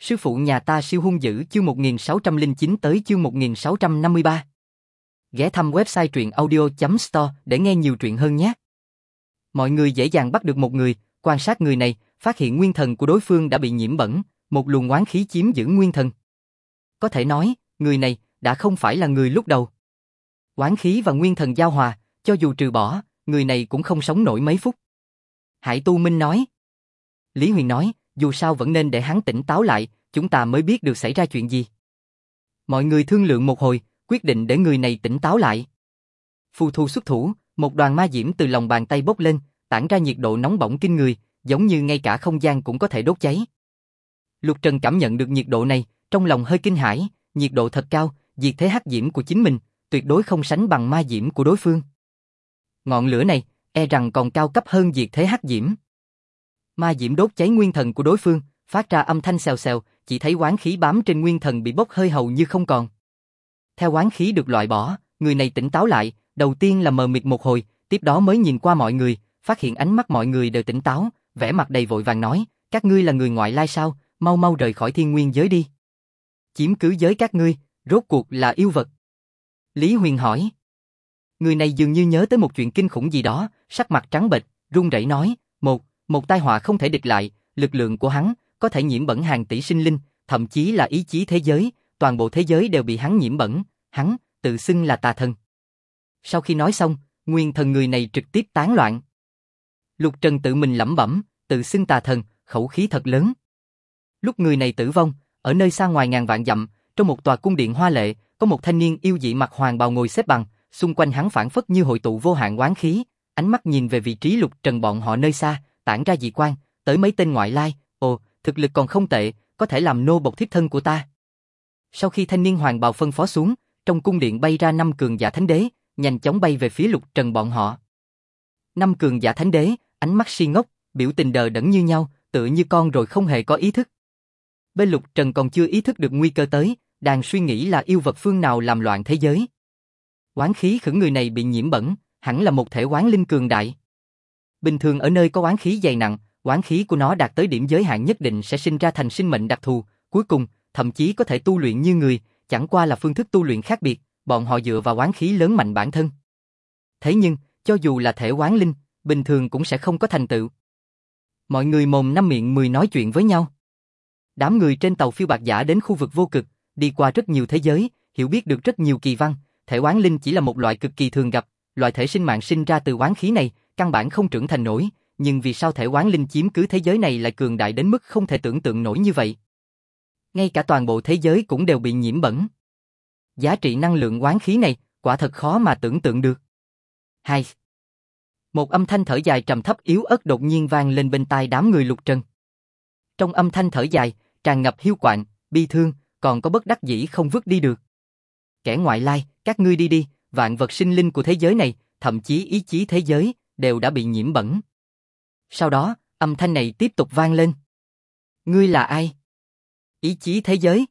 Sư phụ nhà ta siêu hung dữ chương 1609 tới chương 1653. Ghé thăm website truyện audio.store để nghe nhiều truyện hơn nhé. Mọi người dễ dàng bắt được một người, quan sát người này, phát hiện nguyên thần của đối phương đã bị nhiễm bẩn, một luồng oán khí chiếm giữ nguyên thần. Có thể nói, người này đã không phải là người lúc đầu. Oán khí và nguyên thần giao hòa, cho dù trừ bỏ, người này cũng không sống nổi mấy phút. Hải Tu Minh nói. Lý Huyền nói, dù sao vẫn nên để hắn tỉnh táo lại, chúng ta mới biết được xảy ra chuyện gì. Mọi người thương lượng một hồi, quyết định để người này tỉnh táo lại. Phù Thu xuất thủ, một đoàn ma diễm từ lòng bàn tay bốc lên, tản ra nhiệt độ nóng bỏng kinh người, giống như ngay cả không gian cũng có thể đốt cháy. Lục Trần cảm nhận được nhiệt độ này, trong lòng hơi kinh hãi, nhiệt độ thật cao, diệt thế hắc diễm của chính mình, tuyệt đối không sánh bằng ma diễm của đối phương. Ngọn lửa này, e rằng còn cao cấp hơn diệt thế hắc diễm. Ma diễm đốt cháy nguyên thần của đối phương, phát ra âm thanh xèo xèo, chỉ thấy oán khí bám trên nguyên thần bị bốc hơi hầu như không còn. Theo oán khí được loại bỏ, người này tỉnh táo lại, đầu tiên là mờ mịt một hồi, tiếp đó mới nhìn qua mọi người, phát hiện ánh mắt mọi người đều tỉnh táo, vẻ mặt đầy vội vàng nói, các ngươi là người ngoại lai sao, mau mau rời khỏi thiên nguyên giới đi. Chiếm cứ giới các ngươi, rốt cuộc là yêu vật. Lý Huyền hỏi. Người này dường như nhớ tới một chuyện kinh khủng gì đó, sắc mặt trắng bệch, run rẩy nói, một tai họa không thể địch lại, lực lượng của hắn có thể nhiễm bẩn hàng tỷ sinh linh, thậm chí là ý chí thế giới, toàn bộ thế giới đều bị hắn nhiễm bẩn, hắn tự xưng là tà thần. Sau khi nói xong, nguyên thần người này trực tiếp tán loạn. Lục Trần tự mình lẩm bẩm, tự xưng tà thần, khẩu khí thật lớn. Lúc người này tử vong, ở nơi xa ngoài ngàn vạn dặm, trong một tòa cung điện hoa lệ, có một thanh niên yêu dị mặc hoàng bào ngồi xếp bằng, xung quanh hắn phảng phất như hội tụ vô hạn oán khí, ánh mắt nhìn về vị trí Lục Trần bọn họ nơi xa, tản ra dị quang, tới mấy tên ngoại lai, ồ, thực lực còn không tệ, có thể làm nô bộc thiếp thân của ta. Sau khi thanh niên hoàng bào phân phó xuống, trong cung điện bay ra 5 cường giả thánh đế, nhanh chóng bay về phía Lục Trần bọn họ. 5 cường giả thánh đế, ánh mắt si ngốc, biểu tình đờ đẫn như nhau, tựa như con rồi không hề có ý thức. Bên Lục Trần còn chưa ý thức được nguy cơ tới, đang suy nghĩ là yêu vật phương nào làm loạn thế giới. Oán khí khử người này bị nhiễm bẩn, hẳn là một thể oán linh cường đại. Bình thường ở nơi có oán khí dày nặng, oán khí của nó đạt tới điểm giới hạn nhất định sẽ sinh ra thành sinh mệnh đặc thù, cuối cùng, thậm chí có thể tu luyện như người, chẳng qua là phương thức tu luyện khác biệt, bọn họ dựa vào oán khí lớn mạnh bản thân. Thế nhưng, cho dù là thể oán linh, bình thường cũng sẽ không có thành tựu. Mọi người mồm năm miệng mười nói chuyện với nhau. Đám người trên tàu phiêu bạc giả đến khu vực vô cực, đi qua rất nhiều thế giới, hiểu biết được rất nhiều kỳ văn, thể oán linh chỉ là một loại cực kỳ thường gặp, loại thể sinh mạng sinh ra từ oán khí này, căn bản không trưởng thành nổi, nhưng vì sao thể oán linh chiếm cứ thế giới này lại cường đại đến mức không thể tưởng tượng nổi như vậy? Ngay cả toàn bộ thế giới cũng đều bị nhiễm bẩn. Giá trị năng lượng oán khí này, quả thật khó mà tưởng tượng được. Hai. Một âm thanh thở dài trầm thấp yếu ớt đột nhiên vang lên bên tai đám người Lục Trần. Trong âm thanh thở dài, tràn ngập hiu quạnh, bi thương, còn có bất đắc dĩ không vứt đi được. Kẻ ngoại lai, các ngươi đi đi, vạn vật sinh linh của thế giới này, thậm chí ý chí thế giới, đều đã bị nhiễm bẩn. Sau đó, âm thanh này tiếp tục vang lên. Ngươi là ai? Ý chí thế giới.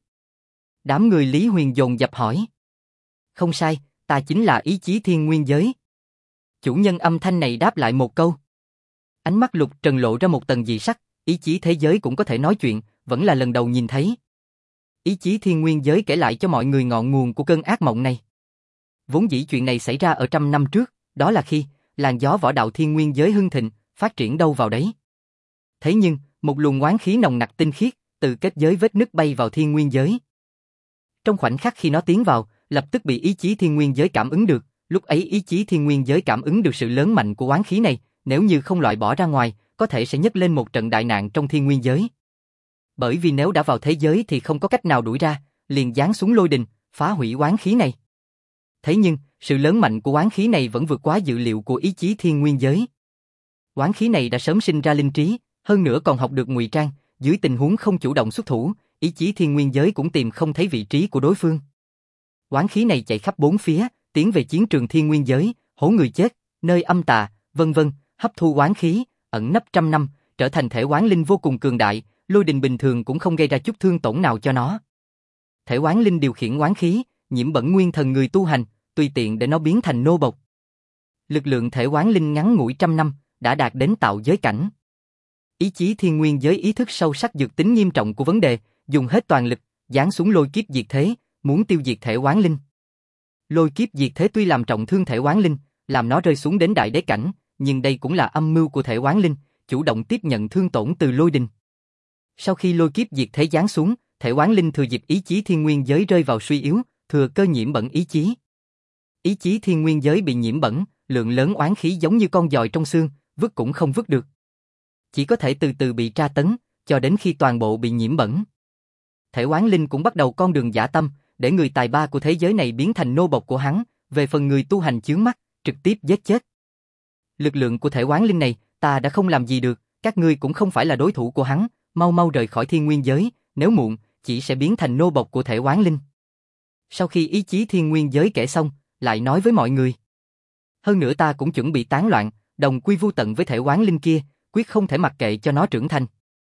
Đám người Lý Huyền dồn dập hỏi. Không sai, ta chính là ý chí thiên nguyên giới. Chủ nhân âm thanh này đáp lại một câu. Ánh mắt Lục Trần lộ ra một tầng dị sắc, ý chí thế giới cũng có thể nói chuyện, vẫn là lần đầu nhìn thấy. Ý chí thiên nguyên giới kể lại cho mọi người ngọn nguồn của cơn ác mộng này. Vốn dĩ chuyện này xảy ra ở 100 năm trước, đó là khi làn gió võ đạo thiên nguyên giới hưng thịnh, phát triển đâu vào đấy. Thế nhưng, một luồng oán khí nồng nặc tinh khiết, từ kết giới vết nứt bay vào thiên nguyên giới. Trong khoảnh khắc khi nó tiến vào, lập tức bị ý chí thiên nguyên giới cảm ứng được, lúc ấy ý chí thiên nguyên giới cảm ứng được sự lớn mạnh của oán khí này, nếu như không loại bỏ ra ngoài, có thể sẽ nhấc lên một trận đại nạn trong thiên nguyên giới. Bởi vì nếu đã vào thế giới thì không có cách nào đuổi ra, liền giáng xuống lôi đình, phá hủy oán khí này. Thế nhưng, sự lớn mạnh của oán khí này vẫn vượt quá dự liệu của ý chí thiên nguyên giới. Oán khí này đã sớm sinh ra linh trí, hơn nữa còn học được ngụy trang, dưới tình huống không chủ động xuất thủ, ý chí thiên nguyên giới cũng tìm không thấy vị trí của đối phương. Oán khí này chạy khắp bốn phía, tiến về chiến trường thiên nguyên giới, hố người chết, nơi âm tà, vân vân, hấp thu oán khí, ẩn nấp 100 năm, trở thành thể oán linh vô cùng cường đại, lôi đình bình thường cũng không gây ra chút thương tổn nào cho nó. Thể oán linh điều khiển oán khí, nhiễm bẩn nguyên thần người tu hành, tùy tiện để nó biến thành nô bộc. Lực lượng thể oán linh ngắn ngủi 100 năm, đã đạt đến tạo giới cảnh. Ý chí thiên nguyên giới ý thức sâu sắc dược tính nghiêm trọng của vấn đề, dùng hết toàn lực, giáng xuống lôi kiếp diệt thế, muốn tiêu diệt thể oán linh. Lôi kiếp diệt thế tuy làm trọng thương thể oán linh, làm nó rơi xuống đến đại đế cảnh, nhưng đây cũng là âm mưu của thể oán linh, chủ động tiếp nhận thương tổn từ lôi đình. Sau khi lôi kiếp diệt thế giáng xuống, thể oán linh thừa dịp ý chí thiên nguyên giới rơi vào suy yếu, thừa cơ nhiễm bẩn ý chí. Ý chí thiên nguyên giới bị nhiễm bẩn, lượng lớn oán khí giống như con giòi trong xương, vứt cũng không vứt được. Chỉ có thể từ từ bị tra tấn, cho đến khi toàn bộ bị nhiễm bẩn. Thể oán linh cũng bắt đầu con đường dã tâm, để người tài ba của thế giới này biến thành nô bộc của hắn, về phần người tu hành chướng mắt, trực tiếp giết chết. Lực lượng của thể oán linh này, ta đã không làm gì được, các ngươi cũng không phải là đối thủ của hắn, mau mau rời khỏi thiên nguyên giới, nếu muộn, chỉ sẽ biến thành nô bộc của thể oán linh. Sau khi ý chí thiên nguyên giới kể xong, lại nói với mọi người. Hơn nữa ta cũng chuẩn bị tán loạn, đồng quy vu tận với thể oán linh kia, quyết không thể mặc kệ cho nó trưởng thành.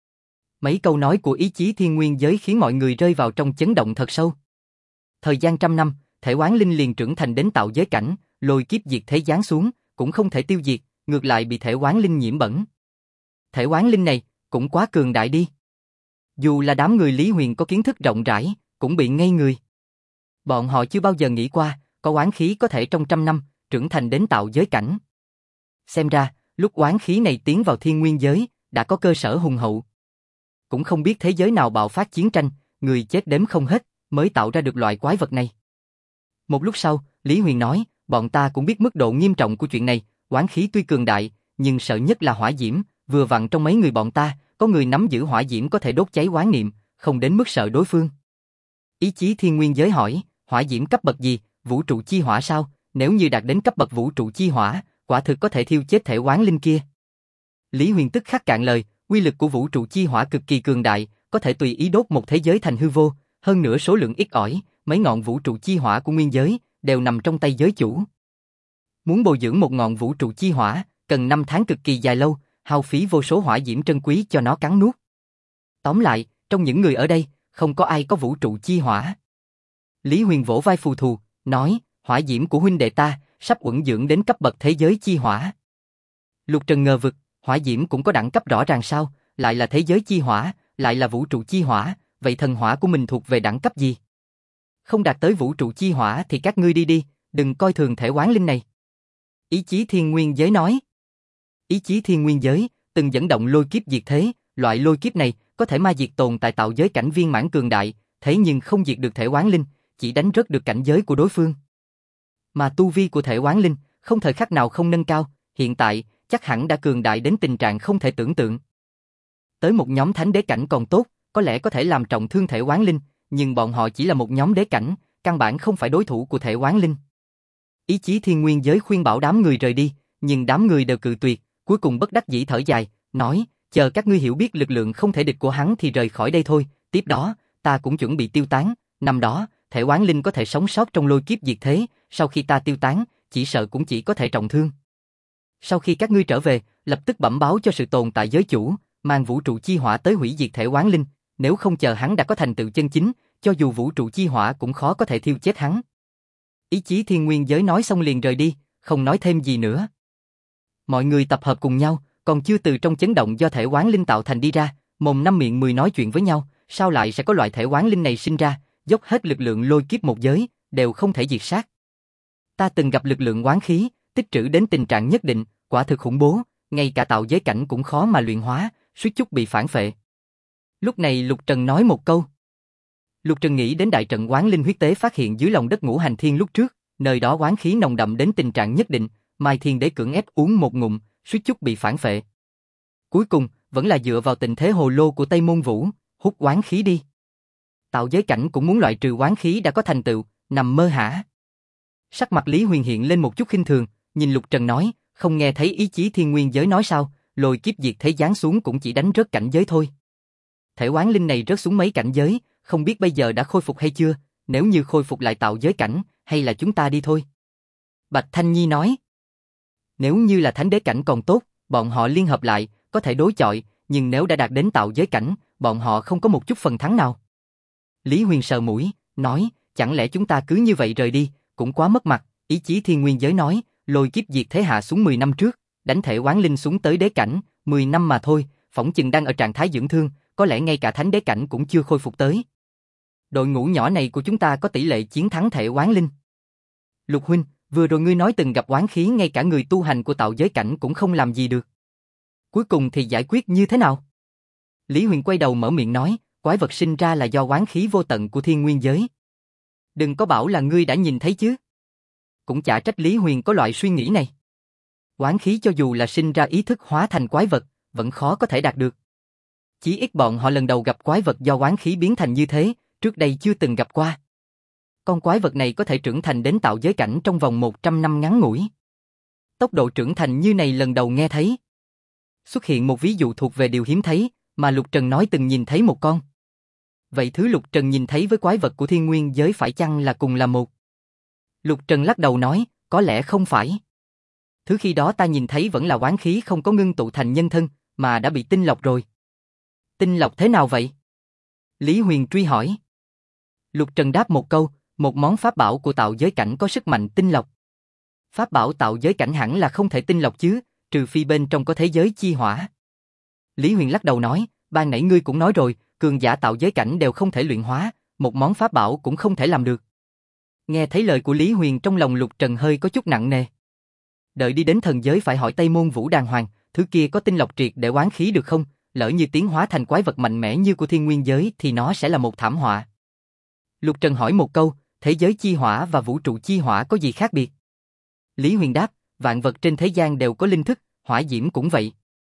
Mấy câu nói của ý chí thiên nguyên giới khiến mọi người rơi vào trong chấn động thật sâu. Thời gian 100 năm, thể oán linh liền trưởng thành đến tạo giới cảnh, lôi kiếp diệt thế giáng xuống, cũng không thể tiêu diệt, ngược lại bị thể oán linh nhiễm bẩn. Thể oán linh này, cũng quá cường đại đi. Dù là đám người Lý Huyền có kiến thức rộng rãi, cũng bị ngây người. Bọn họ chưa bao giờ nghĩ qua, có oán khí có thể trong 100 năm, trưởng thành đến tạo giới cảnh. Xem ra, lúc oán khí này tiến vào thiên nguyên giới, đã có cơ sở hùng hậu. Cũng không biết thế giới nào bạo phát chiến tranh, người chết đếm không hết, mới tạo ra được loại quái vật này. Một lúc sau, Lý Huyền nói, bọn ta cũng biết mức độ nghiêm trọng của chuyện này, oán khí tuy cường đại, nhưng sợ nhất là hỏa diễm, vừa vặn trong mấy người bọn ta, có người nắm giữ hỏa diễm có thể đốt cháy oán niệm, không đến mức sợ đối phương. Ý chí thiên nguyên giới hỏi, hỏa diễm cấp bậc gì, vũ trụ chi hỏa sao, nếu như đạt đến cấp bậc vũ trụ chi hỏa, quả thực có thể thiêu chết thể oán linh kia. Lý Huyền tức khắc cạn lời, uy lực của vũ trụ chi hỏa cực kỳ cường đại, có thể tùy ý đốt một thế giới thành hư vô, hơn nữa số lượng ít ỏi, mấy ngọn vũ trụ chi hỏa của nguyên giới đều nằm trong tay giới chủ. Muốn bồi dưỡng một ngọn vũ trụ chi hỏa, cần 5 tháng cực kỳ dài lâu, hao phí vô số hỏa diễm trân quý cho nó cắn nuốt. Tóm lại, trong những người ở đây, không có ai có vũ trụ chi hỏa. Lý Huyền vỗ vai phù thù, nói, hỏa diễm của huynh đệ ta, sắp uẩn dưỡng đến cấp bậc thế giới chi hỏa. Lục Trần ngờ vực, hỏa diễm cũng có đẳng cấp rõ ràng sao, lại là thế giới chi hỏa, lại là vũ trụ chi hỏa, vậy thần hỏa của mình thuộc về đẳng cấp gì? Không đạt tới vũ trụ chi hỏa thì các ngươi đi đi, đừng coi thường thể oán linh này. Ý chí thiên nguyên giới nói. Ý chí thiên nguyên giới, từng dẫn động lôi kiếp diệt thế, loại lôi kiếp này có thể ma diệt tồn tại tạo giới cảnh viên mãn cường đại, thế nhưng không diệt được thể oán linh, chỉ đánh rớt được cảnh giới của đối phương. Mà tu vi của thể oán linh, không thời khắc nào không nâng cao, hiện tại, chắc hẳn đã cường đại đến tình trạng không thể tưởng tượng. Tới một nhóm thánh đế cảnh còn tốt, có lẽ có thể làm trọng thương thể oán linh, nhưng bọn họ chỉ là một nhóm đế cảnh, căn bản không phải đối thủ của thể oán linh. Ý chí thiên nguyên giới khuyên bảo đám người rời đi, nhưng đám người đều cự tuyệt, cuối cùng bất đắc dĩ thở dài, nói, chờ các ngươi hiểu biết lực lượng không thể địch của hắn thì rời khỏi đây thôi, tiếp đó, ta cũng chuẩn bị tiêu tán, năm đó, thể oán linh có thể sống sót trong lôi kiếp diệt thế, sau khi ta tiêu tán, chỉ sợ cũng chỉ có thể trọng thương. Sau khi các ngươi trở về, lập tức bẩm báo cho sự tồn tại giới chủ, mang vũ trụ chi hỏa tới hủy diệt thể oán linh, nếu không chờ hắn đã có thành tựu chân chính, cho dù vũ trụ chi hỏa cũng khó có thể thiêu chết hắn. Ý chí thiên nguyên giới nói xong liền rời đi, không nói thêm gì nữa. Mọi người tập hợp cùng nhau, còn chưa từ trong chấn động do thể oán linh tạo thành đi ra, mồm năm miệng mười nói chuyện với nhau, sao lại sẽ có loại thể oán linh này sinh ra, dốc hết lực lượng lôi kiếp một giới, đều không thể diệt sát. Ta từng gặp lực lượng oán khí, tích trữ đến tình trạng nhất định, quả thực khủng bố, ngay cả tạo giới cảnh cũng khó mà luyện hóa, suýt chút bị phản phệ. Lúc này Lục Trần nói một câu. Lục Trần nghĩ đến đại trận oán linh huyết tế phát hiện dưới lòng đất Ngũ Hành Thiên lúc trước, nơi đó oán khí nồng đậm đến tình trạng nhất định, Mai Thiên Đế cưỡng ép uống một ngụm, suýt chút bị phản phệ. Cuối cùng, vẫn là dựa vào tình thế hồ lô của Tây Môn Vũ, hút oán khí đi. Tạo giới cảnh cũng muốn loại trừ oán khí đã có thành tựu, nằm mơ hả? Sắc mặt Lý Huyền hiện lên một chút khinh thường, nhìn Lục Trần nói, không nghe thấy ý chí thiên nguyên giới nói sao, lôi kiếp diệt thế giáng xuống cũng chỉ đánh rớt cảnh giới thôi. Thể oán linh này rớt xuống mấy cảnh giới, không biết bây giờ đã khôi phục hay chưa, nếu như khôi phục lại tạo giới cảnh, hay là chúng ta đi thôi. Bạch Thanh Nhi nói, nếu như là thánh đế cảnh còn tốt, bọn họ liên hợp lại, có thể đối chọi, nhưng nếu đã đạt đến tạo giới cảnh, bọn họ không có một chút phần thắng nào. Lý Huyền sờ mũi, nói, chẳng lẽ chúng ta cứ như vậy rời đi, cũng quá mất mặt. Ý chí thiên nguyên giới nói, lôi kiếp diệt thế hạ xuống 10 năm trước, đánh thể oán linh xuống tới đế cảnh, 10 năm mà thôi, phỏng chừng đang ở trạng thái dưỡng thương, có lẽ ngay cả thánh đế cảnh cũng chưa khôi phục tới. Đội ngũ nhỏ này của chúng ta có tỷ lệ chiến thắng thể oán linh. Lục huynh, vừa rồi ngươi nói từng gặp oán khí ngay cả người tu hành của tạo giới cảnh cũng không làm gì được. Cuối cùng thì giải quyết như thế nào? Lý Huyền quay đầu mở miệng nói, quái vật sinh ra là do oán khí vô tận của thiên nguyên giới. Đừng có bảo là ngươi đã nhìn thấy chứ. Cũng chả trách Lý Huyền có loại suy nghĩ này. Oán khí cho dù là sinh ra ý thức hóa thành quái vật, vẫn khó có thể đạt được. Chỉ ít bọn họ lần đầu gặp quái vật do oán khí biến thành như thế, trước đây chưa từng gặp qua. Con quái vật này có thể trưởng thành đến tạo giới cảnh trong vòng 100 năm ngắn ngủi. Tốc độ trưởng thành như này lần đầu nghe thấy. Xuất hiện một ví dụ thuộc về điều hiếm thấy, mà Lục Trần nói từng nhìn thấy một con. Vậy thứ Lục Trần nhìn thấy với quái vật của thiên nguyên giới phải chăng là cùng là một? Lục Trần lắc đầu nói, có lẽ không phải. Thứ khi đó ta nhìn thấy vẫn là oán khí không có ngưng tụ thành nhân thân, mà đã bị tinh lọc rồi. Tinh lọc thế nào vậy? Lý Huyền truy hỏi. Lục Trần đáp một câu, một món pháp bảo của tạo giới cảnh có sức mạnh tinh lọc. Pháp bảo tạo giới cảnh hẳn là không thể tinh lọc chứ, trừ phi bên trong có thế giới chi hỏa. Lý Huyền lắc đầu nói, ban nãy ngươi cũng nói rồi, cường giả tạo giới cảnh đều không thể luyện hóa, một món pháp bảo cũng không thể làm được. Nghe thấy lời của Lý Huyền trong lòng Lục Trần hơi có chút nặng nề. Đợi đi đến thần giới phải hỏi Tây Môn Vũ đàng hoàng, thứ kia có tinh lọc triệt để oán khí được không? Lỡ như tiến hóa thành quái vật mạnh mẽ như của thiên nguyên giới thì nó sẽ là một thảm họa. Lục Trần hỏi một câu, thế giới chi hỏa và vũ trụ chi hỏa có gì khác biệt? Lý Huyền đáp, vạn vật trên thế gian đều có linh thức, hỏa diễm cũng vậy.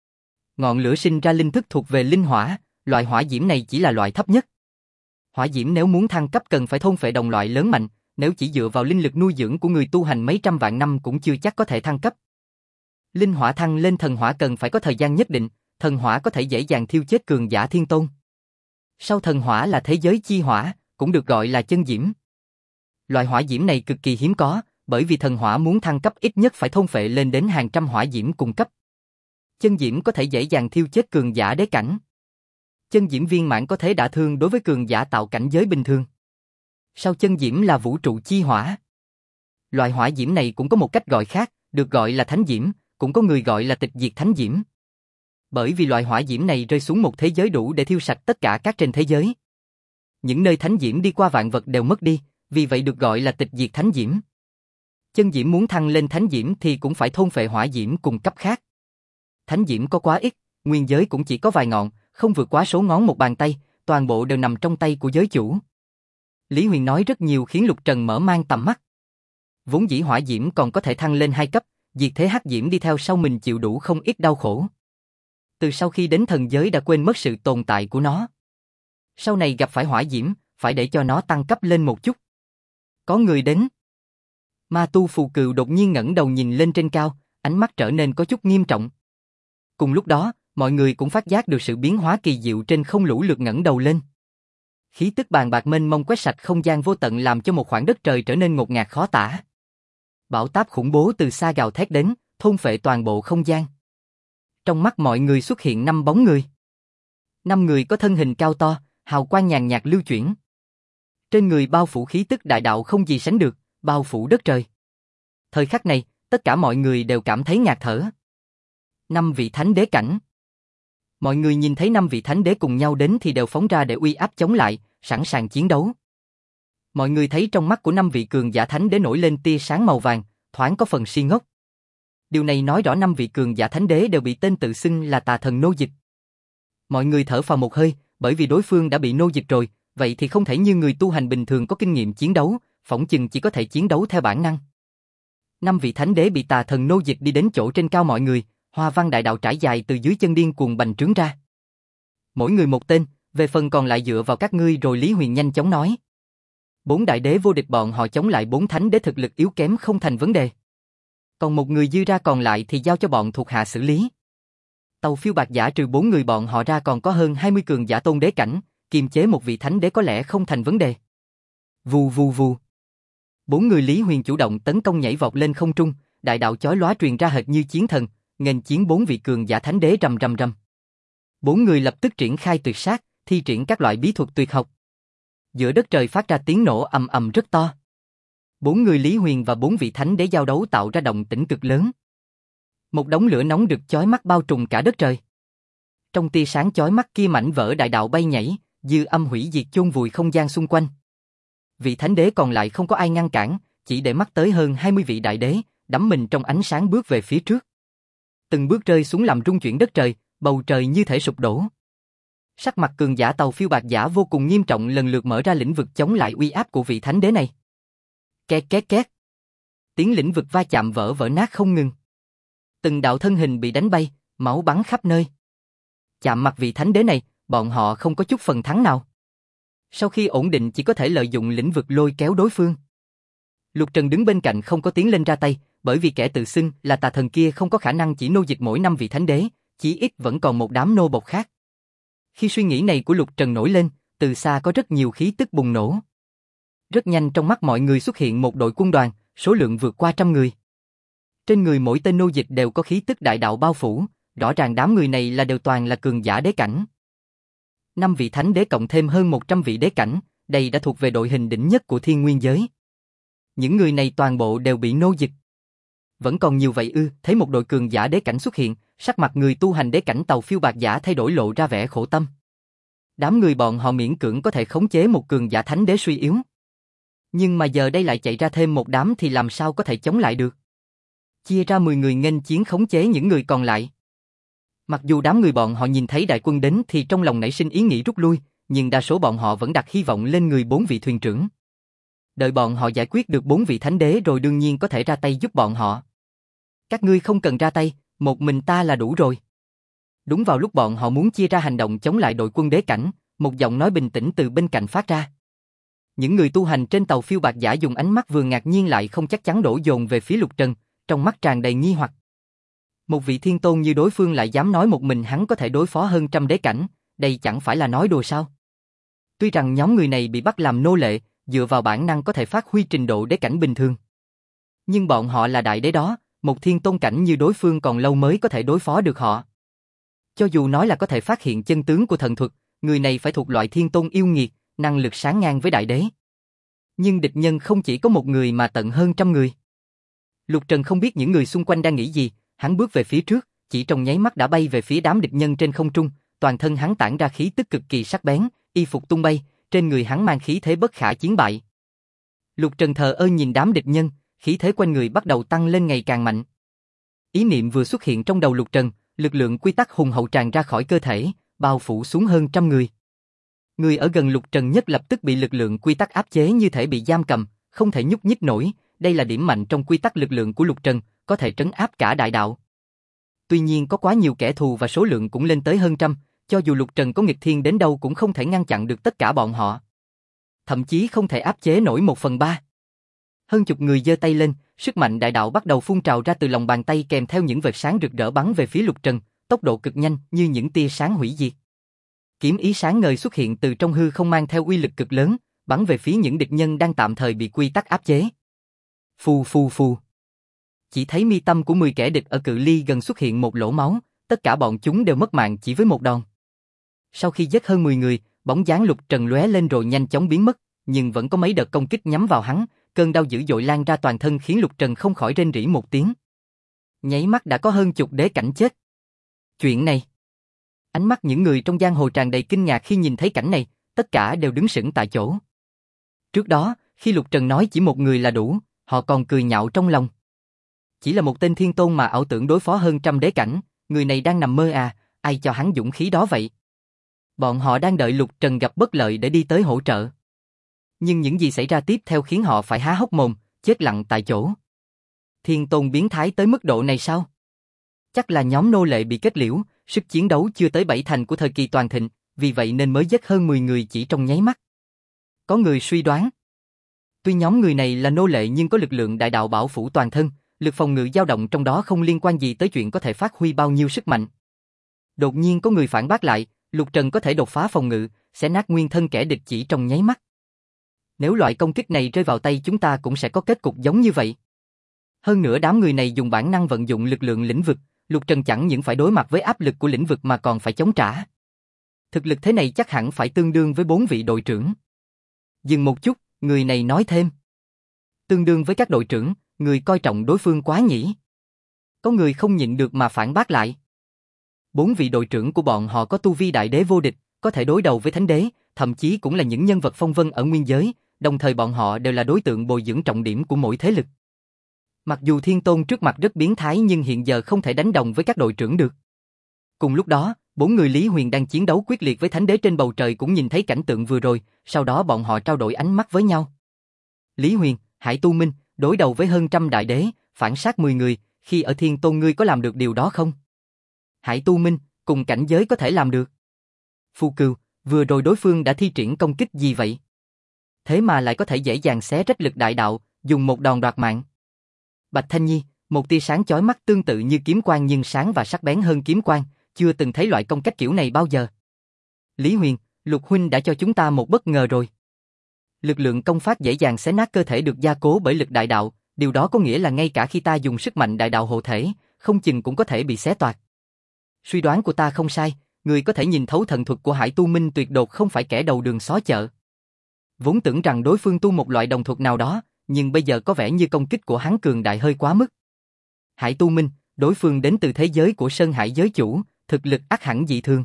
Ngọn lửa sinh ra linh thức thuộc về linh hỏa, loại hỏa diễm này chỉ là loại thấp nhất. Hỏa diễm nếu muốn thăng cấp cần phải thôn phệ đồng loại lớn mạnh, nếu chỉ dựa vào linh lực nuôi dưỡng của người tu hành mấy trăm vạn năm cũng chưa chắc có thể thăng cấp. Linh hỏa thăng lên thần hỏa cần phải có thời gian nhất định, thần hỏa có thể dễ dàng thiêu chết cường giả thiên tôn. Sau thần hỏa là thế giới chi hỏa, cũng được gọi là chân diễm. Loại hỏa diễm này cực kỳ hiếm có, bởi vì thần hỏa muốn thăng cấp ít nhất phải thôn phệ lên đến hàng trăm hỏa diễm cùng cấp. Chân diễm có thể dễ dàng thiêu chết cường giả đế cảnh. Chân diễm viên mãn có thể đả thương đối với cường giả tạo cảnh giới bình thường. Sau chân diễm là vũ trụ chi hỏa. Loại hỏa diễm này cũng có một cách gọi khác, được gọi là thánh diễm, cũng có người gọi là tịch diệt thánh diễm. Bởi vì loại hỏa diễm này rơi xuống một thế giới đủ để thiêu sạch tất cả các trên thế giới. Những nơi thánh diễm đi qua vạn vật đều mất đi, vì vậy được gọi là tịch diệt thánh diễm. Chân diễm muốn thăng lên thánh diễm thì cũng phải thôn phệ hỏa diễm cùng cấp khác. Thánh diễm có quá ít, nguyên giới cũng chỉ có vài ngọn, không vượt quá số ngón một bàn tay, toàn bộ đều nằm trong tay của giới chủ. Lý Huyền nói rất nhiều khiến Lục Trần mở mang tầm mắt. Vốn dĩ hỏa diễm còn có thể thăng lên 2 cấp, diệt thế hắc diễm đi theo sau mình chịu đủ không ít đau khổ. Từ sau khi đến thần giới đã quên mất sự tồn tại của nó. Sau này gặp phải hỏa diễm, phải để cho nó tăng cấp lên một chút. Có người đến. Ma tu Phù Cừu đột nhiên ngẩng đầu nhìn lên trên cao, ánh mắt trở nên có chút nghiêm trọng. Cùng lúc đó, mọi người cũng phát giác được sự biến hóa kỳ diệu trên không lũ lượt ngẩng đầu lên. Khí tức bàn bạc mênh mông quét sạch không gian vô tận làm cho một khoảng đất trời trở nên ngột ngạt khó tả. Bão táp khủng bố từ xa gào thét đến, thôn phệ toàn bộ không gian. Trong mắt mọi người xuất hiện 5 bóng người. 5 người có thân hình cao to, hào quang nhàn nhạt lưu chuyển. Trên người bao phủ khí tức đại đạo không gì sánh được, bao phủ đất trời. Thời khắc này, tất cả mọi người đều cảm thấy ngạt thở. 5 vị thánh đế cảnh. Mọi người nhìn thấy 5 vị thánh đế cùng nhau đến thì đều phóng ra để uy áp chống lại, sẵn sàng chiến đấu. Mọi người thấy trong mắt của 5 vị cường giả thánh đế nổi lên tia sáng màu vàng, thoáng có phần si ngốc. Điều này nói rõ 5 vị cường giả thánh đế đều bị tên tự xưng là tà thần nô dịch. Mọi người thở phào một hơi, bởi vì đối phương đã bị nô dịch rồi, vậy thì không thể như người tu hành bình thường có kinh nghiệm chiến đấu, phỏng chừng chỉ có thể chiến đấu theo bản năng. 5 vị thánh đế bị tà thần nô dịch đi đến chỗ trên cao mọi người, hoa văn đại đạo trải dài từ dưới chân điên cuồng bành trướng ra. Mỗi người một tên, về phần còn lại dựa vào các ngươi rồi. Lý Huyền nhanh chóng nói. 4 đại đế vô địch bọn họ chống lại 4 thánh đế thực lực yếu kém không thành vấn đề. Còn một người dư ra còn lại thì giao cho bọn thuộc hạ xử lý. Tàu phiêu bạc giả trừ 4 người bọn họ ra còn có hơn 20 cường giả tôn đế cảnh, kiềm chế một vị thánh đế có lẽ không thành vấn đề. Vù vù vù. 4 người Lý Huyền chủ động tấn công nhảy vọt lên không trung, đại đạo chói lóa truyền ra hệt như chiến thần, nghênh chiến 4 vị cường giả thánh đế rầm rầm rầm. 4 người lập tức triển khai tuyệt sát, thi triển các loại bí thuật tuyệt học. Giữa đất trời phát ra tiếng nổ ầm ầm rất to. 4 người Lý Huyền và 4 vị thánh đế giao đấu tạo ra động tĩnh cực lớn. Một đống lửa nóng rực chói mắt bao trùm cả đất trời. Trong tia sáng chói mắt kia mảnh vỡ đại đạo bay nhảy, dư âm hủy diệt chôn vùi không gian xung quanh. Vị thánh đế còn lại không có ai ngăn cản, chỉ để mắt tới hơn 20 vị đại đế, đắm mình trong ánh sáng bước về phía trước. Từng bước rơi xuống làm rung chuyển đất trời, bầu trời như thể sụp đổ. Sắc mặt cường giả tàu phiêu bạc giả vô cùng nghiêm trọng lần lượt mở ra lĩnh vực chống lại uy áp của vị thánh đế này. Két két két. Tiếng lĩnh vực va chạm vỡ vỡ nát không ngừng. Từng đạo thân hình bị đánh bay, máu bắn khắp nơi. Chạm mặt vị thánh đế này, bọn họ không có chút phần thắng nào. Sau khi ổn định chỉ có thể lợi dụng lĩnh vực lôi kéo đối phương. Lục Trần đứng bên cạnh không có tiến lên ra tay, bởi vì kẻ tự xưng là tà thần kia không có khả năng chỉ nô dịch mỗi 5 vị thánh đế, chí ít vẫn còn một đám nô bộc khác. Khi suy nghĩ này của Lục Trần nổi lên, từ xa có rất nhiều khí tức bùng nổ. Rất nhanh trong mắt mọi người xuất hiện một đội quân đoàn, số lượng vượt qua 100 người. Trên người mỗi tên nô dịch đều có khí tức đại đạo bao phủ, rõ ràng đám người này đều toàn là cường giả đế cảnh. 5 vị thánh đế cộng thêm hơn 100 vị đế cảnh, đây đã thuộc về đội hình đỉnh nhất của thiên nguyên giới. Những người này toàn bộ đều bị nô dịch. Vẫn còn nhiều vậy ư? Thấy một đội cường giả đế cảnh xuất hiện, sắc mặt người tu hành đế cảnh tàu phiêu bạc giả thay đổi lộ ra vẻ khổ tâm. Đám người bọn họ miễn cưỡng có thể khống chế một cường giả thánh đế suy yếu. Nhưng mà giờ đây lại chạy ra thêm một đám thì làm sao có thể chống lại được? Chia ra 10 người nghênh chiến khống chế những người còn lại. Mặc dù đám người bọn họ nhìn thấy đại quân đến thì trong lòng nảy sinh ý nghĩ rút lui, nhưng đa số bọn họ vẫn đặt hy vọng lên người 4 vị thuyền trưởng. Đợi bọn họ giải quyết được 4 vị thánh đế rồi đương nhiên có thể ra tay giúp bọn họ. Các ngươi không cần ra tay, một mình ta là đủ rồi. Đúng vào lúc bọn họ muốn chia ra hành động chống lại đội quân đế cảnh, một giọng nói bình tĩnh từ bên cạnh phát ra. Những người tu hành trên tàu phiêu bạc giả dùng ánh mắt vừa ngạc nhiên lại không chắc chắn đổ dồn về phía Lục Trần, trong mắt tràn đầy nghi hoặc. Một vị thiên tôn như đối phương lại dám nói một mình hắn có thể đối phó hơn 100 đế cảnh, đây chẳng phải là nói đùa sao? Tuy rằng nhóm người này bị bắt làm nô lệ, dựa vào bản năng có thể phát huy trình độ đế cảnh bình thường. Nhưng bọn họ là đại đế đó, một thiên tôn cảnh như đối phương còn lâu mới có thể đối phó được họ. Cho dù nói là có thể phát hiện chân tướng của thần thuật, người này phải thuộc loại thiên tôn yêu nghiệt, năng lực sáng ngang với đại đế. Nhưng địch nhân không chỉ có một người mà tận hơn 100 người. Lục Trần không biết những người xung quanh đang nghĩ gì, hắn bước về phía trước, chỉ trong nháy mắt đã bay về phía đám địch nhân trên không trung, toàn thân hắn tản ra khí tức cực kỳ sắc bén, y phục tung bay, trên người hắn mang khí thế bất khả chiến bại. Lục Trần thờ ơ nhìn đám địch nhân, khí thế quanh người bắt đầu tăng lên ngày càng mạnh. Ý niệm vừa xuất hiện trong đầu Lục Trần, lực lượng quy tắc hùng hậu tràn ra khỏi cơ thể, bao phủ xuống hơn 100 người. Người ở gần Lục Trần nhất lập tức bị lực lượng quy tắc áp chế như thể bị giam cầm, không thể nhúc nhích nổi, đây là điểm mạnh trong quy tắc lực lượng của Lục Trần, có thể trấn áp cả đại đạo. Tuy nhiên có quá nhiều kẻ thù và số lượng cũng lên tới hơn 100, cho dù Lục Trần có nghịch thiên đến đâu cũng không thể ngăn chặn được tất cả bọn họ. Thậm chí không thể áp chế nổi 1/3. Hơn chục người giơ tay lên, sức mạnh đại đạo bắt đầu phun trào ra từ lòng bàn tay kèm theo những vệt sáng rực rỡ bắn về phía Lục Trần, tốc độ cực nhanh như những tia sáng hủy diệt. Kiếm ý sáng ngời xuất hiện từ trong hư không mang theo uy lực cực lớn, bắn về phía những địch nhân đang tạm thời bị quy tắc áp chế. Phù phù phù. Chỉ thấy mi tâm của 10 kẻ địch ở cự ly gần xuất hiện một lỗ máu, tất cả bọn chúng đều mất mạng chỉ với một đòn. Sau khi giết hơn 10 người, bóng dáng Lục Trần lóe lên rồi nhanh chóng biến mất, nhưng vẫn có mấy đợt công kích nhắm vào hắn, cơn đau dữ dội lan ra toàn thân khiến Lục Trần không khỏi rên rỉ một tiếng. Nháy mắt đã có hơn chục đế cảnh chết. Chuyện này. Ánh mắt những người trong giang hồ tràn đầy kinh ngạc khi nhìn thấy cảnh này, tất cả đều đứng sững tại chỗ. Trước đó, khi Lục Trần nói chỉ một người là đủ, họ còn cười nhạo trong lòng. Chỉ là một tên thiên tôn mà ảo tưởng đối phó hơn 100 đế cảnh, người này đang nằm mơ à, ai cho hắn dũng khí đó vậy? Bọn họ đang đợi Lục Trần gặp bất lợi để đi tới hỗ trợ. Nhưng những gì xảy ra tiếp theo khiến họ phải há hốc mồm, chết lặng tại chỗ. Thiên tôn biến thái tới mức độ này sao? Chắc là nhóm nô lệ bị kết liễu, sức chiến đấu chưa tới 7 thành của thời kỳ toàn thịnh, vì vậy nên mới giết hơn 10 người chỉ trong nháy mắt. Có người suy đoán. Tuy nhóm người này là nô lệ nhưng có lực lượng đại đạo bảo phủ toàn thân, lực phòng ngự dao động trong đó không liên quan gì tới chuyện có thể phát huy bao nhiêu sức mạnh. Đột nhiên có người phản bác lại, Lục Trần có thể đột phá phòng ngự, sẽ nát nguyên thân kẻ địch chỉ trong nháy mắt. Nếu loại công kích này rơi vào tay chúng ta cũng sẽ có kết cục giống như vậy. Hơn nữa đám người này dùng bản năng vận dụng lực lượng lĩnh vực, Lục Trần chẳng những phải đối mặt với áp lực của lĩnh vực mà còn phải chống trả. Thực lực thế này chắc hẳn phải tương đương với 4 vị đội trưởng. Dừng một chút, người này nói thêm. Tương đương với các đội trưởng, người coi trọng đối phương quá nhỉ. Có người không nhịn được mà phản bác lại. 4 vị đội trưởng của bọn họ có tu vi đại đế vô địch, có thể đối đầu với thánh đế, thậm chí cũng là những nhân vật phong vân ở nguyên giới, đồng thời bọn họ đều là đối tượng bồi dưỡng trọng điểm của mỗi thế lực. Mặc dù Thiên Tôn trước mặt rất biến thái nhưng hiện giờ không thể đánh đồng với các đội trưởng được. Cùng lúc đó, 4 người Lý Huyền đang chiến đấu quyết liệt với thánh đế trên bầu trời cũng nhìn thấy cảnh tượng vừa rồi, sau đó bọn họ trao đổi ánh mắt với nhau. Lý Huyền, Hải Tu Minh, đối đầu với hơn trăm đại đế, phản sát 10 người, khi ở Thiên Tôn ngươi có làm được điều đó không? Hải Tu Minh, cùng cảnh giới có thể làm được. Phu Cừu, vừa rồi đối phương đã thi triển công kích gì vậy? Thế mà lại có thể dễ dàng xé rách lực đại đạo, dùng một đòn đoạt mạng. Bạch Thanh Nhi, một tia sáng chói mắt tương tự như kiếm quang nhưng sáng và sắc bén hơn kiếm quang, chưa từng thấy loại công cách kiểu này bao giờ. Lý Huyền, Lục huynh đã cho chúng ta một bất ngờ rồi. Lực lượng công phát dễ dàng xé nát cơ thể được gia cố bởi lực đại đạo, điều đó có nghĩa là ngay cả khi ta dùng sức mạnh đại đạo hộ thể, không chừng cũng có thể bị xé toạc. Suy đoán của ta không sai, người có thể nhìn thấu thần thuật của Hải Tu Minh tuyệt đột không phải kẻ đầu đường xó chợ. Vốn tưởng rằng đối phương tu một loại đồng thuật nào đó, nhưng bây giờ có vẻ như công kích của hắn cường đại hơi quá mức. Hải Tu Minh, đối phương đến từ thế giới của Sơn Hải giới chủ, thực lực ắt hẳn dị thường.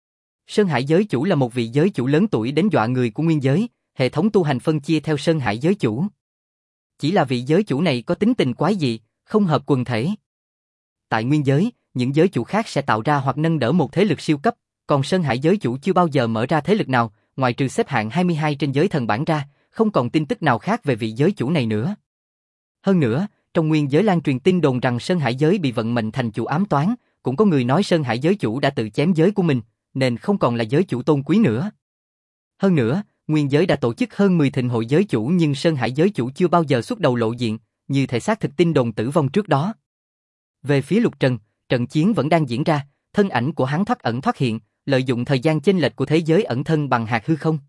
Sơn Hải giới chủ là một vị giới chủ lớn tuổi đến dọa người của nguyên giới, hệ thống tu hành phân chia theo Sơn Hải giới chủ. Chỉ là vị giới chủ này có tính tình quái dị, không hợp quần thể. Tại nguyên giới, những giới chủ khác sẽ tạo ra hoặc nâng đỡ một thế lực siêu cấp, còn Sơn Hải giới chủ chưa bao giờ mở ra thế lực nào, ngoại trừ xếp hạng 22 trên giới thần bảng ra, không còn tin tức nào khác về vị giới chủ này nữa. Hơn nữa, trong nguyên giới lan truyền tin đồn rằng Sơn Hải giới bị vận mệnh thành chủ ám toán, cũng có người nói Sơn Hải giới chủ đã tự chém giới của mình, nên không còn là giới chủ tôn quý nữa. Hơn nữa, nguyên giới đã tổ chức hơn 10 thịnh hội giới chủ nhưng Sơn Hải giới chủ chưa bao giờ xuất đầu lộ diện, như thể xác thực tin đồn tử vong trước đó. Về phía Lục Trần, trận chiến vẫn đang diễn ra, thân ảnh của hắn thoát ẩn thoát hiện, lợi dụng thời gian chênh lệch của thế giới ẩn thân bằng hạt hư không.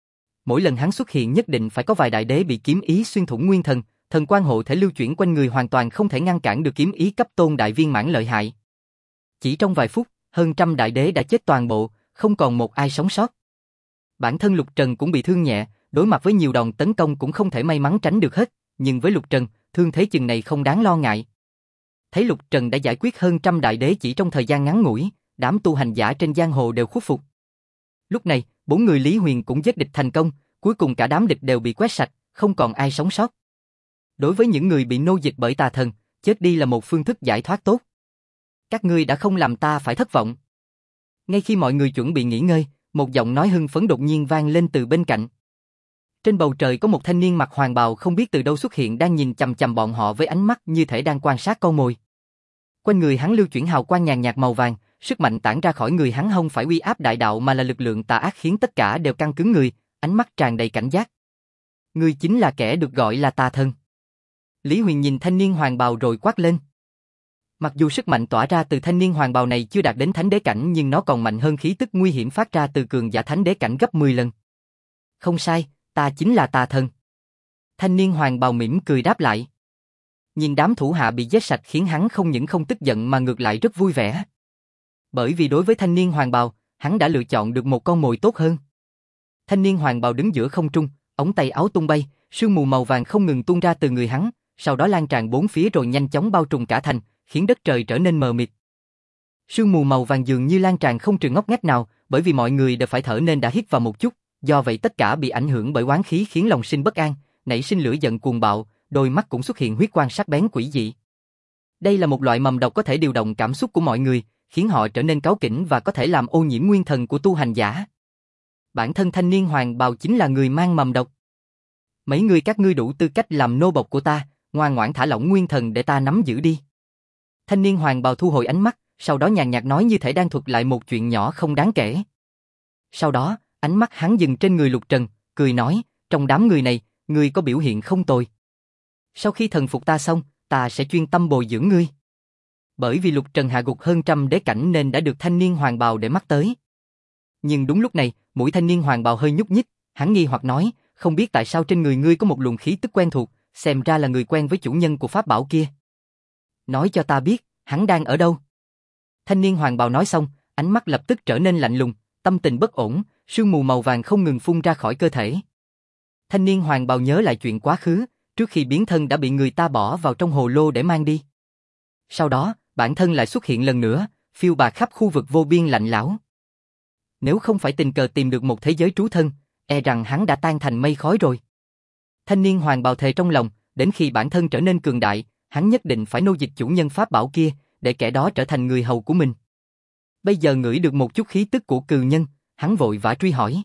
Mỗi lần hắn xuất hiện nhất định phải có vài đại đế bị kiếm ý xuyên thủng nguyên thần, thần quan hộ thể lưu chuyển quanh người hoàn toàn không thể ngăn cản được kiếm ý cấp tôn đại viên mãn lợi hại. Chỉ trong vài phút, hơn trăm đại đế đã chết toàn bộ, không còn một ai sống sót. Bản thân Lục Trần cũng bị thương nhẹ, đối mặt với nhiều đòn tấn công cũng không thể may mắn tránh được hết, nhưng với Lục Trần, thương thế chừng này không đáng lo ngại. Thấy Lục Trần đã giải quyết hơn trăm đại đế chỉ trong thời gian ngắn ngủi, đám tu hành giả trên giang hồ đều khuất phục. Lúc này, 4 người Lý Huyền cũng giết địch thành công, cuối cùng cả đám địch đều bị quét sạch, không còn ai sống sót. Đối với những người bị nô dịch bởi tà thần, chết đi là một phương thức giải thoát tốt. Các ngươi đã không làm ta phải thất vọng. Ngay khi mọi người chuẩn bị nghỉ ngơi, một giọng nói hưng phấn đột nhiên vang lên từ bên cạnh. Trên bầu trời có một thanh niên mặc hoàng bào không biết từ đâu xuất hiện đang nhìn chằm chằm bọn họ với ánh mắt như thể đang quan sát con mồi. Quanh người hắn lưu chuyển hào quang nhàn nhạt màu vàng, sức mạnh tản ra khỏi người hắn không phải uy áp đại đạo mà là lực lượng tà ác khiến tất cả đều căng cứng người, ánh mắt tràn đầy cảnh giác. Ngươi chính là kẻ được gọi là tà thần. Lý Huyền nhìn thanh niên hoàng bào rồi quát lên. Mặc dù sức mạnh tỏa ra từ thanh niên hoàng bào này chưa đạt đến thánh đế cảnh nhưng nó còn mạnh hơn khí tức nguy hiểm phát ra từ cường giả thánh đế cảnh gấp 10 lần. Không sai, ta chính là tà thần. Thanh niên hoàng bào mỉm cười đáp lại. Nhìn đám thủ hạ bị giết sạch khiến hắn không những không tức giận mà ngược lại rất vui vẻ. Bởi vì đối với thanh niên hoàng bào, hắn đã lựa chọn được một con mồi tốt hơn. Thanh niên hoàng bào đứng giữa không trung, ống tay áo tung bay, sương mù màu vàng không ngừng tuôn ra từ người hắn, sau đó lan tràn bốn phía rồi nhanh chóng bao trùm cả thành, khiến đất trời trở nên mờ mịt. Sương mù màu vàng dường như lan tràn không trừ ngóc ngách nào, bởi vì mọi người đều phải thở nên đã hít vào một chút, do vậy tất cả bị ảnh hưởng bởi oán khí khiến lòng sinh bất an, nảy sinh lửa giận cuồng bạo, đôi mắt cũng xuất hiện huyết quang sắc bén quỷ dị. Đây là một loại mầm độc có thể điều động cảm xúc của mọi người, khiến họ trở nên cáu kỉnh và có thể làm ô nhiễm nguyên thần của tu hành giả. Bản thân thanh niên hoàng bào chính là người mang mầm độc. Mấy người các ngươi đủ tư cách làm nô bộc của ta, ngoan ngoãn thả lỏng nguyên thần để ta nắm giữ đi. Thanh niên hoàng bào thu hồi ánh mắt, sau đó nhàn nhạt nói như thể đang thuật lại một chuyện nhỏ không đáng kể. Sau đó, ánh mắt hắn dừng trên người Lục Trần, cười nói, trong đám người này, ngươi có biểu hiện không tồi. Sau khi thần phục ta xong, ta sẽ chuyên tâm bồi dưỡng ngươi. Bởi vì Lục Trần hạ gục hơn trăm đế cảnh nên đã được thanh niên hoàng bào để mắt tới. Nhưng đúng lúc này, mũi thanh niên hoàng bào hơi nhúc nhích, hắn nghi hoặc nói, không biết tại sao trên người ngươi có một luồng khí tức quen thuộc, xem ra là người quen với chủ nhân của pháp bảo kia. Nói cho ta biết, hắn đang ở đâu? Thanh niên hoàng bào nói xong, ánh mắt lập tức trở nên lạnh lùng, tâm tình bất ổn, sương mù màu vàng không ngừng phun ra khỏi cơ thể. Thanh niên hoàng bào nhớ lại chuyện quá khứ, trước khi biến thân đã bị người ta bỏ vào trong hồ lô để mang đi. Sau đó, bản thân lại xuất hiện lần nữa, phiêu bạt khắp khu vực vô biên lạnh lẽo. Nếu không phải tình cờ tìm được một thế giới trú thân, e rằng hắn đã tan thành mây khói rồi. Thanh niên hoàng bào thề trong lòng, đến khi bản thân trở nên cường đại, hắn nhất định phải nô dịch chủ nhân pháp bảo kia, để kẻ đó trở thành người hầu của mình. Bây giờ ngửi được một chút khí tức của cừu nhân, hắn vội vã truy hỏi.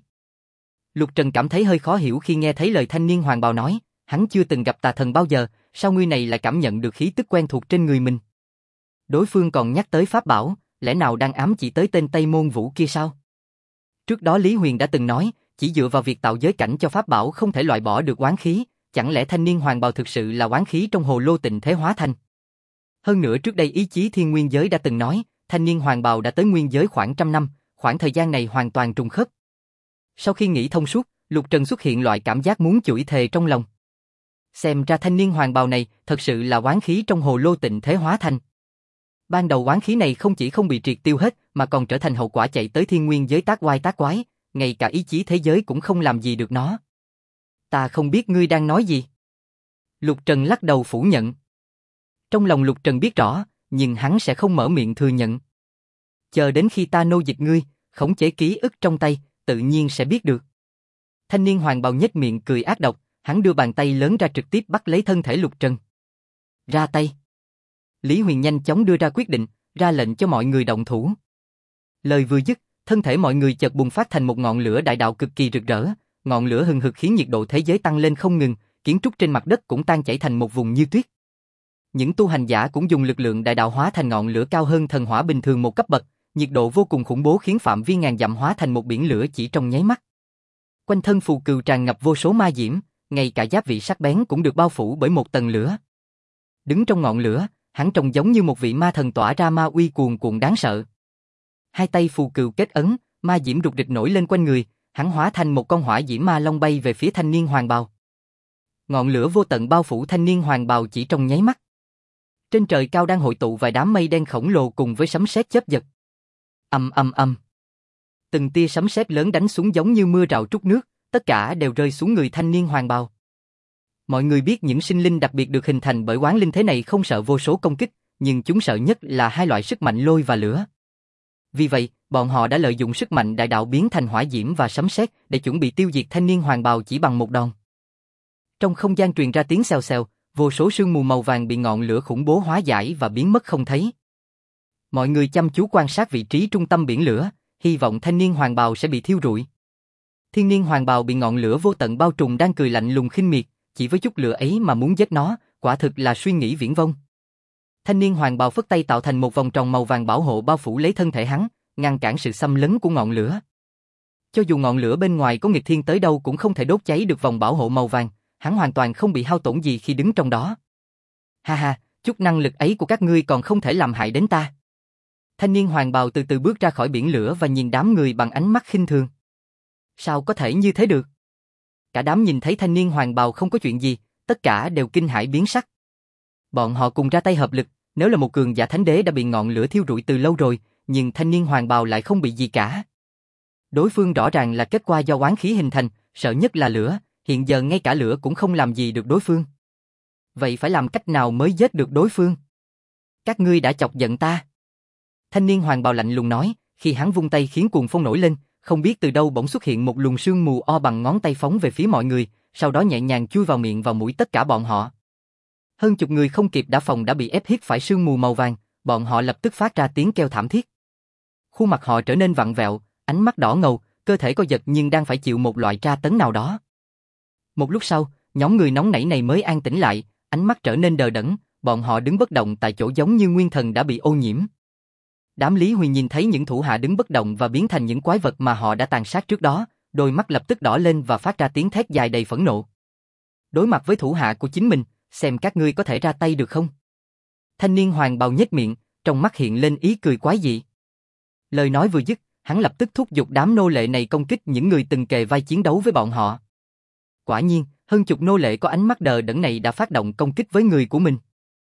Lục Trần cảm thấy hơi khó hiểu khi nghe thấy lời thanh niên hoàng bào nói, hắn chưa từng gặp tà thần bao giờ, sao người này lại cảm nhận được khí tức quen thuộc trên người mình? Đối phương còn nhắc tới pháp bảo, lẽ nào đang ám chỉ tới tên Tây Môn Vũ kia sao? Trước đó Lý Huyền đã từng nói, chỉ dựa vào việc tạo giới cảnh cho pháp bảo không thể loại bỏ được oán khí, chẳng lẽ thanh niên hoàng bào thực sự là oán khí trong hồ lô tịnh thế hóa thành? Hơn nữa trước đây ý chí thiên nguyên giới đã từng nói, thanh niên hoàng bào đã tới nguyên giới khoảng 100 năm, khoảng thời gian này hoàn toàn trùng khớp. Sau khi nghĩ thông suốt, Lục Trần xuất hiện loại cảm giác muốn chửi thề trong lòng. Xem ra thanh niên hoàng bào này thật sự là oán khí trong hồ lô tịnh thế hóa thành. Ban đầu oán khí này không chỉ không bị triệt tiêu hết, mà còn trở thành hậu quả chạy tới thiên nguyên giới tác oai tác quái, ngay cả ý chí thế giới cũng không làm gì được nó. Ta không biết ngươi đang nói gì. Lục Trần lắc đầu phủ nhận. Trong lòng Lục Trần biết rõ, nhưng hắn sẽ không mở miệng thừa nhận. Chờ đến khi ta nô dịch ngươi, khống chế ký ức trong tay, tự nhiên sẽ biết được. Thanh niên hoàng bào nhếch miệng cười ác độc, hắn đưa bàn tay lớn ra trực tiếp bắt lấy thân thể Lục Trần. Ra tay. Lý Huyền nhanh chóng đưa ra quyết định, ra lệnh cho mọi người động thủ. Lời vừa dứt, thân thể mọi người chợt bùng phát thành một ngọn lửa đại đạo cực kỳ rực rỡ, ngọn lửa hừng hực khiến nhiệt độ thế giới tăng lên không ngừng, kiến trúc trên mặt đất cũng tan chảy thành một vùng như tuyết. Những tu hành giả cũng dùng lực lượng đại đạo hóa thành ngọn lửa cao hơn thần hỏa bình thường một cấp bậc, nhiệt độ vô cùng khủng bố khiến phạm vi ngàn dặm hóa thành một biển lửa chỉ trong nháy mắt. Quanh thân phù cừu tràn ngập vô số ma diễm, ngay cả giáp vị sắc bén cũng được bao phủ bởi một tầng lửa. Đứng trong ngọn lửa, hắn trông giống như một vị ma thần tỏa ra ma uy cuồn cuộn đáng sợ. Hai tay phù cừu kết ấn, ma diễm rục rịch nổi lên quanh người, hắn hóa thành một con hỏa diễm ma long bay về phía thanh niên hoàng bào. Ngọn lửa vô tận bao phủ thanh niên hoàng bào chỉ trong nháy mắt. Trên trời cao đang hội tụ vài đám mây đen khổng lồ cùng với sấm sét chớp giật. Ầm ầm ầm. Từng tia sấm sét lớn đánh xuống giống như mưa rào trút nước, tất cả đều rơi xuống người thanh niên hoàng bào. Mọi người biết những sinh linh đặc biệt được hình thành bởi oán linh thế này không sợ vô số công kích, nhưng chúng sợ nhất là hai loại sức mạnh lôi và lửa. Vì vậy, bọn họ đã lợi dụng sức mạnh đại đạo biến thành hỏa diễm và sấm sét để chuẩn bị tiêu diệt thanh niên hoàng bào chỉ bằng một đòn. Trong không gian truyền ra tiếng xèo xèo, vô số sương mù màu vàng bị ngọn lửa khủng bố hóa giải và biến mất không thấy. Mọi người chăm chú quan sát vị trí trung tâm biển lửa, hy vọng thanh niên hoàng bào sẽ bị thiêu rụi. Thiên niên hoàng bào bị ngọn lửa vô tận bao trùm đang cười lạnh lùng khinh miệt, chỉ với chút lửa ấy mà muốn giết nó, quả thực là suy nghĩ viển vông. Thanh niên hoàng bào phất tay tạo thành một vòng tròn màu vàng bảo hộ bao phủ lấy thân thể hắn, ngăn cản sự xâm lấn của ngọn lửa. Cho dù ngọn lửa bên ngoài có nghịch thiên tới đâu cũng không thể đốt cháy được vòng bảo hộ màu vàng, hắn hoàn toàn không bị hao tổn gì khi đứng trong đó. Ha ha, chút năng lực ấy của các ngươi còn không thể làm hại đến ta. Thanh niên hoàng bào từ từ bước ra khỏi biển lửa và nhìn đám người bằng ánh mắt khinh thường. Sao có thể như thế được? Cả đám nhìn thấy thanh niên hoàng bào không có chuyện gì, tất cả đều kinh hãi biến sắc. Bọn họ cùng ra tay hợp lực, nếu là một cường giả thánh đế đã bị ngọn lửa thiêu rụi từ lâu rồi, nhưng thanh niên hoàng bào lại không bị gì cả. Đối phương rõ ràng là kết quả do oán khí hình thành, sợ nhất là lửa, hiện giờ ngay cả lửa cũng không làm gì được đối phương. Vậy phải làm cách nào mới giết được đối phương? Các ngươi đã chọc giận ta. Thanh niên hoàng bào lạnh lùng nói, khi hắn vung tay khiến cuồng phong nổi lên, không biết từ đâu bỗng xuất hiện một luồng sương mù o bằng ngón tay phóng về phía mọi người, sau đó nhẹ nhàng chui vào miệng vào mũi tất cả bọn họ. Hơn chục người không kịp đả phòng đã bị ép hít phải sương mù màu vàng, bọn họ lập tức phát ra tiếng kêu thảm thiết. Khuôn mặt họ trở nên vặn vẹo, ánh mắt đỏ ngầu, cơ thể co giật nhưng đang phải chịu một loại tra tấn nào đó. Một lúc sau, nhóm người nóng nảy này mới an tĩnh lại, ánh mắt trở nên đờ đẫn, bọn họ đứng bất động tại chỗ giống như nguyên thần đã bị ô nhiễm. Đám Lý Huyền nhìn thấy những thủ hạ đứng bất động và biến thành những quái vật mà họ đã tàn sát trước đó, đôi mắt lập tức đỏ lên và phát ra tiếng thét dài đầy phẫn nộ. Đối mặt với thủ hạ của chính mình, xem các ngươi có thể ra tay được không? Thanh niên hoàng bào nhếch miệng, trong mắt hiện lên ý cười quái dị. Lời nói vừa dứt, hắn lập tức thúc giục đám nô lệ này công kích những người từng kề vai chiến đấu với bọn họ. Quả nhiên, hơn chục nô lệ có ánh mắt đờ đẫn này đã phát động công kích với người của mình.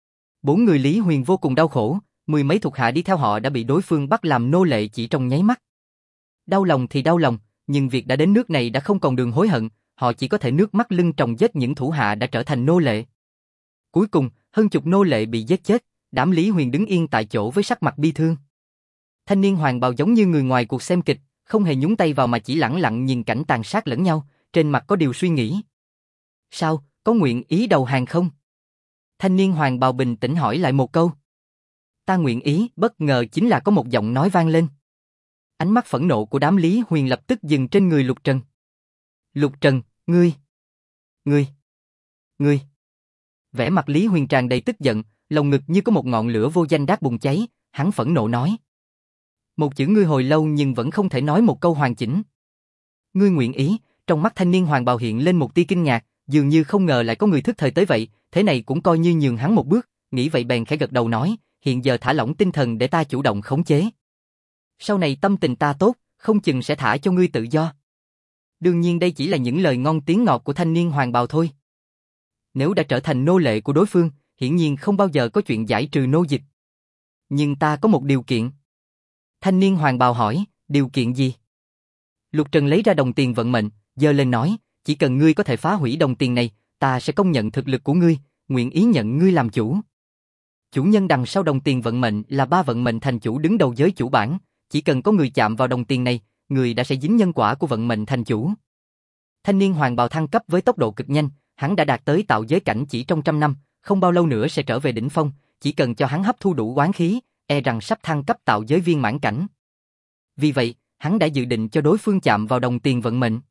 4 người Lý Huyền vô cùng đau khổ, 10 mấy thuộc hạ đi theo họ đã bị đối phương bắt làm nô lệ chỉ trong nháy mắt. Đau lòng thì đau lòng, nhưng việc đã đến nước này đã không còn đường hối hận, họ chỉ có thể nước mắt lưng tròng giết những thủ hạ đã trở thành nô lệ. Cuối cùng, hơn chục nô lệ bị giết chết, đám Lý Huyền đứng yên tại chỗ với sắc mặt bi thương. Thanh niên hoàng bào giống như người ngoài cuộc xem kịch, không hề nhúng tay vào mà chỉ lẳng lặng nhìn cảnh tàn sát lẫn nhau, trên mặt có điều suy nghĩ. Sao, có nguyện ý đầu hàng không? Thanh niên hoàng bào bình tĩnh hỏi lại một câu. Ta nguyện ý, bất ngờ chính là có một giọng nói vang lên. Ánh mắt phẫn nộ của đám Lý Huyền lập tức dừng trên người Lục Trần. Lục Trần, ngươi. Vẻ mặt Lý Huyền tràn đầy tức giận, lồng ngực như có một ngọn lửa vô danh đát bùng cháy, hắn phẫn nộ nói. Một chữ ngươi hồi lâu nhưng vẫn không thể nói một câu hoàn chỉnh. Ngươi nguyện ý, trong mắt thanh niên hoàng bào hiện lên một tia kinh ngạc, dường như không ngờ lại có người thức thời tới vậy, thế này cũng coi như nhường hắn một bước, nghĩ vậy bèn khẽ gật đầu nói, hiện giờ thả lỏng tinh thần để ta chủ động khống chế. Sau này tâm tình ta tốt, không chừng sẽ thả cho ngươi tự do. Đương nhiên đây chỉ là những lời ngon tiếng ngọt của thanh niên hoàng bào thôi. Nếu đã trở thành nô lệ của đối phương, hiển nhiên không bao giờ có chuyện giải trừ nô dịch. Nhưng ta có một điều kiện. Thanh niên hoàng bào hỏi, điều kiện gì? Lục Trần lấy ra đồng tiền vận mệnh, giơ lên nói, chỉ cần ngươi có thể phá hủy đồng tiền này, ta sẽ công nhận thực lực của ngươi, nguyện ý nhận ngươi làm chủ. Chủ nhân đằng sau đồng tiền vận mệnh là 3 vận mệnh thành chủ đứng đầu giới chủ bản, chỉ cần có người chạm vào đồng tiền này, người đã sẽ dính nhân quả của vận mệnh thành chủ. Thanh niên hoàng bào thăng cấp với tốc độ cực nhanh, hắn đã đạt tới tạo giới cảnh chỉ trong 100 năm, không bao lâu nữa sẽ trở về đỉnh phong, chỉ cần cho hắn hấp thu đủ oán khí, e rằng sắp thăng cấp tạo giới viên mãn cảnh. Vì vậy, hắn đã dự định cho đối phương chạm vào đồng tiền vận mệnh.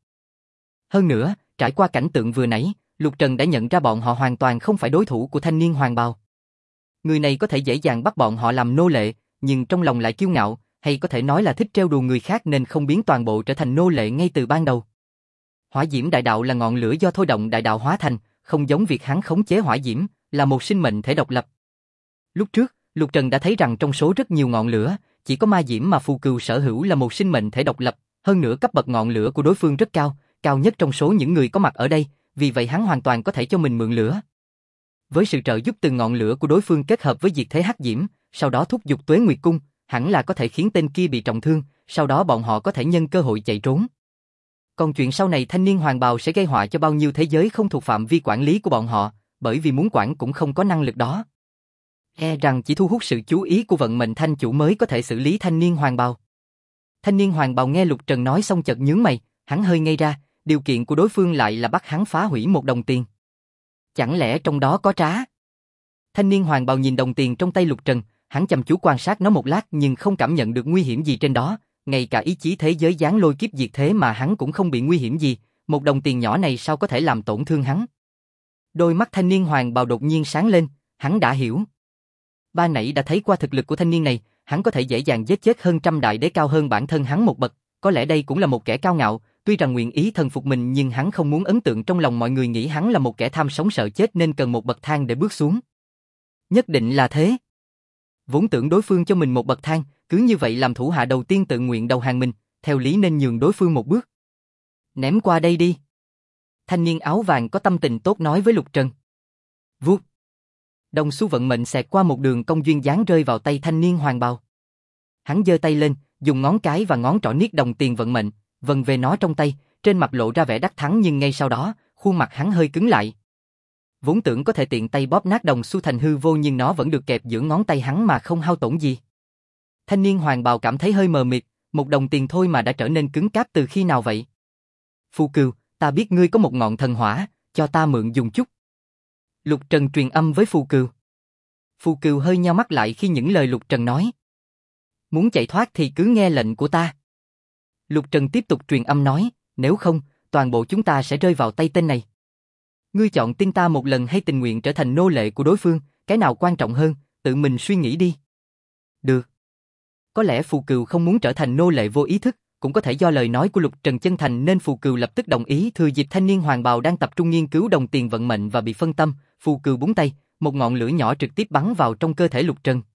Hơn nữa, trải qua cảnh tượng vừa nãy, Lục Trần đã nhận ra bọn họ hoàn toàn không phải đối thủ của thanh niên hoàng bào. Người này có thể dễ dàng bắt bọn họ làm nô lệ, nhưng trong lòng lại kiêu ngạo, hay có thể nói là thích trêu đùa người khác nên không biến toàn bộ trở thành nô lệ ngay từ ban đầu. Hỏa diễm đại đạo là ngọn lửa do thôi động đại đạo hóa thành, không giống việc hắn khống chế hỏa diễm, là một sinh mệnh thể độc lập. Lúc trước, Lục Trần đã thấy rằng trong số rất nhiều ngọn lửa, chỉ có ma diễm mà Phù Cừu sở hữu là một sinh mệnh thể độc lập, hơn nữa cấp bậc ngọn lửa của đối phương rất cao, cao nhất trong số những người có mặt ở đây, vì vậy hắn hoàn toàn có thể cho mình mượn lửa. Với sự trợ giúp từ ngọn lửa của đối phương kết hợp với diệt thế hắc diễm, sau đó thúc giục Tuế Nguyệt Cung, hẳn là có thể khiến tên kia bị trọng thương, sau đó bọn họ có thể nhân cơ hội chạy trốn. Còn chuyện sau này thanh niên hoàng bào sẽ gây họa cho bao nhiêu thế giới không thuộc phạm vi quản lý của bọn họ, bởi vì muốn quản cũng không có năng lực đó. E rằng chỉ thu hút sự chú ý của vận mệnh thanh chủ mới có thể xử lý thanh niên hoàng bào. Thanh niên hoàng bào nghe Lục Trần nói xong chợt nhướng mày, hắn hơi ngây ra, điều kiện của đối phương lại là bắt hắn phá hủy một đồng tiền. Chẳng lẽ trong đó có trá? Thanh niên hoàng bào nhìn đồng tiền trong tay Lục Trần, hắn chăm chú quan sát nó một lát nhưng không cảm nhận được nguy hiểm gì trên đó, ngay cả ý chí thế giới giáng lôi kiếp diệt thế mà hắn cũng không bị nguy hiểm gì, một đồng tiền nhỏ này sao có thể làm tổn thương hắn? Đôi mắt thanh niên hoàng bào đột nhiên sáng lên, hắn đã hiểu. Ba nãy đã thấy qua thực lực của thanh niên này, hắn có thể dễ dàng giết chết hơn 100 đại đế cao hơn bản thân hắn một bậc, có lẽ đây cũng là một kẻ cao ngạo, tuy rằng nguyện ý thần phục mình nhưng hắn không muốn ấn tượng trong lòng mọi người nghĩ hắn là một kẻ tham sống sợ chết nên cần một bậc thang để bước xuống. Nhất định là thế. Vốn tưởng đối phương cho mình một bậc thang, cứ như vậy làm thủ hạ đầu tiên tự nguyện đầu hàng mình, theo lý nên nhường đối phương một bước. Ném qua đây đi. Thanh niên áo vàng có tâm tình tốt nói với Lục Trần. Vuốt. Đồng xu vận mệnh xẹt qua một đường cong duyên dáng rơi vào tay thanh niên hoàng bào. Hắn giơ tay lên, dùng ngón cái và ngón trỏ niết đồng tiền vận mệnh, vần về nó trong tay, trên mặt lộ ra vẻ đắc thắng nhưng ngay sau đó, khuôn mặt hắn hơi cứng lại. Vốn tưởng có thể tiện tay bóp nát đồng xu thành hư vô nhưng nó vẫn được kẹp giữa ngón tay hắn mà không hao tổn gì. Thanh niên hoàng bào cảm thấy hơi mờ mịt, một đồng tiền thôi mà đã trở nên cứng cáp từ khi nào vậy? Phù Cừu, ta biết ngươi có một ngọn thần hỏa, cho ta mượn dùng chút. Lục Trần truyền âm với Phù Cừu. Phù Cừu hơi nheo mắt lại khi những lời Lục Trần nói. Muốn chạy thoát thì cứ nghe lệnh của ta. Lục Trần tiếp tục truyền âm nói, nếu không, toàn bộ chúng ta sẽ rơi vào tay tên này. Ngươi chọn tin ta một lần hay tình nguyện trở thành nô lệ của đối phương, cái nào quan trọng hơn, tự mình suy nghĩ đi. Được. Có lẽ Phù Cừu không muốn trở thành nô lệ vô ý thức, cũng có thể do lời nói của Lục Trần chân thành nên Phù Cừu lập tức đồng ý. Thừa dịp thanh niên hoàng bào đang tập trung nghiên cứu đồng tiền vận mệnh và bị phân tâm, Phù Cừu búng tay, một ngọn lửa nhỏ trực tiếp bắn vào trong cơ thể Lục Trần.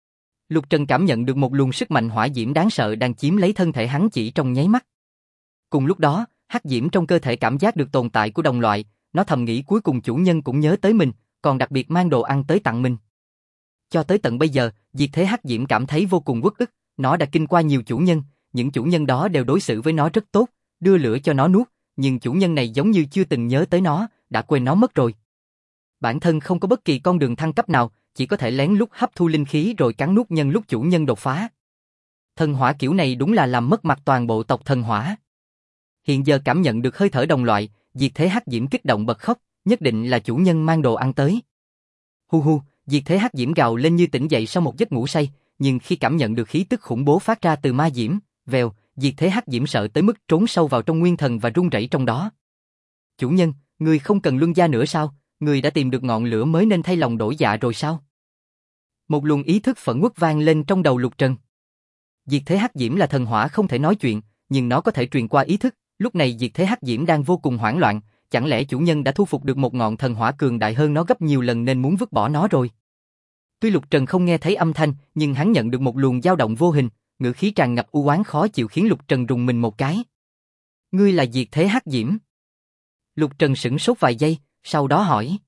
Lục Trần cảm nhận được một luồng sức mạnh hỏa diễm đáng sợ đang chiếm lấy thân thể hắn chỉ trong nháy mắt. Cùng lúc đó, hắc diễm trong cơ thể cảm giác được tồn tại của đồng loại, nó thầm nghĩ cuối cùng chủ nhân cũng nhớ tới mình, còn đặc biệt mang đồ ăn tới tặng mình. Cho tới tận bây giờ, diệt thế hắc diễm cảm thấy vô cùng uất ức, nó đã kinh qua nhiều chủ nhân, những chủ nhân đó đều đối xử với nó rất tốt, đưa lửa cho nó nuốt, nhưng chủ nhân này giống như chưa từng nhớ tới nó, đã quên nó mất rồi. Bản thân không có bất kỳ con đường thăng cấp nào, chỉ có thể lén lút hấp thu linh khí rồi cắn nuốt nhân lúc chủ nhân đột phá. Thần hỏa kiểu này đúng là làm mất mặt toàn bộ tộc thần hỏa. Hiện giờ cảm nhận được hơi thở đồng loại, Diệt Thế Hắc Diễm kích động bật khóc, nhất định là chủ nhân mang đồ ăn tới. Hu hu, Diệt Thế Hắc Diễm gào lên như tỉnh dậy sau một giấc ngủ say, nhưng khi cảm nhận được khí tức khủng bố phát ra từ ma diễm, vèo, Diệt Thế Hắc Diễm sợ tới mức trốn sâu vào trong nguyên thần và run rẩy trong đó. Chủ nhân, người không cần luân gia nữa sao? Người đã tìm được ngọn lửa mới nên thay lòng đổi dạ rồi sao? Một luồng ý thức phẫn uất vang lên trong đầu Lục Trần. Diệt Thế Hắc Diễm là thần hỏa không thể nói chuyện, nhưng nó có thể truyền qua ý thức. Lúc này Diệt Thế Hắc Diễm đang vô cùng hoảng loạn, chẳng lẽ chủ nhân đã thu phục được một ngọn thần hỏa cường đại hơn nó gấp nhiều lần nên muốn vứt bỏ nó rồi? Tuy Lục Trần không nghe thấy âm thanh, nhưng hắn nhận được một luồng dao động vô hình, ngữ khí tràn ngập u oán khó chịu khiến Lục Trần rùng mình một cái. Ngươi là Diệt Thế Hắc Diễm? Lục Trần sửng sốt vài giây, sau đó hỏi.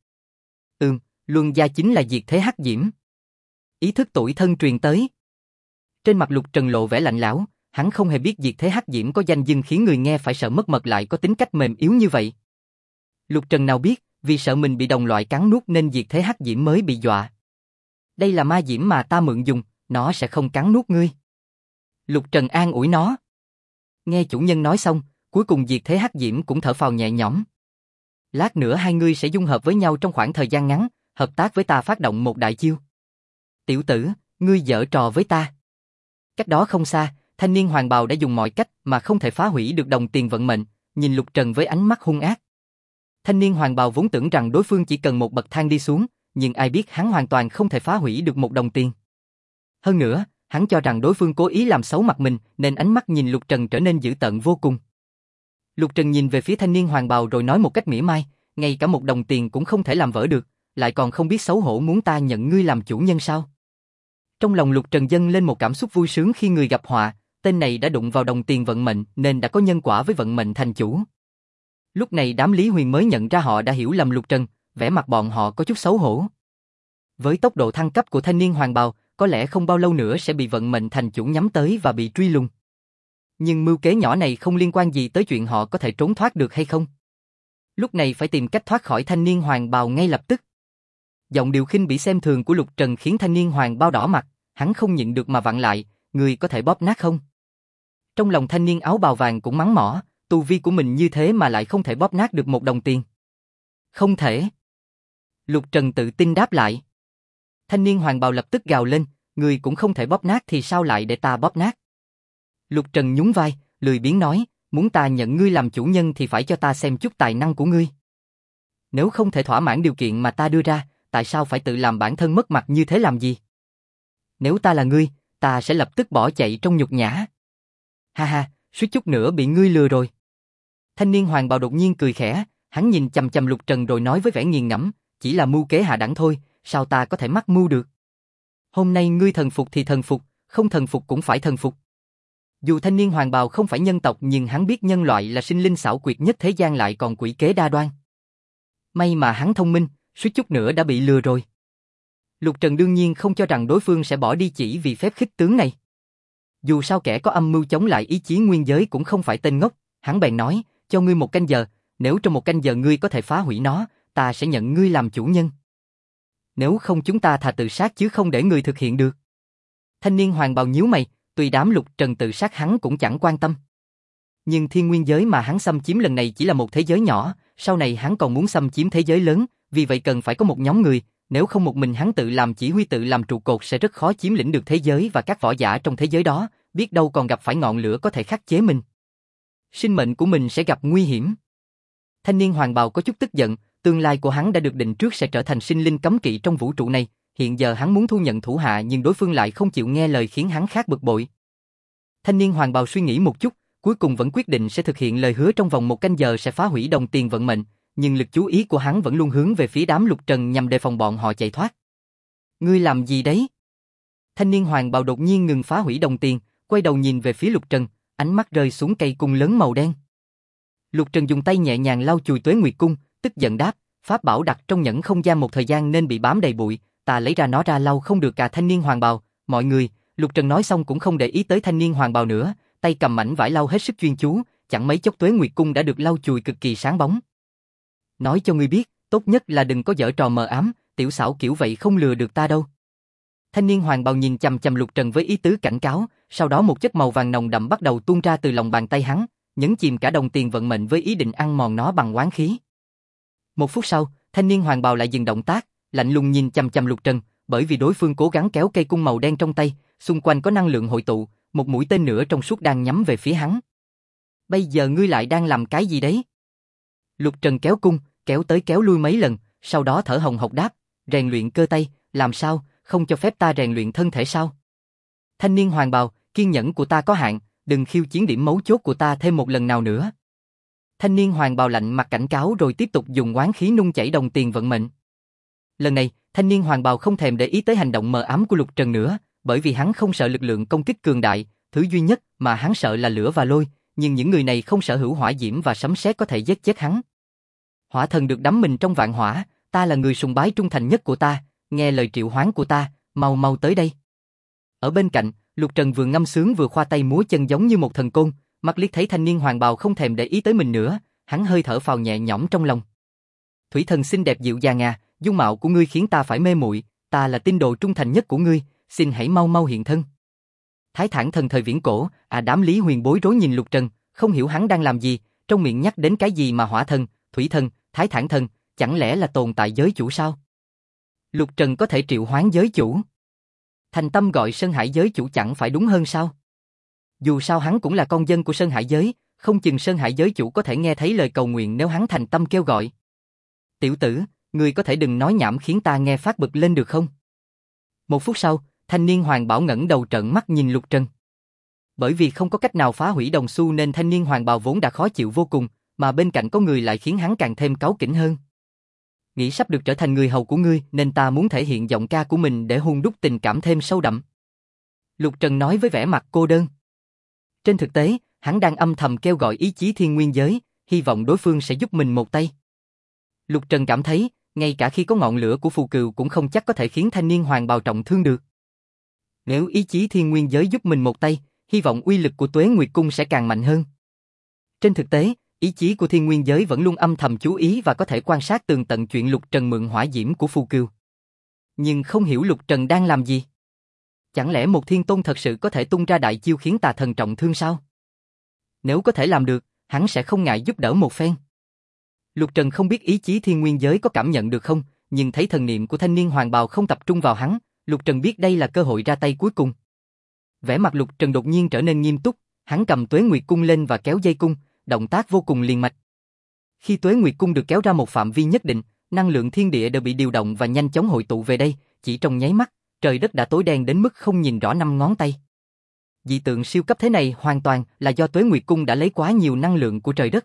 Luân gia chính là Diệt Thế Hắc Diễm. Ý thức tủi thân truyền tới. Trên mặt Lục Trần lộ vẻ lạnh lẽo, hắn không hề biết Diệt Thế Hắc Diễm có danh dưng khiến người nghe phải sợ mất mật lại có tính cách mềm yếu như vậy. Lục Trần nào biết, vì sợ mình bị đồng loại cắn nuốt nên Diệt Thế Hắc Diễm mới bị dọa. Đây là ma diễm mà ta mượn dùng, nó sẽ không cắn nuốt ngươi. Lục Trần an ủi nó. Nghe chủ nhân nói xong, cuối cùng Diệt Thế Hắc Diễm cũng thở phào nhẹ nhõm. Lát nữa hai ngươi sẽ dung hợp với nhau trong khoảng thời gian ngắn, hợp tác với ta phát động một đại chiêu. Tiểu tử, ngươi giở trò với ta. Cách đó không xa, thanh niên hoàng bào đã dùng mọi cách mà không thể phá hủy được đồng tiền vận mệnh, nhìn Lục Trần với ánh mắt hung ác. Thanh niên hoàng bào vốn tưởng rằng đối phương chỉ cần một bậc thang đi xuống, nhưng ai biết hắn hoàn toàn không thể phá hủy được một đồng tiền. Hơn nữa, hắn cho rằng đối phương cố ý làm xấu mặt mình, nên ánh mắt nhìn Lục Trần trở nên dữ tợn vô cùng. Lục Trần nhìn về phía thanh niên hoàng bào rồi nói một cách mỉa mai, ngay cả một đồng tiền cũng không thể làm vỡ được, lại còn không biết xấu hổ muốn ta nhận ngươi làm chủ nhân sao? Trong lòng Lục Trần dâng lên một cảm xúc vui sướng khi người gặp họa, tên này đã đụng vào đồng tiền vận mệnh nên đã có nhân quả với vận mệnh thành chủ. Lúc này đám Lý Huyền mới nhận ra họ đã hiểu lầm Lục Trần, vẻ mặt bọn họ có chút xấu hổ. Với tốc độ thăng cấp của thanh niên hoàng bào, có lẽ không bao lâu nữa sẽ bị vận mệnh thành chủ nhắm tới và bị truy lùng. Nhưng mưu kế nhỏ này không liên quan gì tới chuyện họ có thể trốn thoát được hay không. Lúc này phải tìm cách thoát khỏi thanh niên hoàng bào ngay lập tức. Giọng điệu khinh bỉ xem thường của Lục Trần khiến thanh niên hoàng bào đỏ mặt, hắn không nhịn được mà vặn lại, người có thể bóp nát không? Trong lòng thanh niên áo bào vàng cũng mắng mỏ, tu vi của mình như thế mà lại không thể bóp nát được một đồng tiền. Không thể. Lục Trần tự tin đáp lại. Thanh niên hoàng bào lập tức gào lên, người cũng không thể bóp nát thì sao lại để ta bóp nát? Lục Trần nhún vai, lười biếng nói, muốn ta nhận ngươi làm chủ nhân thì phải cho ta xem chút tài năng của ngươi. Nếu không thể thỏa mãn điều kiện mà ta đưa ra, tại sao phải tự làm bản thân mất mặt như thế làm gì? Nếu ta là ngươi, ta sẽ lập tức bỏ chạy trong nhục nhã. Ha ha, suýt chút nữa bị ngươi lừa rồi. Thanh niên hoàng bào đột nhiên cười khẽ, hắn nhìn chằm chằm Lục Trần rồi nói với vẻ nghiền ngẫm, chỉ là mưu kế hạ đẳng thôi, sao ta có thể mắc mưu được? Hôm nay ngươi thần phục thì thần phục, không thần phục cũng phải thần phục. Dù thanh niên hoàng bào không phải nhân tộc nhưng hắn biết nhân loại là sinh linh xảo quyệt nhất thế gian lại còn quỷ kế đa đoan. May mà hắn thông minh, suýt chút nữa đã bị lừa rồi. Lục Trần đương nhiên không cho rằng đối phương sẽ bỏ đi chỉ vì phép khích tướng này. Dù sao kẻ có âm mưu chống lại ý chí nguyên giới cũng không phải tên ngốc, hắn bèn nói, cho ngươi một canh giờ, nếu trong một canh giờ ngươi có thể phá hủy nó, ta sẽ nhận ngươi làm chủ nhân. Nếu không chúng ta thà tự sát chứ không để ngươi thực hiện được. Thanh niên hoàng bào nhíu mày, tuy đám Lục Trần tự sát hắn cũng chẳng quan tâm. Nhưng thiên nguyên giới mà hắn xâm chiếm lần này chỉ là một thế giới nhỏ, sau này hắn còn muốn xâm chiếm thế giới lớn, vì vậy cần phải có một nhóm người, nếu không một mình hắn tự làm chỉ huy tự làm trụ cột sẽ rất khó chiếm lĩnh được thế giới và các võ giả trong thế giới đó, biết đâu còn gặp phải ngọn lửa có thể khắc chế mình. Sinh mệnh của mình sẽ gặp nguy hiểm. Thanh niên hoàng bào có chút tức giận, tương lai của hắn đã được định trước sẽ trở thành sinh linh cấm kỵ trong vũ trụ này, hiện giờ hắn muốn thu nhận thủ hạ nhưng đối phương lại không chịu nghe lời khiến hắn khác bực bội. Thanh niên hoàng bào suy nghĩ một chút, cuối cùng vẫn quyết định sẽ thực hiện lời hứa trong vòng một canh giờ sẽ phá hủy đồng tiền vận mệnh, nhưng lực chú ý của hắn vẫn luôn hướng về phía đám Lục Trần nhằm đề phòng bọn họ chạy thoát. Ngươi làm gì đấy? Thanh niên hoàng bào đột nhiên ngừng phá hủy đồng tiền, quay đầu nhìn về phía Lục Trần, ánh mắt rơi xuống cây cung lớn màu đen. Lục Trần dùng tay nhẹ nhàng lau chùi Tuế Nguyệt cung, tức giận đáp, pháp bảo đặt trong nhẫn không gian một thời gian nên bị bám đầy bụi, ta lấy ra nó ra lau không được cả thanh niên hoàng bào, mọi người, Lục Trần nói xong cũng không để ý tới thanh niên hoàng bào nữa, tay cầm mảnh vải lau hết sức chuyên chú, chẳng mấy chốc Tuế Nguyệt cung đã được lau chùi cực kỳ sáng bóng. Nói cho ngươi biết, tốt nhất là đừng có giở trò mờ ám, tiểu xảo kiểu vậy không lừa được ta đâu. Thanh niên hoàng bào nhìn chằm chằm Lục Trần với ý tứ cảnh cáo, sau đó một chất màu vàng nồng đậm bắt đầu tuôn ra từ lòng bàn tay hắn, nhấn chìm cả đồng tiền vận mệnh với ý định ăn mòn nó bằng oán khí. Một phút sau, thanh niên hoàng bào lại dừng động tác, lạnh lùng nhìn chằm chằm Lục Trần, bởi vì đối phương cố gắng kéo cây cung màu đen trong tay, xung quanh có năng lượng hội tụ, một mũi tên nữa trong suốt đang nhắm về phía hắn. Bây giờ ngươi lại đang làm cái gì đấy? Lục Trần kéo cung, kéo tới kéo lui mấy lần, sau đó thở hồng hộc đáp, rèn luyện cơ tay, làm sao, không cho phép ta rèn luyện thân thể sao? Thanh niên hoàng bào, kiên nhẫn của ta có hạn, đừng khiêu chiến điểm mấu chốt của ta thêm một lần nào nữa. Thanh niên hoàng bào lạnh mặt cảnh cáo rồi tiếp tục dùng oán khí nung chảy đồng tiền vận mệnh. Lần này, thanh niên hoàng bào không thèm để ý tới hành động mờ ám của Lục Trần nữa, bởi vì hắn không sợ lực lượng công kích cường đại, thứ duy nhất mà hắn sợ là lửa và lôi, nhưng những người này không sở hữu hỏa diễm và sấm sét có thể giết chết hắn. Hỏa thần được đắm mình trong vạn hỏa, ta là người sùng bái trung thành nhất của ta, nghe lời triệu hoán của ta, mau mau tới đây. Ở bên cạnh, Lục Trần vừa ngâm sướng vừa khoa tay múa chân giống như một thần côn, mắt liếc thấy thanh niên hoàng bào không thèm để ý tới mình nữa, hắn hơi thở phào nhẹ nhõm trong lòng. Thủy thần xinh đẹp dịu dàng à, dung mạo của ngươi khiến ta phải mê muội, ta là tín đồ trung thành nhất của ngươi, xin hãy mau mau hiện thân. Thái Thản thần thời viễn cổ, đám Lý Huyền bối rối nhìn Lục Trần, không hiểu hắn đang làm gì, trong miệng nhắc đến cái gì mà hỏa thần, thủy thần, Thái Thản thần, chẳng lẽ là tồn tại giới chủ sao? Lục Trần có thể triệu hoán giới chủ. Thành tâm gọi Sơn Hải giới chủ chẳng phải đúng hơn sao? Dù sao hắn cũng là con dân của Sơn Hải giới, không chừng Sơn Hải giới chủ có thể nghe thấy lời cầu nguyện nếu hắn thành tâm kêu gọi. Tiểu tử, ngươi có thể đừng nói nhảm khiến ta nghe phát bực lên được không? Một phút sau, thanh niên hoàng bảo ngẩng đầu trợn mắt nhìn Lục Trần. Bởi vì không có cách nào phá hủy đồng xu nên thanh niên hoàng bào vốn đã khó chịu vô cùng, mà bên cạnh có người lại khiến hắn càng thêm cáu kỉnh hơn. Nghĩ sắp được trở thành người hầu của ngươi nên ta muốn thể hiện giọng ca của mình để hun đúc tình cảm thêm sâu đậm. Lục Trần nói với vẻ mặt cô đơn. Trên thực tế, hắn đang âm thầm kêu gọi ý chí thiên nguyên giới, hy vọng đối phương sẽ giúp mình một tay. Lục Trần cảm thấy, ngay cả khi có ngọn lửa của phù cừu cũng không chắc có thể khiến thanh niên hoàng bào trọng thương được. Nếu ý chí thiên nguyên giới giúp mình một tay, hy vọng uy lực của Tuế Nguyệt Cung sẽ càng mạnh hơn. Trên thực tế, ý chí của thiên nguyên giới vẫn luôn âm thầm chú ý và có thể quan sát tường tận chuyện Lục Trần mượn hỏa diễm của phù cừu. Nhưng không hiểu Lục Trần đang làm gì. Chẳng lẽ một thiên tôn thật sự có thể tung ra đại chiêu khiến tà thần trọng thương sao? Nếu có thể làm được, hắn sẽ không ngại giúp đỡ một phen. Lục Trần không biết ý chí thiên nguyên giới có cảm nhận được không, nhưng thấy thần niệm của thanh niên hoàng bào không tập trung vào hắn, Lục Trần biết đây là cơ hội ra tay cuối cùng. Vẻ mặt Lục Trần đột nhiên trở nên nghiêm túc, hắn cầm Tuế Nguyệt Cung lên và kéo dây cung, động tác vô cùng liền mạch. Khi Tuế Nguyệt Cung được kéo ra một phạm vi nhất định, năng lượng thiên địa đều bị điều động và nhanh chóng hội tụ về đây, chỉ trong nháy mắt, trời đất đã tối đen đến mức không nhìn rõ năm ngón tay. Dị tượng siêu cấp thế này hoàn toàn là do Tuế Nguyệt Cung đã lấy quá nhiều năng lượng của trời đất.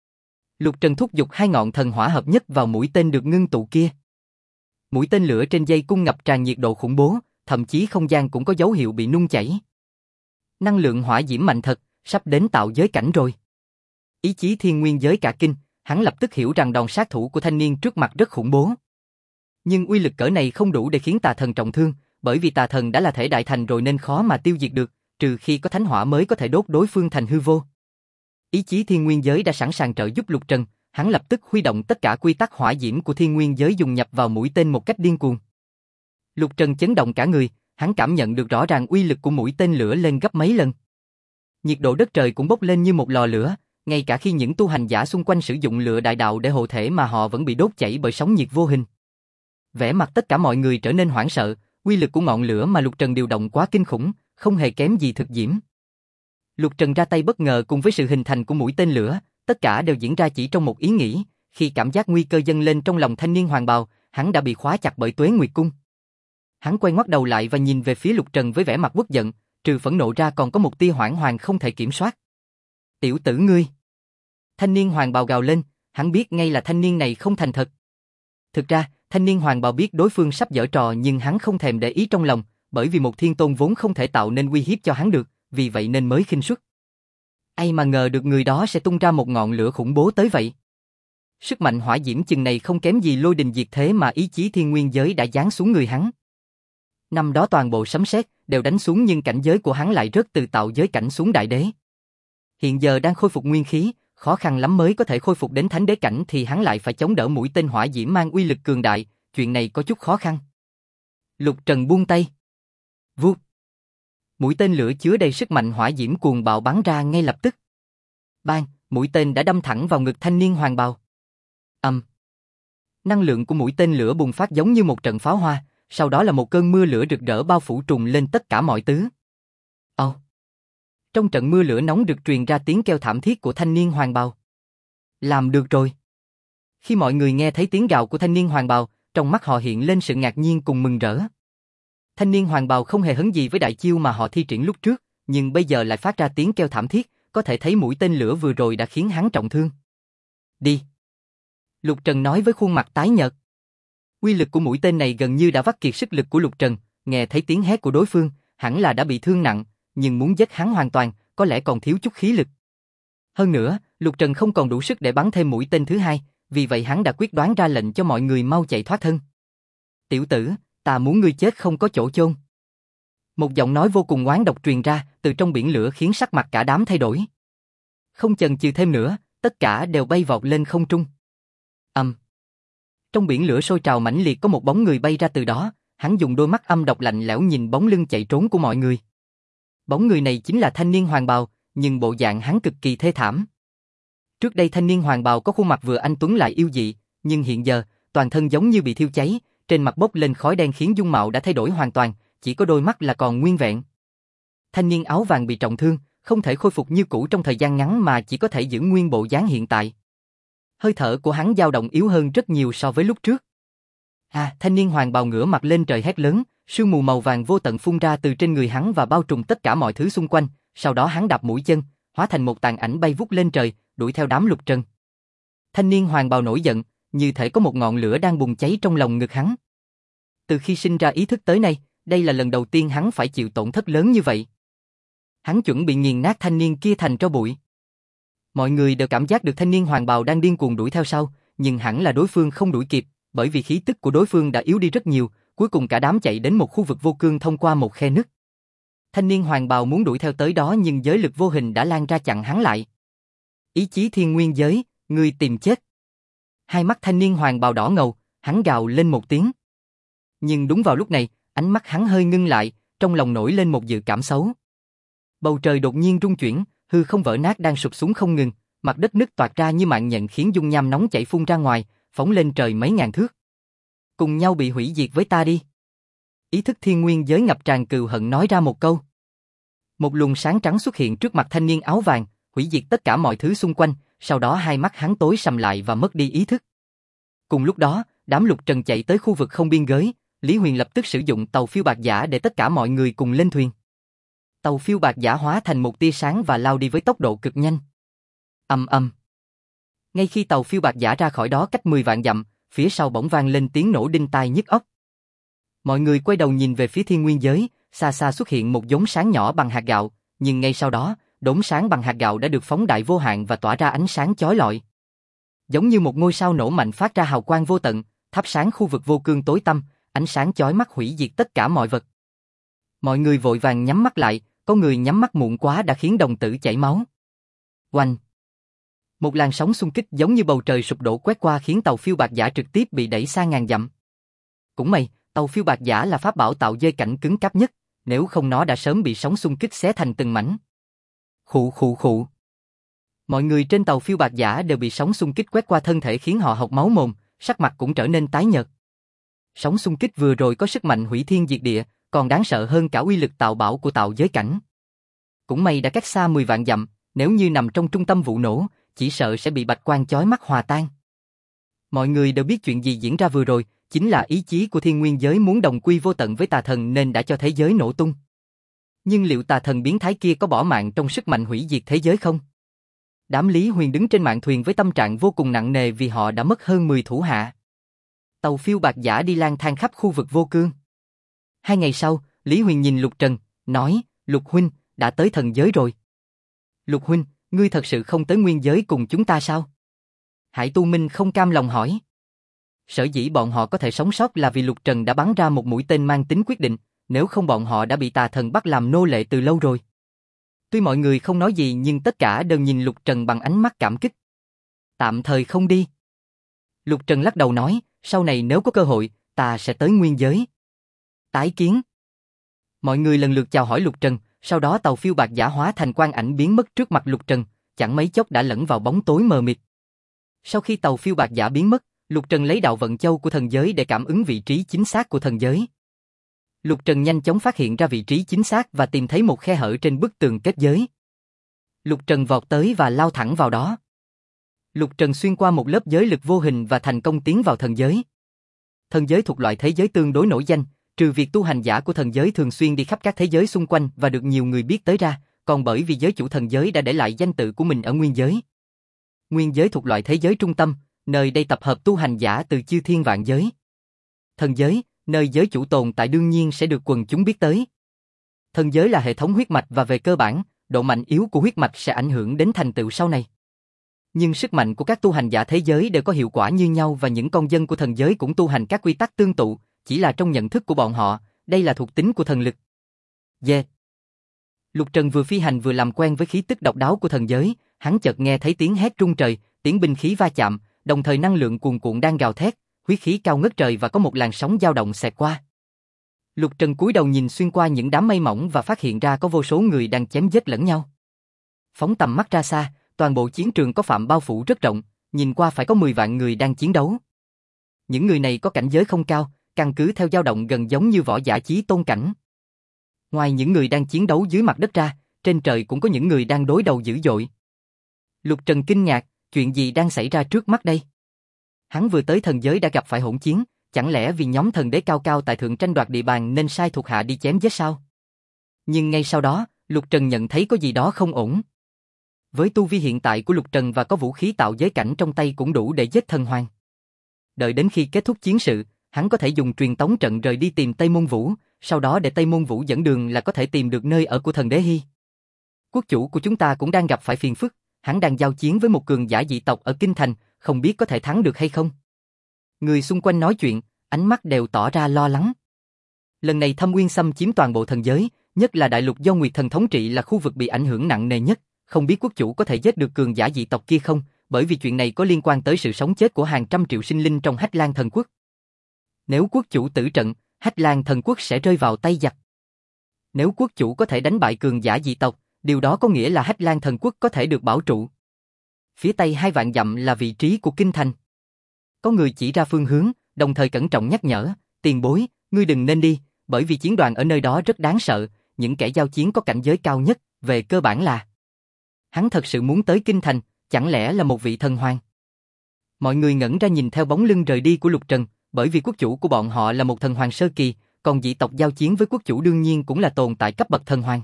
Lục Trần thúc giục hai ngọn thần hỏa hợp nhất vào mũi tên được ngưng tụ kia. Mũi tên lửa trên dây cung ngập tràn nhiệt độ khủng bố, thậm chí không gian cũng có dấu hiệu bị nung chảy. Năng lượng hỏa diễm mạnh thật, sắp đến tạo giới cảnh rồi. Ý chí thiên nguyên giới cả kinh, hắn lập tức hiểu rằng đòn sát thủ của thanh niên trước mặt rất khủng bố. Nhưng uy lực cỡ này không đủ để khiến tà thần trọng thương, bởi vì tà thần đã là thể đại thành rồi nên khó mà tiêu diệt được, trừ khi có thánh hỏa mới có thể đốt đối phương thành hư vô. Ý chí thiên nguyên giới đã sẵn sàng trợ giúp Lục Trần, hắn lập tức huy động tất cả quy tắc hỏa diễm của thiên nguyên giới dùng nhập vào mũi tên một cách điên cuồng. Lục Trần chấn động cả người, hắn cảm nhận được rõ ràng uy lực của mũi tên lửa lên gấp mấy lần. Nhiệt độ đất trời cũng bốc lên như một lò lửa, ngay cả khi những tu hành giả xung quanh sử dụng lửa đại đạo để hộ thể mà họ vẫn bị đốt chảy bởi sóng nhiệt vô hình. Vẻ mặt tất cả mọi người trở nên hoảng sợ, uy lực của ngọn lửa mà Lục Trần điều động quá kinh khủng, không hề kém gì thực diễm. Lục Trần ra tay bất ngờ cùng với sự hình thành của mũi tên lửa, tất cả đều diễn ra chỉ trong một ý nghĩ, khi cảm giác nguy cơ dâng lên trong lòng thanh niên hoàng bào, hắn đã bị khóa chặt bởi Tuế Nguyệt Cung. Hắn quay ngoắt đầu lại và nhìn về phía Lục Trần với vẻ mặt uất giận, trừ phẫn nộ ra còn có một tia hoảng hoàng không thể kiểm soát. Tiểu tử ngươi! Thanh niên hoàng bào gào lên, hắn biết ngay là thanh niên này không thành thật. Thực ra, thanh niên hoàng bào biết đối phương sắp giở trò nhưng hắn không thèm để ý trong lòng, bởi vì một thiên tôn vốn không thể tạo nên uy hiếp cho hắn được, vì vậy nên mới khinh suất. Ai mà ngờ được người đó sẽ tung ra một ngọn lửa khủng bố tới vậy. Sức mạnh hỏa diễm chừng này không kém gì lôi đình diệt thế mà ý chí thiên nguyên giới đã giáng xuống người hắn. Năm đó toàn bộ sấm sét đều đánh xuống nhưng cảnh giới của hắn lại rớt từ tạo giới cảnh xuống đại đế. Hiện giờ đang khôi phục nguyên khí, khó khăn lắm mới có thể khôi phục đến thánh đế cảnh thì hắn lại phải chống đỡ mũi tên hỏa diễm mang uy lực cường đại, chuyện này có chút khó khăn. Lục Trần buông tay. Vút. Mũi tên lửa chứa đầy sức mạnh hỏa diễm cuồng bạo bắn ra ngay lập tức. Bang, mũi tên đã đâm thẳng vào ngực thanh niên hoàng bào. Năng lượng của mũi tên lửa bùng phát giống như một trận pháo hoa, sau đó là một cơn mưa lửa rực rỡ bao phủ trùm lên tất cả mọi thứ. Trong trận mưa lửa nóng được truyền ra tiếng kêu thảm thiết của thanh niên hoàng bào. Làm được rồi. Khi mọi người nghe thấy tiếng gào của thanh niên hoàng bào, trong mắt họ hiện lên sự ngạc nhiên cùng mừng rỡ. Thanh niên hoàng bào không hề hấn gì với đại chiêu mà họ thi triển lúc trước, nhưng bây giờ lại phát ra tiếng kêu thảm thiết, có thể thấy mũi tên lửa vừa rồi đã khiến hắn trọng thương. Đi. Lục Trần nói với khuôn mặt tái nhợt. Uy lực của mũi tên này gần như đã vắt kiệt sức lực của Lục Trần, nghe thấy tiếng hét của đối phương, hẳn là đã bị thương nặng, nhưng muốn giết hắn hoàn toàn, có lẽ còn thiếu chút khí lực. Hơn nữa, Lục Trần không còn đủ sức để bắn thêm mũi tên thứ hai, vì vậy hắn đã quyết đoán ra lệnh cho mọi người mau chạy thoát thân. Tiểu tử, ta muốn ngươi chết không có chỗ chôn. Một giọng nói vô cùng oán độc truyền ra từ trong biển lửa khiến sắc mặt cả đám thay đổi. Không chần chừ thêm nữa, tất cả đều bay vọt lên không trung. Trong biển lửa sôi trào mãnh liệt có một bóng người bay ra từ đó, hắn dùng đôi mắt âm độc lạnh lẽo nhìn bóng lưng chạy trốn của mọi người. Bóng người này chính là thanh niên hoàng bào, nhưng bộ dạng hắn cực kỳ thê thảm. Trước đây thanh niên hoàng bào có khuôn mặt vừa anh tuấn lại yêu dị, nhưng hiện giờ, toàn thân giống như bị thiêu cháy, trên mặt bốc lên khói đen khiến dung mạo đã thay đổi hoàn toàn, chỉ có đôi mắt là còn nguyên vẹn. Thanh niên áo vàng bị trọng thương, không thể khôi phục như cũ trong thời gian ngắn mà chỉ có thể giữ nguyên bộ dáng hiện tại. Hơi thở của hắn dao động yếu hơn rất nhiều so với lúc trước. Thanh niên hoàng bào ngửa mặt lên trời hét lớn, sương mù màu vàng vô tận phun ra từ trên người hắn và bao trùm tất cả mọi thứ xung quanh, sau đó hắn đạp mũi chân, hóa thành một tàn ảnh bay vút lên trời, đuổi theo đám Lục Trần. Thanh niên hoàng bào nổi giận, như thể có một ngọn lửa đang bùng cháy trong lòng ngực hắn. Từ khi sinh ra ý thức tới nay, đây là lần đầu tiên hắn phải chịu tổn thất lớn như vậy. Hắn chuẩn bị nghiền nát thanh niên kia thành tro bụi. Mọi người đều cảm giác được thanh niên hoàng bào đang điên cuồng đuổi theo sau, nhưng hẳn là đối phương không đuổi kịp, bởi vì khí tức của đối phương đã yếu đi rất nhiều, cuối cùng cả đám chạy đến một khu vực vô cương thông qua một khe nứt. Thanh niên hoàng bào muốn đuổi theo tới đó nhưng giới lực vô hình đã lan ra chặn hắn lại. Ý chí thiên nguyên giới, ngươi tìm chết. Hai mắt thanh niên hoàng bào đỏ ngầu, hắn gào lên một tiếng. Nhưng đúng vào lúc này, ánh mắt hắn hơi ngưng lại, trong lòng nổi lên một dự cảm xấu. Bầu trời đột nhiên rung chuyển, hư không vỡ nát đang sụp xuống không ngừng, mặt đất nứt toạc ra như mạng nhện khiến dung nham nóng chảy phun ra ngoài, phóng lên trời mấy ngàn thước. Cùng nhau bị hủy diệt với ta đi. Ý thức thiên nguyên giới ngập tràn cừu hận nói ra một câu. Một luồng sáng trắng xuất hiện trước mặt thanh niên áo vàng, hủy diệt tất cả mọi thứ xung quanh, sau đó hai mắt hắn tối sầm lại và mất đi ý thức. Cùng lúc đó, đám Lục Trần chạy tới khu vực không biên giới, Lý Huyền lập tức sử dụng tàu phiêu bạc giả để tất cả mọi người cùng lên thuyền. Tàu phiêu bạc giả hóa thành một tia sáng và lao đi với tốc độ cực nhanh. Ngay khi tàu phiêu bạc giả ra khỏi đó cách 10 vạn dặm, phía sau bỗng vang lên tiếng nổ đinh tai nhức óc. Mọi người quay đầu nhìn về phía thiên nguyên giới, xa xa xuất hiện một đốm sáng nhỏ bằng hạt gạo, nhưng ngay sau đó, đốm sáng bằng hạt gạo đã được phóng đại vô hạn và tỏa ra ánh sáng chói lọi. Giống như một ngôi sao nổ mạnh phát ra hào quang vô tận, thắp sáng khu vực vô cương tối tăm, ánh sáng chói mắt hủy diệt tất cả mọi vật. Mọi người vội vàng nhắm mắt lại, có người nhắm mắt muộn quá đã khiến đồng tử chảy máu. Oanh! Một làn sóng xung kích giống như bầu trời sụp đổ quét qua khiến tàu phiêu bạc giả trực tiếp bị đẩy xa ngàn dặm. Cũng may, tàu phiêu bạc giả là pháp bảo tạo dơi cảnh cứng cáp nhất, nếu không nó đã sớm bị sóng xung kích xé thành từng mảnh. Khụ. Mọi người trên tàu phiêu bạc giả đều bị sóng xung kích quét qua thân thể khiến họ hộc máu mồm, sắc mặt cũng trở nên tái nhợt. Sóng xung kích vừa rồi có sức mạnh hủy thiên diệt địa, còn đáng sợ hơn cả uy lực tạo bảo của tạo giới cảnh. Cũng may đã cách xa 10 vạn dặm, nếu như nằm trong trung tâm vụ nổ, chỉ sợ sẽ bị bạch quang chói mắt hòa tan. Mọi người đều biết chuyện gì diễn ra vừa rồi, chính là ý chí của thiên nguyên giới muốn đồng quy vô tận với tà thần nên đã cho thế giới nổ tung. Nhưng liệu tà thần biến thái kia có bỏ mạng trong sức mạnh hủy diệt thế giới không? Đám Lý Huyền đứng trên mạn thuyền với tâm trạng vô cùng nặng nề vì họ đã mất hơn 10 thủ hạ. Tàu phiêu bạc giả đi lang thang khắp khu vực vô cương. 2 ngày sau, Lý Huyền nhìn Lục Trần, nói, Lục huynh, đã tới thần giới rồi. Lục huynh, ngươi thật sự không tới nguyên giới cùng chúng ta sao? Hải Tu Minh không cam lòng hỏi. Sở dĩ bọn họ có thể sống sót là vì Lục Trần đã bắn ra một mũi tên mang tính quyết định, nếu không bọn họ đã bị tà thần bắt làm nô lệ từ lâu rồi. Tuy mọi người không nói gì nhưng tất cả đều nhìn Lục Trần bằng ánh mắt cảm kích. Tạm thời không đi. Lục Trần lắc đầu nói, sau này nếu có cơ hội, ta sẽ tới nguyên giới. Tái kiến. Mọi người lần lượt chào hỏi Lục Trần, sau đó tàu phiêu bạc giả hóa thành quang ảnh biến mất trước mặt Lục Trần, chẳng mấy chốc đã lẫn vào bóng tối mờ mịt. Sau khi tàu phiêu bạc giả biến mất, Lục Trần lấy đạo vận châu của thần giới để cảm ứng vị trí chính xác của thần giới. Lục Trần nhanh chóng phát hiện ra vị trí chính xác và tìm thấy một khe hở trên bức tường kết giới. Lục Trần vọt tới và lao thẳng vào đó. Lục Trần xuyên qua một lớp giới lực vô hình và thành công tiến vào thần giới. Thần giới thuộc loại thế giới tương đối nổi danh, trừ việc tu hành giả của thần giới thường xuyên đi khắp các thế giới xung quanh và được nhiều người biết tới ra, còn bởi vì giới chủ thần giới đã để lại danh tự của mình ở nguyên giới. Nguyên giới thuộc loại thế giới trung tâm, nơi đây tập hợp tu hành giả từ chư thiên vạn giới. Thần giới, nơi giới chủ tồn tại đương nhiên sẽ được quần chúng biết tới. Thần giới là hệ thống huyết mạch và về cơ bản, độ mạnh yếu của huyết mạch sẽ ảnh hưởng đến thành tựu sau này. Nhưng sức mạnh của các tu hành giả thế giới đều có hiệu quả như nhau và những con dân của thần giới cũng tu hành các quy tắc tương tự, chỉ là trong nhận thức của bọn họ, đây là thuộc tính của thần lực. Yeah. Lục Trần vừa phi hành vừa làm quen với khí tức độc đáo của thần giới, hắn chợt nghe thấy tiếng hét rung trời, tiếng binh khí va chạm, đồng thời năng lượng cuồn cuộn đang gào thét, huyết khí cao ngất trời và có một làn sóng dao động xẹt qua. Lục Trần cúi đầu nhìn xuyên qua những đám mây mỏng và phát hiện ra có vô số người đang chém giết lẫn nhau. Phóng tầm mắt ra xa, toàn bộ chiến trường có phạm bao phủ rất rộng, nhìn qua phải có 10 vạn người đang chiến đấu. Những người này có cảnh giới không cao, căn cứ theo dao động gần giống như võ giả chí tôn cảnh. Ngoài những người đang chiến đấu dưới mặt đất ra, trên trời cũng có những người đang đối đầu dữ dội. Lục Trần kinh ngạc, chuyện gì đang xảy ra trước mắt đây? Hắn vừa tới thần giới đã gặp phải hỗn chiến, chẳng lẽ vì nhóm thần đế cao cao tại thượng tranh đoạt địa bàn nên sai thuộc hạ đi chém giết sao? Nhưng ngay sau đó, Lục Trần nhận thấy có gì đó không ổn. Với tu vi hiện tại của Lục Trần và có vũ khí tạo giới cảnh trong tay cũng đủ để giết thần hoàng. Đợi đến khi kết thúc chiến sự, hắn có thể dùng truyền tống trận rời đi tìm Tây Môn Vũ, sau đó để Tây Môn Vũ dẫn đường là có thể tìm được nơi ở của thần đế Hy. Quốc chủ của chúng ta cũng đang gặp phải phiền phức, hắn đang giao chiến với một cường giả dị tộc ở Kinh Thành, không biết có thể thắng được hay không. Người xung quanh nói chuyện, ánh mắt đều tỏ ra lo lắng. Lần này Thâm Uyên xâm chiếm toàn bộ thần giới, nhất là đại lục do Nguyệt Thần thống trị là khu vực bị ảnh hưởng nặng nề nhất, không biết quốc chủ có thể giết được cường giả dị tộc kia không, bởi vì chuyện này có liên quan tới sự sống chết của hàng trăm triệu sinh linh trong Hách Lan Thần Quốc. Nếu quốc chủ tử trận, Hách Lan Thần Quốc sẽ rơi vào tay giặc. Nếu quốc chủ có thể đánh bại cường giả dị tộc, điều đó có nghĩa là Hách Lan Thần Quốc có thể được bảo trụ. Phía tây 2 vạn dặm là vị trí của kinh thành. Có người chỉ ra phương hướng, đồng thời cẩn trọng nhắc nhở, tiền bối, ngươi đừng nên đi, bởi vì chiến đoàn ở nơi đó rất đáng sợ, những kẻ giao chiến có cảnh giới cao nhất, về cơ bản là. Hắn thật sự muốn tới kinh thành, chẳng lẽ là một vị thần hoàng? Mọi người ngẩn ra nhìn theo bóng lưng rời đi của Lục Trần, bởi vì quốc chủ của bọn họ là một thần hoàng sơ kỳ, còn dị tộc giao chiến với quốc chủ đương nhiên cũng là tồn tại cấp bậc thần hoàng.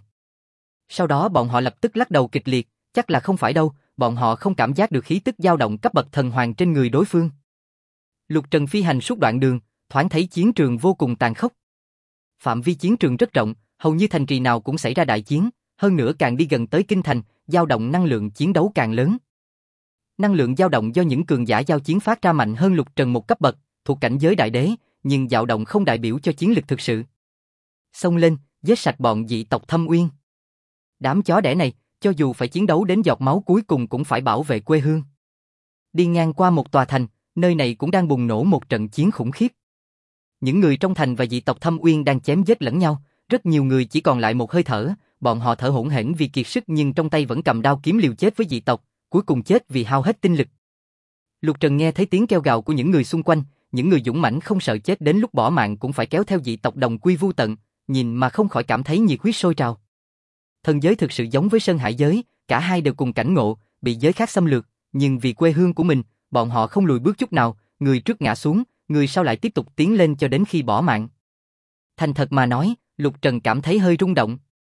Sau đó bọn họ lập tức lắc đầu kịch liệt, chắc là không phải đâu, bọn họ không cảm giác được khí tức dao động cấp bậc thần hoàng trên người đối phương. Lục Trần phi hành suốt đoạn đường, thoáng thấy chiến trường vô cùng tàn khốc. Phạm vi chiến trường rất rộng, hầu như thành trì nào cũng xảy ra đại chiến, hơn nữa càng đi gần tới kinh thành, dao động năng lượng chiến đấu càng lớn. Năng lượng dao động do những cường giả giao chiến phát ra mạnh hơn Lục Trần một cấp bậc, thuộc cảnh giới đại đế, nhưng dao động không đại biểu cho chiến lực thực sự. Xông lên, giết sạch bọn dị tộc Thâm Uyên. Đám chó đẻ này, cho dù phải chiến đấu đến giọt máu cuối cùng cũng phải bảo vệ quê hương. Đi ngang qua một tòa thành, nơi này cũng đang bùng nổ một trận chiến khủng khiếp. Những người trong thành và dị tộc Thâm Uyên đang chém giết lẫn nhau, rất nhiều người chỉ còn lại một hơi thở, bọn họ thở hổn hển vì kiệt sức nhưng trong tay vẫn cầm đao kiếm liều chết với dị tộc, cuối cùng chết vì hao hết tinh lực. Lục Trần nghe thấy tiếng kêu gào của những người xung quanh, những người dũng mãnh không sợ chết đến lúc bỏ mạng cũng phải kéo theo dị tộc đồng quy vu tận, nhìn mà không khỏi cảm thấy nhiệt huyết sôi trào. Thần giới thực sự giống với Sơn Hải giới, cả hai đều cùng cảnh ngộ, bị giới khác xâm lược, nhưng vì quê hương của mình, bọn họ không lùi bước chút nào, người trước ngã xuống, người sau lại tiếp tục tiến lên cho đến khi bỏ mạng. Thành thật mà nói, Lục Trần cảm thấy hơi rung động.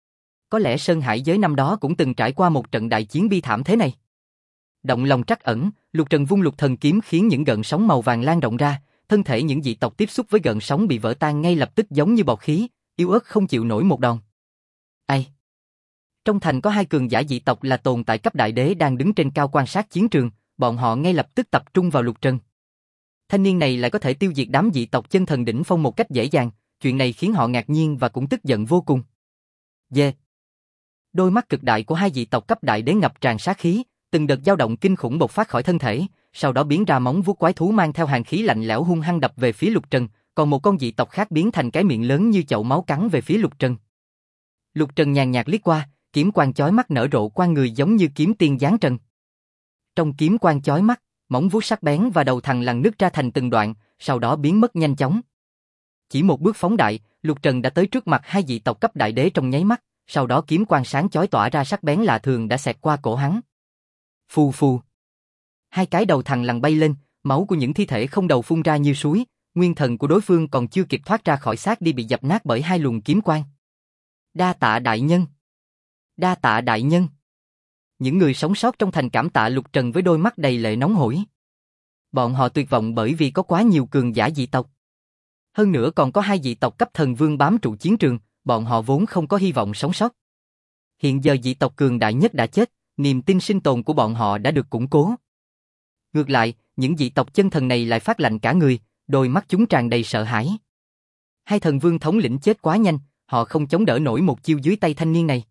Có lẽ Sơn Hải giới năm đó cũng từng trải qua một trận đại chiến bi thảm thế này. Động lòng trắc ẩn, Lục Trần vung Lục Thần kiếm khiến những gợn sóng màu vàng lan rộng ra, thân thể những dị tộc tiếp xúc với gợn sóng bị vỡ tan ngay lập tức giống như bọt khí, yếu ớt không chịu nổi một đòn. Ai? Trong thành có 2 cường giả dị tộc là tồn tại cấp đại đế đang đứng trên cao quan sát chiến trường, bọn họ ngay lập tức tập trung vào Lục Trần. Thanh niên này lại có thể tiêu diệt đám dị tộc chân thần đỉnh phong một cách dễ dàng, chuyện này khiến họ ngạc nhiên và cũng tức giận vô cùng. Yeah. Đôi mắt cực đại của 2 dị tộc cấp đại đế ngập tràn sát khí, từng đợt dao động kinh khủng bộc phát khỏi thân thể, sau đó biến ra móng vuốt quái thú mang theo hàn khí lạnh lẽo hung hăng đập về phía Lục Trần, còn một con dị tộc khác biến thành cái miệng lớn như chậu máu cắn về phía Lục Trần. Lục Trần nhàn nhạt liếc qua, kiếm quang chói mắt nở rộ qua người giống như kiếm tiên giáng trần. Trong kiếm quang chói mắt, móng vuốt sắc bén và đầu thằn lằn nứt ra thành từng đoạn, sau đó biến mất nhanh chóng. Chỉ một bước phóng đại, Lục Trần đã tới trước mặt hai dị tộc cấp đại đế trong nháy mắt, sau đó kiếm quang sáng chói tỏa ra sắc bén lạ thường đã xẹt qua cổ hắn. Phù phù. Hai cái đầu thằn lằn bay lên, máu của những thi thể không đầu phun ra như suối, nguyên thần của đối phương còn chưa kịp thoát ra khỏi xác đi bị dập nát bởi hai luồng kiếm quang. Đa tạ đại nhân. Đa tạ đại nhân. Những người sống sót trong thành cảm tạ Lục Trần với đôi mắt đầy lệ nóng hổi. Bọn họ tuyệt vọng bởi vì có quá nhiều cường giả dị tộc. Hơn nữa còn có hai dị tộc cấp thần vương bám trụ chiến trường, bọn họ vốn không có hy vọng sống sót. Hiện giờ dị tộc cường đại nhất đã chết, niềm tin sinh tồn của bọn họ đã được củng cố. Ngược lại, những dị tộc chân thần này lại phát lạnh cả người, đôi mắt chúng tràn đầy sợ hãi. Hai thần vương thống lĩnh chết quá nhanh, họ không chống đỡ nổi một chiêu dưới tay thanh niên này.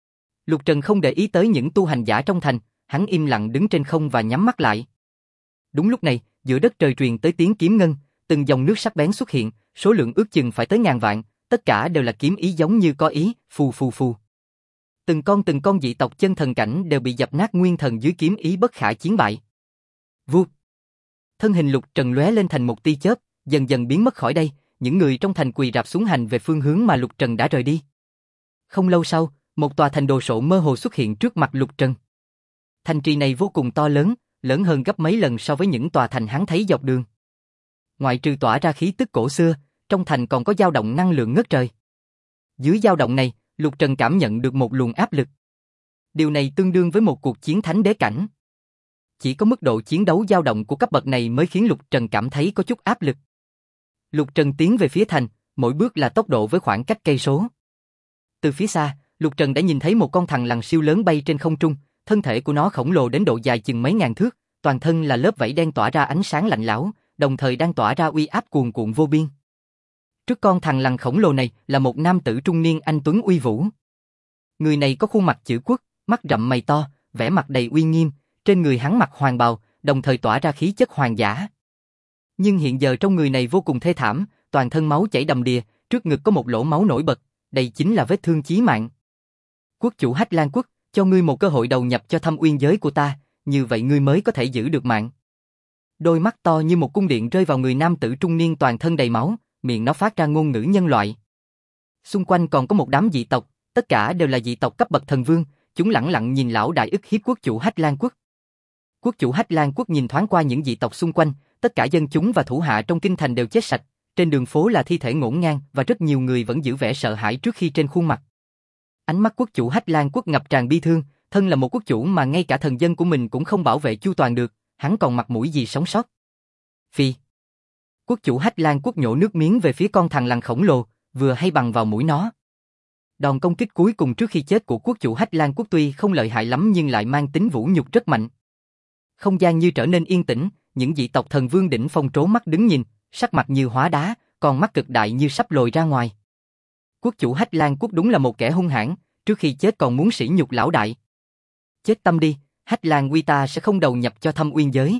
Lục Trần không để ý tới những tu hành giả trong thành, hắn im lặng đứng trên không và nhắm mắt lại. Đúng lúc này, giữa đất trời truyền tới tiếng kiếm ngân, từng dòng nước sắc bén xuất hiện, số lượng ước chừng phải tới ngàn vạn, tất cả đều là kiếm ý giống như có ý, phù phù phù. Từng con dị tộc chân thần cảnh đều bị dập nát nguyên thần dưới kiếm ý bất khả chiến bại. Vụt. Thân hình Lục Trần lóe lên thành một tia chớp, dần dần biến mất khỏi đây, những người trong thành quỳ rạp xuống hành về phương hướng mà Lục Trần đã rời đi. Không lâu sau, một tòa thành đồ sộ mơ hồ xuất hiện trước mặt Lục Trần. Thành trì này vô cùng to lớn, lớn hơn gấp mấy lần so với những tòa thành hắn thấy dọc đường. Ngoại trừ tỏa ra khí tức cổ xưa, trong thành còn có dao động năng lượng ngất trời. Dưới dao động này, Lục Trần cảm nhận được một luồng áp lực. Điều này tương đương với một cuộc chiến thánh đế cảnh. Chỉ có mức độ chiến đấu dao động của cấp bậc này mới khiến Lục Trần cảm thấy có chút áp lực. Lục Trần tiến về phía thành, mỗi bước là tốc độ với khoảng cách cây số. Từ phía xa, Lục Trần đã nhìn thấy một con thằn lằn siêu lớn bay trên không trung, thân thể của nó khổng lồ đến độ dài chừng mấy ngàn thước, toàn thân là lớp vảy đen tỏa ra ánh sáng lạnh lẽo, đồng thời đang tỏa ra uy áp cuồn cuộn vô biên. Trước con thằn lằn khổng lồ này là một nam tử trung niên anh tuấn uy vũ. Người này có khuôn mặt chữ quốc, mắt rậm mày to, vẻ mặt đầy uy nghiêm, trên người hắn mặc hoàng bào, đồng thời tỏa ra khí chất hoàng giả. Nhưng hiện giờ trong người này vô cùng thê thảm, toàn thân máu chảy đầm đìa, trước ngực có một lỗ máu nổi bật, đây chính là vết thương chí mạng. Quốc chủ Hách Lan quốc, cho ngươi một cơ hội đầu nhập cho Thâm Uyên giới của ta, như vậy ngươi mới có thể giữ được mạng. Đôi mắt to như một cung điện rơi vào người nam tử trung niên toàn thân đầy máu, miệng nó phát ra ngôn ngữ nhân loại. Xung quanh còn có một đám dị tộc, tất cả đều là dị tộc cấp bậc thần vương, chúng lẳng lặng nhìn lão đại ức hiếp quốc chủ Hách Lan quốc. Quốc chủ Hách Lan quốc nhìn thoáng qua những dị tộc xung quanh, tất cả dân chúng và thủ hạ trong kinh thành đều chết sạch, trên đường phố là thi thể ngổn ngang và rất nhiều người vẫn giữ vẻ sợ hãi trước khi trên khuôn mặt. Ánh mắt quốc chủ Hách Lan quốc ngập tràn bi thương, thân là một quốc chủ mà ngay cả thần dân của mình cũng không bảo vệ chu toàn được, hắn còn mặt mũi gì sống sót. Phi. Quốc chủ Hách Lan quốc nhổ nước miếng về phía con thằn lằn khổng lồ, vừa hay bằng vào mũi nó. Đòn công kích cuối cùng trước khi chết của quốc chủ Hách Lan quốc tuy không lợi hại lắm nhưng lại mang tính vũ nhục rất mạnh. Không gian như trở nên yên tĩnh, những dị tộc thần vương đỉnh phong trố mắt đứng nhìn, sắc mặt như hóa đá, còn mắt cực đại như sắp lồi ra ngoài. Quốc chủ Hách Lan quốc đúng là một kẻ hung hãn, trước khi chết còn muốn sỉ nhục lão đại. Chết tâm đi, Hách Lan Uy ta sẽ không đầu nhập cho Thâm Uyên giới.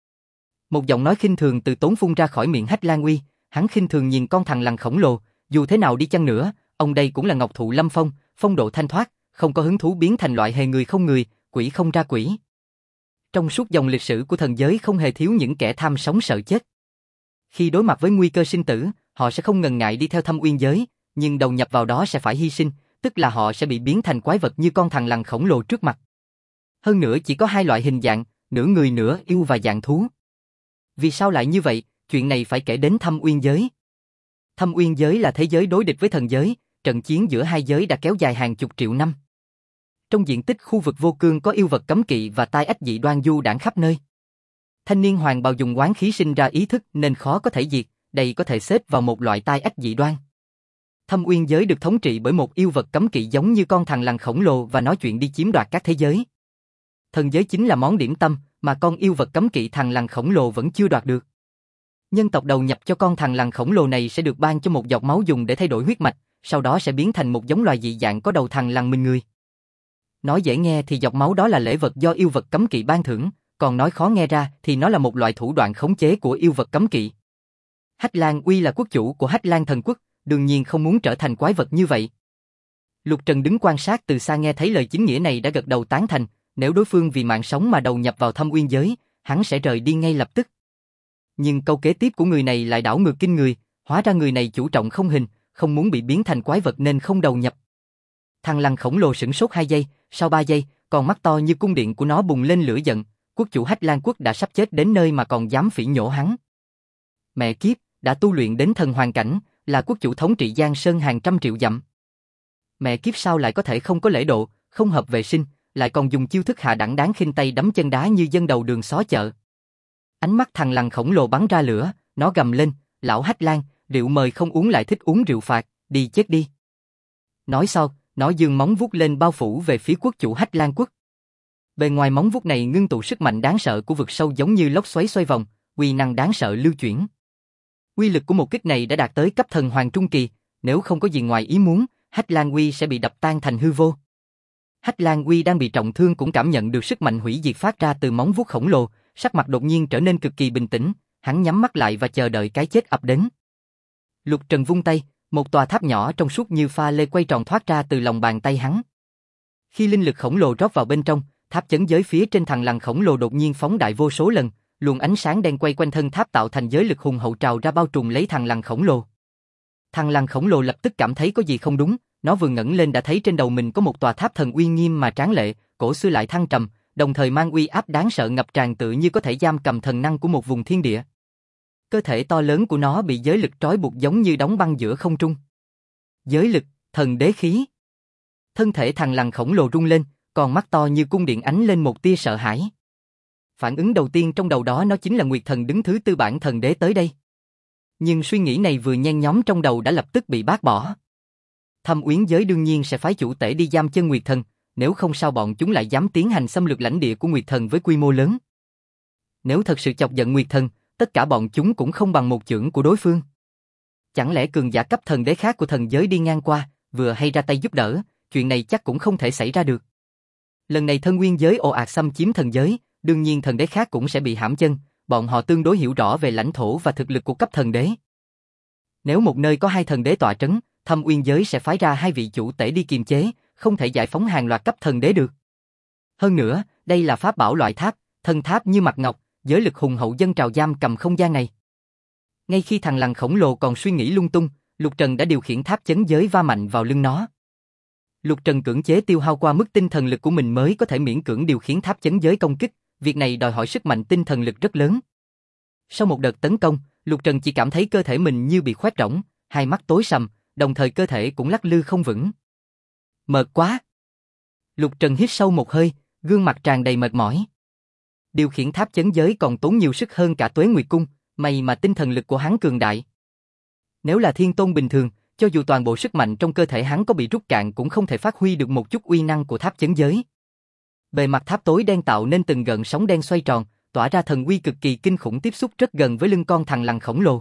Một giọng nói khinh thường từ tốn phun ra khỏi miệng Hách Lan Uy, hắn khinh thường nhìn con thằn lằn khổng lồ, dù thế nào đi chăng nữa, ông đây cũng là ngọc thụ lâm phong, phong độ thanh thoát, không có hứng thú biến thành loại hề người không người, quỷ không ra quỷ. Trong suốt dòng lịch sử của thần giới không hề thiếu những kẻ tham sống sợ chết. Khi đối mặt với nguy cơ sinh tử, họ sẽ không ngần ngại đi theo Thâm Uyên giới, nhưng đầu nhập vào đó sẽ phải hy sinh, tức là họ sẽ bị biến thành quái vật như con thằn lằn khổng lồ trước mặt. Hơn nữa chỉ có hai loại hình dạng, nửa người nửa yêu và dạng thú. Vì sao lại như vậy, chuyện này phải kể đến Thâm Uyên giới. Thâm Uyên giới là thế giới đối địch với thần giới, trận chiến giữa hai giới đã kéo dài hàng chục triệu năm. Trong diện tích khu vực vô cương có yêu vật cấm kỵ và tai ách dị đoan du đãng khắp nơi. Thanh niên hoàng bào dùng oán khí sinh ra ý thức nên khó có thể diệt, đây có thể xếp vào một loại tai ách dị đoan. Thâm Uyên giới được thống trị bởi một yêu vật cấm kỵ giống như con thằn lằn khổng lồ và nói chuyện đi chiếm đoạt các thế giới. Thần giới chính là món điểm tâm mà con yêu vật cấm kỵ thằn lằn khổng lồ vẫn chưa đoạt được. Nhân tộc đầu nhập cho con thằn lằn khổng lồ này sẽ được ban cho một giọt máu dùng để thay đổi huyết mạch, sau đó sẽ biến thành một giống loài dị dạng có đầu thằn lằn mình người. Nói dễ nghe thì giọt máu đó là lễ vật do yêu vật cấm kỵ ban thưởng, còn nói khó nghe ra thì nó là một loại thủ đoạn khống chế của yêu vật cấm kỵ. Hách Lan Uy là quốc chủ của Hách Lan thần quốc, đương nhiên không muốn trở thành quái vật như vậy. Lục Trần đứng quan sát từ xa nghe thấy lời chính nghĩa này đã gật đầu tán thành, nếu đối phương vì mạng sống mà đầu nhập vào Thâm Uyên giới, hắn sẽ rời đi ngay lập tức. Nhưng câu kế tiếp của người này lại đảo ngược kinh người, hóa ra người này chủ trọng không hình, không muốn bị biến thành quái vật nên không đầu nhập. Thằng lằn khổng lồ sửng sốt 2 giây, sau 3 giây, còn mắt to như cung điện của nó bùng lên lửa giận, quốc chủ Hách Lan quốc đã sắp chết đến nơi mà còn dám phỉ nhổ hắn. Mẹ kiếp, đã tu luyện đến thần hoàn cảnh, là quốc chủ thống trị Giang Sơn hàng trăm triệu dặm. Mẹ kiếp sao lại có thể không có lễ độ, không hợp vệ sinh, lại còn dùng chiêu thức hạ đẳng đáng khinh tay đấm chân đá như dân đầu đường xó chợ. Ánh mắt thằng lằn khổng lồ bắn ra lửa, nó gầm lên, lão Hách Lan, rượu mời không uống lại thích uống rượu phạt, đi chết đi. Nói sau, nó giương móng vuốt lên bao phủ về phía quốc chủ Hách Lan quốc. Bề ngoài móng vuốt này ngưng tụ sức mạnh đáng sợ của vực sâu giống như lốc xoáy xoay vòng, uy năng đáng sợ lưu chuyển. Uy lực của một kích này đã đạt tới cấp thần hoàng trung kỳ, nếu không có gì ngoài ý muốn, Hách Lan Uy sẽ bị đập tan thành hư vô. Hách Lan Uy đang bị trọng thương cũng cảm nhận được sức mạnh hủy diệt phát ra từ móng vuốt khổng lồ, sắc mặt đột nhiên trở nên cực kỳ bình tĩnh, hắn nhắm mắt lại và chờ đợi cái chết ập đến. Lục Trần vung tay, một tòa tháp nhỏ trong suốt như pha lê quay tròn thoát ra từ lòng bàn tay hắn. Khi linh lực khổng lồ rót vào bên trong, tháp chấn giới phía trên thằng lằn khổng lồ đột nhiên phóng đại vô số lần, luồng ánh sáng đen quay quanh thân tháp tạo thành giới lực hùng hậu trào ra bao trùm lấy thằng lằn khổng lồ. Thằng lằn khổng lồ lập tức cảm thấy có gì không đúng, nó vừa ngẩng lên đã thấy trên đầu mình có một tòa tháp thần uy nghiêm mà tráng lệ, cổ xưa lại thăng trầm, đồng thời mang uy áp đáng sợ ngập tràn tựa như có thể giam cầm thần năng của một vùng thiên địa. Cơ thể to lớn của nó bị giới lực trói buộc giống như đóng băng giữa không trung. Giới lực, thần đế khí. Thân thể thằng lằn khổng lồ rung lên, còn mắt to như cung điện ánh lên một tia sợ hãi. Phản ứng đầu tiên trong đầu đó nó chính là Nguyệt Thần đứng thứ tư bản thần đế tới đây. Nhưng suy nghĩ này vừa nhen nhóm trong đầu đã lập tức bị bác bỏ. Thâm Uyên giới đương nhiên sẽ phái chủ tể đi giam chân Nguyệt Thần, nếu không sao bọn chúng lại dám tiến hành xâm lược lãnh địa của Nguyệt Thần với quy mô lớn. Nếu thật sự chọc giận Nguyệt Thần, tất cả bọn chúng cũng không bằng một chưởng của đối phương. Chẳng lẽ cường giả cấp thần đế khác của thần giới đi ngang qua, vừa hay ra tay giúp đỡ, chuyện này chắc cũng không thể xảy ra được. Lần này Thâm Uyên giới ồ ạt xâm chiếm thần giới, đương nhiên thần đế khác cũng sẽ bị hãm chân, bọn họ tương đối hiểu rõ về lãnh thổ và thực lực của cấp thần đế. Nếu một nơi có 2 thần đế tọa trấn, Thâm Uyên giới sẽ phái ra 2 vị chủ tể đi kiềm chế, không thể giải phóng hàng loạt cấp thần đế được. Hơn nữa, đây là pháp bảo loại tháp, thân tháp như mặt ngọc, giới lực hùng hậu dâng trào giam cầm không gian này. Ngay khi thằng lằn khổng lồ còn suy nghĩ lung tung, Lục Trần đã điều khiển tháp chấn giới va mạnh vào lưng nó. Lục Trần cưỡng chế tiêu hao qua mức tinh thần lực của mình mới có thể miễn cưỡng điều khiển tháp chấn giới công kích, việc này đòi hỏi sức mạnh tinh thần lực rất lớn. Sau một đợt tấn công, Lục Trần chỉ cảm thấy cơ thể mình như bị khoét rỗng, hai mắt tối sầm, đồng thời cơ thể cũng lắc lư không vững. Mệt quá. Lục Trần hít sâu một hơi, gương mặt tràn đầy mệt mỏi. Điều khiển tháp chấn giới còn tốn nhiều sức hơn cả Tuế Nguyệt Cung, may mà tinh thần lực của hắn cường đại. Nếu là thiên tôn bình thường, cho dù toàn bộ sức mạnh trong cơ thể hắn có bị rút cạn cũng không thể phát huy được một chút uy năng của tháp chấn giới. Bề mặt tháp tối đen tạo nên từng gợn sóng đen xoay tròn, tỏa ra thần uy cực kỳ kinh khủng tiếp xúc rất gần với lưng con thằng lằn khổng lồ.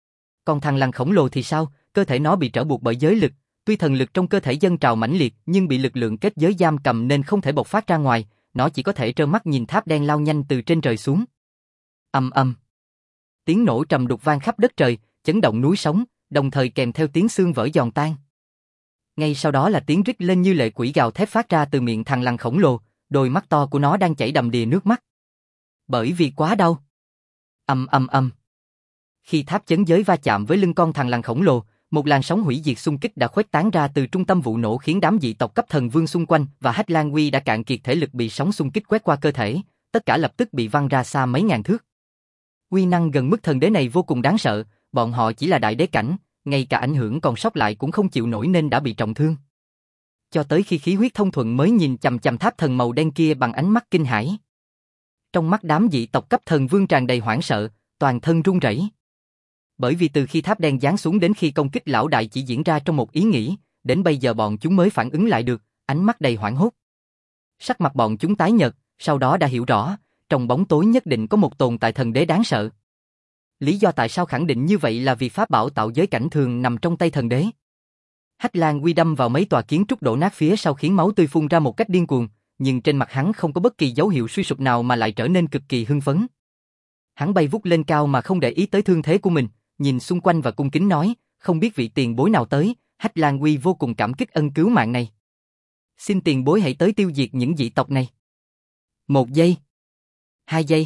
Còn thằng lằn khổng lồ thì sao, cơ thể nó bị trói buộc bởi giới lực, tuy thần lực trong cơ thể dâng trào mãnh liệt nhưng bị lực lượng kết giới giam cầm nên không thể bộc phát ra ngoài, nó chỉ có thể trơ mắt nhìn tháp đen lao nhanh từ trên trời xuống. Ầm ầm. Tiếng nổ trầm đục vang khắp đất trời, chấn động núi sóng, đồng thời kèm theo tiếng xương vỡ giòn tan. Ngay sau đó là tiếng rít lên như lệ quỷ gào thét phát ra từ miệng thằng lằn khổng lồ, đôi mắt to của nó đang chảy đầm đìa nước mắt. Bởi vì quá đau. Ầm ầm ầm. Khi tháp chấn giới va chạm với lưng con thằng lằn khổng lồ, một làn sóng hủy diệt xung kích đã khuếch tán ra từ trung tâm vụ nổ khiến đám dị tộc cấp thần vương xung quanh và Hách Lan Uy đã cạn kiệt thể lực bị sóng xung kích quét qua cơ thể, tất cả lập tức bị văng ra xa mấy ngàn thước. Uy năng gần mức thần đế này vô cùng đáng sợ, bọn họ chỉ là đại đế cảnh, ngay cả ảnh hưởng còn sót lại cũng không chịu nổi nên đã bị trọng thương. Cho tới khi khí huyết thông thuận mới nhìn chằm chằm tháp thần màu đen kia bằng ánh mắt kinh hãi. Trong mắt đám dị tộc cấp thần vương tràn đầy hoảng sợ, toàn thân run rẩy. Bởi vì từ khi tháp đen giáng xuống đến khi công kích lão đại chỉ diễn ra trong một ý nghĩ, đến bây giờ bọn chúng mới phản ứng lại được, ánh mắt đầy hoảng hốt. Sắc mặt bọn chúng tái nhợt, sau đó đã hiểu rõ, trong bóng tối nhất định có một tồn tại thần đế đáng sợ. Lý do tại sao khẳng định như vậy là vì pháp bảo tạo giới cảnh thường nằm trong tay thần đế. Hách Lan Uy đâm vào mấy tòa kiến trúc đổ nát phía sau khiến máu tươi phun ra một cách điên cuồng, nhưng trên mặt hắn không có bất kỳ dấu hiệu suy sụp nào mà lại trở nên cực kỳ hưng phấn. Hắn bay vút lên cao mà không để ý tới thương thế của mình, nhìn xung quanh và cung kính nói, không biết vị tiền bối nào tới, Hách Lan Uy vô cùng cảm kích ân cứu mạng này. Xin tiền bối hãy tới tiêu diệt những dị tộc này. 1 giây. 2 giây.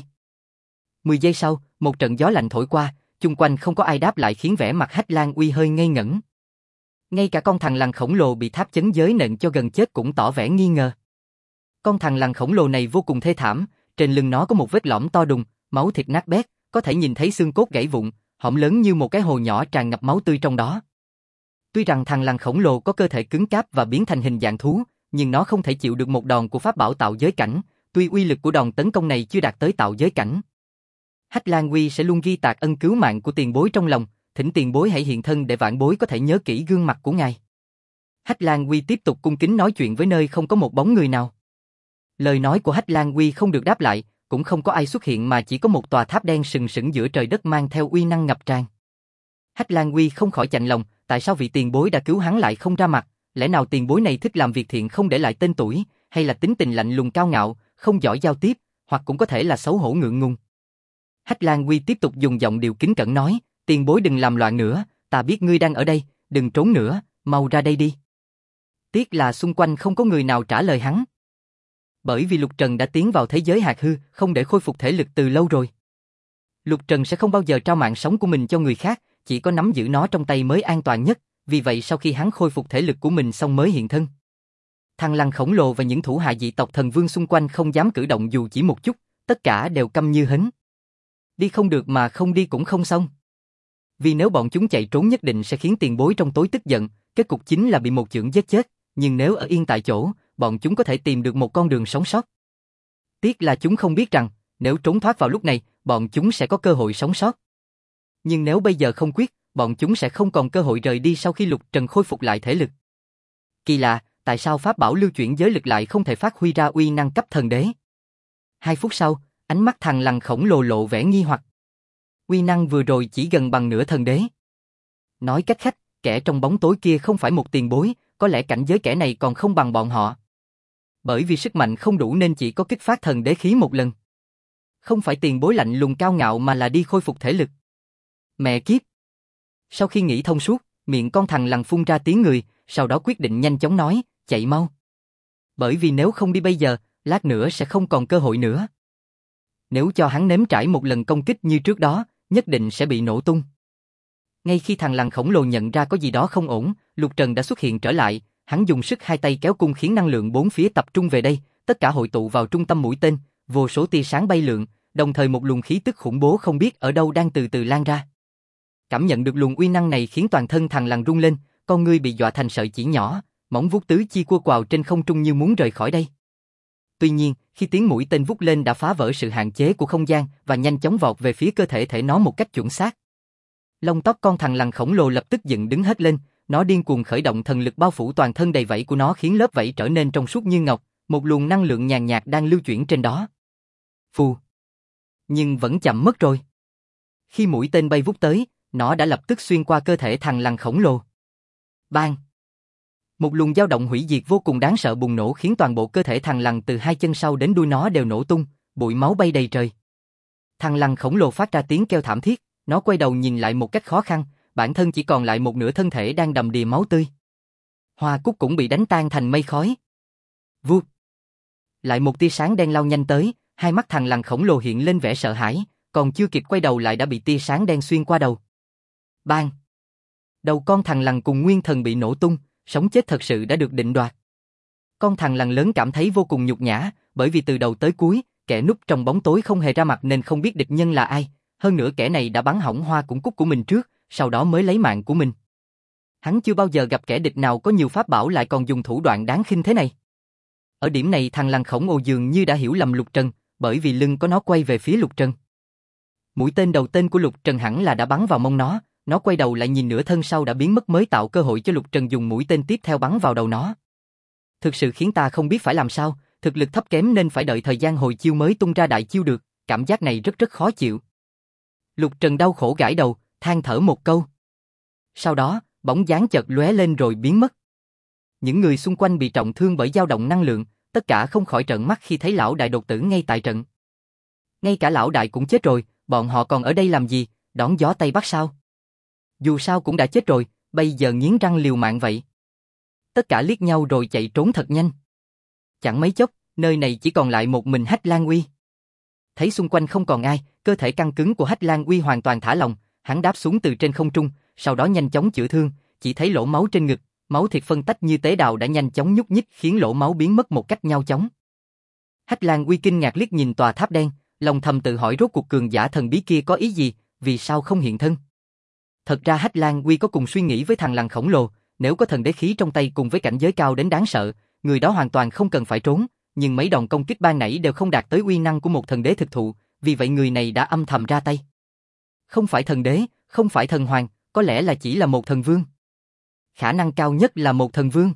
10 giây sau, một trận gió lạnh thổi qua, chung quanh không có ai đáp lại khiến vẻ mặt Hách Lan Uy hơi ngây ngẩn. Ngay cả con thằn lằn khổng lồ bị tháp chấn giới nện cho gần chết cũng tỏ vẻ nghi ngờ. Con thằn lằn khổng lồ này vô cùng thê thảm, trên lưng nó có một vết lõm to đùng, máu thịt nát bét, có thể nhìn thấy xương cốt gãy vụn, hõm lớn như một cái hồ nhỏ tràn ngập máu tươi trong đó. Tuy rằng thằn lằn khổng lồ có cơ thể cứng cáp và biến thành hình dạng thú, nhưng nó không thể chịu được một đòn của pháp bảo tạo giới cảnh, tuy uy lực của đòn tấn công này chưa đạt tới tạo giới cảnh. Hách Lan Uy sẽ luôn ghi tạc ân cứu mạng của tiền bối trong lòng, thỉnh tiền bối hãy hiện thân để vãn bối có thể nhớ kỹ gương mặt của ngài. Hách Lan Uy tiếp tục cung kính nói chuyện với nơi không có một bóng người nào. Lời nói của Hách Lan Uy không được đáp lại, cũng không có ai xuất hiện mà chỉ có một tòa tháp đen sừng sững giữa trời đất mang theo uy năng ngập tràn. Hách Lan Uy không khỏi chạnh lòng, tại sao vị tiền bối đã cứu hắn lại không ra mặt, lẽ nào tiền bối này thích làm việc thiện không để lại tên tuổi, hay là tính tình lạnh lùng cao ngạo, không giỏi giao tiếp, hoặc cũng có thể là xấu hổ ngượng ngùng. Hách Lan Uy tiếp tục dùng giọng điệu kính cẩn nói, tiền bối đừng làm loạn nữa, ta biết ngươi đang ở đây, đừng trốn nữa, mau ra đây đi. Tiếc là xung quanh không có người nào trả lời hắn. Bởi vì Lục Trần đã tiến vào thế giới hạt hư, không để khôi phục thể lực từ lâu rồi. Lục Trần sẽ không bao giờ trao mạng sống của mình cho người khác, chỉ có nắm giữ nó trong tay mới an toàn nhất, vì vậy sau khi hắn khôi phục thể lực của mình xong mới hiện thân. Thằn lằn khổng lồ và những thủ hạ dị tộc thần vương xung quanh không dám cử động dù chỉ một chút, tất cả đều câm như hến. Đi không được mà không đi cũng không xong. Vì nếu bọn chúng chạy trốn nhất định sẽ khiến tiền bối trong tối tức giận, kết cục chính là bị một chưởng giết chết, nhưng nếu ở yên tại chỗ, bọn chúng có thể tìm được một con đường sống sót. Tiếc là chúng không biết rằng, nếu trốn thoát vào lúc này, bọn chúng sẽ có cơ hội sống sót. Nhưng nếu bây giờ không quyết, bọn chúng sẽ không còn cơ hội rời đi sau khi Lục Trần khôi phục lại thể lực. Kỳ lạ, tại sao pháp bảo lưu chuyển giới lực lại không thể phát huy ra uy năng cấp thần đế? 2 phút sau, ánh mắt thằn lằn khổng lồ lộ vẻ nghi hoặc. Uy năng vừa rồi chỉ gần bằng nửa thần đế. Nói cách khác, kẻ trong bóng tối kia không phải một tiền bối, có lẽ cảnh giới kẻ này còn không bằng bọn họ. Bởi vì sức mạnh không đủ nên chỉ có kích phát thần đế khí một lần. Không phải tiền bối lạnh lùng cao ngạo mà là đi khôi phục thể lực. Mẹ kiếp! Sau khi nghĩ thông suốt, miệng con thằn lằn phun ra tiếng người, sau đó quyết định nhanh chóng nói, chạy mau. Bởi vì nếu không đi bây giờ, lát nữa sẽ không còn cơ hội nữa. Nếu cho hắn nếm trải một lần công kích như trước đó, nhất định sẽ bị nổ tung. Ngay khi thằn lằn khổng lồ nhận ra có gì đó không ổn, Lục Trần đã xuất hiện trở lại, hắn dùng sức hai tay kéo cung khiến năng lượng bốn phía tập trung về đây, tất cả hội tụ vào trung tâm mũi tên, vô số tia sáng bay lượn, đồng thời một luồng khí tức khủng bố không biết ở đâu đang từ từ lan ra. Cảm nhận được luồng uy năng này khiến toàn thân thằn lằn rung lên, con ngươi bị dọa thành sợi chỉ nhỏ, móng vuốt tứ chi cua quào trên không trung như muốn rời khỏi đây. Tuy nhiên, khi tiếng mũi tên vút lên đã phá vỡ sự hạn chế của không gian và nhanh chóng vọt về phía cơ thể nó một cách chuẩn xác. Lông tóc con thằn lằn khổng lồ lập tức dựng đứng hết lên, nó điên cuồng khởi động thần lực bao phủ toàn thân đầy vảy của nó khiến lớp vảy trở nên trong suốt như ngọc, một luồng năng lượng nhàn nhạt đang lưu chuyển trên đó. Phù. Nhưng vẫn chậm mất rồi. Khi mũi tên bay vút tới, nó đã lập tức xuyên qua cơ thể thằn lằn khổng lồ. Bang! Một luồng dao động hủy diệt vô cùng đáng sợ bùng nổ khiến toàn bộ cơ thể thằn lằn từ hai chân sau đến đuôi nó đều nổ tung, bụi máu bay đầy trời. Thằn lằn khổng lồ phát ra tiếng kêu thảm thiết, nó quay đầu nhìn lại một cách khó khăn, bản thân chỉ còn lại một nửa thân thể đang đầm đìa máu tươi. Hoa cúc cũng bị đánh tan thành mây khói. Vụt! Lại một tia sáng đen lao nhanh tới, hai mắt thằn lằn khổng lồ hiện lên vẻ sợ hãi, còn chưa kịp quay đầu lại đã bị tia sáng đen xuyên qua đầu. Bang! Đầu con thằn lằn cùng nguyên thần bị nổ tung, sống chết thật sự đã được định đoạt. Con thằn lằn lớn cảm thấy vô cùng nhục nhã, bởi vì từ đầu tới cuối, kẻ núp trong bóng tối không hề ra mặt nên không biết địch nhân là ai, hơn nữa kẻ này đã bắn hỏng hoa cũng cúc của mình trước, sau đó mới lấy mạng của mình. Hắn chưa bao giờ gặp kẻ địch nào có nhiều pháp bảo lại còn dùng thủ đoạn đáng khinh thế này. Ở điểm này thằn lằn khổng lồ dường như đã hiểu lầm Lục Trần, bởi vì lưng có nó quay về phía Lục Trần. Mũi tên đầu tên của Lục Trần hẳn là đã bắn vào mông nó quay đầu lại nhìn nửa thân sau đã biến mất mới tạo cơ hội cho Lục Trần dùng mũi tên tiếp theo bắn vào đầu nó. Thực sự khiến ta không biết phải làm sao, thực lực thấp kém nên phải đợi thời gian hồi chiêu mới tung ra đại chiêu được, cảm giác này rất khó chịu. Lục Trần đau khổ gãi đầu, than thở một câu. Sau đó, bóng dáng chợt lóe lên rồi biến mất. Những người xung quanh bị trọng thương bởi dao động năng lượng, tất cả không khỏi trợn mắt khi thấy lão đại đột tử ngay tại trận. Ngay cả lão đại cũng chết rồi, bọn họ còn ở đây làm gì, đón gió Tây Bắc sao? Dù sao cũng đã chết rồi, bây giờ nghiến răng liều mạng vậy. Tất cả liếc nhau rồi chạy trốn thật nhanh. Chẳng mấy chốc, nơi này chỉ còn lại một mình Hách Lan Uy. Thấy xung quanh không còn ai, cơ thể căng cứng của Hách Lan Uy hoàn toàn thả lỏng, hắn đáp xuống từ trên không trung, sau đó nhanh chóng chữa thương, chỉ thấy lỗ máu trên ngực, máu thịt phân tách như tế bào đã nhanh chóng nhúc nhích khiến lỗ máu biến mất một cách nhanh chóng. Hách Lan Uy kinh ngạc liếc nhìn tòa tháp đen, lòng thầm tự hỏi rốt cuộc cường giả thần bí kia có ý gì, vì sao không hiện thân. Thật ra Hách Lan Uy có cùng suy nghĩ với thằng lằn khổng lồ, nếu có thần đế khí trong tay cùng với cảnh giới cao đến đáng sợ, người đó hoàn toàn không cần phải trốn, nhưng mấy đòn công kích ban nãy đều không đạt tới uy năng của một thần đế thực thụ, vì vậy người này đã âm thầm ra tay. Không phải thần đế, không phải thần hoàng, có lẽ là chỉ là một thần vương. Khả năng cao nhất là một thần vương.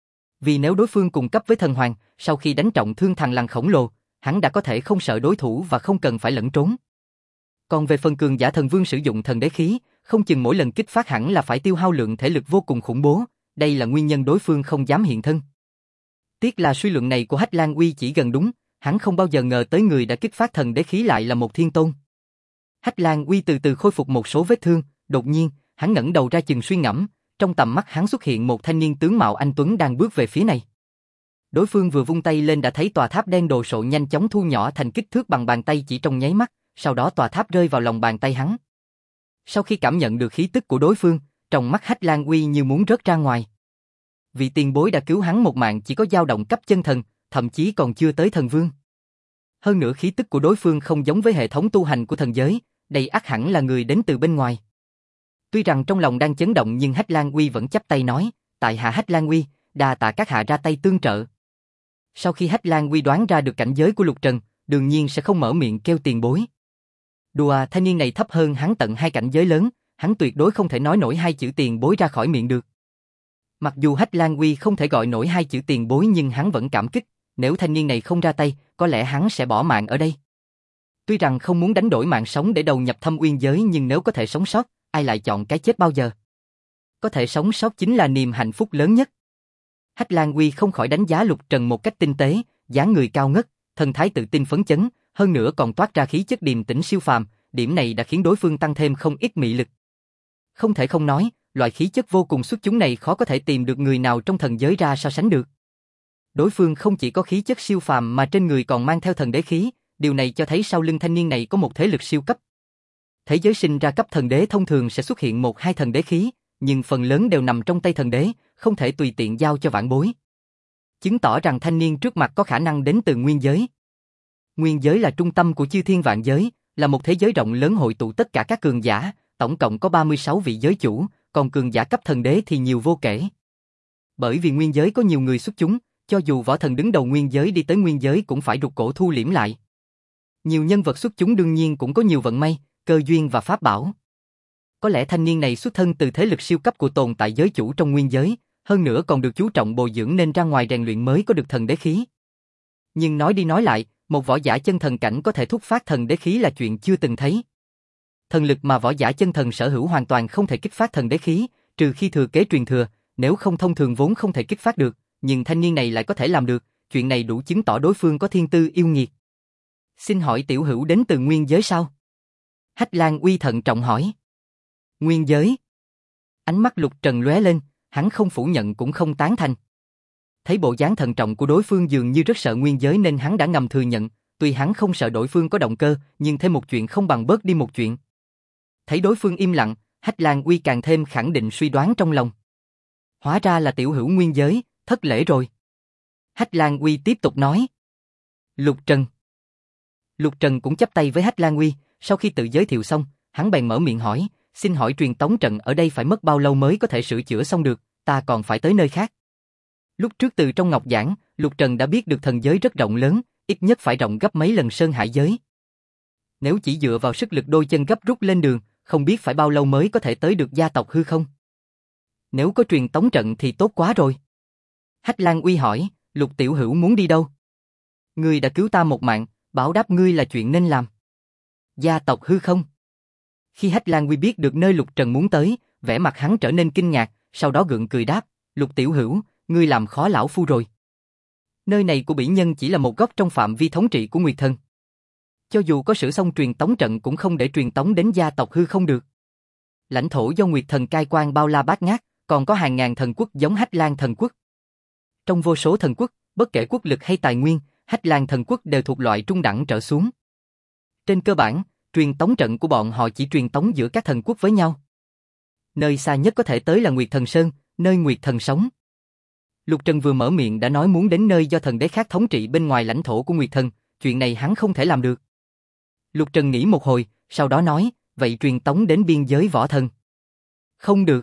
Vì nếu đối phương cùng cấp với thần hoàng, sau khi đánh trọng thương thằng lằn khổng lồ, hắn đã có thể không sợ đối thủ và không cần phải lẫn trốn. Còn về phần cường giả thần vương sử dụng thần đế khí, không chừng mỗi lần kích phát hẳn là phải tiêu hao lượng thể lực vô cùng khủng bố, đây là nguyên nhân đối phương không dám hiện thân. Tiếc là suy luận này của Hách Lan Uy chỉ gần đúng, hắn không bao giờ ngờ tới người đã kích phát thần đế khí lại là một thiên tôn. Hách Lan Uy từ từ khôi phục một số vết thương, đột nhiên, hắn ngẩng đầu ra chừng suy ngẫm, trong tầm mắt hắn xuất hiện một thanh niên tướng mạo anh tuấn đang bước về phía này. Đối phương vừa vung tay lên đã thấy tòa tháp đen đồ sộ nhanh chóng thu nhỏ thành kích thước bằng bàn tay chỉ trong nháy mắt, sau đó tòa tháp rơi vào lòng bàn tay hắn. Sau khi cảm nhận được khí tức của đối phương, trong mắt Hách Lan Uy như muốn rớt ra ngoài. Vị tiền bối đã cứu hắn một mạng chỉ có dao động cấp chân thần, thậm chí còn chưa tới thần vương. Hơn nữa khí tức của đối phương không giống với hệ thống tu hành của thần giới, đây ắt hẳn là người đến từ bên ngoài. Tuy rằng trong lòng đang chấn động nhưng Hách Lan Uy vẫn chắp tay nói, tại hạ Hách Lan Uy, đa tạ các hạ ra tay tương trợ. Sau khi Hách Lan Uy đoán ra được cảnh giới của Lục Trần, đương nhiên sẽ không mở miệng kêu tiền bối. Đùa, thanh niên này thấp hơn hắn tận 2 cảnh giới lớn, hắn tuyệt đối không thể nói nổi 2 chữ tiền bối ra khỏi miệng được. Mặc dù Hách Lan Uy không thể gọi nổi 2 chữ tiền bối nhưng hắn vẫn cảm kích, nếu thanh niên này không ra tay, có lẽ hắn sẽ bỏ mạng ở đây. Tuy rằng không muốn đánh đổi mạng sống để đầu nhập Thâm Uyên giới nhưng nếu có thể sống sót, ai lại chọn cái chết bao giờ. Có thể sống sót chính là niềm hạnh phúc lớn nhất. Hách Lan Uy không khỏi đánh giá Lục Trần một cách tinh tế, dáng người cao ngất, thần thái tự tin phấn chấn, hơn nữa còn toát ra khí chất điềm tĩnh siêu phàm, điểm này đã khiến đối phương tăng thêm không ít mị lực. Không thể không nói, loại khí chất vô cùng xuất chúng này khó có thể tìm được người nào trong thần giới ra so sánh được. Đối phương không chỉ có khí chất siêu phàm mà trên người còn mang theo thần đế khí, điều này cho thấy sau lưng thanh niên này có một thế lực siêu cấp. Thế giới sinh ra cấp thần đế thông thường sẽ xuất hiện 1-2 thần đế khí, nhưng phần lớn đều nằm trong tay thần đế, không thể tùy tiện giao cho vãn bối. Chứng tỏ rằng thanh niên trước mặt có khả năng đến từ nguyên giới. Nguyên giới là trung tâm của chư thiên vạn giới, là một thế giới rộng lớn hội tụ tất cả các cường giả, tổng cộng có 36 vị giới chủ, còn cường giả cấp thần đế thì nhiều vô kể. Bởi vì nguyên giới có nhiều người xuất chúng, cho dù võ thần đứng đầu nguyên giới đi tới nguyên giới cũng phải rụt cổ thu liễm lại. Nhiều nhân vật xuất chúng đương nhiên cũng có nhiều vận may, cơ duyên và pháp bảo. Có lẽ thanh niên này xuất thân từ thế lực siêu cấp của tồn tại giới chủ trong nguyên giới, hơn nữa còn được chú trọng bồi dưỡng nên ra ngoài rèn luyện mới có được thần đế khí. Nhưng nói đi nói lại, một võ giả chân thần cảnh có thể thúc phát thần đế khí là chuyện chưa từng thấy. Thần lực mà võ giả chân thần sở hữu hoàn toàn không thể kích phát thần đế khí, trừ khi thừa kế truyền thừa, nếu không thông thường vốn không thể kích phát được, nhưng thanh niên này lại có thể làm được, chuyện này đủ chứng tỏ đối phương có thiên tư yêu nghiệt. Xin hỏi tiểu hữu đến từ nguyên giới sao? Hách Lan Uy thận trọng hỏi. Nguyên giới? Ánh mắt Lục Trần lóe lên, hắn không phủ nhận cũng không tán thành. Thấy bộ dáng thận trọng của đối phương dường như rất sợ nguyên giới nên hắn đã ngầm thừa nhận, tuy hắn không sợ đối phương có động cơ, nhưng thêm một chuyện không bằng bớt đi một chuyện. Thấy đối phương im lặng, Hách Lan Uy càng thêm khẳng định suy đoán trong lòng. Hóa ra là tiểu hữu nguyên giới, thất lễ rồi. Hách Lan Uy tiếp tục nói. Lục Trần. Lục Trần cũng chắp tay với Hách Lan Uy, sau khi tự giới thiệu xong, hắn bèn mở miệng hỏi, xin hỏi truyền tống trận ở đây phải mất bao lâu mới có thể sửa chữa xong được, ta còn phải tới nơi khác. Lúc trước từ trong ngọc giảng, Lục Trần đã biết được thần giới rất rộng lớn, ít nhất phải rộng gấp mấy lần Sơn Hải giới. Nếu chỉ dựa vào sức lực đôi chân gấp rút lên đường, không biết phải bao lâu mới có thể tới được gia tộc hư không? Nếu có truyền tống trận thì tốt quá rồi. Hách Lan Uy hỏi, Lục tiểu hữu muốn đi đâu? Ngươi đã cứu ta một mạng, báo đáp ngươi là chuyện nên làm. Gia tộc hư không? Khi Hách Lan Uy biết được nơi Lục Trần muốn tới, vẻ mặt hắn trở nên kinh ngạc, sau đó gượng cười đáp, Lục tiểu hữu, ngươi làm khó lão phu rồi. Nơi này của bỉ nhân chỉ là một góc trong phạm vi thống trị của Nguyệt Thần. Cho dù có sửa xong truyền tống trận cũng không để truyền tống đến gia tộc hư không được. Lãnh thổ do Nguyệt Thần cai quản bao la bát ngát, còn có hàng ngàn thần quốc giống Hách Lang thần quốc. Trong vô số thần quốc, bất kể quốc lực hay tài nguyên, Hách Lang thần quốc đều thuộc loại trung đẳng trở xuống. Trên cơ bản, truyền tống trận của bọn họ chỉ truyền tống giữa các thần quốc với nhau. Nơi xa nhất có thể tới là Nguyệt Thần Sơn, nơi Nguyệt Thần sống. Lục Trần vừa mở miệng đã nói muốn đến nơi do thần đế khác thống trị bên ngoài lãnh thổ của Nguyệt Thần, chuyện này hắn không thể làm được. Lục Trần nghĩ một hồi, sau đó nói, vậy truyền tống đến biên giới võ thần. Không được.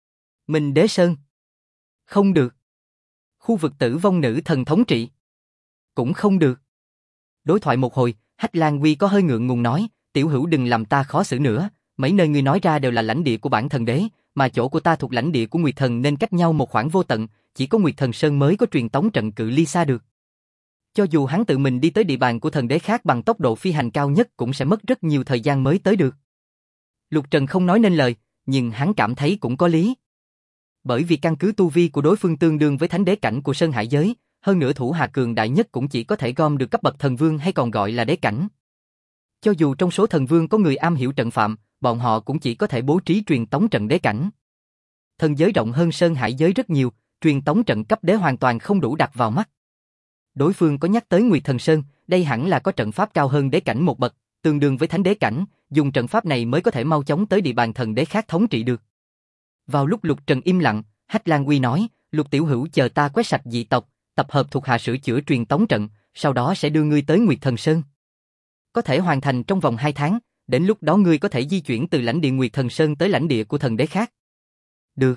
Minh Đế Sơn. Không được. Khu vực tử vong nữ thần thống trị. Cũng không được. Đối thoại một hồi, Hách Lang Quy có hơi ngượng ngùng nói, tiểu hữu đừng làm ta khó xử nữa, mấy nơi ngươi nói ra đều là lãnh địa của bản thần đế, mà chỗ của ta thuộc lãnh địa của Nguyệt Thần nên cách nhau một khoảng vô tận, chỉ có Nguyệt Thần Sơn mới có truyền tống trận cự ly xa được. Cho dù hắn tự mình đi tới địa bàn của thần đế khác bằng tốc độ phi hành cao nhất cũng sẽ mất rất nhiều thời gian mới tới được. Lục Trần không nói nên lời, nhưng hắn cảm thấy cũng có lý. Bởi vì căn cứ tu vi của đối phương tương đương với thánh đế cảnh của Sơn Hải giới, hơn nữa thủ hạ cường đại nhất cũng chỉ có thể gom được cấp bậc thần vương hay còn gọi là đế cảnh. Cho dù trong số thần vương có người am hiểu trận phạm, bọn họ cũng chỉ có thể bố trí truyền tống trận đế cảnh. Thần giới rộng hơn Sơn Hải giới rất nhiều, truyền tống trận cấp đế hoàn toàn không đủ đặt vào mắt. Đối phương có nhắc tới Nguyệt Thần Sơn, đây hẳn là có trận pháp cao hơn đế cảnh một bậc, tương đương với thánh đế cảnh, dùng trận pháp này mới có thể mau chóng tới địa bàn thần đế khác thống trị được. Vào lúc Lục Trần im lặng, Hách Lang Quy nói, Lục tiểu hữu chờ ta quét sạch dị tộc, tập hợp thuộc hạ sửa chữa truyền tống trận, sau đó sẽ đưa ngươi tới Nguyệt Thần Sơn. Có thể hoàn thành trong vòng 2 tháng, đến lúc đó ngươi có thể di chuyển từ lãnh địa Nguyệt Thần Sơn tới lãnh địa của thần đế khác. Được.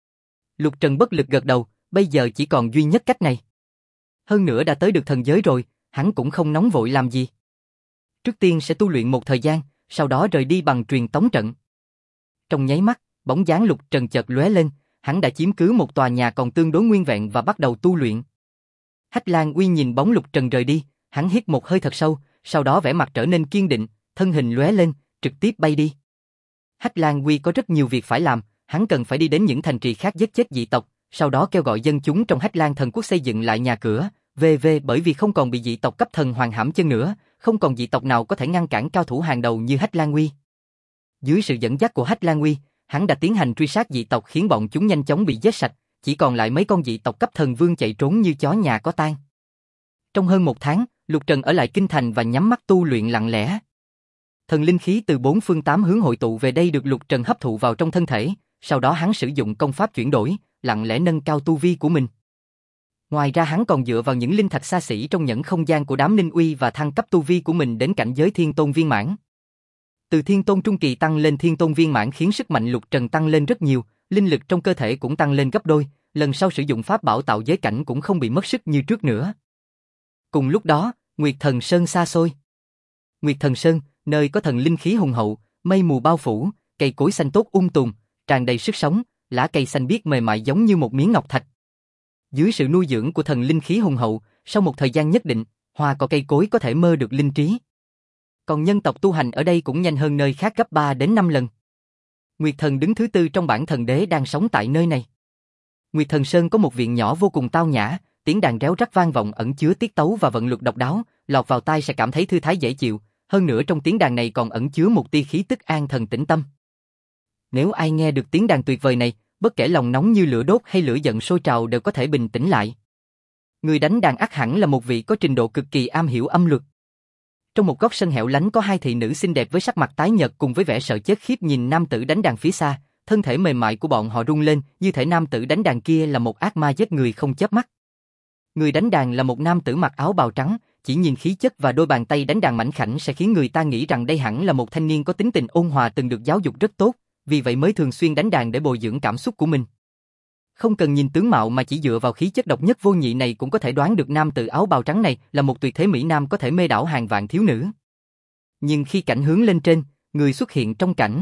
Lục Trần bất lực gật đầu, bây giờ chỉ còn duy nhất cách này. Hơn nữa đã tới được thần giới rồi, hắn cũng không nóng vội làm gì. Trước tiên sẽ tu luyện một thời gian, sau đó rời đi bằng truyền tống trận. Trong nháy mắt, bóng dáng Lục Trần chợt lóe lên, hắn đã chiếm cứ một tòa nhà còn tương đối nguyên vẹn và bắt đầu tu luyện. Hách Lang Uy nhìn bóng Lục Trần rời đi, hắn hít một hơi thật sâu, sau đó vẻ mặt trở nên kiên định, thân hình lóe lên, trực tiếp bay đi. Hách Lang Uy có rất nhiều việc phải làm, hắn cần phải đi đến những thành trì khác giết chết dị tộc, sau đó kêu gọi dân chúng trong Hách Lang thần quốc xây dựng lại nhà cửa, bởi vì không còn bị dị tộc cấp thần hoàng hãm chân nữa, không còn dị tộc nào có thể ngăn cản cao thủ hàng đầu như Hách Lang Uy. Dưới sự dẫn dắt của Hách Lang Uy, hắn đã tiến hành truy sát dị tộc khiến bọn chúng nhanh chóng bị giết sạch, chỉ còn lại mấy con dị tộc cấp thần vương chạy trốn như chó nhà có tang. Trong hơn 1 tháng, Lục Trần ở lại kinh thành và nhắm mắt tu luyện lặng lẽ. Thần linh khí từ 4 phương 8 hướng hội tụ về đây được Lục Trần hấp thụ vào trong thân thể, sau đó hắn sử dụng công pháp chuyển đổi, lặng lẽ nâng cao tu vi của mình. Ngoài ra hắn còn dựa vào những linh thạch xa xỉ trong nhẫn không gian của đám Ninh Uy và thăng cấp tu vi của mình đến cảnh giới Thiên Tôn viên mãn. Từ Thiên Tôn trung kỳ tăng lên Thiên Tôn viên mãn khiến sức mạnh Lục Trần tăng lên rất nhiều, linh lực trong cơ thể cũng tăng lên gấp đôi, lần sau sử dụng pháp bảo tạo giới cảnh cũng không bị mất sức như trước nữa. Cùng lúc đó, Nguyệt Thần Sơn xa xôi. Nguyệt Thần Sơn, nơi có thần linh khí hùng hậu, mây mù bao phủ, cây cối xanh tốt tùm, tràn đầy sức sống, lá cây xanh biếc mềm mại giống như một miếng ngọc thạch. Dưới sự nuôi dưỡng của thần linh khí hùng hậu, sau một thời gian nhất định, hoa cỏ cây cối có thể mơ được linh trí. Còn nhân tộc tu hành ở đây cũng nhanh hơn nơi khác gấp 3 đến 5 lần. Nguyệt Thần đứng thứ 4 trong bảng thần đế đang sống tại nơi này. Nguyệt Thần Sơn có một viện nhỏ vô cùng tao nhã, tiếng đàn réo rắt vang vọng ẩn chứa tiết tấu và vận luật độc đáo, lọt vào tai sẽ cảm thấy thư thái dễ chịu, hơn nữa trong tiếng đàn này còn ẩn chứa một tia khí tức an thần tĩnh tâm. Nếu ai nghe được tiếng đàn tuyệt vời này, bất kể lòng nóng như lửa đốt hay lửa giận sôi trào đều có thể bình tĩnh lại. Người đánh đàn ắt hẳn là một vị có trình độ cực kỳ am hiểu âm luật. Trong một góc sân hẻo lánh có 2 thị nữ xinh đẹp với sắc mặt tái nhợt cùng với vẻ sợ chết khiếp nhìn nam tử đánh đàn phía xa, thân thể mềm mại của bọn họ rung lên, như thể nam tử đánh đàn kia là một ác ma giết người không chớp mắt. Người đánh đàn là một nam tử mặc áo bào trắng, chỉ nhìn khí chất và đôi bàn tay đánh đàn mảnh khảnh sẽ khiến người ta nghĩ rằng đây hẳn là một thanh niên có tính tình ôn hòa từng được giáo dục rất tốt, vì vậy mới thường xuyên đánh đàn để bồi dưỡng cảm xúc của mình. Không cần nhìn tướng mạo mà chỉ dựa vào khí chất độc nhất vô nhị này cũng có thể đoán được nam tử áo bào trắng này là một tuyệt thế mỹ nam có thể mê đảo hàng vạn thiếu nữ. Nhưng khi cảnh hướng lên trên, người xuất hiện trong cảnh,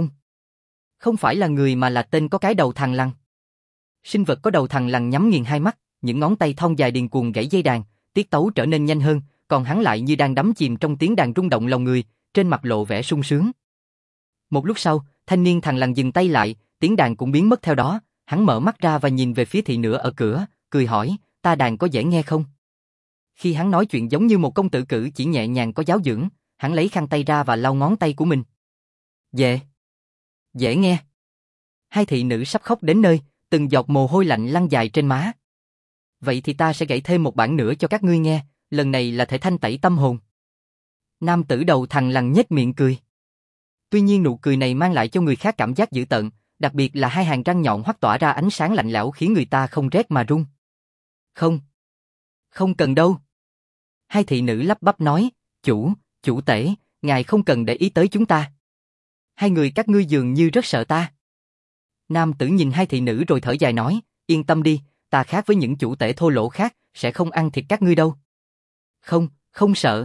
không phải là người mà là tên có cái đầu thằn lằn. Sinh vật có đầu thằn lằn nhắm nghiền 2 mắt, những ngón tay thon dài điền cuồng gãy dây đàn, tiết tấu trở nên nhanh hơn, còn hắn lại như đang đắm chìm trong tiếng đàn rung động lòng người, trên mặt lộ vẻ sung sướng. Một lúc sau, thanh niên thằn lằn dừng tay lại, tiếng đàn cũng biến mất theo đó, hắn mở mắt ra và nhìn về phía thị nữ ở cửa, cười hỏi, ta đàn có dễ nghe không? Khi hắn nói chuyện giống như một công tử cử chỉ nhẹ nhàng có giáo dưỡng, hắn lấy khăn tay ra và lau ngón tay của mình. Dễ. Dễ nghe. Hai thị nữ sắp khóc đến nơi, từng giọt mồ hôi lạnh lăn dài trên má. Vậy thì ta sẽ gảy thêm một bản nữa cho các ngươi nghe, lần này là thể thanh tẩy tâm hồn. Nam tử đầu thằng lằn nhếch miệng cười. Tuy nhiên nụ cười này mang lại cho người khác cảm giác dữ tợn, đặc biệt là hai hàng răng nhọn hoắt tỏa ra ánh sáng lạnh lẽo khiến người ta không rét mà run. Không. Không cần đâu. Hai thị nữ lắp bắp nói, chủ tể, ngài không cần để ý tới chúng ta. Hai người các ngươi dường như rất sợ ta. Nam tử nhìn hai thị nữ rồi thở dài nói, yên tâm đi, ta khác với những chủ tể thô lỗ khác, sẽ không ăn thịt các ngươi đâu. Không, không sợ.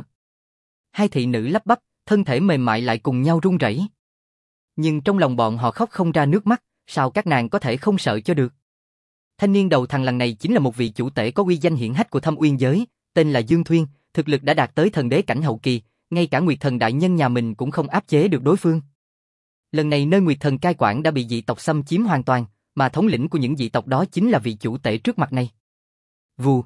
Hai thị nữ lắp bắp, thân thể mềm mại lại cùng nhau run rẩy. Nhưng trong lòng bọn họ khóc không ra nước mắt, sao các nàng có thể không sợ cho được. Thanh niên đầu thằng lằn này chính là một vị chủ tể có uy danh hiển hách của Thâm Uyên giới, tên là Dương Thuyên, thực lực đã đạt tới thần đế cảnh hậu kỳ, ngay cả Nguyệt Thần đại nhân nhà mình cũng không áp chế được đối phương. Lần này nơi Nguyệt Thần cai quản đã bị dị tộc xâm chiếm hoàn toàn, mà thống lĩnh của những dị tộc đó chính là vị chủ tể trước mặt này. Vù.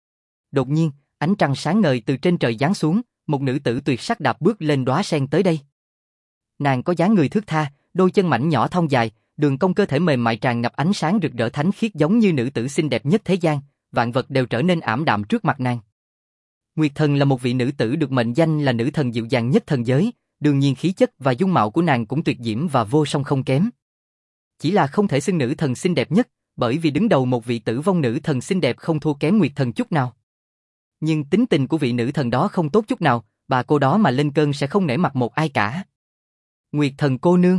Đột nhiên, ánh trăng sáng ngời từ trên trời giáng xuống, một nữ tử tuyệt sắc đạp bước lên đóa sen tới đây. Nàng có dáng người thướt tha, đôi chân mảnh nhỏ thon dài, đường cong cơ thể mềm mại tràn ngập ánh sáng rực rỡ thánh khiết giống như nữ tử xinh đẹp nhất thế gian, vạn vật đều trở nên ảm đạm trước mặt nàng. Nguyệt Thần là một vị nữ tử được mệnh danh là nữ thần dịu dàng nhất thần giới, đương nhiên khí chất và dung mạo của nàng cũng tuyệt diễm và vô song không kém. Chỉ là không thể xưng nữ thần xinh đẹp nhất, bởi vì đứng đầu một vị tử vong nữ thần xinh đẹp không thua kém Nguyệt Thần chút nào. Nhưng tính tình của vị nữ thần đó không tốt chút nào, bà cô đó mà lên cơn sẽ không nể mặt một ai cả. Nguyệt Thần cô nương.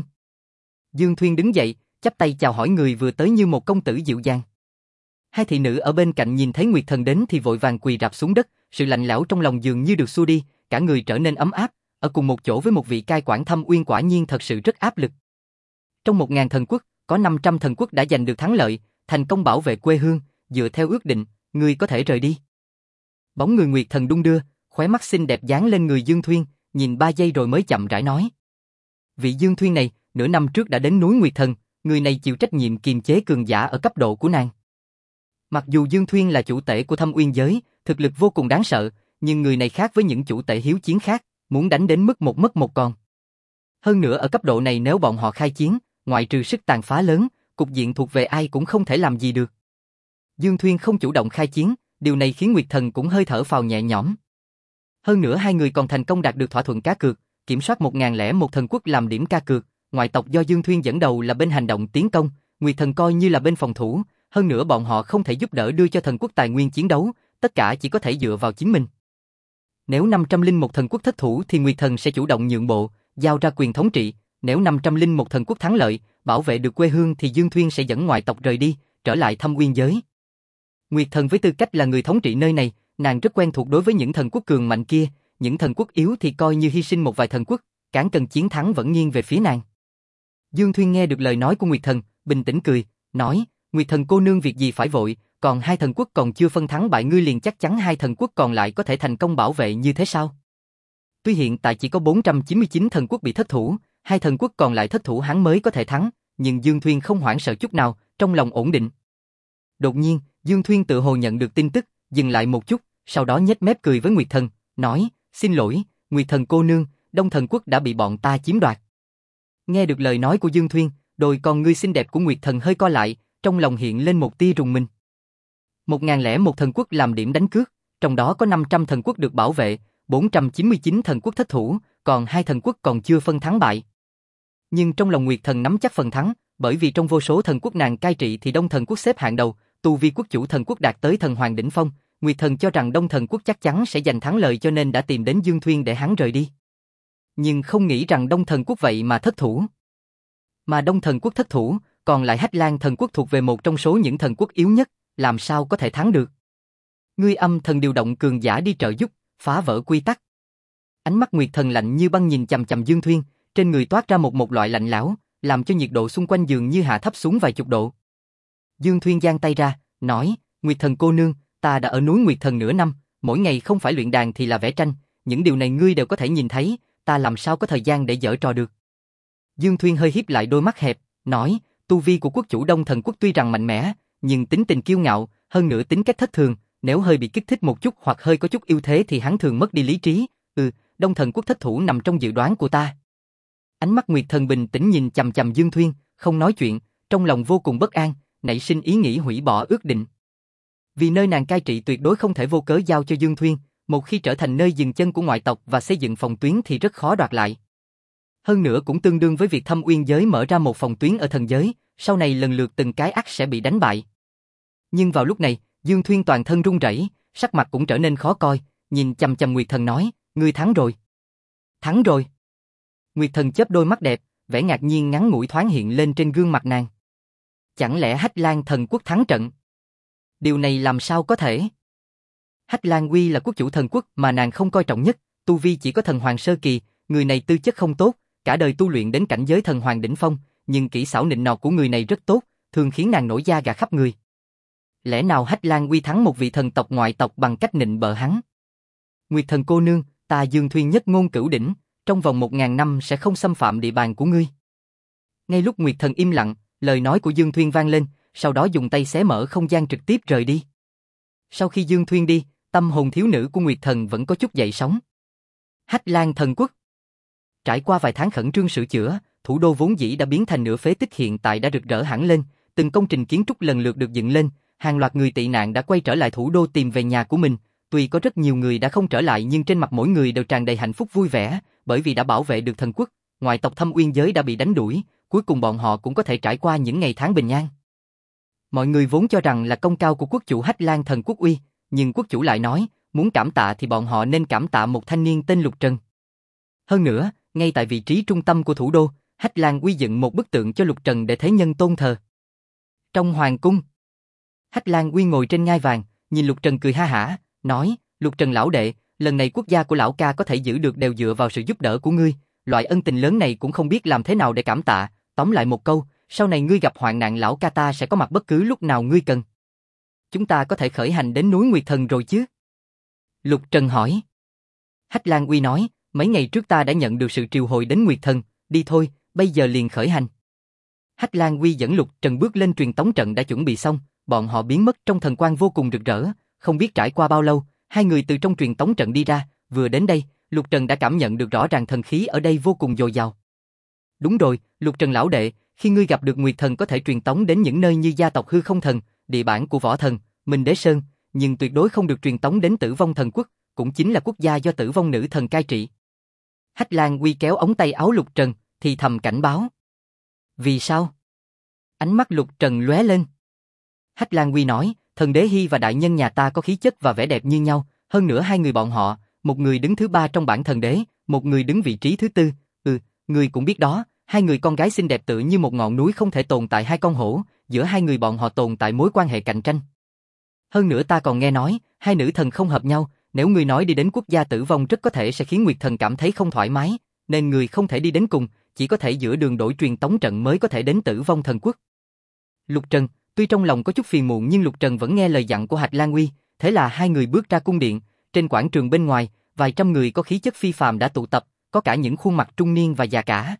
Dương Thuyên đứng dậy, chắp tay chào hỏi người vừa tới như một công tử dịu dàng. Hai thị nữ ở bên cạnh nhìn thấy Nguyệt Thần đến thì vội vàng quỳ rạp xuống đất, sự lạnh lẽo trong lòng dường như được xua đi, cả người trở nên ấm áp, ở cùng một chỗ với một vị cai quản Thâm Uyên quả nhiên thật sự rất áp lực. Trong 1000 thần quốc, có 500 thần quốc đã giành được thắng lợi, thành công bảo vệ quê hương, dựa theo ước định, ngươi có thể rời đi. Bóng người Nguyệt Thần đung đưa, khóe mắt xinh đẹp dán lên người Dương Thuyên, nhìn 3 giây rồi mới chậm rãi nói. Vị Dương Thuyên này, nửa năm trước đã đến núi Nguyệt Thần, người này chịu trách nhiệm kiềm chế cường giả ở cấp độ của nàng. Mặc dù Dương Thuyên là chủ tể của Thâm Uyên giới, thực lực vô cùng đáng sợ, nhưng người này khác với những chủ tể hiếu chiến khác, muốn đánh đến mức một mất một còn. Hơn nữa ở cấp độ này nếu bọn họ khai chiến, ngoại trừ sức tàn phá lớn, cục diện thuộc về ai cũng không thể làm gì được. Dương Thuyên không chủ động khai chiến, điều này khiến Nguyệt Thần cũng hơi thở phào nhẹ nhõm. Hơn nữa hai người còn thành công đạt được thỏa thuận cá cược, kiểm soát 1001 thần quốc làm điểm cá cược, ngoại tộc do Dương Thuyên dẫn đầu là bên hành động tiến công, Nguyệt Thần coi như là bên phòng thủ, hơn nữa bọn họ không thể giúp đỡ đưa cho thần quốc tài nguyên chiến đấu, tất cả chỉ có thể dựa vào chính mình. Nếu 501 thần quốc thất thủ thì Nguyệt Thần sẽ chủ động nhượng bộ, giao ra quyền thống trị, nếu 501 thần quốc thắng lợi, bảo vệ được quê hương thì Dương Thuyên sẽ dẫn ngoại tộc rời đi, trở lại Thâm Uyên giới. Nguyệt Thần với tư cách là người thống trị nơi này, nàng rất quen thuộc đối với những thần quốc cường mạnh kia, những thần quốc yếu thì coi như hy sinh một vài thần quốc, cán cân chiến thắng vẫn nghiêng về phía nàng. Dương Thuyên nghe được lời nói của Nguyệt Thần, bình tĩnh cười, nói, Nguyệt Thần cô nương việc gì phải vội, còn hai thần quốc còn chưa phân thắng bại ngươi liền chắc chắn hai thần quốc còn lại có thể thành công bảo vệ như thế sao? Tuy hiện tại chỉ có 499 thần quốc bị thất thủ, hai thần quốc còn lại thất thủ hắn mới có thể thắng, nhưng Dương Thuyên không hoảng sợ chút nào, trong lòng ổn định. Đột nhiên, Dương Thuyên tự hồ nhận được tin tức, dừng lại một chút, sau đó nhếch mép cười với Nguyệt Thần, nói, xin lỗi, Nguyệt Thần cô nương, Đông Thần quốc đã bị bọn ta chiếm đoạt. Nghe được lời nói của Dương Thuyên, đôi con ngươi xinh đẹp của Nguyệt Thần hơi co lại, trong lòng hiện lên một tia rùng mình. 1001 thần quốc làm điểm đánh cược, trong đó có 500 thần quốc được bảo vệ, 499 thần quốc thất thủ, còn hai thần quốc còn chưa phân thắng bại. Nhưng trong lòng Nguyệt Thần nắm chắc phần thắng, bởi vì trong vô số thần quốc nàng cai trị thì Đông Thần quốc xếp hạng đầu, tu vi quốc chủ thần quốc đạt tới thần hoàng đỉnh phong, Nguyệt Thần cho rằng Đông Thần quốc chắc chắn sẽ giành thắng lợi cho nên đã tìm đến Dương Thuyên để hắn rời đi. Nhưng không nghĩ rằng Đông Thần quốc vậy mà thất thủ. Mà Đông Thần quốc thất thủ, còn lại Hách Lan thần quốc thuộc về một trong số những thần quốc yếu nhất, làm sao có thể thắng được. Ngươi âm thần điều động cường giả đi trợ giúp, phá vỡ quy tắc. Ánh mắt Nguyệt Thần lạnh như băng nhìn chằm chằm Dương Thuyên, trên người toát ra một loại lạnh lẽo, làm cho nhiệt độ xung quanh giường như hạ thấp xuống vài chục độ. Dương Thuyên giang tay ra, nói, Nguyệt Thần cô nương, ta đã ở núi Nguyệt Thần nửa năm, mỗi ngày không phải luyện đàn thì là vẽ tranh, những điều này ngươi đều có thể nhìn thấy, ta làm sao có thời gian để giở trò được. Dương Thuyên hơi híp lại đôi mắt hẹp, nói, tu vi của quốc chủ Đông Thần quốc tuy rằng mạnh mẽ, nhưng tính tình kiêu ngạo, hơn nữa tính cách thất thường, nếu hơi bị kích thích một chút hoặc hơi có chút ưu thế thì hắn thường mất đi lý trí. Đông Thần quốc thất thủ nằm trong dự đoán của ta. Ánh mắt Nguyệt Thần bình tĩnh nhìn chằm chằm Dương Thuyên, không nói chuyện, trong lòng vô cùng bất an, nảy sinh ý nghĩ hủy bỏ ước định. Vì nơi nàng cai trị tuyệt đối không thể vô cớ giao cho Dương Thuyên, một khi trở thành nơi dừng chân của ngoại tộc và xây dựng phòng tuyến thì rất khó đoạt lại. Hơn nữa cũng tương đương với việc Thâm Uyên giới mở ra một phòng tuyến ở thần giới, sau này lần lượt từng cái ắt sẽ bị đánh bại. Nhưng vào lúc này, Dương Thuyên toàn thân run rẩy, sắc mặt cũng trở nên khó coi, nhìn chằm chằm Nguyệt Thần nói, ngươi thắng rồi. Thắng rồi. Nguyệt Thần chớp đôi mắt đẹp, vẻ ngạc nhiên ngắn ngủi thoáng hiện lên trên gương mặt nàng. Chẳng lẽ Hách Lan thần quốc thắng trận? Điều này làm sao có thể? Hách Lan Uy là quốc chủ thần quốc mà nàng không coi trọng nhất, tu vi chỉ có thần hoàng sơ kỳ, người này tư chất không tốt, cả đời tu luyện đến cảnh giới thần hoàng đỉnh phong, nhưng kỹ xảo nịnh nọt của người này rất tốt, thường khiến nàng nổi da gà khắp người. Lẽ nào Hách Lan Uy thắng một vị thần tộc ngoại tộc bằng cách nịnh bợ hắn? Nguyệt Thần cô nương, ta Dương Thuyên nhất ngôn cửu đỉnh, trong vòng 1000 năm sẽ không xâm phạm địa bàn của ngươi. Ngay lúc Nguyệt Thần im lặng, lời nói của Dương Thuyên vang lên, sau đó dùng tay xé mở không gian trực tiếp rời đi. Sau khi Dương Thuyên đi, tâm hồn thiếu nữ của Nguyệt Thần vẫn có chút dậy sóng. Hách Lan thần quốc. Trải qua vài tháng khẩn trương sửa chữa, thủ đô vốn dĩ đã biến thành nửa phế tích hiện tại đã rực rỡ hẳn lên, từng công trình kiến trúc lần lượt được dựng lên, hàng loạt người tị nạn đã quay trở lại thủ đô tìm về nhà của mình. Tuy có rất nhiều người đã không trở lại nhưng trên mặt mỗi người đều tràn đầy hạnh phúc vui vẻ, bởi vì đã bảo vệ được thần quốc, ngoại tộc Thâm Uyên giới đã bị đánh đuổi, cuối cùng bọn họ cũng có thể trải qua những ngày tháng bình an. Mọi người vốn cho rằng là công cao của quốc chủ Hách Lan thần quốc uy, nhưng quốc chủ lại nói, muốn cảm tạ thì bọn họ nên cảm tạ một thanh niên tên Lục Trần. Hơn nữa, ngay tại vị trí trung tâm của thủ đô, Hách Lan Uy dựng một bức tượng cho Lục Trần để thế nhân tôn thờ. Trong hoàng cung, Hách Lan Uy ngồi trên ngai vàng, nhìn Lục Trần cười ha hả, nói, Lục Trần lão đệ, lần này quốc gia của lão ca có thể giữ được đều dựa vào sự giúp đỡ của ngươi, loại ân tình lớn này cũng không biết làm thế nào để cảm tạ, tóm lại một câu, sau này ngươi gặp hoạn nạn lão ca ta sẽ có mặt bất cứ lúc nào ngươi cần. Chúng ta có thể khởi hành đến núi Nguyệt Thần rồi chứ? Lục Trần hỏi. Hách Lan Uy nói, mấy ngày trước ta đã nhận được sự triều hồi đến Nguyệt Thần, đi thôi, bây giờ liền khởi hành. Hách Lan Uy dẫn Lục Trần bước lên truyền tống trận đã chuẩn bị xong, bọn họ biến mất trong thần quang vô cùng rực rỡ, không biết trải qua bao lâu, hai người từ trong truyền tống trận đi ra, vừa đến đây, Lục Trần đã cảm nhận được rõ ràng thần khí ở đây vô cùng dồi dào. Đúng rồi, Lục Trần lão đệ, khi ngươi gặp được Nguyệt Thần có thể truyền tống đến những nơi như gia tộc Hư Không Thần, địa bản của Võ Thần, Minh Đế Sơn, nhưng tuyệt đối không được truyền tống đến Tử Vong Thần Quốc, cũng chính là quốc gia do Tử Vong Nữ Thần cai trị. Hách Lan Uy kéo ống tay áo Lục Trần, thì thầm cảnh báo. Vì sao? Ánh mắt Lục Trần lóe lên. Hách Lan Uy nói, Thần Đế Hy và đại nhân nhà ta có khí chất và vẻ đẹp như nhau, hơn nữa hai người bọn họ, một người đứng thứ 3 trong bảng thần đế, một người đứng vị trí thứ 4. Người cũng biết đó, hai người con gái xinh đẹp tựa như một ngọn núi không thể tồn tại hai con hổ, giữa hai người bọn họ tồn tại mối quan hệ cạnh tranh. Hơn nữa ta còn nghe nói, hai nữ thần không hợp nhau, nếu người nói đi đến quốc gia Tử Vong rất có thể sẽ khiến Nguyệt Thần cảm thấy không thoải mái, nên người không thể đi đến cùng, chỉ có thể giữa đường đổi truyền tống trận mới có thể đến Tử Vong Thần Quốc. Lục Trần, tuy trong lòng có chút phiền muộn nhưng Lục Trần vẫn nghe lời dặn của Hách Lan Uy, thế là hai người bước ra cung điện, trên quảng trường bên ngoài, vài trăm người có khí chất phi phàm đã tụ tập, có cả những khuôn mặt trung niên và già cả.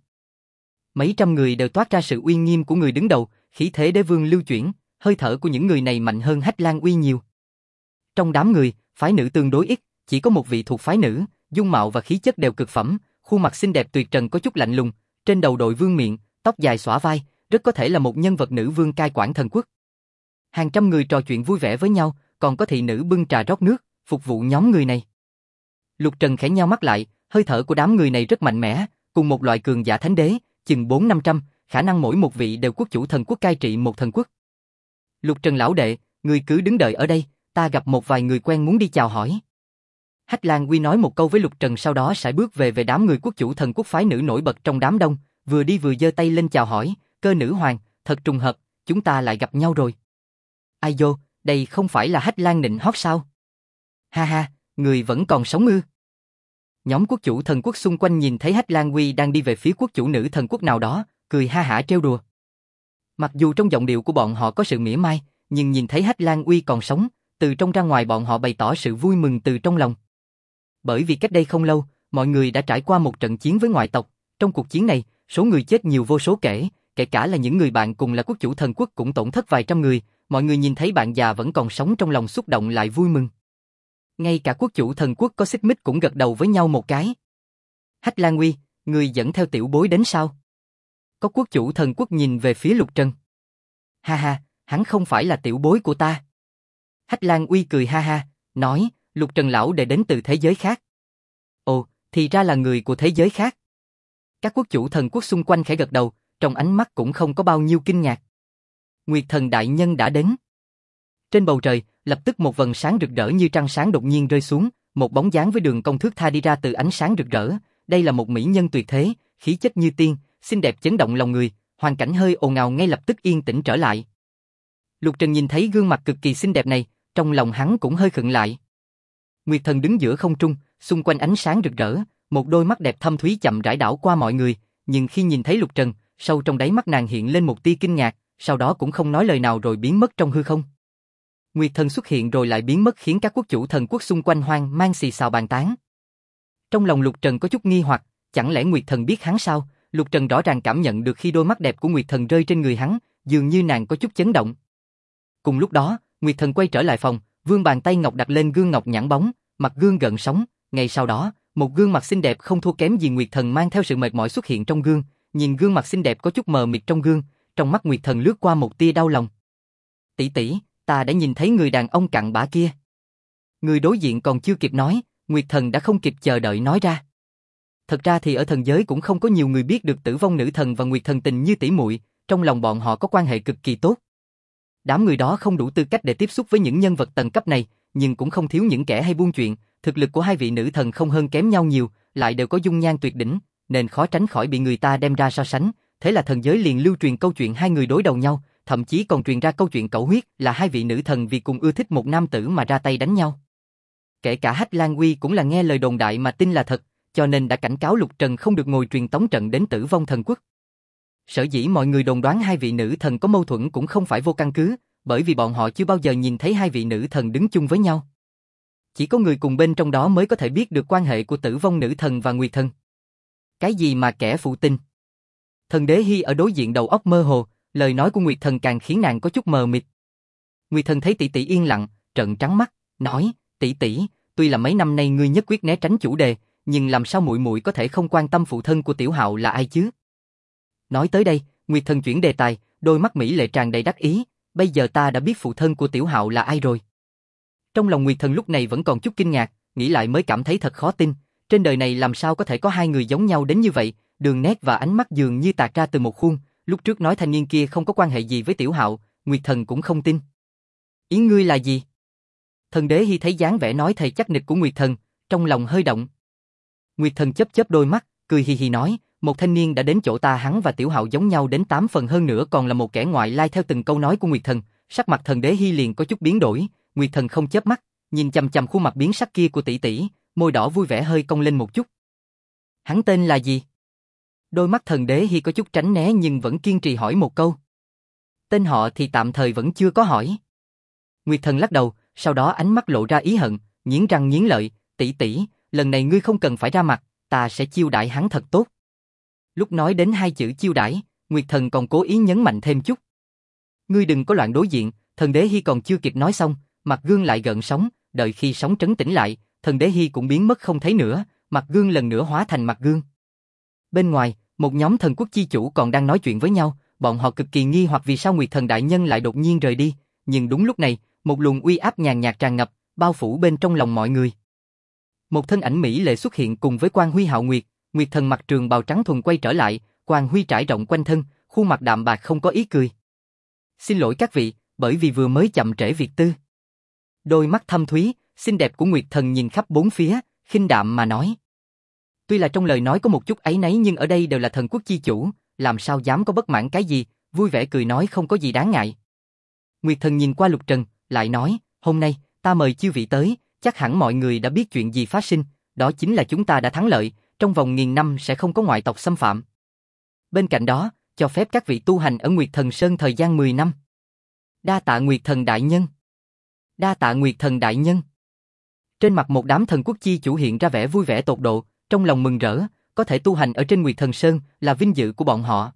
Mấy trăm người đều toát ra sự uy nghiêm của người đứng đầu, khí thế đế vương lưu chuyển, hơi thở của những người này mạnh hơn Hách Lan Uy nhiều. Trong đám người, phái nữ tương đối ít, chỉ có một vị thuộc phái nữ, dung mạo và khí chất đều cực phẩm, khuôn mặt xinh đẹp tuyệt trần có chút lạnh lùng, trên đầu đội vương miện, tóc dài xõa vai, rất có thể là một nhân vật nữ vương cai quản thần quốc. Hàng trăm người trò chuyện vui vẻ với nhau, còn có thị nữ bưng trà rót nước, phục vụ nhóm người này. Lục Trần khẽ nheo mắt lại, hơi thở của đám người này rất mạnh mẽ, cùng một loại cường giả thánh đế, chừng 400-500, khả năng mỗi một vị đều quốc chủ thần quốc cai trị một thần quốc. Lục Trần lão đệ, người cứ đứng đợi ở đây, ta gặp một vài người quen muốn đi chào hỏi. Hách Lan Uy nói một câu với Lục Trần sau đó sải bước về đám người quốc chủ thần quốc phái nữ nổi bật trong đám đông, vừa đi vừa giơ tay lên chào hỏi, Cơ nữ hoàng, thật trùng hợp, chúng ta lại gặp nhau rồi. Ai dô, đây không phải là Hách Lan nịnh hót sao? Ha ha, người vẫn còn sống ư? Nhóm quốc chủ thần quốc xung quanh nhìn thấy Hách Lan Uy đang đi về phía quốc chủ nữ thần quốc nào đó, cười ha hả trêu đùa. Mặc dù trong giọng điệu của bọn họ có sự mỉa mai, nhưng nhìn thấy Hách Lan Uy còn sống, từ trong ra ngoài bọn họ bày tỏ sự vui mừng từ trong lòng. Bởi vì cách đây không lâu, mọi người đã trải qua một trận chiến với ngoại tộc, trong cuộc chiến này, số người chết nhiều vô số kể, kể cả là những người bạn cùng là quốc chủ thần quốc cũng tổn thất vài trăm người, mọi người nhìn thấy bạn già vẫn còn sống trong lòng xúc động lại vui mừng. Ngay cả quốc chủ thần quốc có xích mích cũng gật đầu với nhau một cái. Hách Lan Uy, Người dẫn theo tiểu bối đến sao? Có quốc chủ thần quốc nhìn về phía Lục Trần. Ha ha, hắn không phải là tiểu bối của ta. Hách Lan Uy cười ha ha, nói, Lục Trần lão đệ đến từ thế giới khác. Ồ, thì ra là người của thế giới khác. Các quốc chủ thần quốc xung quanh khẽ gật đầu, trong ánh mắt cũng không có bao nhiêu kinh ngạc. Nguyệt thần đại nhân đã đến. Trên bầu trời, lập tức một vầng sáng rực rỡ như trăng sáng đột nhiên rơi xuống, một bóng dáng với đường cong thước tha đi ra từ ánh sáng rực rỡ. Đây là một mỹ nhân tuyệt thế, khí chất như tiên, xinh đẹp chấn động lòng người, hoàn cảnh hơi ồn ào ngay lập tức yên tĩnh trở lại. Lục Trần nhìn thấy gương mặt cực kỳ xinh đẹp này, trong lòng hắn cũng hơi khựng lại. Nguyệt thần đứng giữa không trung, xung quanh ánh sáng rực rỡ, một đôi mắt đẹp thâm thúy chậm rãi đảo qua mọi người, nhưng khi nhìn thấy Lục Trần, sâu trong đáy mắt nàng hiện lên một tia kinh ngạc, sau đó cũng không nói lời nào rồi biến mất trong hư không. Nguyệt thần xuất hiện rồi lại biến mất khiến các quốc chủ thần quốc xung quanh hoang mang xì xào bàn tán. Trong lòng Lục Trần có chút nghi hoặc, chẳng lẽ Nguyệt thần biết hắn sao? Lục Trần rõ ràng cảm nhận được khi đôi mắt đẹp của Nguyệt thần rơi trên người hắn, dường như nàng có chút chấn động. Cùng lúc đó, Nguyệt thần quay trở lại phòng, vươn bàn tay ngọc đặt lên gương ngọc nhẵn bóng, mặt gương gợn sóng. Ngay sau đó, một gương mặt xinh đẹp không thua kém gì Nguyệt thần mang theo sự mệt mỏi xuất hiện trong gương. Nhìn gương mặt xinh đẹp có chút mờ mịt trong gương, trong mắt Nguyệt thần lướt qua một tia đau lòng. Tỷ tỷ, ta đã nhìn thấy người đàn ông cặn bã kia. Người đối diện còn chưa kịp nói, Nguyệt thần đã không kịp chờ đợi nói ra. Thật ra thì ở thần giới cũng không có nhiều người biết được Tử Vong nữ thần và Nguyệt thần tình như tỷ muội, trong lòng bọn họ có quan hệ cực kỳ tốt. Đám người đó không đủ tư cách để tiếp xúc với những nhân vật tầng cấp này, nhưng cũng không thiếu những kẻ hay buôn chuyện, thực lực của hai vị nữ thần không hơn kém nhau nhiều, lại đều có dung nhan tuyệt đỉnh, nên khó tránh khỏi bị người ta đem ra so sánh, thế là thần giới liền lưu truyền câu chuyện hai người đối đầu nhau, thậm chí còn truyền ra câu chuyện cẩu huyết là hai vị nữ thần vì cùng ưa thích một nam tử mà ra tay đánh nhau. Kể cả Hách Lan Uy cũng là nghe lời đồn đại mà tin là thật, cho nên đã cảnh cáo Lục Trần không được ngồi truyền tống trận đến Tử Vong thần quốc. Sở dĩ mọi người đồn đoán hai vị nữ thần có mâu thuẫn cũng không phải vô căn cứ, bởi vì bọn họ chưa bao giờ nhìn thấy hai vị nữ thần đứng chung với nhau. Chỉ có người cùng bên trong đó mới có thể biết được quan hệ của Tử Vong nữ thần và Nguyệt thần. Cái gì mà kẻ phụ tinh? Thần Đế Hi ở đối diện đầu óc mơ hồ, lời nói của Nguyệt thần càng khiến nàng có chút mờ mịt. Nguyệt thần thấy tỷ tỷ yên lặng, trợn trắng mắt, nói: "Tỷ tỷ, tuy là mấy năm nay ngươi nhất quyết né tránh chủ đề, nhưng làm sao muội muội có thể không quan tâm phụ thân của Tiểu Hạo là ai chứ?" Nói tới đây, Nguyệt thần chuyển đề tài, đôi mắt mỹ lệ tràn đầy đắc ý, "Bây giờ ta đã biết phụ thân của Tiểu Hạo là ai rồi." Trong lòng Nguyệt thần lúc này vẫn còn chút kinh ngạc, nghĩ lại mới cảm thấy thật khó tin, trên đời này làm sao có thể có hai người giống nhau đến như vậy, đường nét và ánh mắt dường như tạc ra từ một khuôn, lúc trước nói thanh niên kia không có quan hệ gì với Tiểu Hạo, Nguyệt thần cũng không tin. "Ý ngươi là gì?" Thần Đế Hi thấy dáng vẻ nói thầy chắc nịch của Nguyệt thần, trong lòng hơi động. Nguyệt thần chớp chớp đôi mắt, cười hì hì nói: "Một thanh niên đã đến chỗ ta, hắn và Tiểu Hạo giống nhau đến 8 phần, hơn nữa còn là một kẻ ngoại lai." Theo từng câu nói của Nguyệt thần, sắc mặt Thần Đế Hi liền có chút biến đổi. Nguyệt thần không chớp mắt, nhìn chằm chằm khuôn mặt biến sắc kia của tỷ tỷ, môi đỏ vui vẻ hơi cong lên một chút. "Hắn tên là gì?" Đôi mắt Thần Đế Hi có chút tránh né nhưng vẫn kiên trì hỏi một câu. "Tên họ thì tạm thời vẫn chưa có hỏi." Nguyệt thần lắc đầu, sau đó ánh mắt lộ ra ý hận, nghiến răng nghiến lợi: "Tỷ tỷ, lần này ngươi không cần phải ra mặt, ta sẽ chiêu đãi hắn thật tốt." Lúc nói đến hai chữ chiêu đãi, Nguyệt thần còn cố ý nhấn mạnh thêm chút. "Ngươi đừng có loạn đối diện." Thần Đế Hi còn chưa kịp nói xong, mặt gương lại gợn sóng, đợi khi sóng trấn tĩnh lại, Thần Đế Hi cũng biến mất không thấy nữa, mặt gương lần nữa hóa thành mặt gương. Bên ngoài, một nhóm thần quốc chi chủ còn đang nói chuyện với nhau, bọn họ cực kỳ nghi hoặc vì sao Nguyệt thần đại nhân lại đột nhiên rời đi, nhưng đúng lúc này, một luồng uy áp nhàn nhạt tràn ngập, bao phủ bên trong lòng mọi người. Một thân ảnh mỹ lệ xuất hiện cùng với quang huy hạo nguyệt, Nguyệt thần mặc trường bào trắng thuần quay trở lại, quang huy trải rộng quanh thân, khuôn mặt đạm bạc không có ý cười. "Xin lỗi các vị, bởi vì vừa mới chậm trễ việc tư." Đôi mắt thâm thúy, xinh đẹp của Nguyệt thần nhìn khắp bốn phía, khinh đạm mà nói. Tuy là trong lời nói có một chút áy náy nhưng ở đây đều là thần quốc chi chủ, làm sao dám có bất mãn cái gì, vui vẻ cười nói không có gì đáng ngại. Nguyệt thần nhìn qua Lục Trần, lại nói: "Hôm nay, ta mời chư vị tới, chắc hẳn mọi người đã biết chuyện gì phát sinh, đó chính là chúng ta đã thắng lợi, trong vòng 1000 năm sẽ không có ngoại tộc xâm phạm. Bên cạnh đó, cho phép các vị tu hành ở Nguyệt Thần Sơn thời gian 10 năm. Đa tạ Nguyệt Thần đại nhân. Đa tạ Nguyệt Thần đại nhân." Trên mặt một đám thần quốc chi chủ hiện ra vẻ vui vẻ tột độ, trong lòng mừng rỡ, có thể tu hành ở trên Nguyệt Thần Sơn là vinh dự của bọn họ.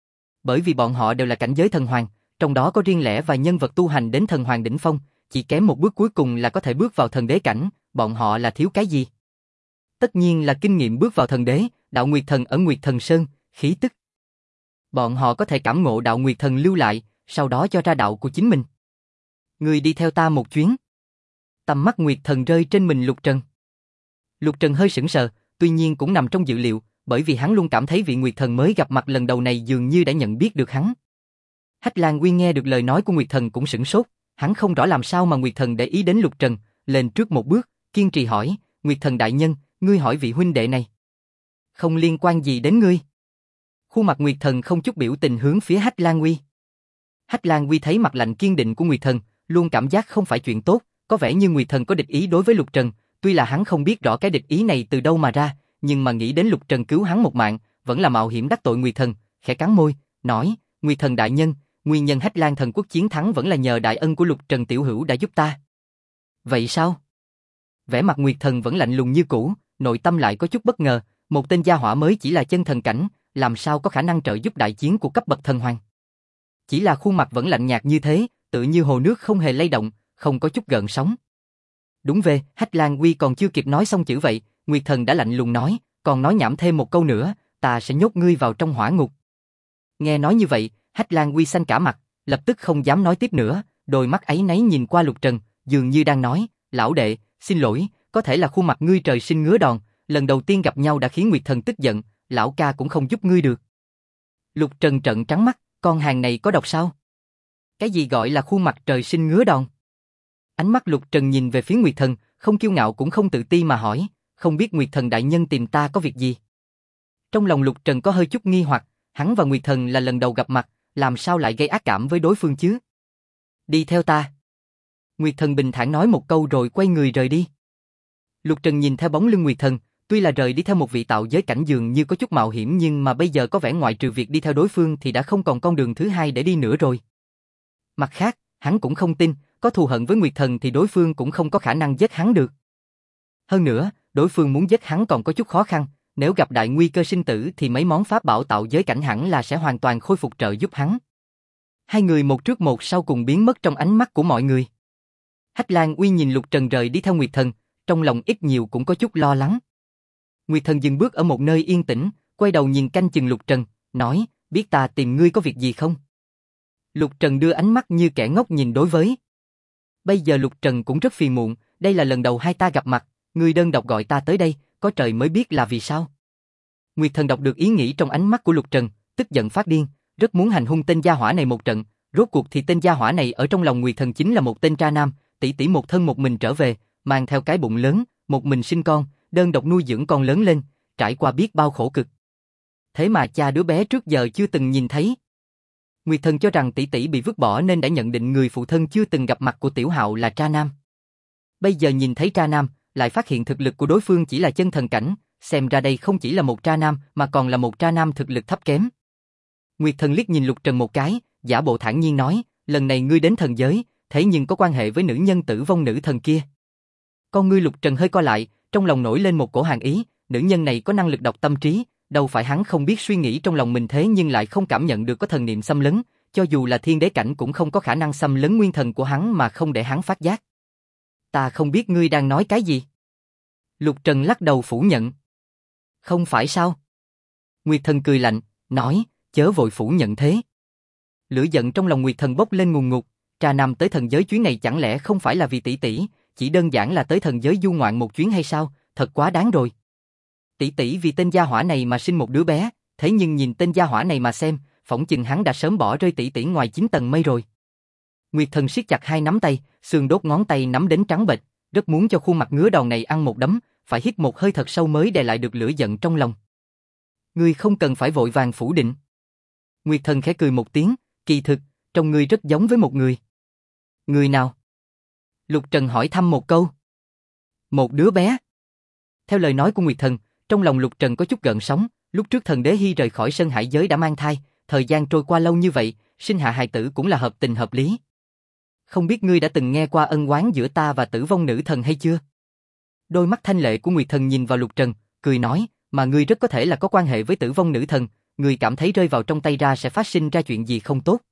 Bởi vì bọn họ đều là cảnh giới thần hoàng, trong đó có riêng lẻ và nhân vật tu hành đến thần hoàng đỉnh phong, chỉ kém một bước cuối cùng là có thể bước vào thần đế cảnh, bọn họ là thiếu cái gì? tất nhiên là kinh nghiệm bước vào thần đế, đạo Nguyệt Thần ở Nguyệt Thần Sơn, khí tức. Bọn họ có thể cảm ngộ đạo Nguyệt Thần lưu lại, sau đó cho ra đạo của chính mình. Ngươi đi theo ta một chuyến. Tầm mắt Nguyệt Thần rơi trên mình Lục Trần. Lục Trần hơi sững sờ, tuy nhiên cũng nằm trong dự liệu, bởi vì hắn luôn cảm thấy vị Nguyệt Thần mới gặp mặt lần đầu này dường như đã nhận biết được hắn. Hách Lan Uy nghe được lời nói của Nguyệt Thần cũng sửng sốt, hắn không rõ làm sao mà Nguyệt Thần để ý đến Lục Trần, lên trước một bước, kiên trì hỏi, Nguyệt Thần đại nhân, ngươi hỏi vị huynh đệ này. Không liên quan gì đến ngươi. Khuôn mặt Nguyệt Thần không chút biểu tình hướng phía Hách Lan Uy. Hách Lan Uy thấy mặt lạnh kiên định của Nguyệt Thần, luôn cảm giác không phải chuyện tốt, có vẻ như Nguyệt Thần có địch ý đối với Lục Trần, tuy là hắn không biết rõ cái địch ý này từ đâu mà ra, nhưng mà nghĩ đến Lục Trần cứu hắn một mạng, vẫn là mạo hiểm đắc tội Nguyệt Thần, khẽ cắn môi, nói, Nguyệt Thần đại nhân, nguyên nhân Hách Lan Thần Quốc chiến thắng vẫn là nhờ đại ân của Lục Trần tiểu hữu đã giúp ta. Vậy sao? Vẻ mặt Nguyệt Thần vẫn lạnh lùng như cũ, nội tâm lại có chút bất ngờ, một tên gia hỏa mới chỉ là chân thần cảnh, làm sao có khả năng trợ giúp đại chiến của cấp bậc thần hoàng. Chỉ là khuôn mặt vẫn lạnh nhạt như thế, tự như hồ nước không hề lay động, không có chút gợn sóng. Đúng về, Hách Lan Uy còn chưa kịp nói xong chữ vậy, Nguyệt Thần đã lạnh lùng nói, còn nói nhảm thêm một câu nữa, ta sẽ nhốt ngươi vào trong hỏa ngục. Nghe nói như vậy, Hách Lan Uy xanh cả mặt, lập tức không dám nói tiếp nữa, đôi mắt áy náy nhìn qua Lục Trần, dường như đang nói, lão đệ, xin lỗi, có thể là khuôn mặt ngươi trời sinh ngứa đòn, lần đầu tiên gặp nhau đã khiến Nguyệt Thần tức giận, lão ca cũng không giúp ngươi được. Lục Trần trợn trắng mắt, con hàng này có độc sao? Cái gì gọi là khuôn mặt trời sinh ngứa đòn? Ánh mắt Lục Trần nhìn về phía Nguyệt Thần, không kiêu ngạo cũng không tự ti mà hỏi, không biết Nguyệt Thần đại nhân tìm ta có việc gì? Trong lòng Lục Trần có hơi chút nghi hoặc, hắn và Nguyệt Thần là lần đầu gặp mặt, làm sao lại gây ác cảm với đối phương chứ? Đi theo ta. Nguyệt Thần bình thản nói một câu rồi quay người rời đi. Lục Trần nhìn theo bóng lưng Nguyệt Thần, tuy là rời đi theo một vị tạo giới cảnh dường như có chút mạo hiểm nhưng mà bây giờ có vẻ ngoại trừ việc đi theo đối phương thì đã không còn con đường thứ hai để đi nữa rồi. Mặt khác, hắn cũng không tin, có thù hận với Nguyệt Thần thì đối phương cũng không có khả năng giết hắn được. Hơn nữa, đối phương muốn giết hắn còn có chút khó khăn, nếu gặp đại nguy cơ sinh tử thì mấy món pháp bảo tạo giới cảnh hẳn là sẽ hoàn toàn khôi phục trợ giúp hắn. Hai người một trước một sau cùng biến mất trong ánh mắt của mọi người. Hách Lan Uy nhìn Lục Trần rời đi theo Nguyệt Thần, trong lòng ít nhiều cũng có chút lo lắng. Nguyệt Thần dừng bước ở một nơi yên tĩnh, quay đầu nhìn canh chừng Lục Trần, nói, biết ta tìm ngươi có việc gì không? Lục Trần đưa ánh mắt như kẻ ngốc nhìn đối với. Bây giờ Lục Trần cũng rất phiền muộn, đây là lần đầu hai ta gặp mặt, ngươi đơn độc gọi ta tới đây, có trời mới biết là vì sao. Nguyệt Thần đọc được ý nghĩ trong ánh mắt của Lục Trần, tức giận phát điên, rất muốn hành hung tên gia hỏa này một trận, rốt cuộc thì tên gia hỏa này ở trong lòng Nguyệt Thần chính là một tên tra nam, tỷ tỷ một thân một mình trở về, mang theo cái bụng lớn, một mình sinh con, đơn độc nuôi dưỡng con lớn lên, trải qua biết bao khổ cực. Thế mà cha đứa bé trước giờ chưa từng nhìn thấy. Nguyệt Thần cho rằng tỷ tỷ bị vứt bỏ nên đã nhận định người phụ thân chưa từng gặp mặt của Tiểu Hạo là tra nam. Bây giờ nhìn thấy tra nam, lại phát hiện thực lực của đối phương chỉ là chân thần cảnh, xem ra đây không chỉ là một tra nam mà còn là một tra nam thực lực thấp kém. Nguyệt Thần liếc nhìn Lục Trần một cái, giả bộ thản nhiên nói, lần này ngươi đến thần giới, thế nhưng có quan hệ với nữ nhân tử vong nữ thần kia. Con ngươi Lục Trần hơi co lại, trong lòng nổi lên một cổ hàn ý, nữ nhân này có năng lực đọc tâm trí, đâu phải hắn không biết suy nghĩ trong lòng mình thế nhưng lại không cảm nhận được có thần niệm xâm lấn, cho dù là thiên đế cảnh cũng không có khả năng xâm lấn nguyên thần của hắn mà không để hắn phát giác. Ta không biết ngươi đang nói cái gì. Lục Trần lắc đầu phủ nhận. Không phải sao? Nguyệt Thần cười lạnh, nói, chớ vội phủ nhận thế. Lửa giận trong lòng Nguyệt Thần bốc lên ngùn ngụt, trà nam tới thần giới chuyến này chẳng lẽ không phải là vì tỷ tỷ, chỉ đơn giản là tới thần giới du ngoạn một chuyến hay sao, thật quá đáng rồi. Tỷ tỷ vì tên gia hỏa này mà sinh một đứa bé, thế nhưng nhìn tên gia hỏa này mà xem, phỏng chừng hắn đã sớm bỏ rơi tỷ tỷ ngoài 9 tầng mây rồi. Nguyệt Thần siết chặt hai nắm tay, xương đốt ngón tay nắm đến trắng bệch, rất muốn cho khuôn mặt ngứa đòn này ăn một đấm, phải hít một hơi thật sâu mới đè lại được lửa giận trong lòng. Ngươi không cần phải vội vàng phủ định. Nguyệt Thần khẽ cười một tiếng, kỳ thực, trông ngươi rất giống với một người. Người nào? Lục Trần hỏi thăm một câu. Một đứa bé. Theo lời nói của Nguyệt Thần, trong lòng Lục Trần có chút gợn sóng, lúc trước thần đế Hy rời khỏi Sơn Hải giới đã mang thai, thời gian trôi qua lâu như vậy, sinh hạ hài tử cũng là hợp tình hợp lý. Không biết ngươi đã từng nghe qua ân oán giữa ta và tử vong nữ thần hay chưa? Đôi mắt thanh lệ của Nguyệt Thần nhìn vào Lục Trần, cười nói, mà ngươi rất có thể là có quan hệ với tử vong nữ thần, ngươi cảm thấy rơi vào trong tay ra sẽ phát sinh ra chuyện gì không tốt.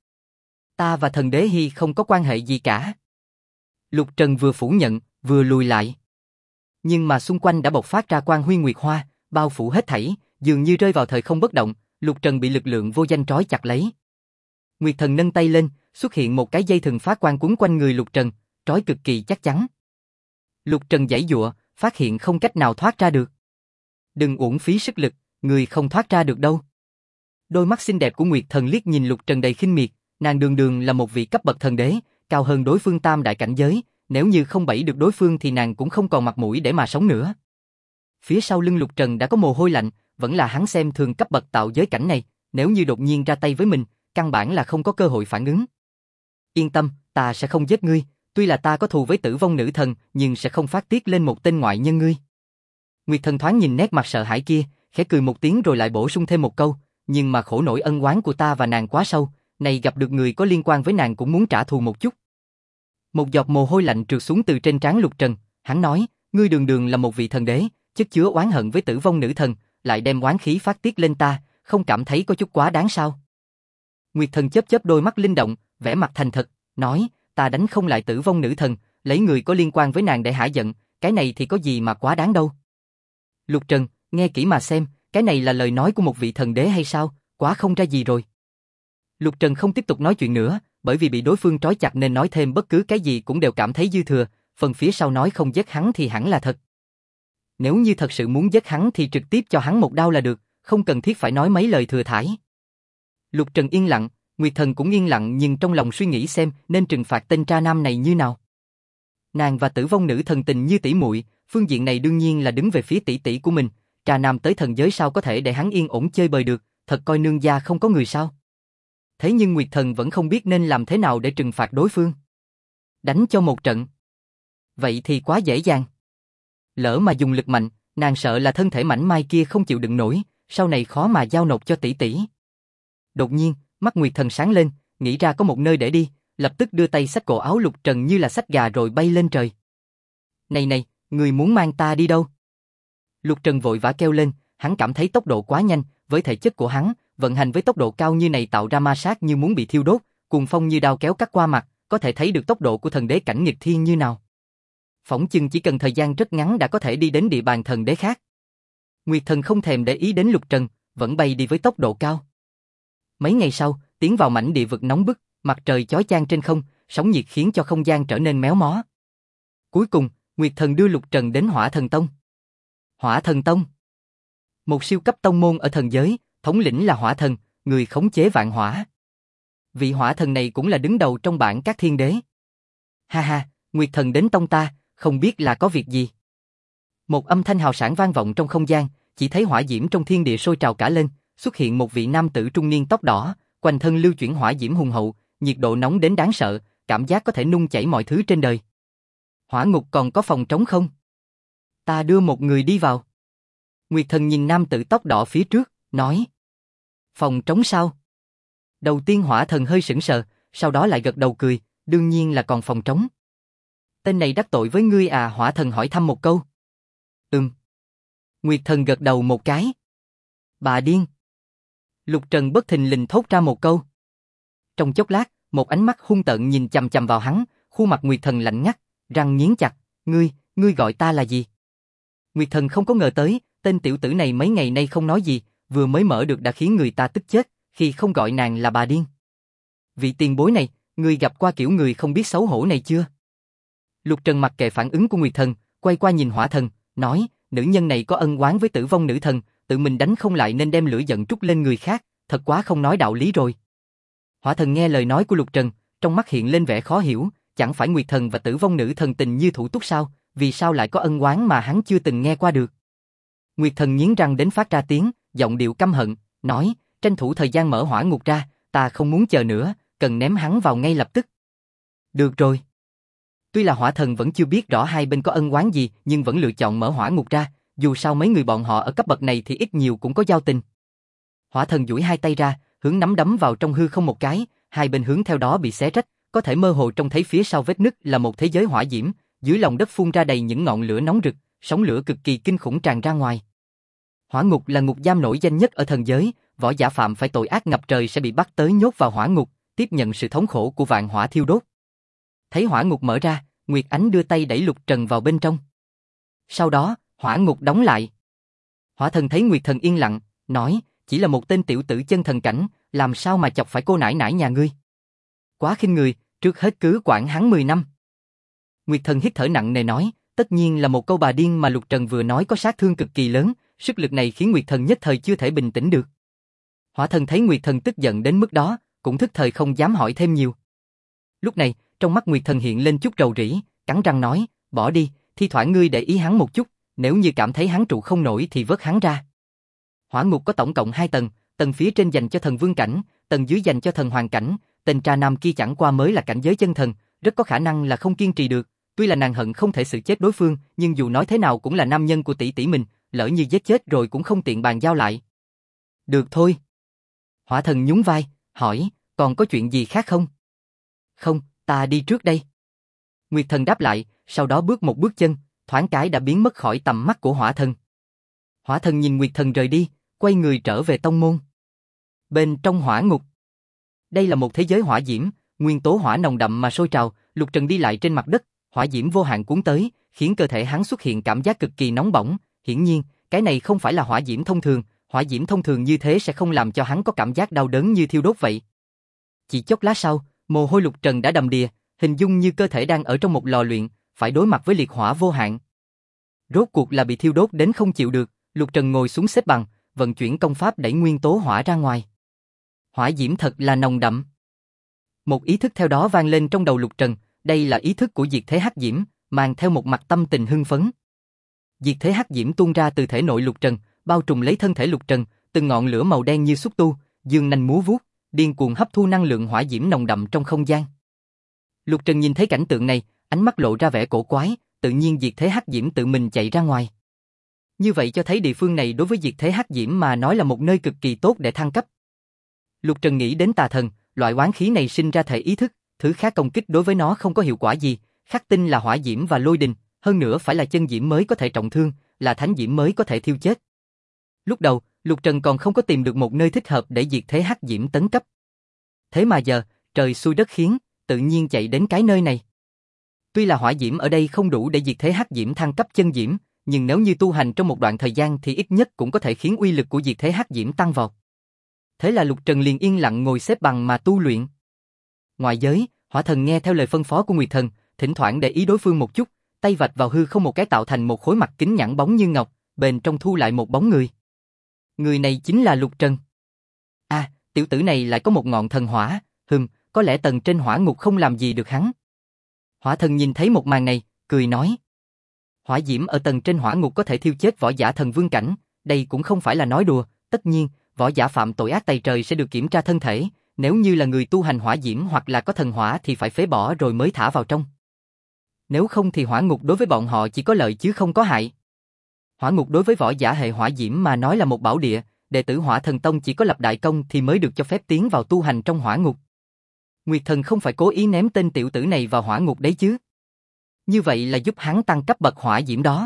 Ta và thần đế Hy không có quan hệ gì cả. Lục Trần vừa phủ nhận, vừa lùi lại. Nhưng mà xung quanh đã bộc phát ra quang huy nguyệt hoa, bao phủ hết thảy, dường như rơi vào thời không bất động, Lục Trần bị lực lượng vô danh trói chặt lấy. Nguyệt Thần nâng tay lên, xuất hiện một cái dây thừng phá quang quấn quanh người Lục Trần, trói cực kỳ chắc chắn. Lục Trần giãy giụa, phát hiện không cách nào thoát ra được. Đừng uổng phí sức lực, người không thoát ra được đâu. Đôi mắt xinh đẹp của Nguyệt Thần liếc nhìn Lục Trần đầy khinh miệt, nàng đường đường là một vị cấp bậc thần đế, cao hơn đối phương tam đại cảnh giới, nếu như không bẫy được đối phương thì nàng cũng không còn mặt mũi để mà sống nữa. Phía sau lưng Lục Trần đã có mồ hôi lạnh, vẫn là hắn xem thường cấp bậc tạo giới cảnh này, nếu như đột nhiên ra tay với mình, căn bản là không có cơ hội phản ứng. Yên tâm, ta sẽ không giết ngươi, tuy là ta có thù với Tử Vong Nữ Thần, nhưng sẽ không phát tiết lên một tên ngoại nhân ngươi. Nguyệt Thần thoáng nhìn nét mặt sợ hãi kia, khẽ cười một tiếng rồi lại bổ sung thêm một câu, nhưng mà khổ nỗi ân oán của ta và nàng quá sâu, này gặp được người có liên quan với nàng cũng muốn trả thù một chút. Một giọt mồ hôi lạnh trượt xuống từ trên trán Lục Trần, hắn nói, ngươi đường đường là một vị thần đế, chất chứa oán hận với Tử Vong Nữ Thần, lại đem oán khí phát tiết lên ta, không cảm thấy có chút quá đáng sao? Nguyệt Thần chớp chớp đôi mắt linh động, vẻ mặt thành thật, nói, ta đánh không lại Tử Vong Nữ Thần, lấy người có liên quan với nàng để hả giận, cái này thì có gì mà quá đáng đâu. Lục Trần, nghe kỹ mà xem, cái này là lời nói của một vị thần đế hay sao, quá không ra gì rồi. Lục Trần không tiếp tục nói chuyện nữa, bởi vì bị đối phương trói chặt nên nói thêm bất cứ cái gì cũng đều cảm thấy dư thừa, phần phía sau nói không giết hắn thì hẳn là thật. Nếu như thật sự muốn giết hắn thì trực tiếp cho hắn một đao là được, không cần thiết phải nói mấy lời thừa thãi. Lục Trần yên lặng, Nguyệt Thần cũng yên lặng nhưng trong lòng suy nghĩ xem nên trừng phạt tên tra nam này như nào. Nàng và Tử Vong Nữ Thần tình như tỷ muội, phương diện này đương nhiên là đứng về phía tỷ tỷ của mình, tra nam tới thần giới sao có thể để hắn yên ổn chơi bời được, thật coi nương gia không có người sao. Thế nhưng Nguyệt Thần vẫn không biết nên làm thế nào để trừng phạt đối phương. Đánh cho một trận. Vậy thì quá dễ dàng. Lỡ mà dùng lực mạnh, nàng sợ là thân thể mảnh mai kia không chịu đựng nổi, sau này khó mà giao nộp cho tỷ tỷ. Đột nhiên, mắt Nguyệt Thần sáng lên, nghĩ ra có một nơi để đi, lập tức đưa tay xách cổ áo Lục Trần như là xách gà rồi bay lên trời. Này này, người muốn mang ta đi đâu? Lục Trần vội vã kêu lên, hắn cảm thấy tốc độ quá nhanh, với thể chất của hắn, vận hành với tốc độ cao như này tạo ra ma sát như muốn bị thiêu đốt, cuồng phong như đao kéo cắt qua mặt, có thể thấy được tốc độ của thần đế cảnh nghịch thiên như nào. Phỏng chừng chỉ cần thời gian rất ngắn đã có thể đi đến địa bàn thần đế khác. Nguyệt Thần không thèm để ý đến Lục Trần, vẫn bay đi với tốc độ cao. Mấy ngày sau, tiến vào mảnh địa vực nóng bức, mặt trời chói chang trên không, sóng nhiệt khiến cho không gian trở nên méo mó. Cuối cùng, Nguyệt Thần đưa Lục Trần đến Hỏa Thần Tông. Hỏa Thần Tông, một siêu cấp tông môn ở thần giới, thống lĩnh là Hỏa Thần, người khống chế vạn hỏa. Vị Hỏa Thần này cũng là đứng đầu trong bảng các thiên đế. Ha ha, Nguyệt Thần đến tông ta, không biết là có việc gì. Một âm thanh hào sảng vang vọng trong không gian, chỉ thấy hỏa diễm trong thiên địa sôi trào cả lên, xuất hiện một vị nam tử trung niên tóc đỏ, quanh thân lưu chuyển hỏa diễm hùng hậu, nhiệt độ nóng đến đáng sợ, cảm giác có thể nung chảy mọi thứ trên đời. Hỏa ngục còn có phòng trống không? Ta đưa một người đi vào. Nguyệt Thần nhìn nam tử tóc đỏ phía trước, nói. Phòng trống sao? Đầu tiên Hỏa Thần hơi sững sờ, sau đó lại gật đầu cười, đương nhiên là còn phòng trống. Tên này đắc tội với ngươi à? Hỏa Thần hỏi thăm một câu. Nguyệt Thần gật đầu một cái. Bà điên. Lục Trần bất thình lình thốt ra một câu. Trong chốc lát, một ánh mắt hung tợn nhìn chằm chằm vào hắn, khuôn mặt Nguyệt Thần lạnh ngắt, răng nghiến chặt, ngươi gọi ta là gì? Nguyệt Thần không có ngờ tới, tên tiểu tử này mấy ngày nay không nói gì, vừa mới mở được đã khiến người ta tức chết, khi không gọi nàng là bà điên. Vị tiền bối này, ngươi gặp qua kiểu người không biết xấu hổ này chưa? Lục Trần mặc kệ phản ứng của Nguyệt Thần, quay qua nhìn Hỏa Thần, nói, nữ nhân này có ân oán với Tử Vong Nữ Thần, tự mình đánh không lại nên đem lửa giận trút lên người khác, thật quá không nói đạo lý rồi. Hỏa Thần nghe lời nói của Lục Trần, trong mắt hiện lên vẻ khó hiểu, chẳng phải Nguyệt Thần và Tử Vong Nữ Thần tình như thủ túc sao, vì sao lại có ân oán mà hắn chưa từng nghe qua được. Nguyệt Thần nghiến răng đến phát ra tiếng, giọng điệu căm hận, nói, tranh thủ thời gian mở hỏa ngục ra, ta không muốn chờ nữa, cần ném hắn vào ngay lập tức. Được rồi. Tuy là Hỏa Thần vẫn chưa biết rõ hai bên có ân oán gì, nhưng vẫn lựa chọn mở hỏa ngục ra, dù sao mấy người bọn họ ở cấp bậc này thì ít nhiều cũng có giao tình. Hỏa Thần duỗi hai tay ra, hướng nắm đấm vào trong hư không một cái, hai bên hướng theo đó bị xé rách, có thể mơ hồ trông thấy phía sau vết nứt là một thế giới hỏa diễm, dưới lòng đất phun ra đầy những ngọn lửa nóng rực, sóng lửa cực kỳ kinh khủng tràn ra ngoài. Hỏa ngục là ngục giam nổi danh nhất ở thần giới, võ giả phạm phải tội ác ngập trời sẽ bị bắt tới nhốt vào hỏa ngục, tiếp nhận sự thống khổ của vạn hỏa thiêu đốt. Thấy hỏa ngục mở ra, Nguyệt Ánh đưa tay đẩy Lục Trần vào bên trong. Sau đó, hỏa ngục đóng lại. Hỏa thần thấy Nguyệt thần yên lặng, nói, chỉ là một tên tiểu tử chân thần cảnh, làm sao mà chọc phải cô nãi nãi nhà ngươi. Quá khinh người, trước hết cứ quản hắn 10 năm. Nguyệt thần hít thở nặng nề nói, tất nhiên là một câu bà điên mà Lục Trần vừa nói có sát thương cực kỳ lớn, sức lực này khiến Nguyệt thần nhất thời chưa thể bình tĩnh được. Hỏa thần thấy Nguyệt thần tức giận đến mức đó, cũng thức thời không dám hỏi thêm nhiều. Lúc này, trong mắt Nguyệt thần hiện lên chút rầu rĩ, cắn răng nói, bỏ đi, thi thoảng ngươi để ý hắn một chút, nếu như cảm thấy hắn trụ không nổi thì vớt hắn ra. Hỏa ngục có tổng cộng 2 tầng, tầng phía trên dành cho thần vương cảnh, tầng dưới dành cho thần hoàng cảnh, tên trà nam kia chẳng qua mới là cảnh giới chân thần, rất có khả năng là không kiên trì được, tuy là nàng hận không thể xử chết đối phương, nhưng dù nói thế nào cũng là nam nhân của tỷ tỷ mình, lỡ như giết chết rồi cũng không tiện bàn giao lại. Được thôi. Hỏa thần nhún vai, hỏi, còn có chuyện gì khác không? Không, ta đi trước đây. Nguyệt thần đáp lại, sau đó bước một bước chân, thoáng cái đã biến mất khỏi tầm mắt của hỏa thần. Hỏa thần nhìn Nguyệt thần rời đi, quay người trở về tông môn. Bên trong hỏa ngục. Đây là một thế giới hỏa diễm, nguyên tố hỏa nồng đậm mà sôi trào, Lục Trần đi lại trên mặt đất, hỏa diễm vô hạn cuốn tới, khiến cơ thể hắn xuất hiện cảm giác cực kỳ nóng bỏng, hiển nhiên, cái này không phải là hỏa diễm thông thường như thế sẽ không làm cho hắn có cảm giác đau đớn như thiêu đốt vậy. Chỉ chốc lát sau, mồ hôi Lục Trần đã đầm đìa, hình dung như cơ thể đang ở trong một lò luyện, phải đối mặt với liệt hỏa vô hạn. Rốt cuộc là bị thiêu đốt đến không chịu được, Lục Trần ngồi xuống xếp bằng, vận chuyển công pháp đẩy nguyên tố hỏa ra ngoài. Hỏa diễm thật là nồng đậm. Một ý thức theo đó vang lên trong đầu Lục Trần, đây là ý thức của diệt thế hắc diễm, mang theo một mặt tâm tình hưng phấn. Diệt thế hắc diễm tuôn ra từ thể nội Lục Trần, bao trùm lấy thân thể Lục Trần, từng ngọn lửa màu đen như xúc tu, dương nanh múa vuốt, điên cuồng hấp thu năng lượng hỏa diễm nồng đậm trong không gian. Lục Trần nhìn thấy cảnh tượng này, ánh mắt lộ ra vẻ cổ quái, tự nhiên diệt thế hắc diễm tự mình chạy ra ngoài. Như vậy cho thấy địa phương này đối với diệt thế hắc diễm mà nói là một nơi cực kỳ tốt để thăng cấp. Lục Trần nghĩ đến tà thần, loại oán khí này sinh ra thể ý thức, thứ khác công kích đối với nó không có hiệu quả gì, khắc tinh là hỏa diễm và lôi đình, hơn nữa phải là chân diễm mới có thể trọng thương, là thánh diễm mới có thể thiêu chết. Lúc đầu, Lục Trần còn không có tìm được một nơi thích hợp để diệt thế hắc diễm tấn cấp. Thế mà giờ, trời xui đất khiến, tự nhiên chạy đến cái nơi này. Tuy là hỏa diễm ở đây không đủ để diệt thế hắc diễm thăng cấp chân diễm, nhưng nếu như tu hành trong một đoạn thời gian thì ít nhất cũng có thể khiến uy lực của diệt thế hắc diễm tăng vọt. Thế là Lục Trần liền yên lặng ngồi xếp bằng mà tu luyện. Ngoài giới, hỏa thần nghe theo lời phân phó của Nguyệt thần, thỉnh thoảng để ý đối phương một chút, tay vạch vào hư không một cái tạo thành một khối mặt kính nhẵn bóng như ngọc, bên trong thu lại một bóng người. Người này chính là Lục Trần. À, tiểu tử này lại có một ngọn thần hỏa, có lẽ tầng trên hỏa ngục không làm gì được hắn. Hỏa thần nhìn thấy một màn này, cười nói. Hỏa diễm ở tầng trên hỏa ngục có thể thiêu chết võ giả thần vương cảnh, đây cũng không phải là nói đùa, tất nhiên, võ giả phạm tội ác tày trời sẽ được kiểm tra thân thể, nếu như là người tu hành hỏa diễm hoặc là có thần hỏa thì phải phế bỏ rồi mới thả vào trong. Nếu không thì hỏa ngục đối với bọn họ chỉ có lợi chứ không có hại. Hỏa ngục đối với võ giả hệ hỏa diễm mà nói là một bảo địa, đệ tử Hỏa Thần Tông chỉ có lập đại công thì mới được cho phép tiến vào tu hành trong hỏa ngục. Nguyệt Thần không phải cố ý ném tên tiểu tử này vào hỏa ngục đấy chứ. Như vậy là giúp hắn tăng cấp bậc hỏa diễm đó.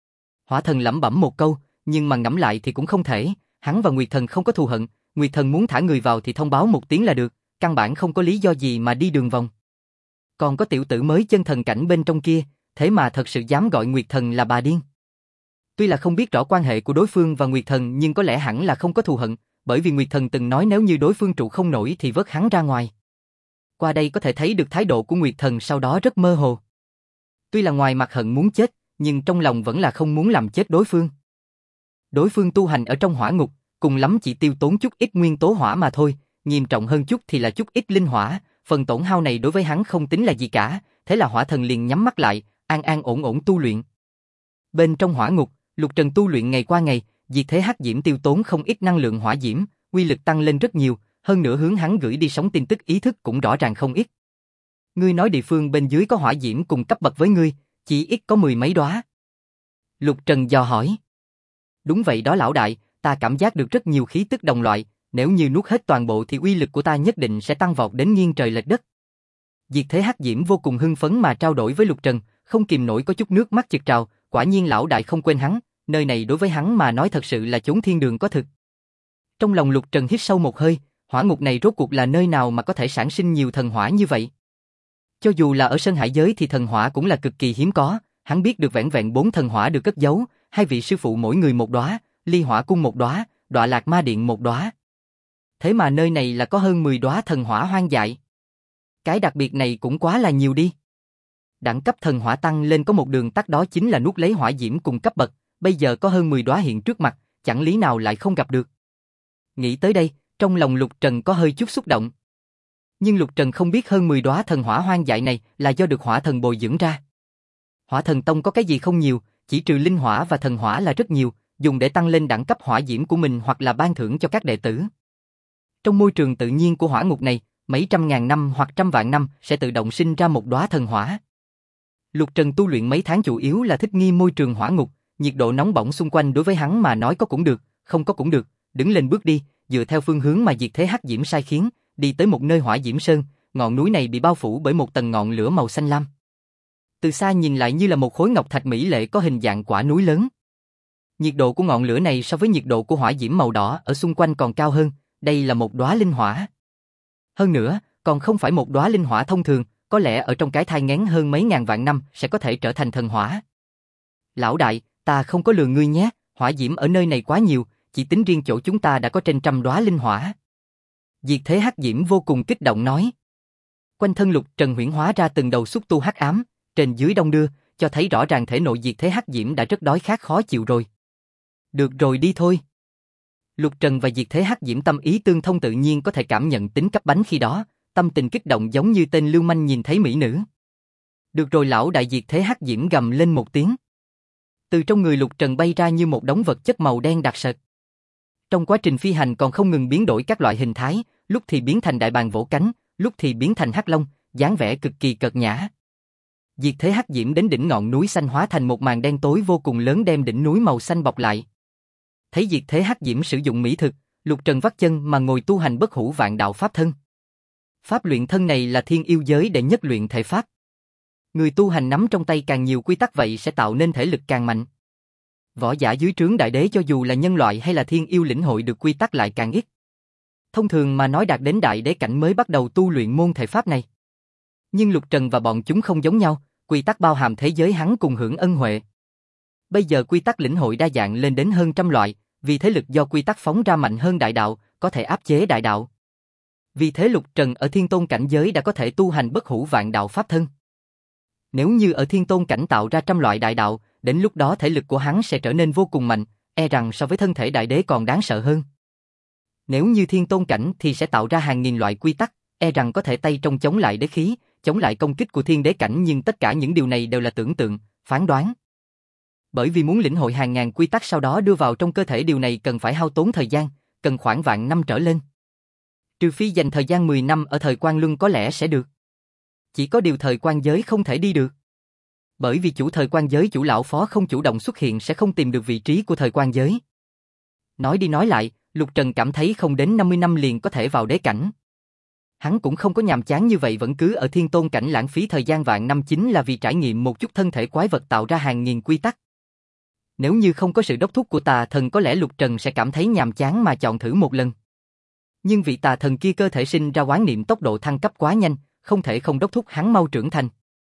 Hỏa Thần lẩm bẩm một câu, nhưng mà ngẫm lại thì cũng không thể, hắn và Nguyệt Thần không có thù hận, Nguyệt Thần muốn thả người vào thì thông báo một tiếng là được, căn bản không có lý do gì mà đi đường vòng. Còn có tiểu tử mới chân thần cảnh bên trong kia, thế mà thật sự dám gọi Nguyệt Thần là bà điên. Tuy là không biết rõ quan hệ của đối phương và Nguyệt Thần nhưng có lẽ hẳn là không có thù hận, bởi vì Nguyệt Thần từng nói nếu như đối phương trụ không nổi thì vớt hắn ra ngoài. Qua đây có thể thấy được thái độ của Nguyệt Thần sau đó rất mơ hồ. Tuy là ngoài mặt hận muốn chết, nhưng trong lòng vẫn là không muốn làm chết đối phương. Đối phương tu hành ở trong hỏa ngục, cùng lắm chỉ tiêu tốn chút ít nguyên tố hỏa mà thôi, nghiêm trọng hơn chút thì là chút ít linh hỏa, phần tổn hao này đối với hắn không tính là gì cả, thế là Hỏa Thần liền nhắm mắt lại, an an ổn ổn tu luyện. Bên trong hỏa ngục, Lục Trần tu luyện ngày qua ngày, diệt thế hắc diễm tiêu tốn không ít năng lượng hỏa diễm, uy lực tăng lên rất nhiều, hơn nữa hướng hắn gửi đi sóng tin tức ý thức cũng rõ ràng không ít. Ngươi nói địa phương bên dưới có hỏa diễm cùng cấp bậc với ngươi, chỉ ít có 10 mấy đóa. Lục Trần dò hỏi. Đúng vậy đó lão đại, ta cảm giác được rất nhiều khí tức đồng loại, nếu như nuốt hết toàn bộ thì uy lực của ta nhất định sẽ tăng vọt đến nghiêng trời lệch đất. Diệt thế hắc diễm vô cùng hưng phấn mà trao đổi với Lục Trần, không kìm nổi có chút nước mắt chực trào, quả nhiên lão đại không quên hắn, nơi này đối với hắn mà nói thật sự là chốn thiên đường có thực. Trong lòng Lục Trần hít sâu một hơi, hỏa ngục này rốt cuộc là nơi nào mà có thể sản sinh nhiều thần hỏa như vậy? Cho dù là ở Sơn Hải giới thì thần hỏa cũng là cực kỳ hiếm có, Hắn biết được vẻn vẹn 4 thần hỏa được cất giấu, 2 vị sư phụ mỗi người một đóa, Ly Hỏa Cung một đóa, Đọa Lạc Ma Điện một đóa. Thế mà nơi này là có hơn 10 đóa thần hỏa hoang dại. Cái đặc biệt này cũng quá là nhiều đi. Đẳng cấp thần hỏa tăng lên có một đường tắt, đó chính là nuốt lấy hỏa diễm cùng cấp bậc, bây giờ có hơn 10 đóa hiện trước mặt, chẳng lý nào lại không gặp được. Nghĩ tới đây, trong lòng Lục Trần có hơi chút xúc động. Nhưng Lục Trần không biết hơn 10 đóa thần hỏa hoang dại này là do được hỏa thần bồi dưỡng ra. Hỏa thần tông có cái gì không nhiều, chỉ trừ linh hỏa và thần hỏa là rất nhiều, dùng để tăng lên đẳng cấp hỏa diễm của mình hoặc là ban thưởng cho các đệ tử. Trong môi trường tự nhiên của hỏa ngục này, mấy trăm ngàn năm hoặc trăm vạn năm sẽ tự động sinh ra một đóa thần hỏa. Lục Trần tu luyện mấy tháng chủ yếu là thích nghi môi trường hỏa ngục, nhiệt độ nóng bỏng xung quanh đối với hắn mà nói có cũng được, không có cũng được, đứng lên bước đi, dựa theo phương hướng mà diệt thế hắc diễm sai khiến, đi tới một nơi hỏa diễm sơn, ngọn núi này bị bao phủ bởi một tầng ngọn lửa màu xanh lam. Từ xa nhìn lại như là một khối ngọc thạch mỹ lệ có hình dạng quả núi lớn. Nhiệt độ của ngọn lửa này so với nhiệt độ của hỏa diễm màu đỏ ở xung quanh còn cao hơn, đây là một đóa linh hỏa. Hơn nữa, còn không phải một đóa linh hỏa thông thường, có lẽ ở trong cái thai nghén hơn mấy ngàn vạn năm sẽ có thể trở thành thần hỏa. Lão đại, ta không có lừa ngươi nhé, hỏa diễm ở nơi này quá nhiều, chỉ tính riêng chỗ chúng ta đã có trên 100 đóa linh hỏa. Diệt thế hắc diễm vô cùng kích động nói. Quanh thân Lục Trần huyễn hóa ra từng đầu xúc tu hắc ám, trên dưới đong đưa, cho thấy rõ ràng thể nội diệt thế hắc diễm đã rất đói khát khó chịu rồi. Được rồi đi thôi. Lục Trần và diệt thế hắc diễm tâm ý tương thông tự nhiên có thể cảm nhận tính cấp bánh khi đó, tâm tình kích động giống như tên lưu manh nhìn thấy mỹ nữ. Được rồi lão đại, diệt thế hắc diễm gầm lên một tiếng. Từ trong người Lục Trần bay ra như một đống vật chất màu đen đặc sệt. Trong quá trình phi hành còn không ngừng biến đổi các loại hình thái, lúc thì biến thành đại bàng vỗ cánh, lúc thì biến thành hắc long, dáng vẻ cực kỳ cợt nhã. Diệt thế hắc diễm đến đỉnh ngọn núi xanh hóa thành một màn đen tối vô cùng lớn đem đỉnh núi màu xanh bọc lại. Thấy diệt thế hắc diễm sử dụng mỹ thực, Lục Trần vắt chân mà ngồi tu hành bất hủ vạn đạo pháp thân. Pháp luyện thân này là thiên yêu giới đệ nhất luyện thể pháp. Người tu hành nắm trong tay càng nhiều quy tắc vậy sẽ tạo nên thể lực càng mạnh. Võ giả dưới trướng đại đế cho dù là nhân loại hay là thiên yêu lĩnh hội được quy tắc lại càng ít. Thông thường mà nói đạt đến đại đế cảnh mới bắt đầu tu luyện môn thể pháp này. Nhưng Lục Trần và bọn chúng không giống nhau, quy tắc bao hàm thế giới hắn cùng hưởng ân huệ. Bây giờ quy tắc lĩnh hội đa dạng lên đến hơn 100 loại, vì thế lực do quy tắc phóng ra mạnh hơn đại đạo, có thể áp chế đại đạo. Vì thế Lục Trần ở thiên tôn cảnh giới đã có thể tu hành bất hủ vạn đạo pháp thân. Nếu như ở thiên tôn cảnh tạo ra 100 loại đại đạo, đến lúc đó thể lực của hắn sẽ trở nên vô cùng mạnh, e rằng so với thân thể đại đế còn đáng sợ hơn. Nếu như thiên tôn cảnh thì sẽ tạo ra hàng nghìn loại quy tắc, e rằng có thể tay trong chống lại đế khí, chống lại công kích của thiên đế cảnh, nhưng tất cả những điều này đều là tưởng tượng, phán đoán. Bởi vì muốn lĩnh hội hàng ngàn quy tắc sau đó đưa vào trong cơ thể, điều này cần phải hao tốn thời gian, cần khoảng vạn năm trở lên. Trừ phi dành thời gian 10 năm ở thời Quan Luân có lẽ sẽ được. Chỉ có điều thời Quan giới không thể đi được. Bởi vì chủ thời Quan giới chủ lão phó không chủ động xuất hiện sẽ không tìm được vị trí của thời Quan giới. Nói đi nói lại, Lục Trần cảm thấy không đến 50 năm liền có thể vào đế cảnh. Hắn cũng không có nhàm chán như vậy vẫn cứ ở thiên tôn cảnh lãng phí thời gian vạn năm, chính là vì trải nghiệm một chút thân thể quái vật tạo ra hàng nghìn quy tắc. Nếu như không có sự đốc thúc của tà thần có lẽ Lục Trần sẽ cảm thấy nhàm chán mà chọn thử một lần. Nhưng vị tà thần kia cơ thể sinh ra oán niệm, tốc độ thăng cấp quá nhanh, không thể không đốc thúc hắn mau trưởng thành.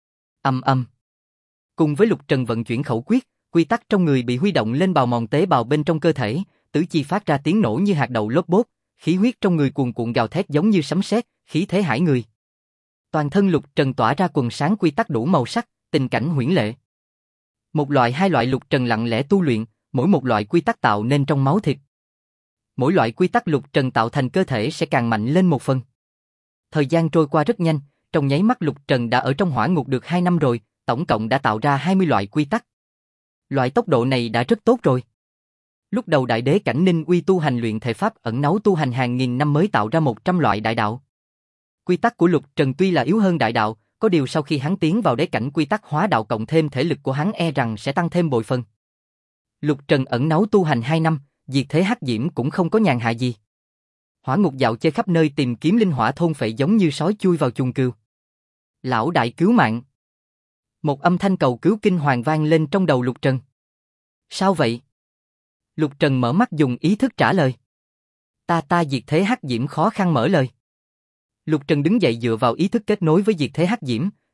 Cùng với Lục Trần vận chuyển khẩu quyết, quy tắc trong người bị huy động lên bào mòn tế bào bên trong cơ thể, tứ chi phát ra tiếng nổ như hạt đậu lốp bốp, khí huyết trong người cuồn cuộn gào thét giống như sấm sét, khí thế hải người. Toàn thân Lục Trần tỏa ra quần sáng quy tắc đủ màu sắc, tình cảnh huyễn lệ. Một loại hai loại Lục Trần lặng lẽ tu luyện, mỗi một loại quy tắc tạo nên trong máu thịt. Mỗi loại quy tắc Lục Trần tạo thành cơ thể sẽ càng mạnh lên một phần. Thời gian trôi qua rất nhanh, trong nháy mắt Lục Trần đã ở trong hỏa ngục được 2 năm rồi, tổng cộng đã tạo ra 20 loại quy tắc. Loại tốc độ này đã rất tốt rồi. Lúc đầu đại đế cảnh Ninh Uy tu hành luyện thể pháp ẩn náu tu hành hàng nghìn năm mới tạo ra 100 loại đại đạo. Quy tắc của Lục Trần tuy là yếu hơn đại đạo, có điều sau khi hắn tiến vào đế cảnh quy tắc hóa đạo cộng thêm thể lực của hắn e rằng sẽ tăng thêm bội phần. Lục Trần ẩn náu tu hành 2 năm, diệt thế hắc diễm cũng không có nhàn hạ gì. Hỏa ngục dạo chơi khắp nơi tìm kiếm linh hỏa thôn phệ giống như sói chui vào chuồng cừu. Lão đại cứu mạng. Một âm thanh cầu cứu kinh hoàng vang lên trong đầu Lục Trần. Sao vậy? Lục Trần mở mắt dùng ý thức trả lời. Ta diệt thế hắc diễm khó khăn mở lời. Lục Trần đứng dậy dựa vào ý thức kết nối với diệt thế hắc diễm,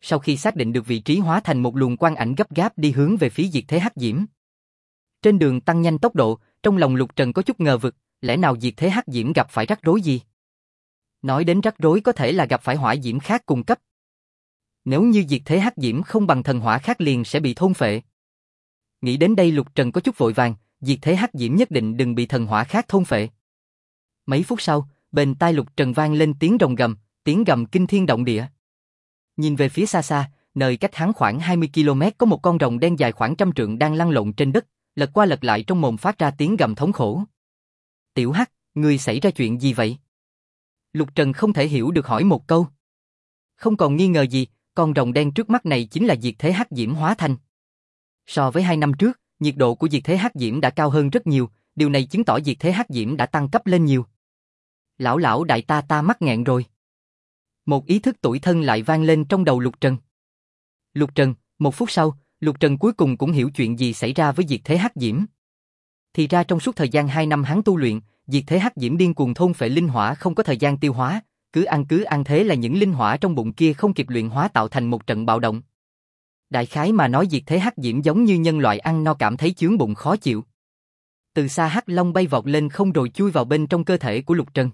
sau khi xác định được vị trí hóa thành một luồng quang ảnh gấp gáp đi hướng về phía diệt thế hắc diễm. Trên đường tăng nhanh tốc độ, trong lòng Lục Trần có chút ngờ vực, lẽ nào diệt thế hắc diễm gặp phải rắc rối gì? Nói đến rắc rối có thể là gặp phải hỏa diễm khác cùng cấp. Nếu như diệt thế hắc diễm không bằng thần hỏa khác liền sẽ bị thôn phệ. Nghĩ đến đây Lục Trần có chút vội vàng, diệt thế hắc diễm nhất định đừng bị thần hỏa khác thôn phệ. Mấy phút sau, bên tai Lục Trần vang lên tiếng rồng gầm, tiếng gầm kinh thiên động địa. Nhìn về phía xa xa, nơi cách hắn khoảng 20 km có một con rồng đen dài khoảng 100 trượng đang lăn lộn trên đất, lật qua lật lại trong mồm phát ra tiếng gầm thống khổ. Tiểu Hắc, ngươi xảy ra chuyện gì vậy? Lục Trần không thể hiểu được hỏi một câu. Không còn nghi ngờ gì, con rồng đen trước mắt này chính là diệt thế hắc diễm hóa thành. So với 2 năm trước, nhiệt độ của diệt thế hắc diễm đã cao hơn rất nhiều, điều này chứng tỏ diệt thế hắc diễm đã tăng cấp lên nhiều. Lão đại ta mắc nghẹn rồi. Một ý thức tủi thân lại vang lên trong đầu Lục Trần. Lục Trần, một phút sau, Lục Trần cuối cùng cũng hiểu chuyện gì xảy ra với diệt thế hắc diễm. Thì ra trong suốt thời gian 2 năm hắn tu luyện, diệt thế hắc diễm điên cuồng thôn phệ linh hỏa không có thời gian tiêu hóa, cứ ăn thế là những linh hỏa trong bụng kia không kịp luyện hóa tạo thành một trận bạo động. Đại khái mà nói diệt thế hắc diễm giống như nhân loại ăn no cảm thấy chướng bụng khó chịu. Từ xa hắc long bay vọt lên không rồi chui vào bên trong cơ thể của Lục Trần.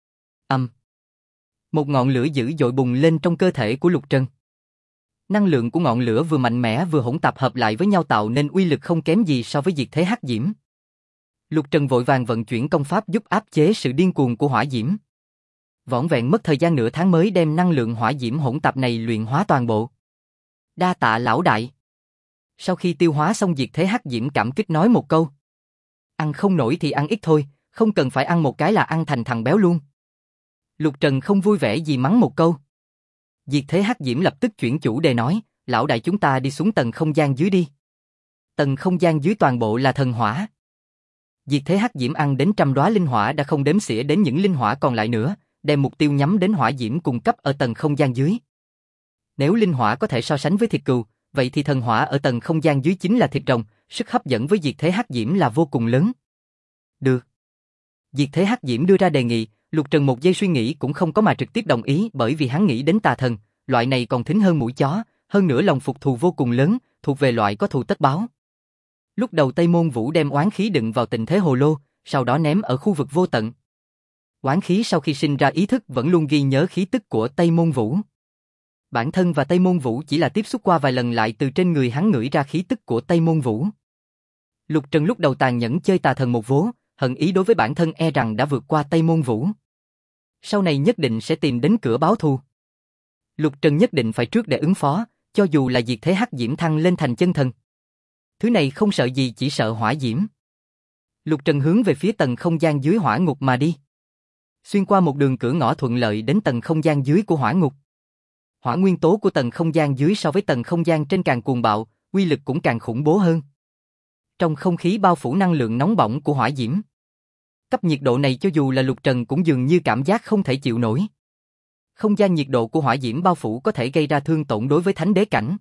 Một ngọn lửa dữ dội bùng lên trong cơ thể của Lục Trần. Năng lượng của ngọn lửa vừa mạnh mẽ vừa hỗn tạp hợp lại với nhau tạo nên uy lực không kém gì so với diệt thế hắc diễm. Lục Trần vội vàng vận chuyển công pháp giúp áp chế sự điên cuồng của hỏa diễm. Vỏn vẹn mất thời gian nửa tháng mới đem năng lượng hỏa diễm hỗn tạp này luyện hóa toàn bộ. Đa tạ lão đại. Sau khi tiêu hóa xong diệt thế hắc diễm cảm kích nói một câu. Ăn không nổi thì ăn ít thôi, không cần phải ăn một cái là ăn thành thằng béo luôn. Lục Trần không vui vẻ gì mắng một câu. Diệt thế hắc diễm lập tức chuyển chủ đề nói, lão đại chúng ta đi xuống tầng không gian dưới đi. Tầng không gian dưới toàn bộ là thần hỏa. Diệt thế hắc diễm ăn đến 100 đóa linh hỏa đã không đếm xỉa đến những linh hỏa còn lại nữa, đem mục tiêu nhắm đến hỏa diễm cung cấp ở tầng không gian dưới. Nếu linh hỏa có thể so sánh với thịt cừu, vậy thì thần hỏa ở tầng không gian dưới chính là thịt rồng, sức hấp dẫn với diệt thế hắc diễm là vô cùng lớn. Được. Diệt thế hắc diễm đưa ra đề nghị, Lục Trần một giây suy nghĩ cũng không có mà trực tiếp đồng ý bởi vì hắn nghĩ đến tà thần, loại này còn thính hơn mũi chó, hơn nữa lòng phục thù vô cùng lớn, thuộc về loại có thù tất báo. Lúc đầu Tây Môn Vũ đem oán khí đựng vào tịnh thế hồ lô, sau đó ném ở khu vực vô tận. Oán khí sau khi sinh ra ý thức vẫn luôn ghi nhớ khí tức của Tây Môn Vũ. Bản thân và Tây Môn Vũ chỉ là tiếp xúc qua vài lần lại từ trên người hắn ngửi ra khí tức của Tây Môn Vũ. Lục Trần lúc đầu tàn nhẫn chơi tà thần một vố, hận ý đối với bản thân e rằng đã vượt qua Tây Môn Vũ. Sau này nhất định sẽ tìm đến cửa báo thù. Lục Trần nhất định phải trước để ứng phó, cho dù là diệt thế hắc diễm thăng lên thành chân thần. Thứ này không sợ gì chỉ sợ hỏa diễm. Lục Trần hướng về phía tầng không gian dưới hỏa ngục mà đi. Xuyên qua một đường cửa ngõ thuận lợi đến tầng không gian dưới của hỏa ngục. Hỏa nguyên tố của tầng không gian dưới so với tầng không gian trên càng cuồng bạo, uy lực cũng càng khủng bố hơn. Trong không khí bao phủ năng lượng nóng bỏng của hỏa diễm. Cấp nhiệt độ này cho dù là Lục Trần cũng dường như cảm giác không thể chịu nổi. Không gian nhiệt độ của hỏa diễm bao phủ có thể gây ra thương tổn đối với thánh đế cảnh.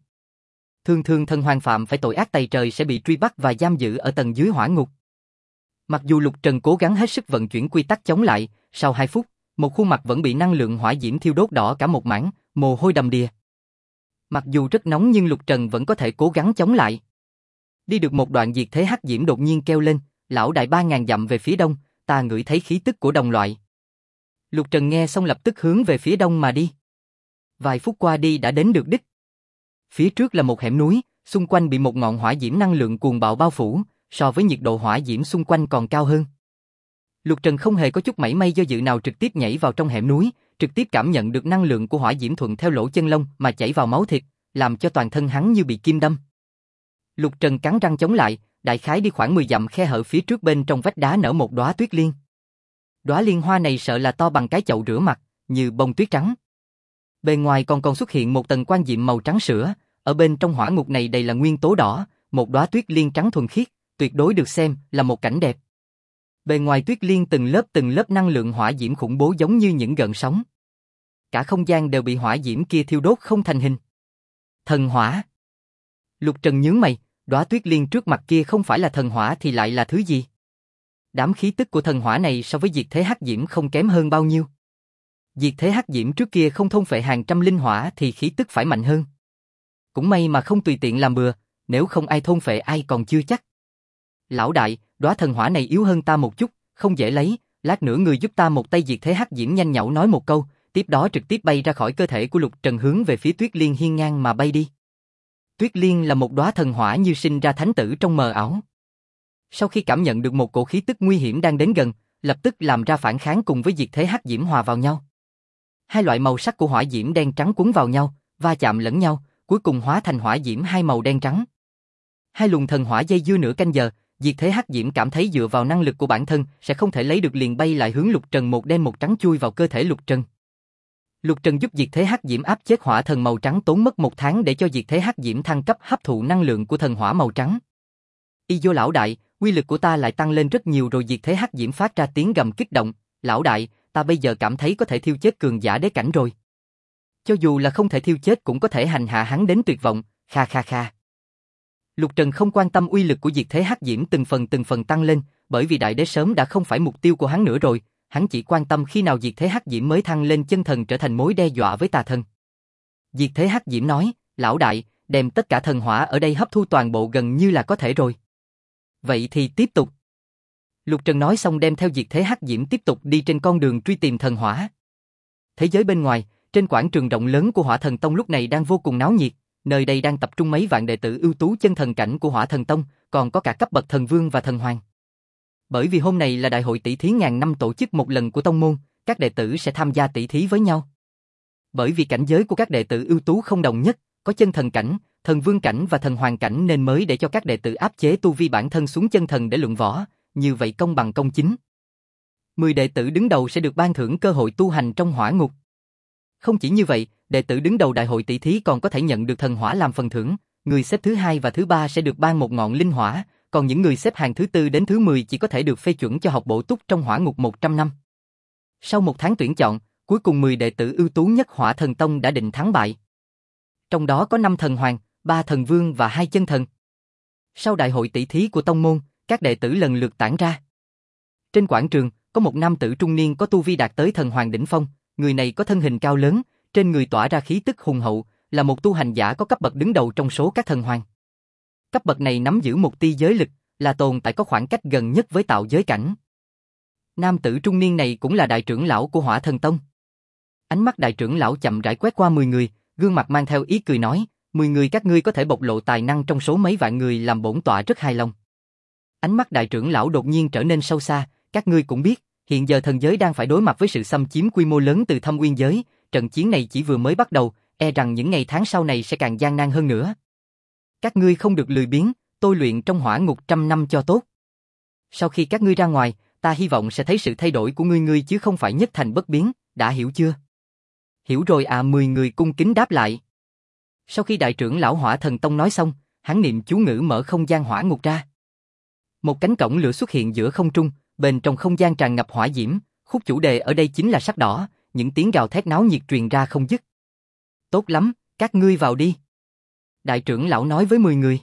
Thường thần hoàng phạm phải tội ác tày trời sẽ bị truy bắt và giam giữ ở tầng dưới hỏa ngục. Mặc dù Lục Trần cố gắng hết sức vận chuyển quy tắc chống lại, sau 2 phút, một khuôn mặt vẫn bị năng lượng hỏa diễm thiêu đốt đỏ cả một mảng, mồ hôi đầm đìa. Mặc dù rất nóng nhưng Lục Trần vẫn có thể cố gắng chống lại. Đi được một đoạn diệt thế hắc diễm đột nhiên kêu lên, lão đại 3000 dặm về phía đông, ta ngửi thấy khí tức của đồng loại. Lục Trần nghe xong lập tức hướng về phía đông mà đi. Vài phút qua đi đã đến được đích. Phía trước là một hẻm núi, xung quanh bị một ngọn hỏa diễm năng lượng cuồng bạo bao phủ, so với nhiệt độ hỏa diễm xung quanh còn cao hơn. Lục Trần không hề có chút mảy may do dự nào trực tiếp nhảy vào trong hẻm núi, trực tiếp cảm nhận được năng lượng của hỏa diễm thuận theo lỗ chân lông mà chảy vào máu thịt, làm cho toàn thân hắn như bị kim đâm. Lục Trần cắn răng chống lại, đại khái đi khoảng 10 dặm khe hở phía trước bên trong vách đá nở một đóa tuyết liên. Đóa liên hoa này sợ là to bằng cái chậu rửa mặt, như bông tuyết trắng. Bên ngoài còn xuất hiện một tầng quang diệm màu trắng sữa, ở bên trong hỏa ngục này đầy là nguyên tố đỏ, một đóa tuyết liên trắng thuần khiết, tuyệt đối được xem là một cảnh đẹp. Bên ngoài tuyết liên từng lớp năng lượng hỏa diễm khủng bố giống như những gợn sóng. Cả không gian đều bị hỏa diễm kia thiêu đốt không thành hình. Thần hỏa. Lục Trần nhướng mày, đóa tuyết liên trước mặt kia không phải là thần hỏa thì lại là thứ gì? Đám khí tức của thần hỏa này so với diệt thế hắc diễm không kém hơn bao nhiêu. Diệt thế hắc diễm trước kia không thôn phệ hàng trăm linh hỏa thì khí tức phải mạnh hơn. cũng may mà không tùy tiện làm bừa, nếu không ai thôn phệ ai còn chưa chắc. Lão đại, đóa thần hỏa này yếu hơn ta một chút, không dễ lấy, lát nữa người giúp ta một tay diệt thế hắc diễm. Nhanh nhảu nói một câu, tiếp đó trực tiếp bay ra khỏi cơ thể của Lục Trần hướng về phía Tuyết Liên hiên ngang mà bay đi. Tuyết Liên là một đóa thần hỏa như sinh ra thánh tử trong mờ ảo. Sau khi cảm nhận được một cổ khí tức nguy hiểm đang đến gần, lập tức làm ra phản kháng cùng với diệt thế hắc diễm hòa vào nhau. Hai loại màu sắc của hỏa diễm đen trắng quấn vào nhau, va chạm lẫn nhau, cuối cùng hóa thành hỏa diễm hai màu đen trắng. Hai luồng thần hỏa dây dưa nửa canh giờ, diệt thế hắc diễm cảm thấy dựa vào năng lực của bản thân sẽ không thể lấy được liền bay lại hướng Lục Trần, một đen một trắng chui vào cơ thể Lục Trần. Lục Trần giúp diệt thế hắc diễm áp chế hỏa thần màu trắng tốn mất 1 tháng để cho diệt thế hắc diễm thăng cấp hấp thụ năng lượng của thần hỏa màu trắng. Y vô lão đại, uy lực của ta lại tăng lên rất nhiều rồi. Diệt thế hắc diễm phát ra tiếng gầm kích động, lão đại, ta bây giờ cảm thấy có thể thiêu chết cường giả đế cảnh rồi. Cho dù là không thể thiêu chết cũng có thể hành hạ hắn đến tuyệt vọng, kha kha kha. Lục Trần không quan tâm uy lực của diệt thế hắc diễm từng phần tăng lên, bởi vì đại đế sớm đã không phải mục tiêu của hắn nữa rồi, hắn chỉ quan tâm khi nào diệt thế hắc diễm mới thăng lên chân thần trở thành mối đe dọa với tà thần. Diệt thế hắc diễm nói, lão đại, đem tất cả thần hỏa ở đây hấp thu toàn bộ gần như là có thể rồi. Vậy thì tiếp tục. Lục Trần nói xong đem theo diệt thế hắc diễm tiếp tục đi trên con đường truy tìm thần hỏa. Thế giới bên ngoài, trên quảng trường rộng lớn của Hỏa Thần Tông lúc này đang vô cùng náo nhiệt, nơi đây đang tập trung mấy vạn đệ tử ưu tú chân thần cảnh của Hỏa Thần Tông, còn có cả cấp bậc thần vương và thần hoàng. Bởi vì hôm nay là đại hội tỷ thí ngàn năm tổ chức một lần của tông môn, các đệ tử sẽ tham gia tỷ thí với nhau. Bởi vì cảnh giới của các đệ tử ưu tú không đồng nhất, có chân thần cảnh, thần vương cảnh và thần hoàng cảnh nên mới để cho các đệ tử áp chế tu vi bản thân xuống chân thần để luận võ, như vậy công bằng công chính. 10 đệ tử đứng đầu sẽ được ban thưởng cơ hội tu hành trong hỏa ngục. Không chỉ như vậy, đệ tử đứng đầu đại hội tỷ thí còn có thể nhận được thần hỏa làm phần thưởng, người xếp thứ 2 và thứ 3 sẽ được ban một ngọn linh hỏa, còn những người xếp hàng thứ 4 đến thứ 10 chỉ có thể được phê chuẩn cho học bổ túc trong hỏa ngục 100 năm. Sau 1 tháng tuyển chọn, cuối cùng 10 đệ tử ưu tú nhất Hỏa Thần Tông đã định thắng bại. Trong đó có 5 thần hoàng, 3 thần vương và 2 chân thần. Sau đại hội tỷ thí của tông môn, các đệ tử lần lượt tản ra. Trên quảng trường, có một nam tử trung niên có tu vi đạt tới thần hoàng đỉnh phong, người này có thân hình cao lớn, trên người tỏa ra khí tức hùng hậu, là một tu hành giả có cấp bậc đứng đầu trong số các thần hoàng. Cấp bậc này nắm giữ một tia giới lực, là tồn tại có khoảng cách gần nhất với tạo giới cảnh. Nam tử trung niên này cũng là đại trưởng lão của Hỏa Thần Tông. Ánh mắt đại trưởng lão chậm rãi quét qua 10 người, gương mặt mang theo ý cười nói, 10 người các ngươi có thể bộc lộ tài năng trong số mấy vạn người làm bổn tọa rất hài lòng. Ánh mắt đại trưởng lão đột nhiên trở nên sâu xa, các ngươi cũng biết, hiện giờ thần giới đang phải đối mặt với sự xâm chiếm quy mô lớn từ Thâm Uyên giới, trận chiến này chỉ vừa mới bắt đầu, e rằng những ngày tháng sau này sẽ càng gian nan hơn nữa. Các ngươi không được lười biếng, tôi luyện trong hỏa ngục 100 năm cho tốt. Sau khi các ngươi ra ngoài, ta hy vọng sẽ thấy sự thay đổi của ngươi chứ không phải nhất thành bất biến, đã hiểu chưa? Hiểu rồi à. 10 người cung kính đáp lại. Sau khi đại trưởng lão Hỏa Thần Tông nói xong, hắn niệm chú ngữ mở không gian hỏa ngục ra. Một cánh cổng lửa xuất hiện giữa không trung, bên trong không gian tràn ngập hỏa diễm, khúc chủ đề ở đây chính là sắc đỏ, những tiếng gào thét náo nhiệt truyền ra không dứt. Tốt lắm, các ngươi vào đi. Đại trưởng lão nói với 10 người.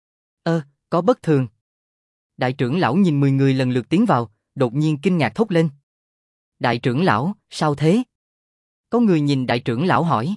Có bất thường. Đại trưởng lão nhìn 10 người lần lượt tiến vào, đột nhiên kinh ngạc thốt lên. Đại trưởng lão, sao thế? Có người nhìn đại trưởng lão hỏi.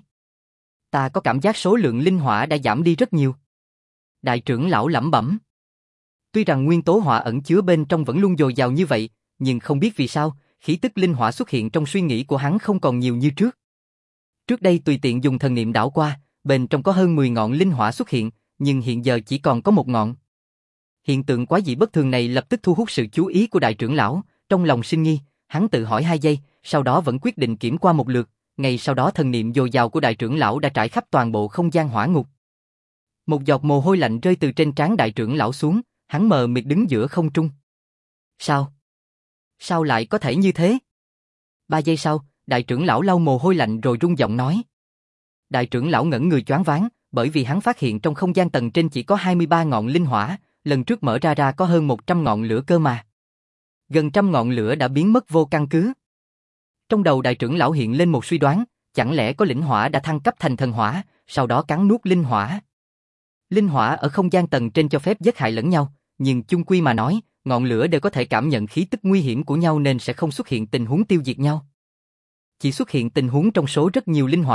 Ta có cảm giác số lượng linh hỏa đã giảm đi rất nhiều. Đại trưởng lão lẩm bẩm. Tuy rằng nguyên tố hỏa ẩn chứa bên trong vẫn luôn dồi dào như vậy, nhưng không biết vì sao, khí tức linh hỏa xuất hiện trong suy nghĩ của hắn không còn nhiều như trước. Trước đây tùy tiện dùng thần niệm đảo qua, bên trong có hơn 10 ngọn linh hỏa xuất hiện, nhưng hiện giờ chỉ còn có 1 ngọn. Hiện tượng quái dị bất thường này lập tức thu hút sự chú ý của đại trưởng lão, trong lòng sinh nghi, hắn tự hỏi 2 giây, sau đó vẫn quyết định kiểm qua một lượt, ngay sau đó thần niệm dồi dào của đại trưởng lão đã trải khắp toàn bộ không gian hỏa ngục. Một giọt mồ hôi lạnh rơi từ trên trán đại trưởng lão xuống, hắn mờ mịt đứng giữa không trung. Sao? Sao lại có thể như thế? 3 giây sau, đại trưởng lão lau mồ hôi lạnh rồi rung giọng nói. Đại trưởng lão ngẩn người choáng váng, bởi vì hắn phát hiện trong không gian tầng trên chỉ có 23 ngọn linh hỏa, lần trước mở ra có hơn 100 ngọn lửa cơ mà. Gần 100 ngọn lửa đã biến mất vô căn cứ. Trong đầu đại trưởng lão hiện lên một suy đoán, chẳng lẽ có linh hỏa đã thăng cấp thành thần hỏa, sau đó cắn nuốt linh hỏa. Linh hỏa ở không gian tầng trên cho phép giết hại lẫn nhau, nhưng chung quy mà nói, ngọn lửa đều có thể cảm nhận khí tức nguy hiểm của nhau nên sẽ không xuất hiện tình huống tiêu diệt nhau. Chỉ xuất hiện tình huống trong số rất nhiều linh hỏa,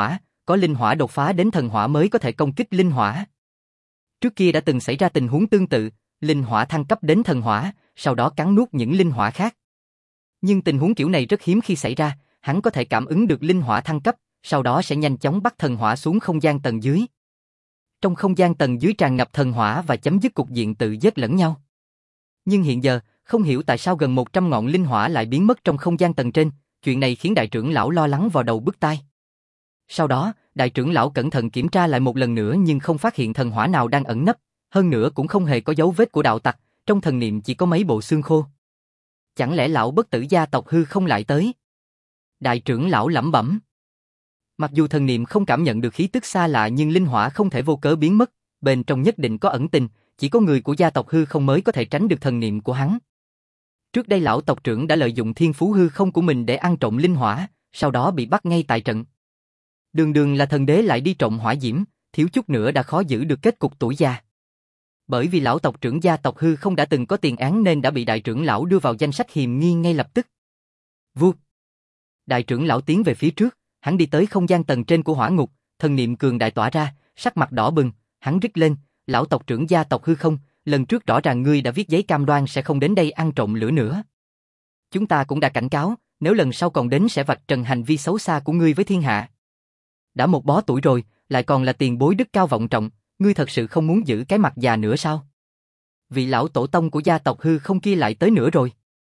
có linh hỏa đột phá đến thần hỏa mới có thể công kích linh hỏa. Trước kia đã từng xảy ra tình huống tương tự, linh hỏa thăng cấp đến thần hỏa, sau đó cắn nuốt những linh hỏa khác. Nhưng tình huống kiểu này rất hiếm khi xảy ra, hắn có thể cảm ứng được linh hỏa thăng cấp, sau đó sẽ nhanh chóng bắt thần hỏa xuống không gian tầng dưới. Trong không gian tầng dưới tràn ngập thần hỏa và chấm dứt cục diện tự giết lẫn nhau. Nhưng hiện giờ, không hiểu tại sao gần 100 ngọn linh hỏa lại biến mất trong không gian tầng trên, chuyện này khiến đại trưởng lão lo lắng vào đầu bứt tai. Sau đó, đại trưởng lão cẩn thận kiểm tra lại một lần nữa nhưng không phát hiện thần hỏa nào đang ẩn nấp, hơn nữa cũng không hề có dấu vết của đạo tặc, trong thần niệm chỉ có mấy bộ xương khô. Chẳng lẽ lão bất tử gia tộc hư không lại tới? Đại trưởng lão lẩm bẩm. Mặc dù thần niệm không cảm nhận được khí tức xa lạ nhưng linh hỏa không thể vô cớ biến mất, bên trong nhất định có ẩn tình, chỉ có người của gia tộc hư không mới có thể tránh được thần niệm của hắn. Trước đây lão tộc trưởng đã lợi dụng thiên phú hư không của mình để ăn trộm linh hỏa, sau đó bị bắt ngay tại trận. Đường đường là thần đế lại đi trộm hỏa diễm, thiếu chút nữa đã khó giữ được kết cục tuổi già. Bởi vì lão tộc trưởng gia tộc hư không đã từng có tiền án nên đã bị đại trưởng lão đưa vào danh sách hiềm nghi ngay lập tức. Vụt. Đại trưởng lão tiến về phía trước, hắn đi tới không gian tầng trên của hỏa ngục, thần niệm cường đại tỏa ra, sắc mặt đỏ bừng, hắn rít lên, lão tộc trưởng gia tộc hư không, lần trước rõ ràng ngươi đã viết giấy cam đoan sẽ không đến đây ăn trộm lửa nữa. Chúng ta cũng đã cảnh cáo, nếu lần sau còn đến sẽ vạch trần hành vi xấu xa của ngươi với thiên hạ. Đã một bó tuổi rồi, lại còn là tiền bối đức cao vọng trọng, ngươi thật sự không muốn giữ cái mặt già nữa sao? Vị lão tổ tông của gia tộc hư không kia lại tới nữa rồi.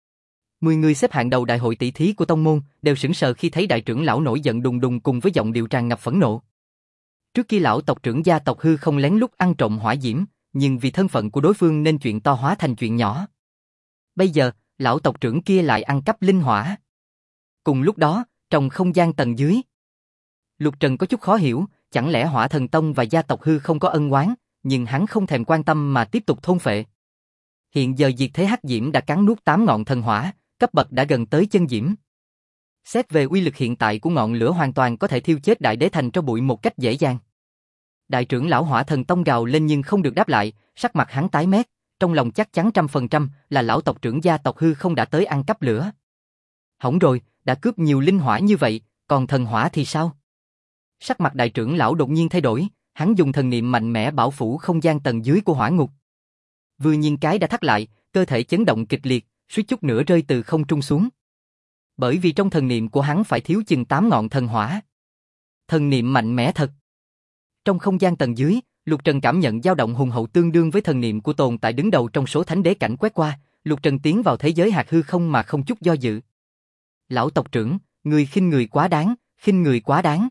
10 người xếp hạng đầu đại hội tỷ thí của tông môn đều sững sờ khi thấy đại trưởng lão nổi giận đùng đùng cùng với giọng điệu tràn ngập phẫn nộ. Trước kia lão tộc trưởng gia tộc hư không lén lút ăn trộm hỏa diễm, nhưng vì thân phận của đối phương nên chuyện to hóa thành chuyện nhỏ. Bây giờ, lão tộc trưởng kia lại ăn cắp linh hỏa. Cùng lúc đó, trong không gian tầng dưới, Lục Trần có chút khó hiểu, chẳng lẽ Hỏa Thần Tông và gia tộc hư không có ân oán, nhưng hắn không thèm quan tâm mà tiếp tục thôn phệ. Hiện giờ diệt thế hắc diễm đã cắn nuốt 8 ngọn thần hỏa, cấp bậc đã gần tới chân diễm. Xét về uy lực hiện tại của ngọn lửa hoàn toàn có thể thiêu chết đại đế thành tro bụi một cách dễ dàng. Đại trưởng lão Hỏa Thần Tông gào lên nhưng không được đáp lại, sắc mặt hắn tái mét, trong lòng chắc chắn 100% là lão tộc trưởng gia tộc hư không đã tới ăn cắp lửa. Hỏng rồi, đã cướp nhiều linh hỏa như vậy, còn thần hỏa thì sao? Sắc mặt đại trưởng lão đột nhiên thay đổi, hắn dùng thần niệm mạnh mẽ bảo phủ không gian tầng dưới của hỏa ngục. Vừa nhìn cái đã thắt lại, cơ thể chấn động kịch liệt, suýt chút nữa rơi từ không trung xuống. Bởi vì trong thần niệm của hắn phải thiếu chừng 8 ngọn thần hỏa. Thần niệm mạnh mẽ thật. Trong không gian tầng dưới, Lục Trần cảm nhận dao động hùng hậu tương đương với thần niệm của tồn tại đứng đầu trong số thánh đế cảnh quét qua, Lục Trần tiến vào thế giới hạt hư không mà không chút do dự. Lão tộc trưởng, người khinh người quá đáng, khinh người quá đáng.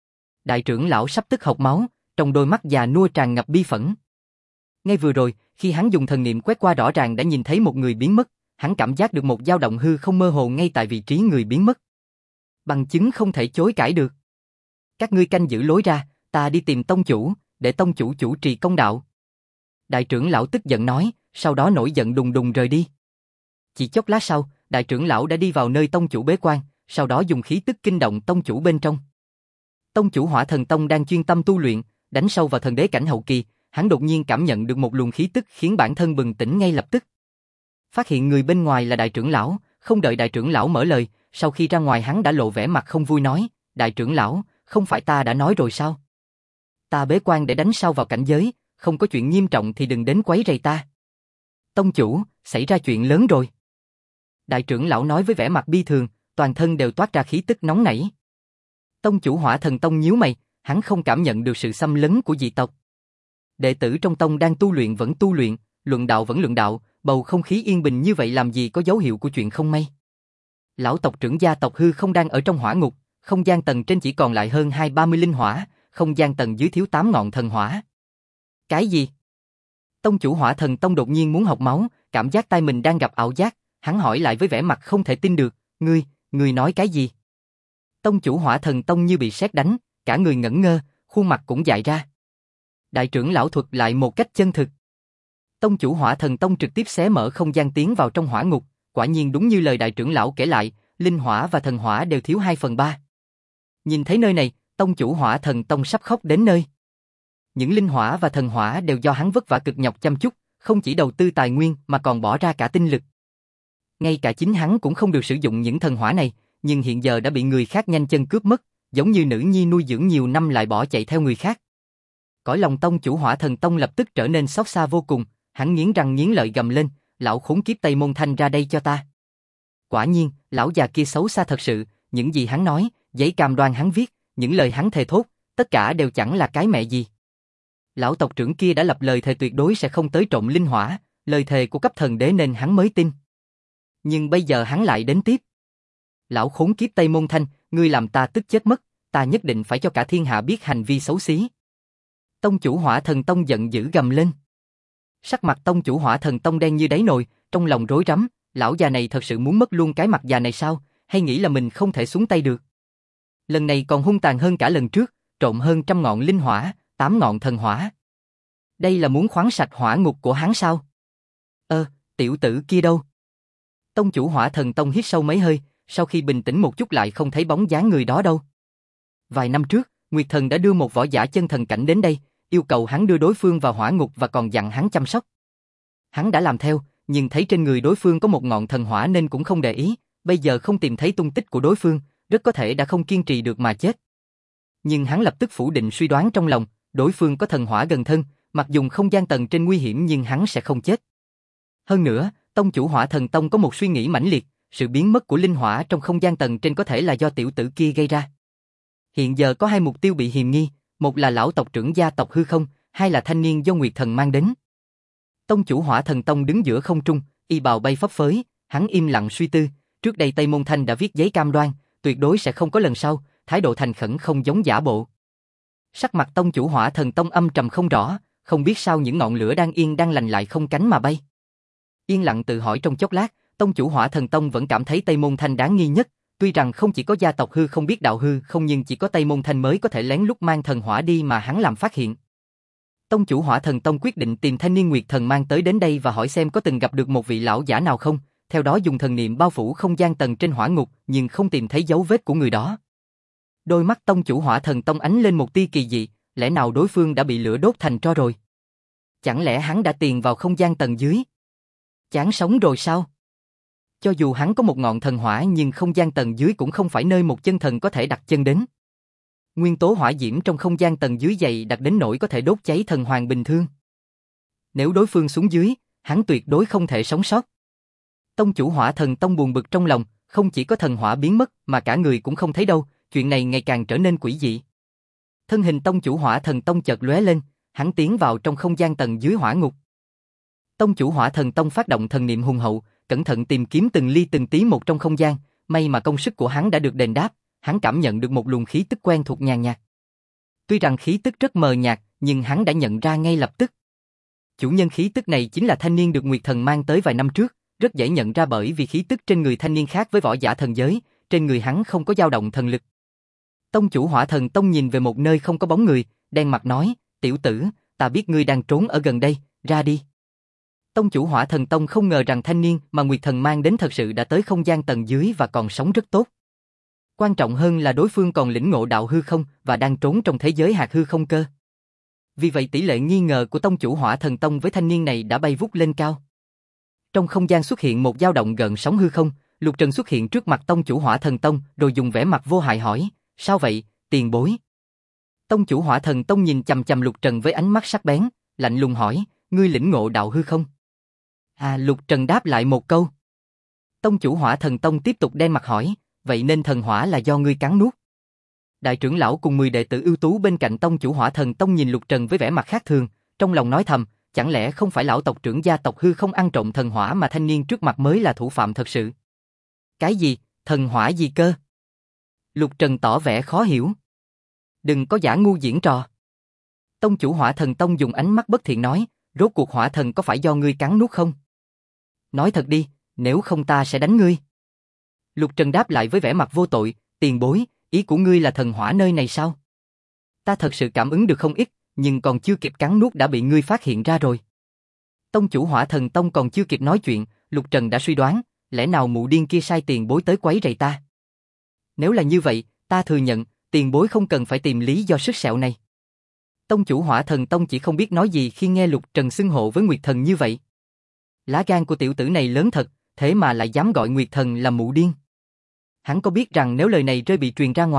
Đại trưởng lão sắp tức hộc máu, trong đôi mắt già nua tràn ngập bi phẫn. Ngay vừa rồi, khi hắn dùng thần niệm quét qua rõ ràng đã nhìn thấy một người biến mất, hắn cảm giác được một dao động hư không mơ hồ ngay tại vị trí người biến mất. Bằng chứng không thể chối cãi được. Các ngươi canh giữ lối ra, ta đi tìm tông chủ, để tông chủ chủ trì công đạo. Đại trưởng lão tức giận nói, sau đó nổi giận đùng đùng rời đi. Chỉ chốc lát sau, đại trưởng lão đã đi vào nơi tông chủ bế quan, sau đó dùng khí tức kinh động tông chủ bên trong. Tông chủ Hỏa Thần Tông đang chuyên tâm tu luyện, đánh sâu vào thần đế cảnh hậu kỳ, hắn đột nhiên cảm nhận được một luồng khí tức khiến bản thân bừng tỉnh ngay lập tức. Phát hiện người bên ngoài là đại trưởng lão, không đợi đại trưởng lão mở lời, sau khi ra ngoài hắn đã lộ vẻ mặt không vui nói, đại trưởng lão, không phải ta đã nói rồi sao? Ta bế quan để đánh sâu vào cảnh giới, không có chuyện nghiêm trọng thì đừng đến quấy rầy ta. Tông chủ, xảy ra chuyện lớn rồi. Đại trưởng lão nói với vẻ mặt bi thường, toàn thân đều toát ra khí tức nóng nảy. Tông chủ Hỏa Thần Tông nhíu mày, hắn không cảm nhận được sự xâm lấn của dị tộc. Đệ tử trong tông đang tu luyện vẫn tu luyện, luận đạo vẫn luận đạo, bầu không khí yên bình như vậy làm gì có dấu hiệu của chuyện không may. Lão tộc trưởng gia tộc hư không đang ở trong hỏa ngục, không gian tầng trên chỉ còn lại hơn 20-30 linh hỏa, không gian tầng dưới thiếu 8 ngọn thần hỏa. Cái gì? Tông chủ Hỏa Thần Tông đột nhiên muốn học máu, cảm giác tai mình đang gặp ảo giác, hắn hỏi lại với vẻ mặt không thể tin được, ngươi nói cái gì? Tông chủ Hỏa Thần Tông như bị sét đánh, cả người ngẩn ngơ, khuôn mặt cũng dại ra. Đại trưởng lão thuật lại một cách chân thực. Tông chủ Hỏa Thần Tông trực tiếp xé mở không gian tiến vào trong hỏa ngục, quả nhiên đúng như lời đại trưởng lão kể lại, linh hỏa và thần hỏa đều thiếu 2/3. Nhìn thấy nơi này, tông chủ Hỏa Thần Tông sắp khóc đến nơi. Những linh hỏa và thần hỏa đều do hắn vất vả cực nhọc chăm chút, không chỉ đầu tư tài nguyên mà còn bỏ ra cả tinh lực. Ngay cả chính hắn cũng không được sử dụng những thần hỏa này, nhưng hiện giờ đã bị người khác nhanh chân cướp mất, giống như nữ nhi nuôi dưỡng nhiều năm lại bỏ chạy theo người khác. Cõi lòng tông chủ Hỏa Thần Tông lập tức trở nên xót xa vô cùng, hắn nghiến răng nghiến lợi gầm lên, lão khốn kiếp Tây Môn Thanh ra đây cho ta. Quả nhiên, lão già kia xấu xa thật sự, những gì hắn nói, giấy cam đoan hắn viết, những lời hắn thề thốt, tất cả đều chẳng là cái mẹ gì. Lão tộc trưởng kia đã lập lời thề tuyệt đối sẽ không tới trộm linh hỏa, lời thề của cấp thần đế nên hắn mới tin. Nhưng bây giờ hắn lại đến tiếp. Lão khốn kiếp Tây Môn Thanh, ngươi làm ta tức chết mất, ta nhất định phải cho cả thiên hạ biết hành vi xấu xí. Tông chủ Hỏa Thần Tông giận dữ gầm lên. Sắc mặt tông chủ Hỏa Thần Tông đen như đáy nồi, trong lòng rối rắm, lão già này thật sự muốn mất luôn cái mặt già này sao, hay nghĩ là mình không thể xuống tay được. Lần này còn hung tàn hơn cả lần trước, trộm hơn 100 ngọn linh hỏa, 8 ngọn thần hỏa. Đây là muốn khoáng sạch hỏa ngục của hắn sao? Tiểu tử kia đâu? Tông chủ Hỏa Thần Tông hít sâu mấy hơi, sau khi bình tĩnh một chút lại không thấy bóng dáng người đó đâu. Vài năm trước, Nguyệt Thần đã đưa một võ giả chân thần cảnh đến đây, yêu cầu hắn đưa đối phương vào hỏa ngục và còn dặn hắn chăm sóc. Hắn đã làm theo, nhưng thấy trên người đối phương có một ngọn thần hỏa nên cũng không để ý, bây giờ không tìm thấy tung tích của đối phương, rất có thể đã không kiên trì được mà chết. Nhưng hắn lập tức phủ định suy đoán trong lòng, đối phương có thần hỏa gần thân, mặc dù không gian tầng trên nguy hiểm nhưng hắn sẽ không chết. Hơn nữa, tông chủ Hỏa Thần Tông có một suy nghĩ mãnh liệt, sự biến mất của linh hỏa trong không gian tầng trên có thể là do tiểu tử kia gây ra. Hiện giờ có hai mục tiêu bị hiềm nghi, một là lão tộc trưởng gia tộc hư không, hai là thanh niên do Nguyệt Thần mang đến. Tông chủ Hỏa Thần Tông đứng giữa không trung, y bào bay phấp phới, hắn im lặng suy tư, trước đây Tây Môn Thanh đã viết giấy cam đoan, tuyệt đối sẽ không có lần sau, thái độ thành khẩn không giống giả bộ. Sắc mặt tông chủ Hỏa Thần Tông âm trầm không rõ, không biết sao những ngọn lửa đang yên đang lành lại không cánh mà bay. Yên lặng tự hỏi trong chốc lát, tông chủ Hỏa Thần Tông vẫn cảm thấy Tây Môn Thanh đáng nghi nhất, tuy rằng không chỉ có gia tộc hư không biết đạo hư không nhưng chỉ có Tây Môn Thanh mới có thể lén lút mang thần hỏa đi mà hắn làm phát hiện. Tông chủ Hỏa Thần Tông quyết định tìm thanh niên Nguyệt Thần mang tới đến đây và hỏi xem có từng gặp được một vị lão giả nào không, theo đó dùng thần niệm bao phủ không gian tầng trên hỏa ngục nhưng không tìm thấy dấu vết của người đó. Đôi mắt tông chủ Hỏa Thần Tông ánh lên một tia kỳ dị, lẽ nào đối phương đã bị lửa đốt thành tro rồi? Chẳng lẽ hắn đã tiền vào không gian tầng dưới? Chán sống rồi sao? Cho dù hắn có một ngọn thần hỏa nhưng không gian tầng dưới cũng không phải nơi một chân thần có thể đặt chân đến. Nguyên tố hỏa diễm trong không gian tầng dưới dày đặc đến nỗi có thể đốt cháy thần hoàng bình thường. Nếu đối phương xuống dưới, hắn tuyệt đối không thể sống sót. Tông chủ Hỏa Thần Tông buồn bực trong lòng, không chỉ có thần hỏa biến mất mà cả người cũng không thấy đâu, chuyện này ngày càng trở nên quỷ dị. Thân hình tông chủ Hỏa Thần Tông chợt lóe lên, hắn tiến vào trong không gian tầng dưới hỏa ngục. Tông chủ Hỏa Thần Tông phát động thần niệm hùng hậu, cẩn thận tìm kiếm từng ly từng tí một trong không gian, may mà công sức của hắn đã được đền đáp, hắn cảm nhận được một luồng khí tức quen thuộc nhàn nhạt. Tuy rằng khí tức rất mờ nhạt, nhưng hắn đã nhận ra ngay lập tức. Chủ nhân khí tức này chính là thanh niên được Nguyệt Thần mang tới vài năm trước, rất dễ nhận ra bởi vì khí tức trên người thanh niên khác với võ giả thần giới, trên người hắn không có dao động thần lực. Tông chủ Hỏa Thần Tông nhìn về một nơi không có bóng người, đen mặt nói, tiểu tử, ta biết ngươi đang trốn ở gần đây, ra đi. Tông chủ Hỏa Thần Tông không ngờ rằng thanh niên mà Nguyệt Thần mang đến thật sự đã tới không gian tầng dưới và còn sống rất tốt. Quan trọng hơn là đối phương còn lĩnh ngộ đạo hư không và đang trốn trong thế giới hạt hư không cơ. Vì vậy tỷ lệ nghi ngờ của tông chủ Hỏa Thần Tông với thanh niên này đã bay vút lên cao. Trong không gian xuất hiện một dao động gợn sóng hư không, Lục Trần xuất hiện trước mặt tông chủ Hỏa Thần Tông rồi dùng vẻ mặt vô hại hỏi, sao vậy, tiền bối? Tông chủ Hỏa Thần Tông nhìn chằm chằm Lục Trần với ánh mắt sắc bén, lạnh lùng hỏi, ngươi lĩnh ngộ đạo hư không? Lục Trần đáp lại một câu. Tông chủ Hỏa Thần Tông tiếp tục đen mặt hỏi, vậy nên thần hỏa là do ngươi cắn nuốt? Đại trưởng lão cùng 10 đệ tử ưu tú bên cạnh tông chủ Hỏa Thần Tông nhìn Lục Trần với vẻ mặt khác thường, trong lòng nói thầm, chẳng lẽ không phải lão tộc trưởng gia tộc hư không ăn trộm thần hỏa mà thanh niên trước mặt mới là thủ phạm thật sự? Cái gì, thần hỏa gì cơ? Lục Trần tỏ vẻ khó hiểu. Đừng có giả ngu diễn trò. Tông chủ Hỏa Thần Tông dùng ánh mắt bất thiện nói, rốt cuộc hỏa thần có phải do ngươi cắn nuốt không? Nói thật đi, nếu không ta sẽ đánh ngươi. Lục Trần đáp lại với vẻ mặt vô tội, tiền bối, ý của ngươi là thần hỏa nơi này sao? Ta thật sự cảm ứng được không ít, nhưng còn chưa kịp cắn nuốt đã bị ngươi phát hiện ra rồi. Tông chủ Hỏa Thần Tông còn chưa kịp nói chuyện, Lục Trần đã suy đoán, lẽ nào mụ điên kia sai tiền bối tới quấy rầy ta? Nếu là như vậy, ta thừa nhận, tiền bối không cần phải tìm lý do sứt sẹo này. Tông chủ Hỏa Thần Tông chỉ không biết nói gì khi nghe Lục Trần xưng hộ với Nguyệt Thần như vậy. Lá gan của tiểu tử này lớn thật, thế mà lại dám gọi Nguyệt Thần là mụ điên. Hắn có biết rằng nếu lời này rơi bị truyền ra ngoài,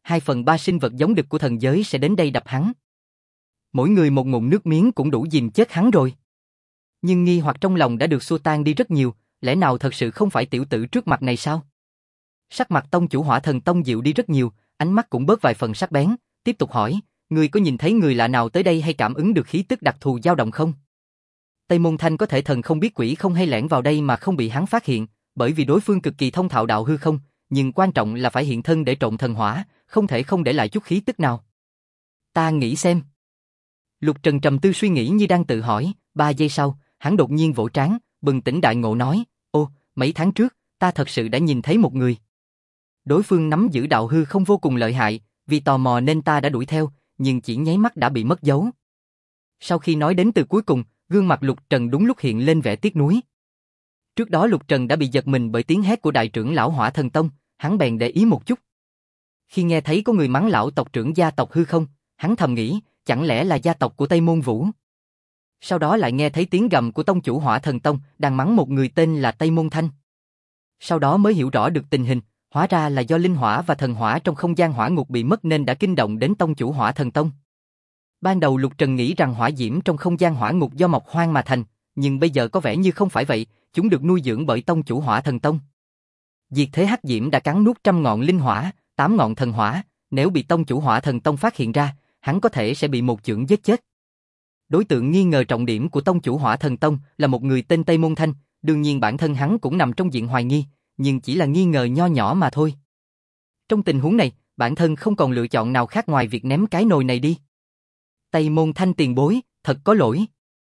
2/3 sinh vật giống đực của thần giới sẽ đến đây đập hắn. Mỗi người một ngụm nước miếng cũng đủ dìm chết hắn rồi. Nhưng nghi hoặc trong lòng đã được xua tan đi rất nhiều, lẽ nào thật sự không phải tiểu tử trước mặt này sao? Sắc mặt tông chủ Hỏa Thần Tông dịu đi rất nhiều, ánh mắt cũng bớt vài phần sắc bén, tiếp tục hỏi, ngươi có nhìn thấy người lạ nào tới đây hay cảm ứng được khí tức đặc thù dao động không? Tây Môn Thanh có thể thần không biết quỷ không hay lẻn vào đây mà không bị hắn phát hiện, bởi vì đối phương cực kỳ thông thạo đạo hư không, nhưng quan trọng là phải hiện thân để trộn thần hỏa, không thể không để lại chút khí tức nào. Ta nghĩ xem. Lục Trần trầm tư suy nghĩ như đang tự hỏi, 3 giây sau, hắn đột nhiên vỗ trán, bừng tỉnh đại ngộ nói, ô, mấy tháng trước, ta thật sự đã nhìn thấy một người. Đối phương nắm giữ đạo hư không vô cùng lợi hại, vì tò mò nên ta đã đuổi theo, nhưng chỉ nháy mắt đã bị mất dấu. Sau khi nói đến từ cuối cùng, gương mặt Lục Trần đúng lúc hiện lên vẻ tiếc nuối. Trước đó Lục Trần đã bị giật mình bởi tiếng hét của đại trưởng lão Hỏa Thần Tông, hắn bèn để ý một chút. Khi nghe thấy có người mắng lão tộc trưởng gia tộc hư không, hắn thầm nghĩ, chẳng lẽ là gia tộc của Tây Môn Vũ. Sau đó lại nghe thấy tiếng gầm của tông chủ Hỏa Thần Tông đang mắng một người tên là Tây Môn Thanh. Sau đó mới hiểu rõ được tình hình, hóa ra là do linh hỏa và thần hỏa trong không gian hỏa ngục bị mất nên đã kinh động đến tông chủ Hỏa Thần Tông. Ban đầu Lục Trần nghĩ rằng hỏa diễm trong không gian hỏa ngục do mọc hoang mà thành, nhưng bây giờ có vẻ như không phải vậy, chúng được nuôi dưỡng bởi tông chủ Hỏa Thần Tông. Diệt thế hắc diễm đã cắn nuốt 100 ngọn linh hỏa, 8 ngọn thần hỏa, nếu bị tông chủ Hỏa Thần Tông phát hiện ra, hắn có thể sẽ bị một chưởng giết chết. Đối tượng nghi ngờ trọng điểm của tông chủ Hỏa Thần Tông là một người tên Tây Môn Thanh, đương nhiên bản thân hắn cũng nằm trong diện hoài nghi, nhưng chỉ là nghi ngờ nho nhỏ mà thôi. Trong tình huống này, bản thân không còn lựa chọn nào khác ngoài việc ném cái nồi này đi. Tây Môn Thanh tiền bối, thật có lỗi.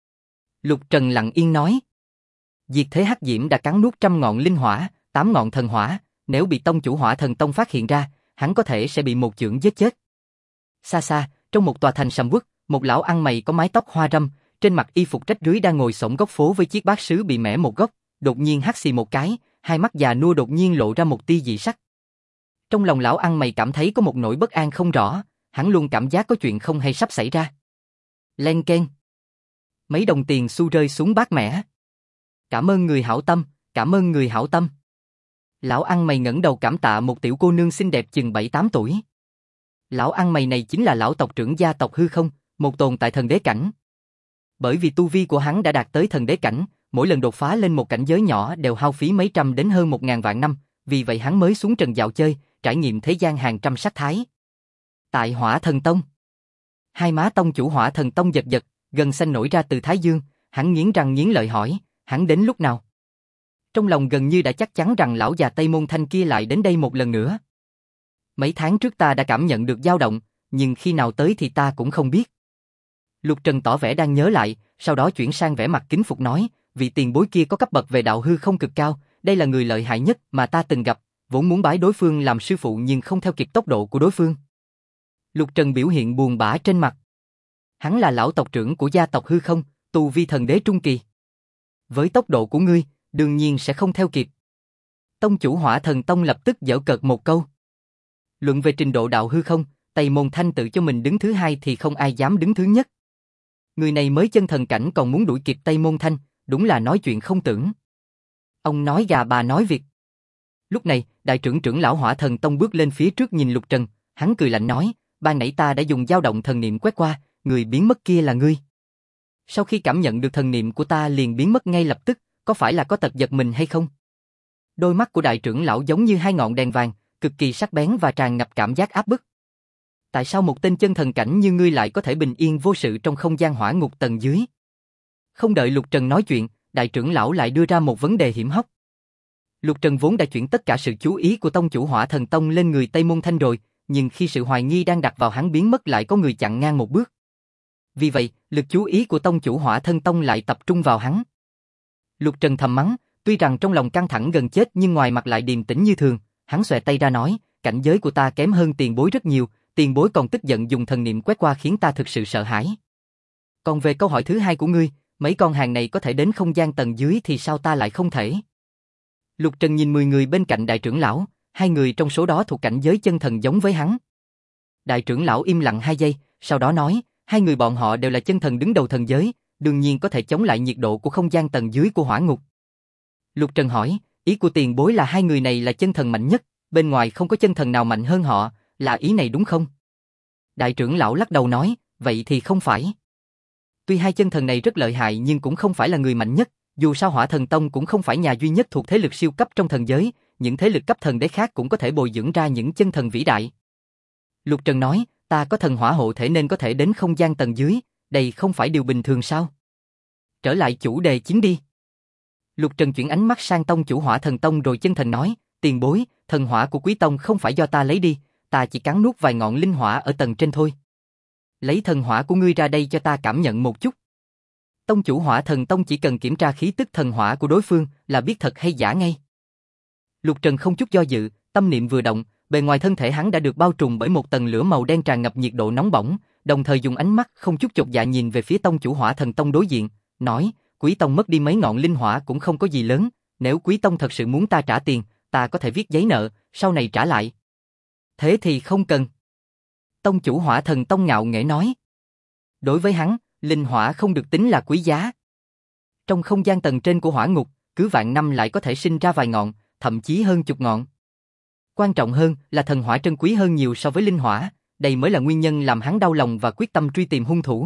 Lục Trần lặng yên nói. Diệt thế hắc diễm đã cắn nuốt 100 ngọn linh hỏa, 8 ngọn thần hỏa, nếu bị tông chủ Hỏa Thần Tông phát hiện ra, hắn có thể sẽ bị một chưởng giết chết. Xa xa, trong một tòa thành sầm uất, một lão ăn mày có mái tóc hoa râm, trên mặt y phục rách rưới đang ngồi xổm góc phố với chiếc bát sứ bị mẻ một góc, đột nhiên hắt xì một cái, hai mắt già nua đột nhiên lộ ra một tia dị sắc. Trong lòng lão ăn mày cảm thấy có một nỗi bất an không rõ, hắn luôn cảm giác có chuyện không hay sắp xảy ra. Len keng. Mấy đồng tiền xu rơi xuống bát mẻ. Cảm ơn người hảo tâm, cảm ơn người hảo tâm. Lão ăn mày ngẩng đầu cảm tạ một tiểu cô nương xinh đẹp chừng 7-8 tuổi. Lão ăn mày này chính là lão tộc trưởng gia tộc hư không, một tồn tại thần đế cảnh. Bởi vì tu vi của hắn đã đạt tới thần đế cảnh, mỗi lần đột phá lên một cảnh giới nhỏ đều hao phí mấy trăm đến hơn 1000 vạn năm, vì vậy hắn mới xuống trần dạo chơi, trải nghiệm thế gian hàng trăm sắc thái. Tại Hỏa Thần Tông, hai má tông chủ Hỏa Thần Tông giật giật, gân xanh nổi ra từ thái dương, hắn nghiến răng nghiến lợi hỏi, hắn đến lúc nào? Trong lòng gần như đã chắc chắn rằng lão già Tây Môn Thanh kia lại đến đây một lần nữa. Mấy tháng trước ta đã cảm nhận được dao động, nhưng khi nào tới thì ta cũng không biết. Lục Trần tỏ vẻ đang nhớ lại, sau đó chuyển sang vẻ mặt kính phục nói, vị tiền bối kia có cấp bậc về đạo hư không cực cao, đây là người lợi hại nhất mà ta từng gặp, vốn muốn bái đối phương làm sư phụ nhưng không theo kịp tốc độ của đối phương. Lục Trần biểu hiện buồn bã trên mặt. Hắn là lão tộc trưởng của gia tộc hư không, tu vi thần đế trung kỳ. Với tốc độ của ngươi, đương nhiên sẽ không theo kịp. Tông chủ Hỏa Thần Tông lập tức giễu cợt một câu. Luận về trình độ đạo hư không, Tây Môn Thanh tự cho mình đứng thứ hai thì không ai dám đứng thứ nhất. Người này mới chân thần cảnh còn muốn đuổi kịp Tây Môn Thanh, đúng là nói chuyện không tưởng. Ông nói gà bà nói vịt. Lúc này, đại trưởng trưởng lão Hỏa Thần Tông bước lên phía trước nhìn Lục Trần, hắn cười lạnh nói, ban nãy ta đã dùng dao động thần niệm quét qua, người biến mất kia là ngươi. Sau khi cảm nhận được thần niệm của ta liền biến mất ngay lập tức, có phải là có tật giật mình hay không? Đôi mắt của đại trưởng lão giống như hai ngọn đèn vàng, cực kỳ sắc bén và tràn ngập cảm giác áp bức. Tại sao một tên chân thần cảnh như ngươi lại có thể bình yên vô sự trong không gian hỏa ngục tầng dưới? Không đợi Lục Trần nói chuyện, đại trưởng lão lại đưa ra một vấn đề hiểm hóc. Lục Trần vốn đã chuyển tất cả sự chú ý của tông chủ Hỏa Thần Tông lên người Tây Môn Thanh rồi, nhưng khi sự hoài nghi đang đặt vào hắn biến mất lại có người chặn ngang một bước. Vì vậy, lực chú ý của tông chủ Hỏa Thần Tông lại tập trung vào hắn. Lục Trần thầm mắng, tuy rằng trong lòng căng thẳng gần chết nhưng ngoài mặt lại điềm tĩnh như thường, hắn xòe tay ra nói, cảnh giới của ta kém hơn tiền bối rất nhiều, tiền bối còn tức giận dùng thần niệm quét qua khiến ta thực sự sợ hãi. Còn về câu hỏi thứ hai của ngươi, mấy con hàng này có thể đến không gian tầng dưới thì sao ta lại không thể? Lục Trần nhìn 10 người bên cạnh đại trưởng lão, 2 người trong số đó thuộc cảnh giới chân thần giống với hắn. Đại trưởng lão im lặng 2 giây, sau đó nói, 2 người bọn họ đều là chân thần đứng đầu thần giới, đương nhiên có thể chống lại nhiệt độ của không gian tầng dưới của hỏa ngục. Lục Trần hỏi, ý của tiền bối là 2 người này là chân thần mạnh nhất, bên ngoài không có chân thần nào mạnh hơn họ, Là ý này đúng không? Đại trưởng lão lắc đầu nói, vậy thì không phải. Tuy hai chân thần này rất lợi hại nhưng cũng không phải là người mạnh nhất, dù sao Hỏa Thần Tông cũng không phải nhà duy nhất thuộc thế lực siêu cấp trong thần giới, những thế lực cấp thần đế khác cũng có thể bồi dưỡng ra những chân thần vĩ đại. Lục Trần nói, ta có thần hỏa hộ thể nên có thể đến không gian tầng dưới, đây không phải điều bình thường sao? Trở lại chủ đề chính đi. Lục Trần chuyển ánh mắt sang tông chủ Hỏa Thần Tông rồi chân thành nói, tiền bối, thần hỏa của quý tông không phải do ta lấy đi, ta chỉ cắn nuốt vài ngọn linh hỏa ở tầng trên thôi. Lấy thần hỏa của ngươi ra đây cho ta cảm nhận một chút. Tông chủ Hỏa Thần Tông chỉ cần kiểm tra khí tức thần hỏa của đối phương là biết thật hay giả ngay. Lục Trần không chút do dự, tâm niệm vừa động, bề ngoài thân thể hắn đã được bao trùm bởi một tầng lửa màu đen tràn ngập nhiệt độ nóng bỏng, đồng thời dùng ánh mắt không chút chột dạ nhìn về phía tông chủ Hỏa Thần Tông đối diện, nói, Quý tông mất đi mấy ngọn linh hỏa cũng không có gì lớn, nếu Quý tông thật sự muốn ta trả tiền, ta có thể viết giấy nợ, sau này trả lại. Thế thì không cần. Tông chủ Hỏa Thần Tông ngạo nghễ nói. Đối với hắn, linh hỏa không được tính là quý giá. Trong không gian tầng trên của hỏa ngục, cứ vạn năm lại có thể sinh ra vài ngọn, thậm chí hơn chục ngọn. Quan trọng hơn là thần hỏa trân quý hơn nhiều so với linh hỏa, đây mới là nguyên nhân làm hắn đau lòng và quyết tâm truy tìm hung thủ.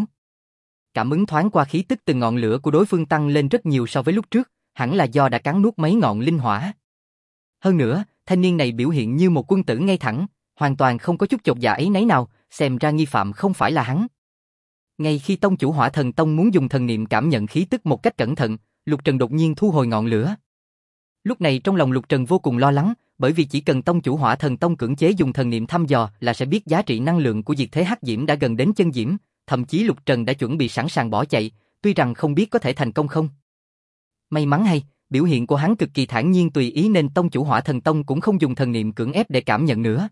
Cảm ứng thoáng qua khí tức từ ngọn lửa của đối phương tăng lên rất nhiều so với lúc trước, hẳn là do đã cắn nuốt mấy ngọn linh hỏa. Hơn nữa, thanh niên này biểu hiện như một quân tử ngay thẳng, hoàn toàn không có chút chột dạ ấy nấy nào, xem ra nghi phạm không phải là hắn. Ngay khi tông chủ Hỏa Thần Tông muốn dùng thần niệm cảm nhận khí tức một cách cẩn thận, Lục Trần đột nhiên thu hồi ngọn lửa. Lúc này trong lòng Lục Trần vô cùng lo lắng, bởi vì chỉ cần tông chủ Hỏa Thần Tông cưỡng chế dùng thần niệm thăm dò là sẽ biết giá trị năng lượng của diệt thế hắc diễm đã gần đến chân diễm, thậm chí Lục Trần đã chuẩn bị sẵn sàng bỏ chạy, tuy rằng không biết có thể thành công không. May mắn hay, biểu hiện của hắn cực kỳ thản nhiên tùy ý nên tông chủ Hỏa Thần Tông cũng không dùng thần niệm cưỡng ép để cảm nhận nữa.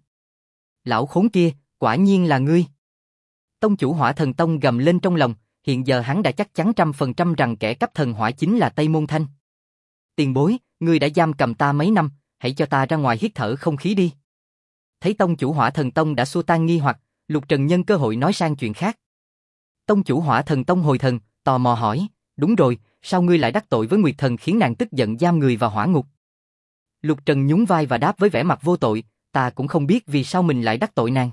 Lão khốn kia, quả nhiên là ngươi. Tông chủ Hỏa Thần Tông gầm lên trong lòng, hiện giờ hắn đã chắc chắn 100% rằng kẻ cắp thần hỏa chính là Tây Môn Thanh. Tiền bối, ngươi đã giam cầm ta mấy năm, hãy cho ta ra ngoài hít thở không khí đi. Thấy tông chủ Hỏa Thần Tông đã xua tan nghi hoặc, Lục Trần nhân cơ hội nói sang chuyện khác. Tông chủ Hỏa Thần Tông hồi thần, tò mò hỏi, đúng rồi, sao ngươi lại đắc tội với Nguyệt Thần khiến nàng tức giận giam người vào hỏa ngục? Lục Trần nhún vai và đáp với vẻ mặt vô tội, ta cũng không biết vì sao mình lại đắc tội nàng.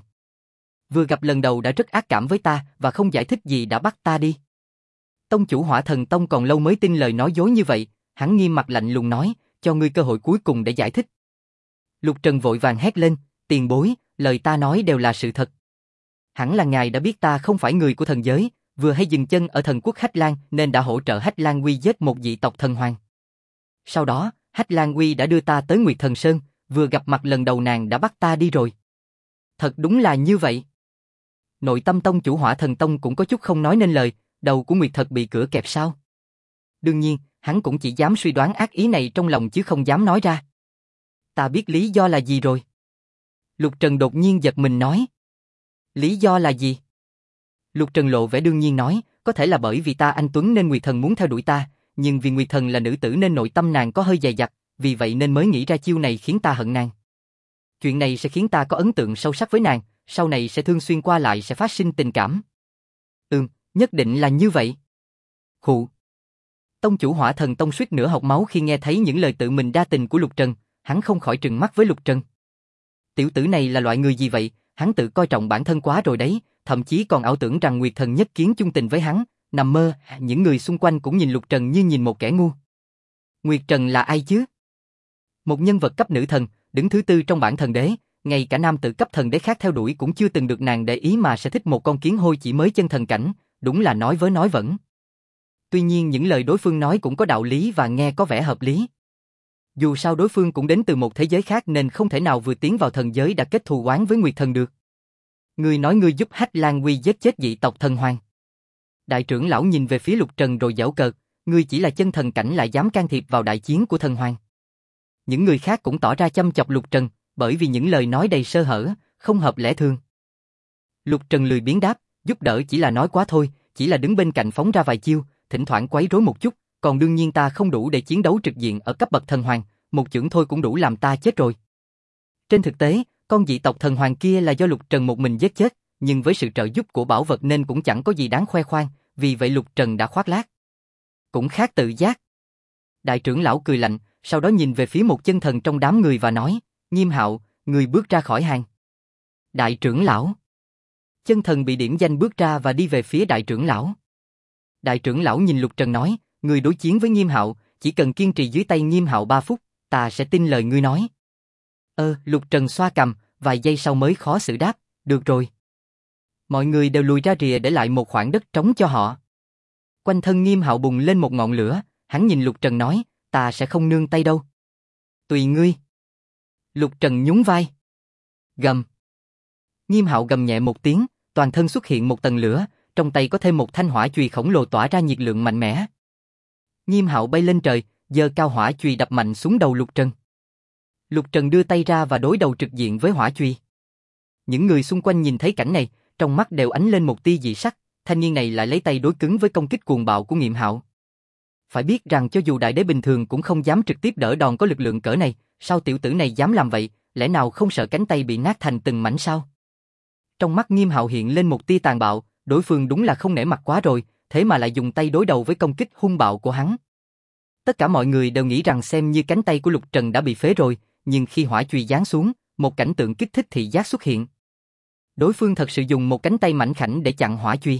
Vừa gặp lần đầu đã rất ác cảm với ta và không giải thích gì đã bắt ta đi. Tông chủ Hỏa Thần Tông còn lâu mới tin lời nói dối như vậy, hắn nghiêm mặt lạnh lùng nói, cho ngươi cơ hội cuối cùng để giải thích. Lục Trần vội vàng hét lên, tiền bối, lời ta nói đều là sự thật. Hẳn là ngài đã biết ta không phải người của thần giới, vừa hay dừng chân ở thần quốc Hách Lan nên đã hỗ trợ Hách Lan Quy giết một dị tộc thần hoàng. Sau đó, Hách Lan Quy đã đưa ta tới Nguyệt Thần Sơn, vừa gặp mặt lần đầu nàng đã bắt ta đi rồi. Thật đúng là như vậy. Nội tâm tông chủ Hỏa Thần Tông cũng có chút không nói nên lời, đầu của Nguyệt Thật bị cửa kẹp sao? Đương nhiên, hắn cũng chỉ dám suy đoán ác ý này trong lòng chứ không dám nói ra. Ta biết lý do là gì rồi. Lục Trần đột nhiên giật mình nói. Lý do là gì? Lục Trần lộ vẻ đương nhiên nói, có thể là bởi vì ta anh tuấn nên Nguyệt Thần muốn theo đuổi ta, nhưng vì Nguyệt Thần là nữ tử nên nội tâm nàng có hơi dè dặt, vì vậy nên mới nghĩ ra chiêu này khiến ta hận nàng. Chuyện này sẽ khiến ta có ấn tượng sâu sắc với nàng, sau này sẽ thường xuyên qua lại sẽ phát sinh tình cảm. Nhất định là như vậy. Khụ. Tông chủ Hỏa Thần Tông suýt nữa học máu khi nghe thấy những lời tự mình đa tình của Lục Trần, hắn không khỏi trừng mắt với Lục Trần. Tiểu tử này là loại người gì vậy, hắn tự coi trọng bản thân quá rồi đấy, thậm chí còn ảo tưởng rằng Nguyệt Thần nhất kiến chung tình với hắn, nằm mơ, những người xung quanh cũng nhìn Lục Trần như nhìn một kẻ ngu. Nguyệt Trần là ai chứ? Một nhân vật cấp nữ thần, đứng thứ tư trong bảng thần đế, ngay cả nam tử cấp thần đế khác theo đuổi cũng chưa từng được nàng để ý mà sẽ thích một con kiến hôi chỉ mới chân thần cảnh, đúng là nói với nói vẩn. Tuy nhiên những lời đối phương nói cũng có đạo lý và nghe có vẻ hợp lý. Dù sao đối phương cũng đến từ một thế giới khác nên không thể nào vừa tiến vào thần giới đã kết thù oán với Nguyệt Thần được. Ngươi nói ngươi giúp Hách Lan Quy giết chết dị tộc thần hoàng. Đại trưởng lão nhìn về phía Lục Trần rồi giễu cợt, ngươi chỉ là chân thần cảnh lại dám can thiệp vào đại chiến của thần hoàng. Những người khác cũng tỏ ra chăm chọc Lục Trần, bởi vì những lời nói đầy sơ hở, không hợp lẽ thường. Lục Trần lười biếng đáp, giúp đỡ chỉ là nói quá thôi, chỉ là đứng bên cạnh phóng ra vài chiêu, thỉnh thoảng quấy rối một chút, còn đương nhiên ta không đủ để chiến đấu trực diện ở cấp bậc thần hoàng, một chưởng thôi cũng đủ làm ta chết rồi. Trên thực tế, con dị tộc thần hoàng kia là do Lục Trần một mình giết chết, nhưng với sự trợ giúp của bảo vật nên cũng chẳng có gì đáng khoe khoang, vì vậy Lục Trần đã khoác lác. Cũng khác tự giác. Đại trưởng lão cười lạnh, sau đó nhìn về phía một chân thần trong đám người và nói, Nghiêm Hạo, người bước ra khỏi hàng. Đại trưởng lão. Chân thần bị điểm danh bước ra và đi về phía đại trưởng lão. Đại trưởng lão nhìn Lục Trần nói, người đối chiến với Nghiêm Hạo, chỉ cần kiên trì dưới tay Nghiêm Hạo 3 phút, ta sẽ tin lời ngươi nói. Lục Trần xoa cằm, vài giây sau mới khó xử đáp, được rồi. Mọi người đều lùi ra rìa để lại một khoảng đất trống cho họ. Quanh thân Nghiêm Hạo bùng lên một ngọn lửa, hắn nhìn Lục Trần nói, ta sẽ không nương tay đâu. Tùy ngươi. Lục Trần nhún vai. Gầm. Nghiêm Hạo gầm nhẹ một tiếng, toàn thân xuất hiện một tầng lửa, trong tay có thêm một thanh hỏa chùy khổng lồ tỏa ra nhiệt lượng mạnh mẽ. Nghiêm Hạo bay lên trời, giơ cao hỏa chùy đập mạnh xuống đầu Lục Trần. Lục Trần đưa tay ra và đối đầu trực diện với hỏa chùy. Những người xung quanh nhìn thấy cảnh này, trong mắt đều ánh lên một tia dị sắc, thanh niên này lại lấy tay đối cứng với công kích cuồng bạo của Nghiêm Hạo. Phải biết rằng cho dù đại đế bình thường cũng không dám trực tiếp đỡ đòn có lực lượng cỡ này, sao tiểu tử này dám làm vậy, lẽ nào không sợ cánh tay bị nát thành từng mảnh sao? Trong mắt Nghiêm Hạo hiện lên một tia tàn bạo, đối phương đúng là không nể mặt quá rồi, thế mà lại dùng tay đối đầu với công kích hung bạo của hắn. Tất cả mọi người đều nghĩ rằng xem như cánh tay của Lục Trần đã bị phế rồi, nhưng khi hỏa chùy giáng xuống, một cảnh tượng kích thích thị giác xuất hiện. Đối phương thật sự dùng một cánh tay mảnh khảnh để chặn hỏa chùy.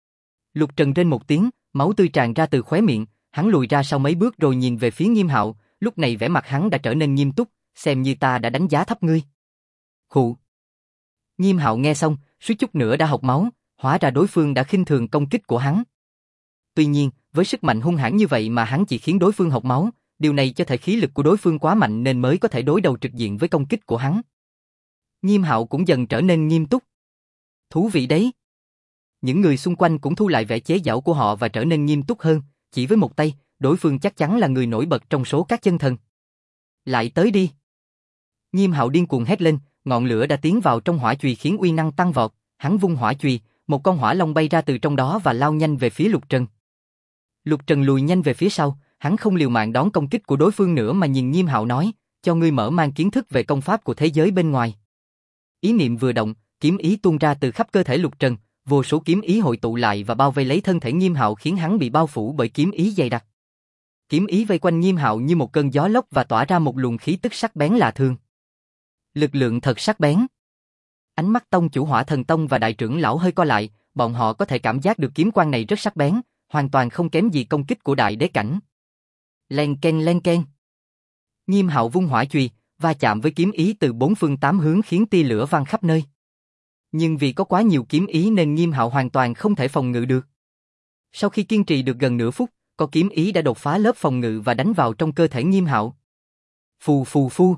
Lục Trần rên một tiếng, máu tươi tràn ra từ khóe miệng, hắn lùi ra sau mấy bước rồi nhìn về phía Nghiêm Hạo, lúc này vẻ mặt hắn đã trở nên nghiêm túc, xem như ta đã đánh giá thấp ngươi. Khụ. Nghiêm Hạo nghe xong, suýt chút nữa đã hộc máu, hóa ra đối phương đã khinh thường công kích của hắn. Tuy nhiên, với sức mạnh hung hãn như vậy mà hắn chỉ khiến đối phương hộc máu, điều này cho thấy khí lực của đối phương quá mạnh nên mới có thể đối đầu trực diện với công kích của hắn. Nghiêm Hạo cũng dần trở nên nghiêm túc. Thú vị đấy. Những người xung quanh cũng thu lại vẻ chế giễu của họ và trở nên nghiêm túc hơn, chỉ với một tay, đối phương chắc chắn là người nổi bật trong số các chân thần. Lại tới đi. Nghiêm Hạo điên cuồng hét lên, ngọn lửa đã tiến vào trong hỏa chùy khiến uy năng tăng vọt, hắn vung hỏa chùy, một con hỏa long bay ra từ trong đó và lao nhanh về phía Lục Trần. Lục Trần lùi nhanh về phía sau, hắn không liều mạng đón công kích của đối phương nữa mà nhìn Nghiêm Hạo nói, cho ngươi mở mang kiến thức về công pháp của thế giới bên ngoài. Ý niệm vừa động, kiếm ý tuôn ra từ khắp cơ thể Lục Trần, vô số kiếm ý hội tụ lại và bao vây lấy thân thể Nghiêm Hạo khiến hắn bị bao phủ bởi kiếm ý dày đặc. Kiếm ý vây quanh Nghiêm Hạo như một cơn gió lốc và tỏa ra một luồng khí tức sắc bén lạ thường. Lực lượng thật sắc bén. Ánh mắt tông chủ Hỏa Thần Tông và đại trưởng lão hơi co lại, bọn họ có thể cảm giác được kiếm quang này rất sắc bén, hoàn toàn không kém gì công kích của đại đế cảnh. Len ken len ken. Nghiêm Hạo vung hỏa chùy, va chạm với kiếm ý từ bốn phương tám hướng khiến tia lửa văng khắp nơi. Nhưng vì có quá nhiều kiếm ý nên Nghiêm Hạo hoàn toàn không thể phòng ngự được. Sau khi kiên trì được gần nửa phút, có kiếm ý đã đột phá lớp phòng ngự và đánh vào trong cơ thể Nghiêm Hạo. Phù phù phù.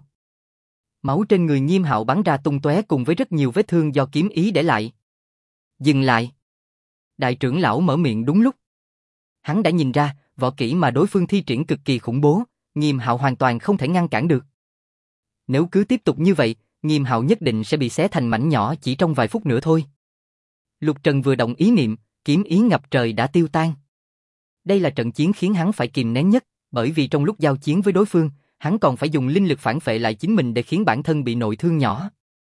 Máu trên người Nghiêm Hạo bắn ra tung tóe cùng với rất nhiều vết thương do kiếm ý để lại. Dừng lại. Đại trưởng lão mở miệng đúng lúc. Hắn đã nhìn ra, võ kỹ mà đối phương thi triển cực kỳ khủng bố, Nghiêm Hạo hoàn toàn không thể ngăn cản được. Nếu cứ tiếp tục như vậy, Nghiêm Hạo nhất định sẽ bị xé thành mảnh nhỏ chỉ trong vài phút nữa thôi. Lục Trần vừa động ý niệm, kiếm ý ngập trời đã tiêu tan. Đây là trận chiến khiến hắn phải kìm nén nhất, bởi vì trong lúc giao chiến với đối phương, hắn còn phải dùng linh lực phản phệ lại chính mình để khiến bản thân bị nội thương nhỏ.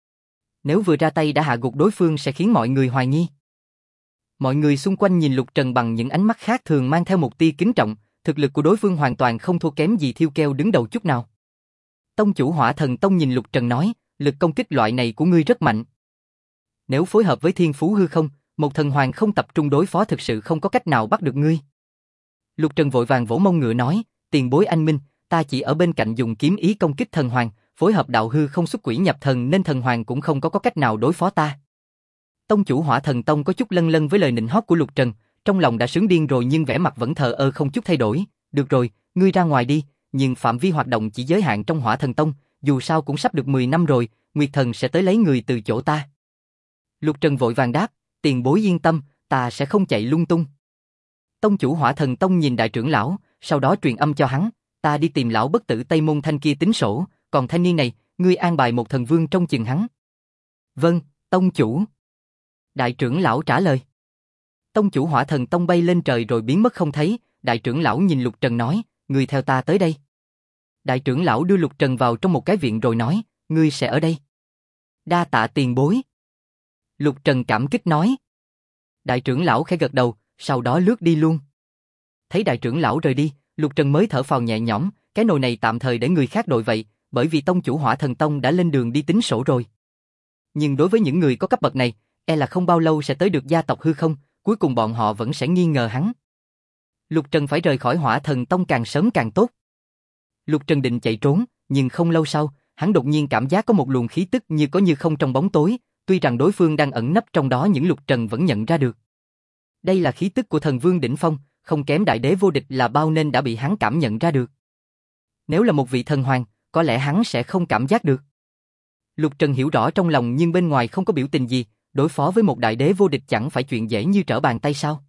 Nếu vừa ra tay đã hạ gục đối phương sẽ khiến mọi người hoài nghi. Mọi người xung quanh nhìn Lục Trần bằng những ánh mắt khác thường mang theo một tia kính trọng, thực lực của đối phương hoàn toàn không thua kém gì Thiêu Keo đứng đầu chút nào. Tông chủ Hỏa Thần Tông nhìn Lục Trần nói, lực công kích loại này của ngươi rất mạnh. Nếu phối hợp với thiên phú hư không, một thần hoàng không tập trung đối phó thực sự không có cách nào bắt được ngươi. Lục Trần vội vàng vỗ mông ngựa nói, tiền bối anh minh, ta chỉ ở bên cạnh dùng kiếm ý công kích thần hoàng, phối hợp đạo hư không xuất quỷ nhập thần nên thần hoàng cũng không có cách nào đối phó ta. Tông chủ Hỏa Thần Tông có chút lân lân với lời nịnh hót của Lục Trần, trong lòng đã sướng điên rồi nhưng vẻ mặt vẫn thờ ơ không chút thay đổi. Được rồi, ngươi ra ngoài đi, nhưng phạm vi hoạt động chỉ giới hạn trong Hỏa Thần Tông, dù sao cũng sắp được 10 năm rồi, Nguyệt Thần sẽ tới lấy người từ chỗ ta. Lục Trần vội vàng đáp, tiền bối yên tâm, ta sẽ không chạy lung tung. Tông chủ Hỏa Thần Tông nhìn đại trưởng lão, sau đó truyền âm cho hắn, ta đi tìm lão bất tử Tây Môn Thanh kia tính sổ, còn thanh niên này, ngươi an bài một thần vương trong chừng hắn. Vâng, tông chủ. Đại trưởng lão trả lời. Tông chủ Hỏa Thần Tông bay lên trời rồi biến mất không thấy, đại trưởng lão nhìn Lục Trần nói, ngươi theo ta tới đây. Đại trưởng lão đưa Lục Trần vào trong một cái viện rồi nói, ngươi sẽ ở đây. Đa tạ tiền bối. Lục Trần cảm kích nói. Đại trưởng lão khẽ gật đầu, sau đó lướt đi luôn. Thấy đại trưởng lão rời đi, Lục Trần mới thở phào nhẹ nhõm, cái nồi này tạm thời để người khác đội vậy, bởi vì tông chủ Hỏa Thần Tông đã lên đường đi tính sổ rồi. Nhưng đối với những người có cấp bậc này, e là không bao lâu sẽ tới được gia tộc hư không, cuối cùng bọn họ vẫn sẽ nghi ngờ hắn. Lục Trần phải rời khỏi Hỏa Thần Tông càng sớm càng tốt. Lục Trần định chạy trốn, nhưng không lâu sau, hắn đột nhiên cảm giác có một luồng khí tức như có như không trong bóng tối, tuy rằng đối phương đang ẩn nấp trong đó nhưng Lục Trần vẫn nhận ra được. Đây là khí tức của thần vương đỉnh phong, không kém đại đế vô địch là bao nên đã bị hắn cảm nhận ra được. Nếu là một vị thần hoàng, có lẽ hắn sẽ không cảm giác được. Lục Trần hiểu rõ trong lòng nhưng bên ngoài không có biểu tình gì, đối phó với một đại đế vô địch chẳng phải chuyện dễ như trở bàn tay sao.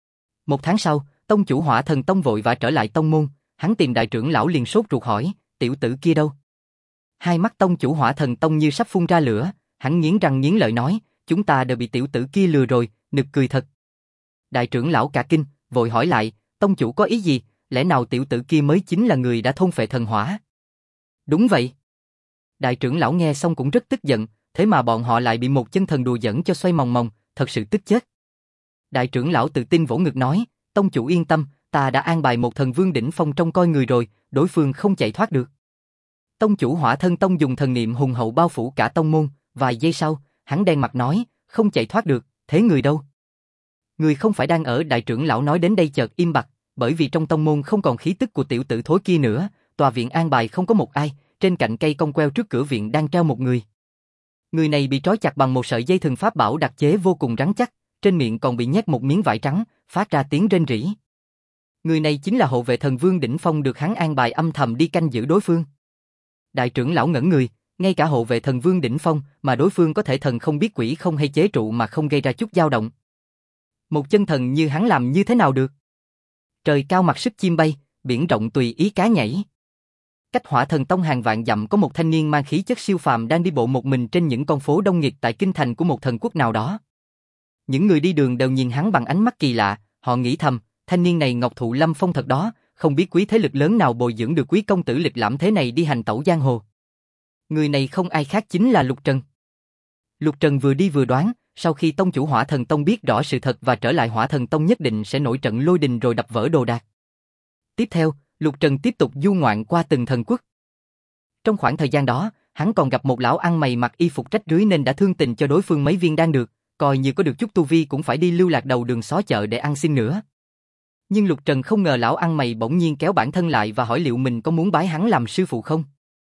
Một tháng sau, tông chủ Hỏa Thần Tông vội vã trở lại tông môn, hắn tìm đại trưởng lão liền sốt ruột hỏi, tiểu tử kia đâu? Hai mắt tông chủ Hỏa Thần Tông như sắp phun ra lửa, hắn nghiến răng nghiến lợi nói, chúng ta đều bị tiểu tử kia lừa rồi, nực cười thật. Đại trưởng lão cả kinh, vội hỏi lại, tông chủ có ý gì, lẽ nào tiểu tử kia mới chính là người đã thôn phệ thần hỏa? Đúng vậy. Đại trưởng lão nghe xong cũng rất tức giận, thế mà bọn họ lại bị một chân thần đùa giỡn cho xoay mòng mòng, thật sự tức chết. Đại trưởng lão tự tin vỗ ngực nói, tông chủ yên tâm, ta đã an bài một thần vương đỉnh phong trong coi người rồi, đối phương không chạy thoát được. Tông chủ Hỏa Thần Tông dùng thần niệm hùng hậu bao phủ cả tông môn, vài giây sau, hắn đen mặt nói, không chạy thoát được, thế người đâu? Người không phải đang ở. Đại trưởng lão nói đến đây chợt im bặt, bởi vì trong tông môn không còn khí tức của tiểu tử thối kia nữa, tòa viện an bài không có một ai, trên cạnh cây cong queo trước cửa viện đang treo một người. Người này bị trói chặt bằng một sợi dây thừng pháp bảo đặc chế vô cùng rắn chắc, trên miệng còn bị nhét một miếng vải trắng, phát ra tiếng rên rỉ. Người này chính là hộ vệ thần vương đỉnh phong được hắn an bài âm thầm đi canh giữ đối phương. Đại trưởng lão ngẩn người, ngay cả hộ vệ thần vương đỉnh phong mà đối phương có thể thần không biết quỷ không hay chế trụ mà không gây ra chút dao động. Một chân thần như hắn làm như thế nào được? Trời cao mặc sức chim bay, biển rộng tùy ý cá nhảy. Cách Hỏa Thần Tông hàng vạn dặm có một thanh niên mang khí chất siêu phàm đang đi bộ một mình trên những con phố đông nghịt tại kinh thành của một thần quốc nào đó. Những người đi đường đều nhìn hắn bằng ánh mắt kỳ lạ, họ nghĩ thầm, thanh niên này ngọc thụ lâm phong thật đó, không biết quý thế lực lớn nào bồi dưỡng được quý công tử lịch lãm thế này đi hành tẩu giang hồ. Người này không ai khác chính là Lục Trần. Lục Trần vừa đi vừa đoán, sau khi tông chủ Hỏa Thần Tông biết rõ sự thật và trở lại Hỏa Thần Tông nhất định sẽ nổi trận lôi đình rồi đập vỡ đồ đạc. Tiếp theo, Lục Trần tiếp tục du ngoạn qua từng thần quốc. Trong khoảng thời gian đó, hắn còn gặp một lão ăn mày mặc y phục rách rưới nên đã thương tình cho đối phương mấy viên đan được, coi như có được chút tu vi cũng phải đi lưu lạc đầu đường xó chợ để ăn xin nữa. Nhưng Lục Trần không ngờ lão ăn mày bỗng nhiên kéo bản thân lại và hỏi liệu mình có muốn bái hắn làm sư phụ không.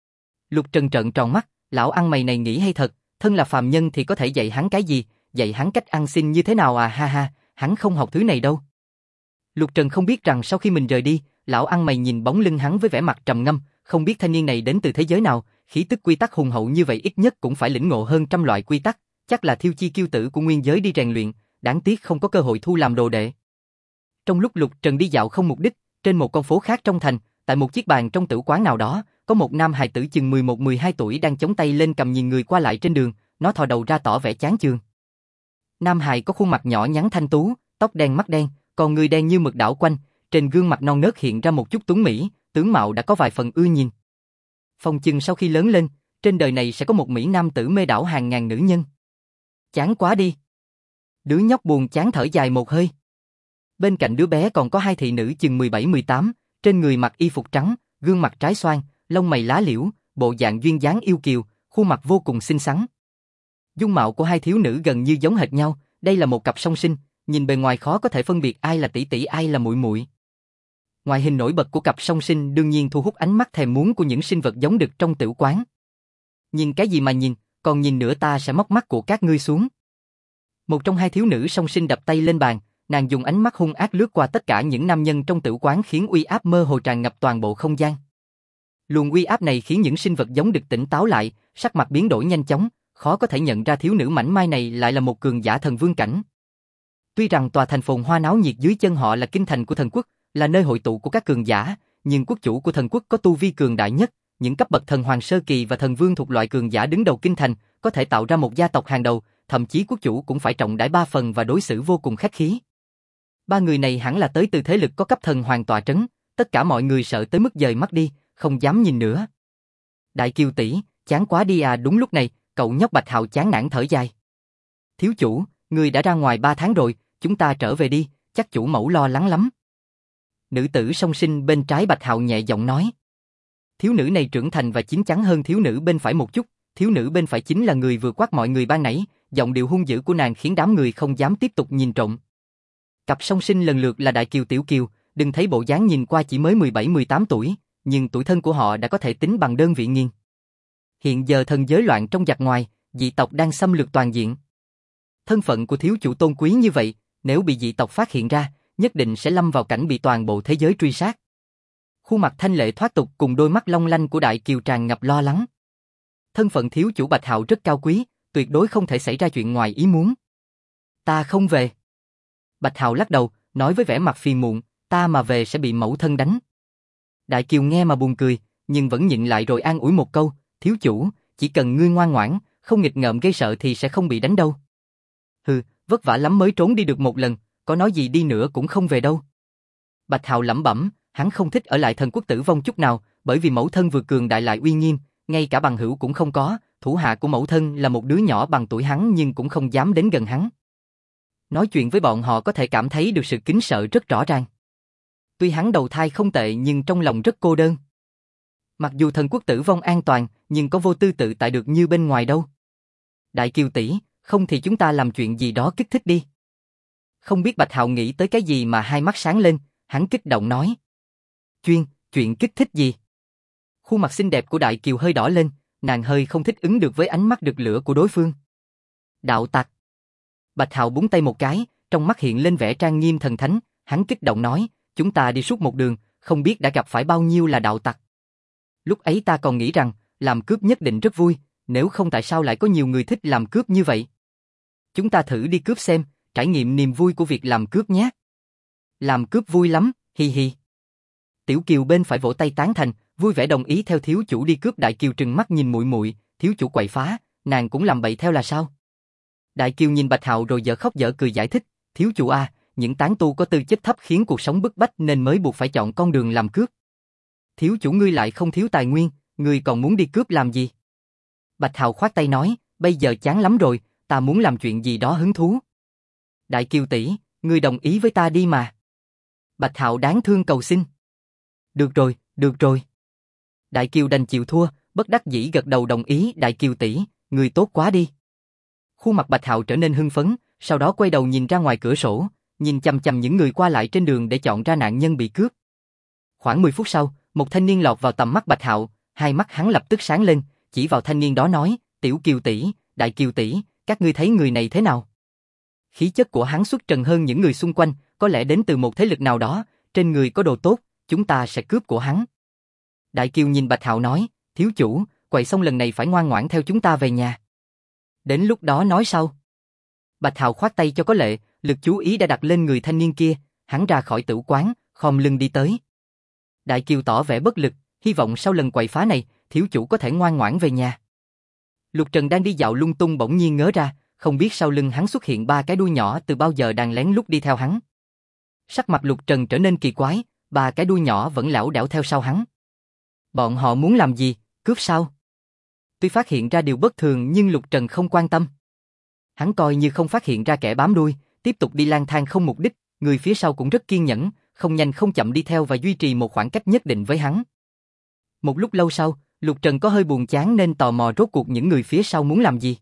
Lục Trần trợn tròn mắt, lão ăn mày này nghĩ hay thật, thân là phàm nhân thì có thể dạy hắn cái gì, dạy hắn cách ăn xin như thế nào à, ha ha, hắn không học thứ này đâu. Lục Trần không biết rằng sau khi mình rời đi, lão ăn mày nhìn bóng lưng hắn với vẻ mặt trầm ngâm, không biết thanh niên này đến từ thế giới nào, khí tức quy tắc hùng hậu như vậy ít nhất cũng phải lĩnh ngộ hơn trăm loại quy tắc, chắc là thiêu chi kiêu tử của nguyên giới đi rèn luyện, đáng tiếc không có cơ hội thu làm đồ đệ. Trong lúc Lục Trần đi dạo không mục đích, trên một con phố khác trong thành, tại một chiếc bàn trong tử quán nào đó, có một nam hài tử chừng 11-12 tuổi đang chống tay lên cầm nhìn người qua lại trên đường, nó thò đầu ra tỏ vẻ chán chường. Nam hài có khuôn mặt nhỏ nhắn thanh tú, tóc đen mắt đen, còn người đen như mực đảo quanh, trên gương mặt non nớt hiện ra một chút tuấn mỹ, tướng mạo đã có vài phần ưa nhìn. Phòng chừng sau khi lớn lên, trên đời này sẽ có một mỹ nam tử mê đảo hàng ngàn nữ nhân. Chán quá đi. Đứa nhóc buồn chán thở dài một hơi. Bên cạnh đứa bé còn có hai thị nữ chừng 17-18, trên người mặc y phục trắng, gương mặt trái xoan, lông mày lá liễu, bộ dạng duyên dáng yêu kiều, khuôn mặt vô cùng xinh xắn. Dung mạo của hai thiếu nữ gần như giống hệt nhau, đây là một cặp song sinh, nhìn bề ngoài khó có thể phân biệt ai là tỷ tỷ ai là muội muội. Ngoại hình nổi bật của cặp song sinh đương nhiên thu hút ánh mắt thèm muốn của những sinh vật giống đực trong tiểu quán. Nhìn cái gì mà nhìn, còn nhìn nữa ta sẽ móc mắt của các ngươi xuống. Một trong hai thiếu nữ song sinh đập tay lên bàn, nàng dùng ánh mắt hung ác lướt qua tất cả những nam nhân trong tiểu quán khiến uy áp mơ hồ tràn ngập toàn bộ không gian. Luồng uy áp này khiến những sinh vật giống đực tỉnh táo lại, sắc mặt biến đổi nhanh chóng, khó có thể nhận ra thiếu nữ mảnh mai này lại là một cường giả thần vương cảnh. Tuy rằng tòa thành phồn hoa náo nhiệt dưới chân họ là kinh thành của thần quốc, là nơi hội tụ của các cường giả, nhưng quốc chủ của thần quốc có tu vi cường đại nhất, những cấp bậc thần hoàng sơ kỳ và thần vương thuộc loại cường giả đứng đầu kinh thành, có thể tạo ra một gia tộc hàng đầu, thậm chí quốc chủ cũng phải trọng đãi 3 phần và đối xử vô cùng khách khí. Ba người này hẳn là tới từ thế lực có cấp thần hoàng tọa trấn, tất cả mọi người sợ tới mức dời mắt đi, không dám nhìn nữa. Đại Kiều tỷ, chán quá đi à. Đúng lúc này, cậu nhóc Bạch Hạo chán nản thở dài. Thiếu chủ, người đã ra ngoài 3 tháng rồi, chúng ta trở về đi, chắc chủ mẫu lo lắng lắm. Nữ tử song sinh bên trái Bạch Hạo nhẹ giọng nói. Thiếu nữ này trưởng thành và chín chắn hơn thiếu nữ bên phải một chút, thiếu nữ bên phải chính là người vừa quát mọi người ban nãy, giọng điệu hung dữ của nàng khiến đám người không dám tiếp tục nhìn trộm. Cặp song sinh lần lượt là Đại Kiều Tiểu Kiều, đừng thấy bộ dáng nhìn qua chỉ mới 17-18 tuổi, nhưng tuổi thân của họ đã có thể tính bằng đơn vị nghiêng. Hiện giờ thần giới loạn trong giặc ngoài, dị tộc đang xâm lược toàn diện. Thân phận của thiếu chủ tôn quý như vậy, nếu bị dị tộc phát hiện ra, nhất định sẽ lâm vào cảnh bị toàn bộ thế giới truy sát. Khuôn mặt thanh lệ thoát tục cùng đôi mắt long lanh của Đại Kiều tràn ngập lo lắng. Thân phận thiếu chủ Bạch Hạo rất cao quý, tuyệt đối không thể xảy ra chuyện ngoài ý muốn. Ta không về. Bạch Hạo lắc đầu, nói với vẻ mặt phiền muộn, ta mà về sẽ bị mẫu thân đánh. Đại Kiều nghe mà buồn cười, nhưng vẫn nhịn lại rồi an ủi một câu, thiếu chủ, chỉ cần ngươi ngoan ngoãn, không nghịch ngợm gây sợ thì sẽ không bị đánh đâu. Hừ, vất vả lắm mới trốn đi được một lần, có nói gì đi nữa cũng không về đâu. Bạch Hạo lẩm bẩm, hắn không thích ở lại Thần Quốc Tử Vong chút nào, bởi vì mẫu thân vừa cường đại lại uy nghiêm, ngay cả bằng hữu cũng không có, thủ hạ của mẫu thân là một đứa nhỏ bằng tuổi hắn nhưng cũng không dám đến gần hắn. Nói chuyện với bọn họ có thể cảm thấy được sự kính sợ rất rõ ràng. Tuy hắn đầu thai không tệ nhưng trong lòng rất cô đơn. Mặc dù Thần Quốc Tử Vong an toàn, nhưng có vô tư tự tại được như bên ngoài đâu. Đại Kiều tỷ, không thì chúng ta làm chuyện gì đó kích thích đi. Không biết Bạch Hạo nghĩ tới cái gì mà hai mắt sáng lên, hắn kích động nói. Chuyện kích thích gì? Khuôn mặt xinh đẹp của Đại Kiều hơi đỏ lên, nàng hơi không thích ứng được với ánh mắt rực lửa của đối phương. Đạo tặc. Bạch Hạo búng tay một cái, trong mắt hiện lên vẻ trang nghiêm thần thánh, hắn kích động nói, chúng ta đi suốt một đường, không biết đã gặp phải bao nhiêu là đạo tặc. Lúc ấy ta còn nghĩ rằng, làm cướp nhất định rất vui, nếu không tại sao lại có nhiều người thích làm cướp như vậy. Chúng ta thử đi cướp xem, trải nghiệm niềm vui của việc làm cướp nhé. Làm cướp vui lắm, hi hi. Tiểu Kiều bên phải vỗ tay tán thành, vui vẻ đồng ý theo thiếu chủ đi cướp. Đại Kiều trừng mắt nhìn muội muội, thiếu chủ quậy phá, nàng cũng làm bậy theo là sao? Đại Kiều nhìn Bạch Hạo rồi dở khóc dở cười giải thích, thiếu chủ a, những tán tu có tư chất thấp khiến cuộc sống bức bách nên mới buộc phải chọn con đường làm cướp. Thiếu chủ ngươi lại không thiếu tài nguyên, ngươi còn muốn đi cướp làm gì? Bạch Hạo khoát tay nói, bây giờ chán lắm rồi, ta muốn làm chuyện gì đó hứng thú. Đại Kiều tỷ, ngươi đồng ý với ta đi mà. Bạch Hạo đáng thương cầu xin. Được rồi. Đại Kiều đành chịu thua, bất đắc dĩ gật đầu đồng ý. Đại Kiều tỷ, ngươi tốt quá đi. Khuôn mặt Bạch Hạo trở nên hưng phấn, sau đó quay đầu nhìn ra ngoài cửa sổ, nhìn chằm chằm những người qua lại trên đường để chọn ra nạn nhân bị cướp. Khoảng 10 phút sau, một thanh niên lọt vào tầm mắt Bạch Hạo, hai mắt hắn lập tức sáng lên, chỉ vào thanh niên đó nói, Tiểu Kiều tỷ, Đại Kiều tỷ, các ngươi thấy người này thế nào? Khí chất của hắn xuất trần hơn những người xung quanh, có lẽ đến từ một thế lực nào đó, trên người có đồ tốt, chúng ta sẽ cướp của hắn. Đại Kiều nhìn Bạch Hạo nói, thiếu chủ, quậy xong lần này phải ngoan ngoãn theo chúng ta về nhà. Đến lúc đó nói sau. Bạch Hạo khoát tay cho có lệ, lực chú ý đã đặt lên người thanh niên kia, hắn ra khỏi tử quán, khom lưng đi tới. Đại Kiều tỏ vẻ bất lực, hy vọng sau lần quậy phá này, thiếu chủ có thể ngoan ngoãn về nhà. Lục Trần đang đi dạo lung tung bỗng nhiên ngớ ra, không biết sau lưng hắn xuất hiện ba cái đuôi nhỏ từ bao giờ đang lén lút đi theo hắn. Sắc mặt Lục Trần trở nên kỳ quái, ba cái đuôi nhỏ vẫn lảo đảo theo sau hắn. Bọn họ muốn làm gì, cướp sao? Tuy phát hiện ra điều bất thường nhưng Lục Trần không quan tâm. Hắn coi như không phát hiện ra kẻ bám đuôi, tiếp tục đi lang thang không mục đích, người phía sau cũng rất kiên nhẫn, không nhanh không chậm đi theo và duy trì một khoảng cách nhất định với hắn. Một lúc lâu sau, Lục Trần có hơi buồn chán nên tò mò rốt cuộc những người phía sau muốn làm gì.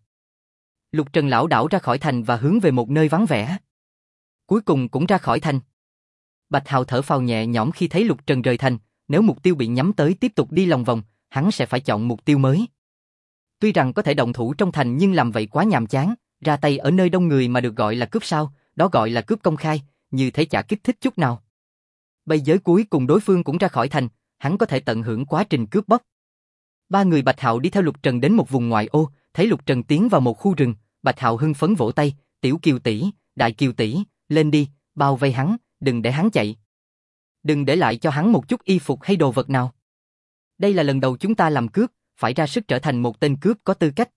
Lục Trần lảo đảo ra khỏi thành và hướng về một nơi vắng vẻ. Cuối cùng cũng ra khỏi thành. Bạch Hạo thở phào nhẹ nhõm khi thấy Lục Trần rời thành, nếu mục tiêu bị nhắm tới tiếp tục đi lòng vòng, hắn sẽ phải chọn mục tiêu mới. Tuy rằng có thể động thủ trong thành nhưng làm vậy quá nhàm chán, ra tay ở nơi đông người mà được gọi là cướp sao, đó gọi là cướp công khai, như thế chả kích thích chút nào. Bây giờ cuối cùng đối phương cũng ra khỏi thành, hắn có thể tận hưởng quá trình cướp bóc. Ba người Bạch Hạo đi theo Lục Trần đến một vùng ngoại ô, thấy Lục Trần tiến vào một khu rừng, Bạch Hạo hưng phấn vỗ tay, Tiểu Kiều tỷ, Đại Kiều tỷ, lên đi, bao vây hắn, đừng để hắn chạy. Đừng để lại cho hắn một chút y phục hay đồ vật nào. Đây là lần đầu chúng ta làm cướp, phải ra sức trở thành một tên cướp có tư cách.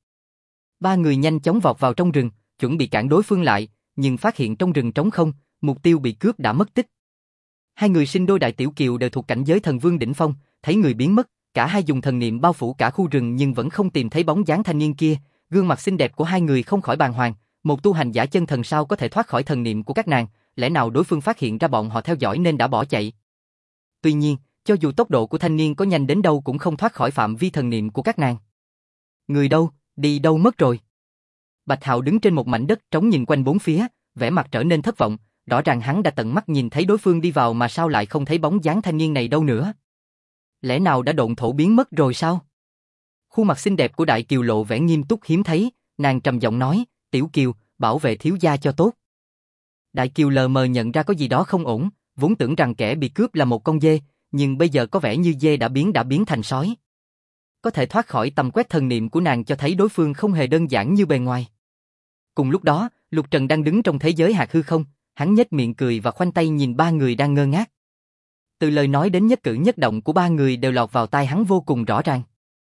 Ba người nhanh chóng vọt vào trong rừng, chuẩn bị cản đối phương lại, nhưng phát hiện trong rừng trống không, mục tiêu bị cướp đã mất tích. Hai người sinh đôi Đại Tiểu Kiều đều thuộc cảnh giới thần vương đỉnh phong, thấy người biến mất, cả hai dùng thần niệm bao phủ cả khu rừng nhưng vẫn không tìm thấy bóng dáng thanh niên kia, gương mặt xinh đẹp của hai người không khỏi bàng hoàng, một tu hành giả chân thần sao có thể thoát khỏi thần niệm của các nàng, lẽ nào đối phương phát hiện ra bọn họ theo dõi nên đã bỏ chạy. Tuy nhiên, cho dù tốc độ của thanh niên có nhanh đến đâu cũng không thoát khỏi phạm vi thần niệm của các nàng. Người đâu, đi đâu mất rồi? Bạch Hạo đứng trên một mảnh đất trống nhìn quanh bốn phía, vẻ mặt trở nên thất vọng, rõ ràng hắn đã tận mắt nhìn thấy đối phương đi vào mà sao lại không thấy bóng dáng thanh niên này đâu nữa. Lẽ nào đã độn thổ biến mất rồi sao? Khuôn mặt xinh đẹp của Đại Kiều lộ vẻ nghiêm túc hiếm thấy, nàng trầm giọng nói, Tiểu Kiều, bảo vệ thiếu gia cho tốt. Đại Kiều lờ mờ nhận ra có gì đó không ổn, vốn tưởng rằng kẻ bị cướp là một con dê, nhưng bây giờ có vẻ như dê đã biến thành sói. Có thể thoát khỏi tầm quét thần niệm của nàng cho thấy đối phương không hề đơn giản như bề ngoài. Cùng lúc đó, Lục Trần đang đứng trong thế giới hạt hư không, hắn nhếch miệng cười và khoanh tay nhìn ba người đang ngơ ngác. Từ lời nói đến nhất cử nhất động của ba người đều lọt vào tai hắn vô cùng rõ ràng.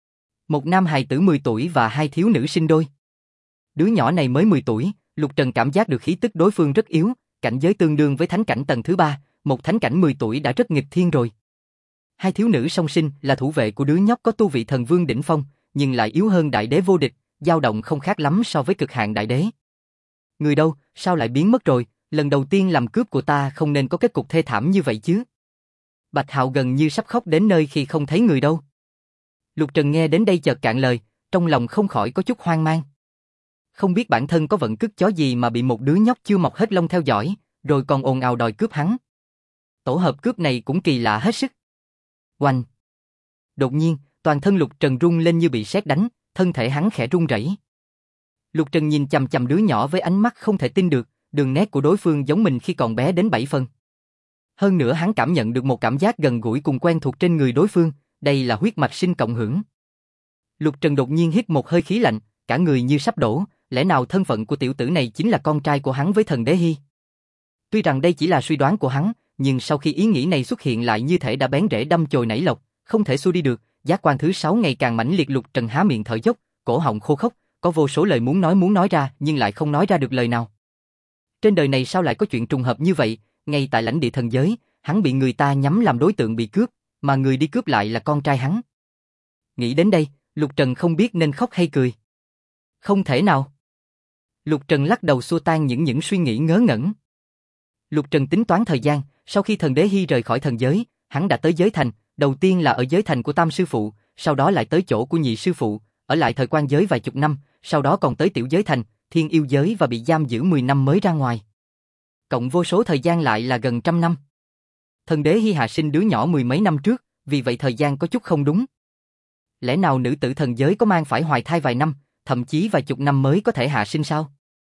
Một nam hài tử 10 tuổi và hai thiếu nữ sinh đôi. Đứa nhỏ này mới 10 tuổi, Lục Trần cảm giác được khí tức đối phương rất yếu, cảnh giới tương đương với thánh cảnh tầng thứ 3, một thánh cảnh 10 tuổi đã rất nghịch thiên rồi. Hai thiếu nữ song sinh là thủ vệ của đứa nhóc có tu vị thần vương đỉnh phong, nhưng lại yếu hơn đại đế vô địch, dao động không khác lắm so với cực hạn đại đế. Người đâu, sao lại biến mất rồi, lần đầu tiên làm cướp của ta không nên có kết cục thê thảm như vậy chứ. Bạch Hạo gần như sắp khóc đến nơi khi không thấy người đâu. Lục Trần nghe đến đây chợt cạn lời, trong lòng không khỏi có chút hoang mang. Không biết bản thân có vận cứt chó gì mà bị một đứa nhóc chưa mọc hết lông theo dõi, rồi còn ồn ào đòi cướp hắn. Tổ hợp cướp này cũng kỳ lạ hết sức. Oanh! Đột nhiên, toàn thân Lục Trần rung lên như bị sét đánh, thân thể hắn khẽ run rẩy. Lục Trần nhìn chằm chằm đứa nhỏ với ánh mắt không thể tin được, đường nét của đối phương giống mình khi còn bé đến 7 phần. Hơn nữa hắn cảm nhận được một cảm giác gần gũi cùng quen thuộc trên người đối phương, đây là huyết mạch sinh cộng hưởng. Lục Trần đột nhiên hít một hơi khí lạnh, cả người như sắp đổ, lẽ nào thân phận của tiểu tử này chính là con trai của hắn với thần đế Hy? Tuy rằng đây chỉ là suy đoán của hắn, nhưng sau khi ý nghĩ này xuất hiện lại như thể đã bén rễ đâm chồi nảy lộc, không thể xua đi được, giác quan thứ 6 ngày càng mãnh liệt. Lục Trần há miệng thở dốc, cổ họng khô khốc, có vô số lời muốn nói ra nhưng lại không nói ra được lời nào. Trên đời này sao lại có chuyện trùng hợp như vậy, ngay tại lãnh địa thần giới, hắn bị người ta nhắm làm đối tượng bị cướp, mà người đi cướp lại là con trai hắn. Nghĩ đến đây, Lục Trần không biết nên khóc hay cười. Không thể nào. Lục Trần lắc đầu xua tan những suy nghĩ ngớ ngẩn. Lục Trần tính toán thời gian, sau khi thần đế Hy rời khỏi thần giới, hắn đã tới giới thành, đầu tiên là ở giới thành của Tam sư phụ, sau đó lại tới chỗ của Nhị sư phụ, ở lại thời quan giới vài chục năm, sau đó còn tới tiểu giới thành, Thiên yêu giới và bị giam giữ 10 năm mới ra ngoài. Cộng vô số thời gian lại là gần 100 năm. Thần đế Hy hạ sinh đứa nhỏ 10 mấy năm trước, vì vậy thời gian có chút không đúng. Lẽ nào nữ tử thần giới có mang phải hoài thai vài năm, thậm chí vài chục năm mới có thể hạ sinh sao?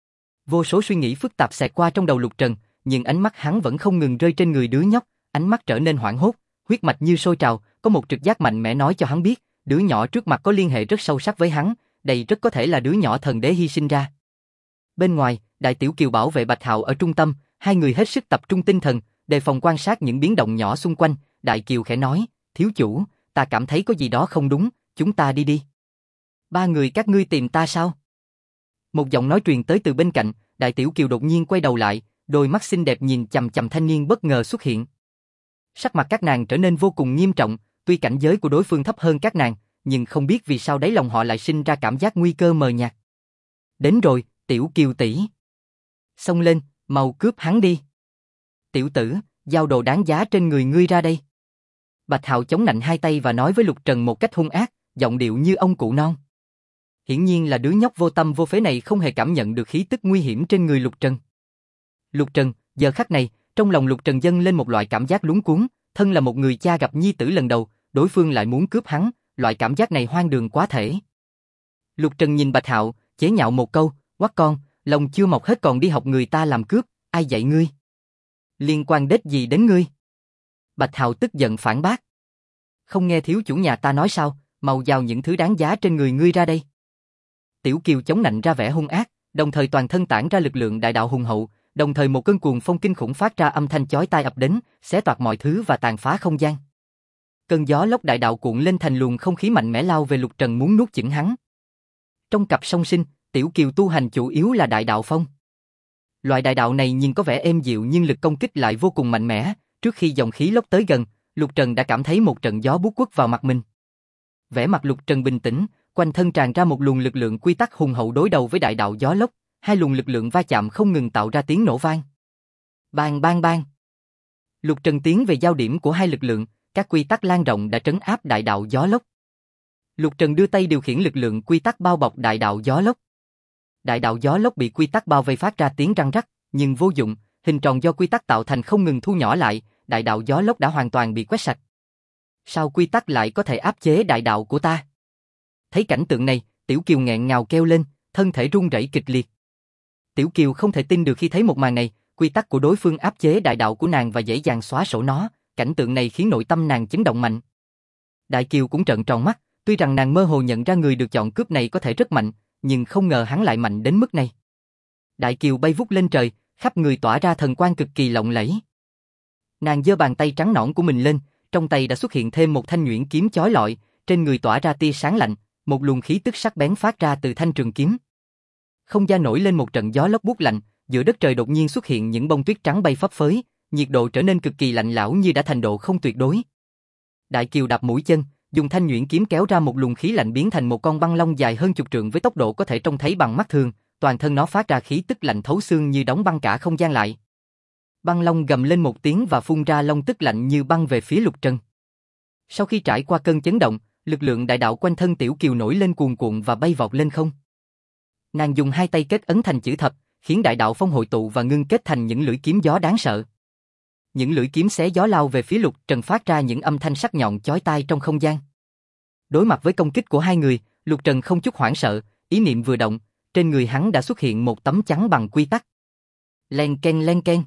Vô số suy nghĩ phức tạp xẹt qua trong đầu Lục Trần, nhưng ánh mắt hắn vẫn không ngừng rơi trên người đứa nhóc, ánh mắt trở nên hoảng hốt, huyết mạch như sôi trào, có một trực giác mạnh mẽ nói cho hắn biết, đứa nhỏ trước mặt có liên hệ rất sâu sắc với hắn, đây rất có thể là đứa nhỏ thần đế Hy sinh ra. Bên ngoài, Đại Tiểu Kiều bảo vệ Bạch Hạo ở trung tâm, hai người hết sức tập trung tinh thần, đề phòng quan sát những biến động nhỏ xung quanh. Đại Kiều khẽ nói, thiếu chủ, ta cảm thấy có gì đó không đúng, chúng ta đi đi. Ba người các ngươi tìm ta sao? Một giọng nói truyền tới từ bên cạnh, Đại Tiểu Kiều đột nhiên quay đầu lại, đôi mắt xinh đẹp nhìn chằm chằm thanh niên bất ngờ xuất hiện. Sắc mặt các nàng trở nên vô cùng nghiêm trọng, tuy cảnh giới của đối phương thấp hơn các nàng, nhưng không biết vì sao đáy lòng họ lại sinh ra cảm giác nguy cơ mờ nhạt. Đến rồi, Tiểu Kiều tỷ. Xông lên, mau cướp hắn đi. Tiểu tử, giao đồ đáng giá trên người ngươi ra đây. Bạch Hạo chống nạnh hai tay và nói với Lục Trần một cách hung ác, giọng điệu như ông cụ non. Hiển nhiên là đứa nhóc vô tâm vô phế này không hề cảm nhận được khí tức nguy hiểm trên người Lục Trần. Lục Trần, giờ khắc này, trong lòng Lục Trần dâng lên một loại cảm giác luống cuống, thân là một người cha gặp nhi tử lần đầu, đối phương lại muốn cướp hắn, loại cảm giác này hoang đường quá thể. Lục Trần nhìn Bạch Hạo, chế nhạo một câu, quát con, lòng chưa mọc hết còn đi học người ta làm cướp, ai dạy ngươi? Liên quan đếch gì đến ngươi? Bạch Hạo tức giận phản bác. Không nghe thiếu chủ nhà ta nói sao, mau giao những thứ đáng giá trên người ngươi ra đây. Tiểu Kiều chống nạnh ra vẻ hung ác, đồng thời toàn thân tản ra lực lượng đại đạo hùng hậu, đồng thời một cơn cuồng phong kinh khủng phát ra âm thanh chói tai ập đến, xé toạc mọi thứ và tàn phá không gian. Cơn gió lốc đại đạo cuộn lên thành luồng không khí mạnh mẽ lao về Lục Trần muốn nuốt chửng hắn. Trong cặp song sinh, Tiểu Kiều tu hành chủ yếu là đại đạo phong. Loại đại đạo này nhìn có vẻ êm dịu nhưng lực công kích lại vô cùng mạnh mẽ, trước khi dòng khí lốc tới gần, Lục Trần đã cảm thấy một trận gió buốt quất vào mặt mình. Vẻ mặt Lục Trần bình tĩnh, quanh thân tràn ra một luồng lực lượng quy tắc hùng hậu đối đầu với đại đạo gió lốc, hai luồng lực lượng va chạm không ngừng tạo ra tiếng nổ vang. Bang bang bang. Lục Trần tiến về giao điểm của hai lực lượng, các quy tắc lan rộng đã trấn áp đại đạo gió lốc. Lục Trần đưa tay điều khiển lực lượng quy tắc bao bọc đại đạo gió lốc. Đại đạo gió lốc bị quy tắc bao vây phát ra tiếng răng rắc, nhưng vô dụng, hình tròn do quy tắc tạo thành không ngừng thu nhỏ lại, đại đạo gió lốc đã hoàn toàn bị quét sạch. Sao quy tắc lại có thể áp chế đại đạo của ta? Thấy cảnh tượng này, Tiểu Kiều nghẹn ngào kêu lên, thân thể run rẩy kịch liệt. Tiểu Kiều không thể tin được khi thấy một màn này, quy tắc của đối phương áp chế đại đạo của nàng và dễ dàng xóa sổ nó, cảnh tượng này khiến nội tâm nàng chấn động mạnh. Đại Kiều cũng trợn tròn mắt, tuy rằng nàng mơ hồ nhận ra người được chọn cướp này có thể rất mạnh, nhưng không ngờ hắn lại mạnh đến mức này. Đại Kiều bay vút lên trời, khắp người tỏa ra thần quang cực kỳ lộng lẫy. Nàng giơ bàn tay trắng nõn của mình lên, trong tay đã xuất hiện thêm một thanh nhuyễn kiếm chói lọi, trên người tỏa ra tia sáng lạnh, một luồng khí tức sắc bén phát ra từ thanh trường kiếm. Không gian nổi lên một trận gió lốc buốt lạnh, giữa đất trời đột nhiên xuất hiện những bông tuyết trắng bay phấp phới, nhiệt độ trở nên cực kỳ lạnh lẽo như đã thành độ không tuyệt đối. Đại Kiều đạp mũi chân, dùng thanh nhuyễn kiếm kéo ra một luồng khí lạnh biến thành một con băng long dài hơn chục trượng với tốc độ có thể trông thấy bằng mắt thường, toàn thân nó phát ra khí tức lạnh thấu xương như đóng băng cả không gian lại. Băng long gầm lên một tiếng và phun ra long tức lạnh như băng về phía Lục Trần. Sau khi trải qua cơn chấn động, lực lượng đại đạo quanh thân Tiểu Kiều nổi lên cuồn cuộn và bay vọt lên không. Nàng dùng hai tay kết ấn thành chữ thập, khiến đại đạo phong hội tụ và ngưng kết thành những lưỡi kiếm gió đáng sợ. Những lưỡi kiếm xé gió lao về phía Lục Trần phát ra những âm thanh sắc nhọn chói tai trong không gian. Đối mặt với công kích của hai người, Lục Trần không chút hoảng sợ, ý niệm vừa động, trên người hắn đã xuất hiện một tấm chắn bằng quy tắc. Len ken len ken.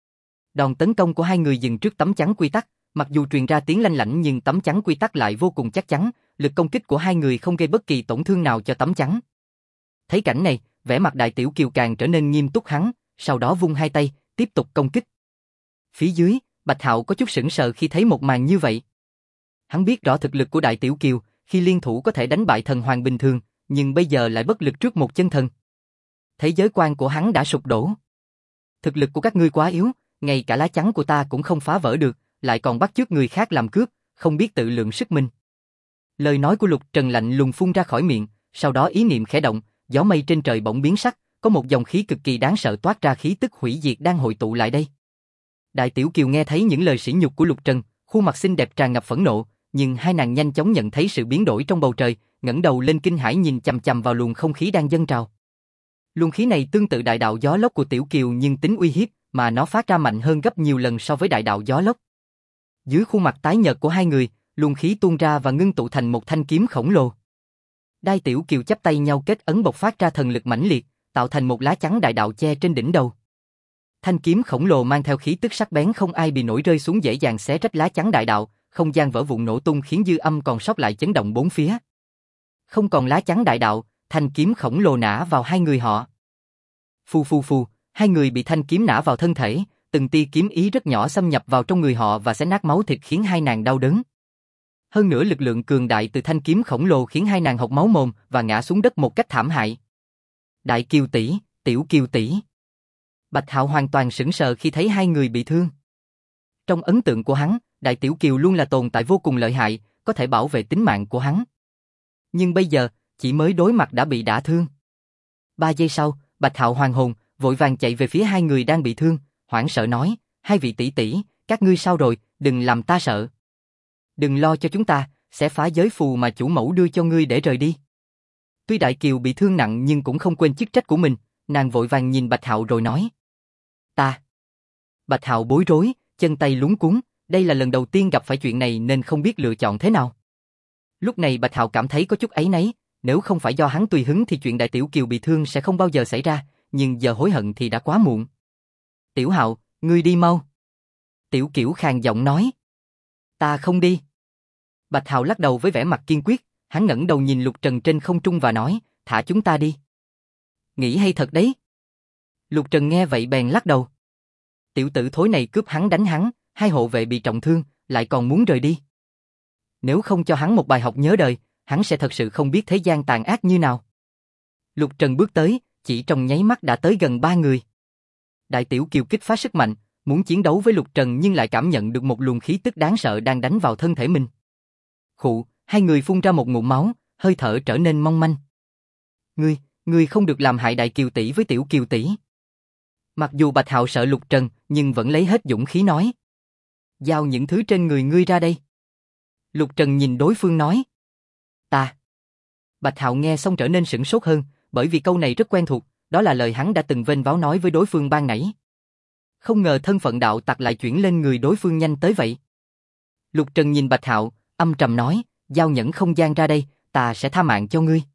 Đòn tấn công của hai người dừng trước tấm chắn quy tắc, mặc dù truyền ra tiếng lanh lảnh nhưng tấm chắn quy tắc lại vô cùng chắc chắn, lực công kích của hai người không gây bất kỳ tổn thương nào cho tấm chắn. Thấy cảnh này, vẻ mặt Đại Tiểu Kiều càng trở nên nghiêm túc hắn, sau đó vung hai tay, tiếp tục công kích. Phía dưới, Bạch Hạo có chút sững sờ khi thấy một màn như vậy. Hắn biết rõ thực lực của Đại Tiểu Kiều, khi liên thủ có thể đánh bại thần hoàng bình thường, nhưng bây giờ lại bất lực trước một chân thần. Thế giới quan của hắn đã sụp đổ. Thực lực của các ngươi quá yếu, ngay cả lá chắn của ta cũng không phá vỡ được, lại còn bắt chước người khác làm cướp, không biết tự lượng sức mình. Lời nói của Lục Trần lạnh lùng phun ra khỏi miệng, sau đó ý niệm khẽ động, gió mây trên trời bỗng biến sắc, có một dòng khí cực kỳ đáng sợ toát ra khí tức hủy diệt đang hội tụ lại đây. Đại Tiểu Kiều nghe thấy những lời sỉ nhục của Lục Trần, khuôn mặt xinh đẹp tràn ngập phẫn nộ, nhưng hai nàng nhanh chóng nhận thấy sự biến đổi trong bầu trời, ngẩng đầu lên kinh hãi nhìn chằm chằm vào luồng không khí đang dâng trào. Luồng khí này tương tự đại đạo gió lốc của Tiểu Kiều nhưng tính uy hiếp, mà nó phát ra mạnh hơn gấp nhiều lần so với đại đạo gió lốc. Dưới khuôn mặt tái nhợt của hai người, luồng khí tuôn ra và ngưng tụ thành một thanh kiếm khổng lồ. Đại Tiểu Kiều chắp tay nhau kết ấn bộc phát ra thần lực mãnh liệt, tạo thành một lá chắn đại đạo che trên đỉnh đầu. Thanh kiếm khổng lồ mang theo khí tức sắc bén không ai bị nổi rơi xuống dễ dàng xé rách lá chắn đại đạo, không gian vỡ vụn nổ tung khiến dư âm còn sót lại chấn động bốn phía. Không còn lá chắn đại đạo, thanh kiếm khổng lồ nã vào hai người họ. Phù phù phù, hai người bị thanh kiếm nã vào thân thể, từng tia kiếm ý rất nhỏ xâm nhập vào trong người họ và xé nát máu thịt khiến hai nàng đau đớn. Hơn nữa lực lượng cường đại từ thanh kiếm khổng lồ khiến hai nàng hộc máu mồm và ngã xuống đất một cách thảm hại. Đại Kiều tỷ, Tiểu Kiều tỷ. Bạch Hạo hoàn toàn sững sờ khi thấy hai người bị thương. Trong ấn tượng của hắn, Đại Tiểu Kiều luôn là tồn tại vô cùng lợi hại, có thể bảo vệ tính mạng của hắn. Nhưng bây giờ, chỉ mới đối mặt đã bị đả thương. 3 giây sau, Bạch Hạo hoàn hồn, vội vàng chạy về phía hai người đang bị thương, hoảng sợ nói, hai vị tỷ tỷ, các ngươi sao rồi, đừng làm ta sợ. Đừng lo cho chúng ta, sẽ phá giới phù mà chủ mẫu đưa cho ngươi để rời đi. Tuy Đại Kiều bị thương nặng nhưng cũng không quên chức trách của mình, nàng vội vàng nhìn Bạch Hạo rồi nói. Ta. Bạch Hạo bối rối, chân tay luống cuống, đây là lần đầu tiên gặp phải chuyện này nên không biết lựa chọn thế nào. Lúc này Bạch Hạo cảm thấy có chút áy náy, nếu không phải do hắn tùy hứng thì chuyện Đại Tiểu Kiều bị thương sẽ không bao giờ xảy ra, nhưng giờ hối hận thì đã quá muộn. Tiểu Hạo, ngươi đi mau. Tiểu Kiều khàn giọng nói. Ta không đi. Bạch Hạo lắc đầu với vẻ mặt kiên quyết, hắn ngẩng đầu nhìn Lục Trần trên không trung và nói, thả chúng ta đi. Nghĩ hay thật đấy. Lục Trần nghe vậy bèn lắc đầu. Tiểu tử thối này cướp hắn đánh hắn, hai hộ vệ bị trọng thương, lại còn muốn rời đi. Nếu không cho hắn một bài học nhớ đời, hắn sẽ thật sự không biết thế gian tàn ác như nào. Lục Trần bước tới, chỉ trong nháy mắt đã tới gần 3 người. Đại Tiểu Kiều kích phát sức mạnh, muốn chiến đấu với Lục Trần nhưng lại cảm nhận được một luồng khí tức đáng sợ đang đánh vào thân thể mình. Khụ, hai người phun ra một ngụm máu, hơi thở trở nên mong manh. Ngươi không được làm hại Đại Kiều tỷ với Tiểu Kiều tỷ. Mặc dù Bạch Hạo sợ Lục Trần, nhưng vẫn lấy hết dũng khí nói. Giao những thứ trên người ngươi ra đây. Lục Trần nhìn đối phương nói. Ta. Bạch Hạo nghe xong trở nên sửng sốt hơn, bởi vì câu này rất quen thuộc, đó là lời hắn đã từng vênh váo nói với đối phương ban nãy. Không ngờ thân phận đạo tặc lại chuyển lên người đối phương nhanh tới vậy. Lục Trần nhìn Bạch Hạo, âm trầm nói, giao nhẫn không gian ra đây, ta sẽ tha mạng cho ngươi.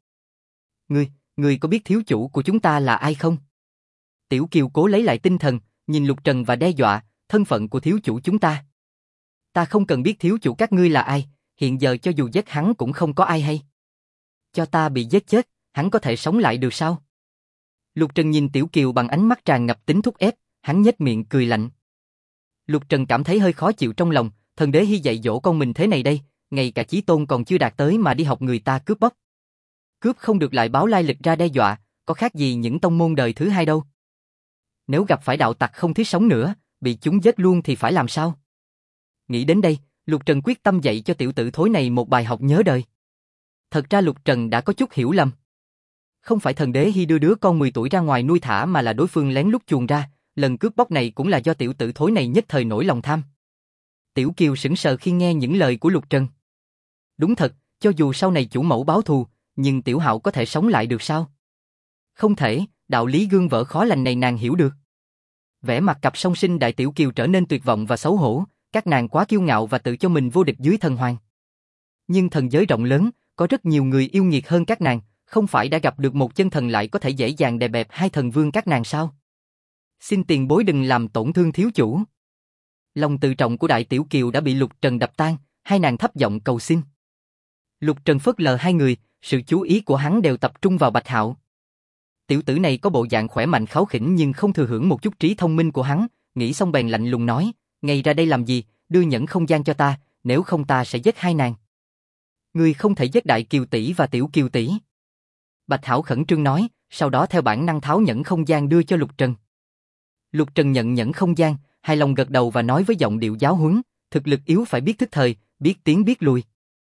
Ngươi có biết thiếu chủ của chúng ta là ai không? Tiểu Kiều cố lấy lại tinh thần, nhìn Lục Trần và đe dọa, thân phận của thiếu chủ chúng ta. Ta không cần biết thiếu chủ các ngươi là ai, hiện giờ cho dù giết hắn cũng không có ai hay. Cho ta bị giết chết, hắn có thể sống lại được sao? Lục Trần nhìn Tiểu Kiều bằng ánh mắt tràn ngập tính thúc ép, hắn nhếch miệng cười lạnh. Lục Trần cảm thấy hơi khó chịu trong lòng, Thần Đế Hy dạy dỗ con mình thế này đây, ngay cả chí tôn còn chưa đạt tới mà đi học người ta cướp bóc. Cướp không được lại báo lai lịch ra đe dọa, có khác gì những tông môn đời thứ hai đâu. Nếu gặp phải đạo tặc không thiết sống nữa, bị chúng giết luôn thì phải làm sao? Nghĩ đến đây, Lục Trần quyết tâm dạy cho tiểu tử thối này một bài học nhớ đời. Thật ra Lục Trần đã có chút hiểu lầm. Không phải Thần Đế Hy đưa đứa con 10 tuổi ra ngoài nuôi thả mà là đối phương lén lút chuồn ra, lần cướp bóc này cũng là do tiểu tử thối này nhất thời nổi lòng tham. Tiểu Kiều sững sờ khi nghe những lời của Lục Trần. Đúng thật, cho dù sau này chủ mẫu báo thù, nhưng Tiểu Hạo có thể sống lại được sao? Không thể, đạo lý gương vỡ khó lành này nàng hiểu được. Vẻ mặt cặp song sinh đại Tiểu Kiều trở nên tuyệt vọng và xấu hổ, các nàng quá kiêu ngạo và tự cho mình vô địch dưới thần hoàng. Nhưng thần giới rộng lớn, có rất nhiều người yêu nghiệt hơn các nàng, không phải đã gặp được một chân thần lại có thể dễ dàng đè bẹp hai thần vương các nàng sao? Xin tiền bối đừng làm tổn thương thiếu chủ. Lòng tự trọng của đại Tiểu Kiều đã bị Lục Trần đập tan, hai nàng thấp giọng cầu xin. Lục Trần phớt lờ hai người, sự chú ý của hắn đều tập trung vào Bạch Hạo. Tiểu tử này có bộ dạng khỏe mạnh kháu khỉnh nhưng không thừa hưởng một chút trí thông minh của hắn, nghĩ xong bèn lạnh lùng nói, ngay ra đây làm gì, đưa nhẫn không gian cho ta, nếu không ta sẽ giết hai nàng. Ngươi không thể giết đại Kiều tỷ và Tiểu Kiều tỷ. Bạch Hạo khẩn trương nói, sau đó theo bản năng tháo nhẫn không gian đưa cho Lục Trần. Lục Trần nhận nhẫn không gian, hài lòng gật đầu và nói với giọng điệu giáo huấn, thực lực yếu phải biết thức thời, biết tiến biết lùi.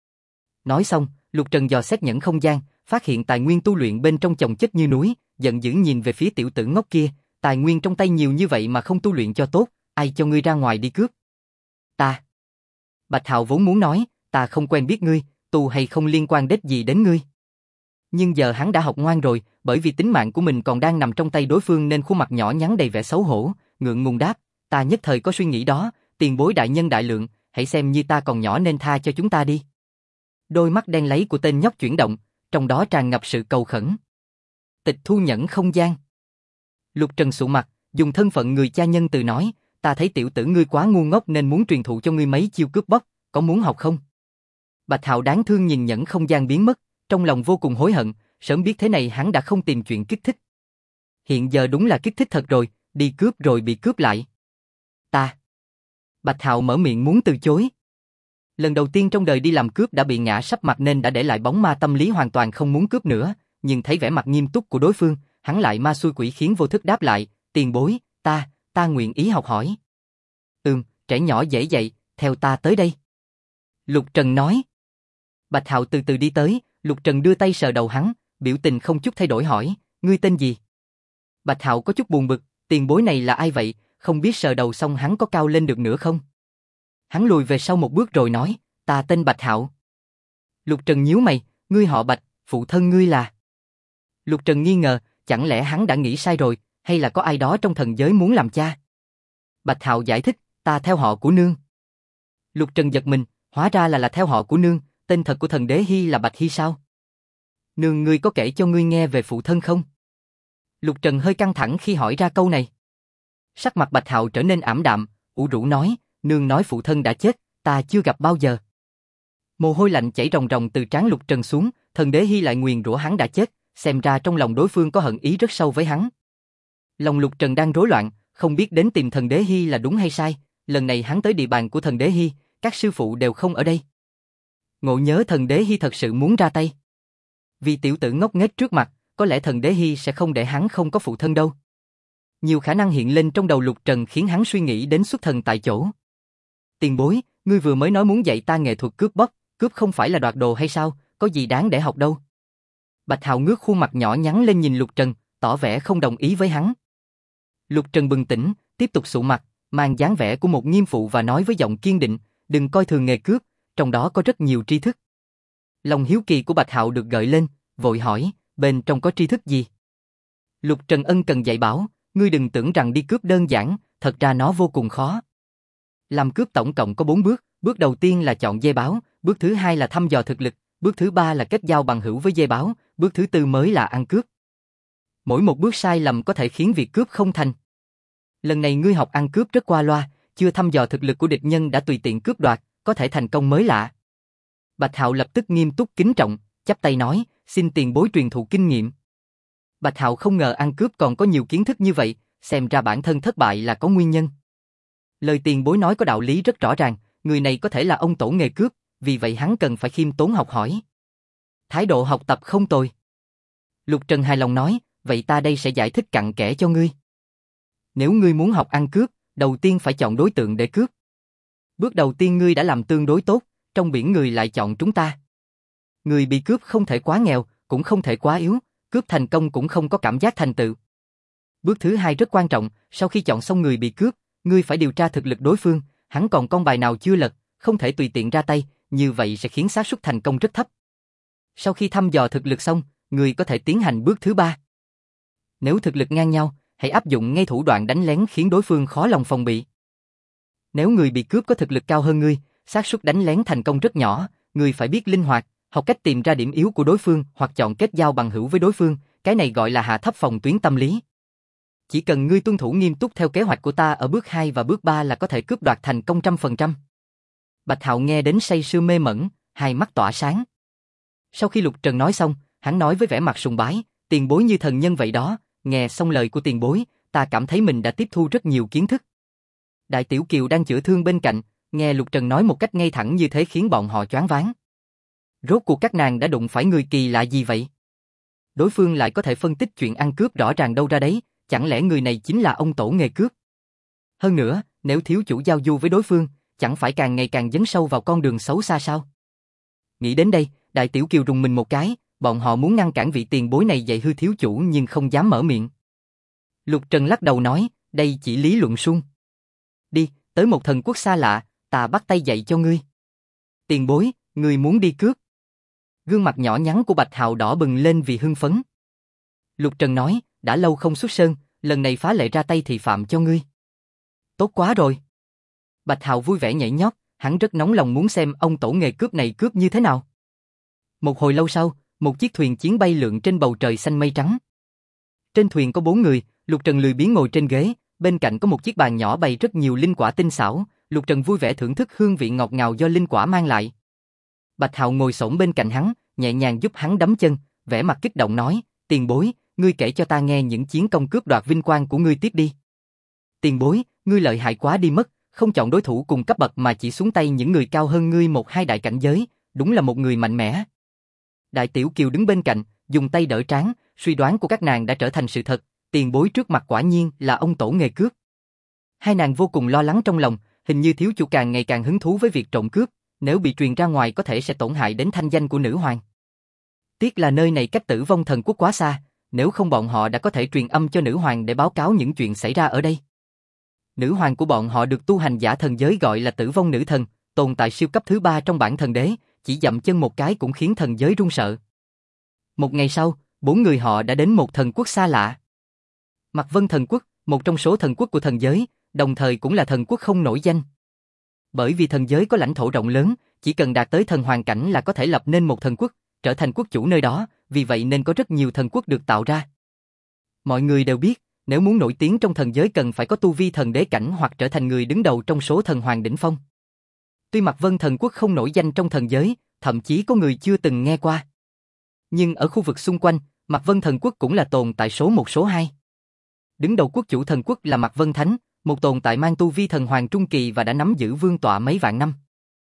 Nói xong, Lục Trần dò xét nhẫn không gian, phát hiện tài nguyên tu luyện bên trong chồng chất như núi, giận dữ nhìn về phía tiểu tử ngốc kia, tài nguyên trong tay nhiều như vậy mà không tu luyện cho tốt, ai cho ngươi ra ngoài đi cướp? Ta. Bạch Hạo vốn muốn nói, ta không quen biết ngươi, tu hay không liên quan đếch gì đến ngươi. Nhưng giờ hắn đã học ngoan rồi, bởi vì tính mạng của mình còn đang nằm trong tay đối phương nên khuôn mặt nhỏ nhắn đầy vẻ xấu hổ, ngượng ngùng đáp, ta nhất thời có suy nghĩ đó, tiền bối đại nhân đại lượng, hãy xem như ta còn nhỏ nên tha cho chúng ta đi. Đôi mắt đen láy của tên nhóc chuyển động, trong đó tràn ngập sự cầu khẩn. Tịch thu nhẫn không gian. Lục Trần sụ mặt, dùng thân phận người cha nhân từ nói, ta thấy tiểu tử ngươi quá ngu ngốc nên muốn truyền thụ cho ngươi mấy chiêu cướp bóc, có muốn học không? Bạch Hạo đáng thương nhìn nhẫn không gian biến mất, trong lòng vô cùng hối hận, sớm biết thế này hắn đã không tìm chuyện kích thích. Hiện giờ đúng là kích thích thật rồi, đi cướp rồi bị cướp lại. Ta. Bạch Hạo mở miệng muốn từ chối. Lần đầu tiên trong đời đi làm cướp đã bị ngã sấp mặt nên đã để lại bóng ma tâm lý hoàn toàn không muốn cướp nữa, nhưng thấy vẻ mặt nghiêm túc của đối phương, hắn lại ma xui quỷ khiến vô thức đáp lại, tiền bối, ta nguyện ý học hỏi. Trẻ nhỏ dễ dạy, theo ta tới đây. Lục Trần nói. Bạch Hạo từ từ đi tới, Lục Trần đưa tay sờ đầu hắn, biểu tình không chút thay đổi hỏi, ngươi tên gì? Bạch Hạo có chút buồn bực, tiền bối này là ai vậy, không biết sờ đầu xong hắn có cao lên được nữa không? Hắn lùi về sau một bước rồi nói, ta tên Bạch Hạo. Lục Trần nhíu mày, ngươi họ Bạch, phụ thân ngươi là? Lục Trần nghi ngờ, chẳng lẽ hắn đã nghĩ sai rồi, hay là có ai đó trong thần giới muốn làm cha? Bạch Hạo giải thích, ta theo họ của nương. Lục Trần giật mình, hóa ra là theo họ của nương, tên thật của Thần Đế Hy là Bạch Hy sao? Nương ngươi có kể cho ngươi nghe về phụ thân không? Lục Trần hơi căng thẳng khi hỏi ra câu này. Sắc mặt Bạch Hạo trở nên ảm đạm, ủ rũ nói, nương nói phụ thân đã chết, ta chưa gặp bao giờ. Mồ hôi lạnh chảy ròng ròng từ trán Lục Trần xuống, Thần Đế Hy lại nguyền rủa hắn đã chết, xem ra trong lòng đối phương có hận ý rất sâu với hắn. Lòng Lục Trần đang rối loạn, không biết đến tìm Thần Đế Hy là đúng hay sai, lần này hắn tới địa bàn của Thần Đế Hy, các sư phụ đều không ở đây. Ngộ nhớ Thần Đế Hy thật sự muốn ra tay. Vì tiểu tử ngốc nghếch trước mặt, có lẽ Thần Đế Hy sẽ không để hắn không có phụ thân đâu. Nhiều khả năng hiện lên trong đầu Lục Trần khiến hắn suy nghĩ đến xuất thần tại chỗ. Tiền bối, ngươi vừa mới nói muốn dạy ta nghệ thuật cướp bóc, cướp không phải là đoạt đồ hay sao, có gì đáng để học đâu. Bạch Hạo ngước khuôn mặt nhỏ nhắn lên nhìn Lục Trần, tỏ vẻ không đồng ý với hắn. Lục Trần bừng tỉnh, tiếp tục sụ mặt, mang dáng vẻ của một nghiêm phụ và nói với giọng kiên định, đừng coi thường nghề cướp, trong đó có rất nhiều tri thức. Lòng hiếu kỳ của Bạch Hạo được gợi lên, vội hỏi, bên trong có tri thức gì? Lục Trần ân cần dạy bảo, ngươi đừng tưởng rằng đi cướp đơn giản, thật ra nó vô cùng khó. Làm cướp tổng cộng có 4 bước, bước đầu tiên là chọn dê báo, bước thứ hai là thăm dò thực lực, bước thứ ba là kết giao bằng hữu với dê báo, bước thứ tư mới là ăn cướp. Mỗi một bước sai lầm có thể khiến việc cướp không thành. Lần này ngươi học ăn cướp rất qua loa, chưa thăm dò thực lực của địch nhân đã tùy tiện cướp đoạt, có thể thành công mới lạ. Bạch Hạo lập tức nghiêm túc kính trọng, chắp tay nói, xin tiền bối truyền thụ kinh nghiệm. Bạch Hạo không ngờ ăn cướp còn có nhiều kiến thức như vậy, xem ra bản thân thất bại là có nguyên nhân. Lời tiền bối nói có đạo lý rất rõ ràng, người này có thể là ông tổ nghề cướp, vì vậy hắn cần phải khiêm tốn học hỏi. Thái độ học tập không tồi. Lục Trần hài lòng nói, vậy ta đây sẽ giải thích cặn kẽ cho ngươi. Nếu ngươi muốn học ăn cướp, đầu tiên phải chọn đối tượng để cướp. Bước đầu tiên ngươi đã làm tương đối tốt, trong biển người lại chọn chúng ta. Người bị cướp không thể quá nghèo, cũng không thể quá yếu, cướp thành công cũng không có cảm giác thành tựu. Bước thứ hai rất quan trọng, sau khi chọn xong người bị cướp, ngươi phải điều tra thực lực đối phương, hắn còn con bài nào chưa lật, không thể tùy tiện ra tay, như vậy sẽ khiến xác suất thành công rất thấp. Sau khi thăm dò thực lực xong, ngươi có thể tiến hành bước thứ ba. Nếu thực lực ngang nhau, hãy áp dụng ngay thủ đoạn đánh lén khiến đối phương khó lòng phòng bị. Nếu người bị cướp có thực lực cao hơn ngươi, xác suất đánh lén thành công rất nhỏ, ngươi phải biết linh hoạt, học cách tìm ra điểm yếu của đối phương hoặc chọn kết giao bằng hữu với đối phương, cái này gọi là hạ thấp phòng tuyến tâm lý. Chỉ cần ngươi tuân thủ nghiêm túc theo kế hoạch của ta ở bước 2 và bước 3 là có thể cướp đoạt thành công 100%. Bạch Hạo nghe đến say sưa mê mẩn, hai mắt tỏa sáng. Sau khi Lục Trần nói xong, hắn nói với vẻ mặt sùng bái, tiền bối như thần nhân vậy đó, nghe xong lời của tiền bối, ta cảm thấy mình đã tiếp thu rất nhiều kiến thức. Đại Tiểu Kiều đang chữa thương bên cạnh, nghe Lục Trần nói một cách ngay thẳng như thế khiến bọn họ choáng váng. Rốt cuộc các nàng đã đụng phải người kỳ lạ gì vậy? Đối phương lại có thể phân tích chuyện ăn cướp rõ ràng đâu ra đấy, chẳng lẽ người này chính là ông tổ nghề cướp? Hơn nữa, nếu thiếu chủ giao du với đối phương, chẳng phải càng ngày càng dấn sâu vào con đường xấu xa sao? Nghĩ đến đây, Đại Tiểu Kiều rùng mình một cái, bọn họ muốn ngăn cản vị tiền bối này dạy hư thiếu chủ nhưng không dám mở miệng. Lục Trần lắc đầu nói, đây chỉ lý luận suông. Đi, tới một thần quốc xa lạ, ta bắt tay dạy cho ngươi. Tiền bối, ngươi muốn đi cướp? Gương mặt nhỏ nhắn của Bạch Hạo đỏ bừng lên vì hưng phấn. Lục Trần nói, đã lâu không xuất sơn, lần này phá lệ ra tay thì phạm cho ngươi. Tốt quá rồi. Bạch Hạo vui vẻ nhảy nhót, hắn rất nóng lòng muốn xem ông tổ nghề cướp này cướp như thế nào. Một hồi lâu sau, một chiếc thuyền chiến bay lượn trên bầu trời xanh mây trắng. Trên thuyền có 4 người, Lục Trần lười biếng ngồi trên ghế, bên cạnh có một chiếc bàn nhỏ bày rất nhiều linh quả tinh xảo, Lục Trần vui vẻ thưởng thức hương vị ngọt ngào do linh quả mang lại. Bạch Hạo ngồi xổm bên cạnh hắn, nhẹ nhàng giúp hắn đấm chân, vẻ mặt kích động nói, tiền bối, ngươi kể cho ta nghe những chiến công cướp đoạt vinh quang của ngươi tiếp đi. Tiền bối, ngươi lợi hại quá đi mất, không chọn đối thủ cùng cấp bậc mà chỉ xuống tay những người cao hơn ngươi 1-2 đại cảnh giới, đúng là một người mạnh mẽ. Đại Tiểu Kiều đứng bên cạnh, dùng tay đỡ trán, suy đoán của các nàng đã trở thành sự thật, tiền bối trước mặt quả nhiên là ông tổ nghề cướp. Hai nàng vô cùng lo lắng trong lòng, hình như thiếu chủ càng ngày càng hứng thú với việc trộm cướp, nếu bị truyền ra ngoài có thể sẽ tổn hại đến thanh danh của nữ hoàng. Tiếc là nơi này cách Tử Vong Thần Quốc quá xa, nếu không bọn họ đã có thể truyền âm cho nữ hoàng để báo cáo những chuyện xảy ra ở đây. Nữ hoàng của bọn họ được tu hành giả thần giới gọi là Tử Vong Nữ Thần, tồn tại siêu cấp thứ 3 trong bản thần đế, chỉ dậm chân một cái cũng khiến thần giới run sợ. Một ngày sau, 4 người họ đã đến một thần quốc xa lạ. Mạc Vân Thần Quốc, một trong số thần quốc của thần giới, đồng thời cũng là thần quốc không nổi danh. Bởi vì thần giới có lãnh thổ rộng lớn, chỉ cần đạt tới thần hoàng cảnh là có thể lập nên một thần quốc, trở thành quốc chủ nơi đó, vì vậy nên có rất nhiều thần quốc được tạo ra. Mọi người đều biết, nếu muốn nổi tiếng trong thần giới cần phải có tu vi thần đế cảnh hoặc trở thành người đứng đầu trong số thần hoàng đỉnh phong. Tuy Mạc Vân Thần Quốc không nổi danh trong thần giới, thậm chí có người chưa từng nghe qua. Nhưng ở khu vực xung quanh, Mạc Vân Thần Quốc cũng là tồn tại số 1 số 2. Đứng đầu quốc chủ thần quốc là Mạc Vân Thánh, một tồn tại mang tu vi thần hoàng trung kỳ và đã nắm giữ vương tọa mấy vạn năm.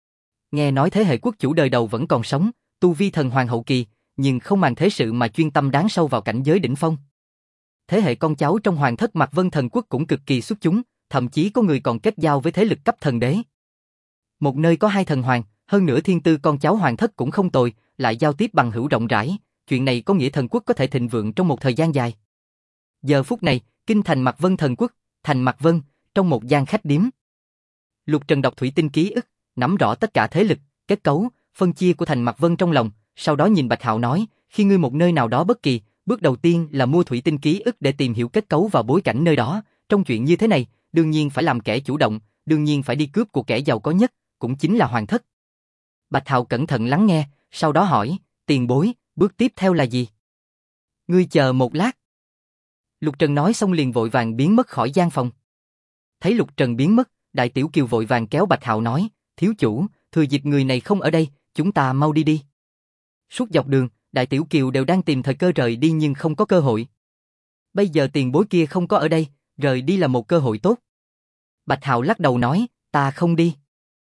Nghe nói thế hệ quốc chủ đời đầu vẫn còn sống, tu vi thần hoàng hậu kỳ, nhưng không màng thế sự mà chuyên tâm đáng sâu vào cảnh giới đỉnh phong. Thế hệ con cháu trong hoàng thất Mạc Vân Thần Quốc cũng cực kỳ xuất chúng, thậm chí có người còn kết giao với thế lực cấp thần đế. Một nơi có 2 thần hoàng, hơn nữa thiên tư con cháu hoàng thất cũng không tồi, lại giao tiếp bằng hữu rộng rãi, chuyện này có nghĩa thần quốc có thể thịnh vượng trong một thời gian dài. Giờ phút này, kinh thành Mạc Vân Thần Quốc, thành Mạc Vân, trong một gian khách điếm. Lục Trần đọc thủy tinh ký ức, nắm rõ tất cả thế lực, kết cấu, phân chia của thành Mạc Vân trong lòng, sau đó nhìn Bạch Hạo nói, khi ngươi một nơi nào đó bất kỳ, bước đầu tiên là mua thủy tinh ký ức để tìm hiểu kết cấu và bối cảnh nơi đó. Trong chuyện như thế này, đương nhiên phải làm kẻ chủ động, đương nhiên phải đi cướp của kẻ giàu có nhất, cũng chính là Hoàng thất. Bạch Hạo cẩn thận lắng nghe, sau đó hỏi, tiền bối, bước tiếp theo là gì? Ngươi chờ một lát. Lục Trần nói xong liền vội vàng biến mất khỏi gian phòng. Thấy Lục Trần biến mất, Đại Tiểu Kiều vội vàng kéo Bạch Hạo nói, thiếu chủ, thừa dịp người này không ở đây, chúng ta mau đi đi. Suốt dọc đường, Đại Tiểu Kiều đều đang tìm thời cơ rời đi nhưng không có cơ hội. Bây giờ tiền bối kia không có ở đây, rời đi là một cơ hội tốt. Bạch Hạo lắc đầu nói, ta không đi.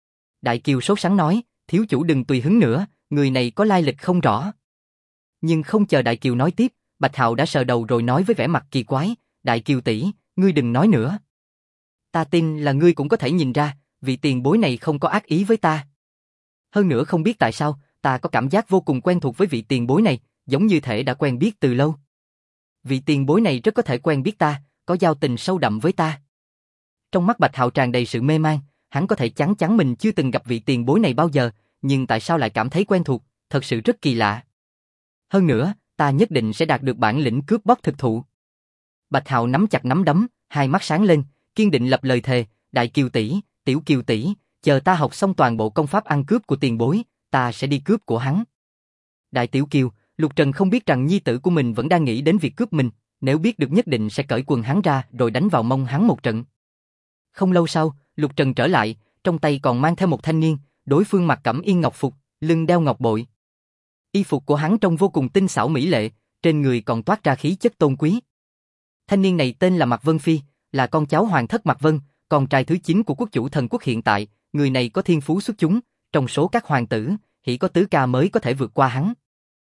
Đại Kiều sốt sắng nói, thiếu chủ đừng tùy hứng nữa, người này có lai lịch không rõ. Nhưng không chờ Đại Kiều nói tiếp, Bạch Hạo đã sờ đầu rồi nói với vẻ mặt kỳ quái, Đại Kiều tỷ, ngươi đừng nói nữa. Ta tin là ngươi cũng có thể nhìn ra, vị tiền bối này không có ác ý với ta. Hơn nữa không biết tại sao, ta có cảm giác vô cùng quen thuộc với vị tiền bối này, giống như thể đã quen biết từ lâu. Vị tiền bối này rất có thể quen biết ta, có giao tình sâu đậm với ta. Trong mắt Bạch Hạo tràn đầy sự mê man, hắn có thể chắn chắn mình chưa từng gặp vị tiền bối này bao giờ, nhưng tại sao lại cảm thấy quen thuộc, thật sự rất kỳ lạ. Hơn nữa, ta nhất định sẽ đạt được bản lĩnh cướp bóc thực thụ. Bạch Hạo nắm chặt nắm đấm, hai mắt sáng lên, kiên định lập lời thề, Đại Kiều tỷ, Tiểu Kiều tỷ, chờ ta học xong toàn bộ công pháp ăn cướp của tiền bối, ta sẽ đi cướp của hắn. Đại Tiểu Kiều, Lục Trần không biết rằng nhi tử của mình vẫn đang nghĩ đến việc cướp mình, nếu biết được nhất định sẽ cởi quần hắn ra rồi đánh vào mông hắn một trận. Không lâu sau, Lục Trần trở lại, trong tay còn mang theo một thanh niên, đối phương mặc cẩm y ngọc phục, lưng đeo ngọc bội. Y phục của hắn trông vô cùng tinh xảo mỹ lệ, trên người còn toát ra khí chất tôn quý. Thanh niên này tên là Mạc Vân Phi, là con cháu hoàng thất Mạc Vân, con trai thứ 9 của quốc chủ thần quốc hiện tại, người này có thiên phú xuất chúng, trong số các hoàng tử, chỉ có tứ ca mới có thể vượt qua hắn.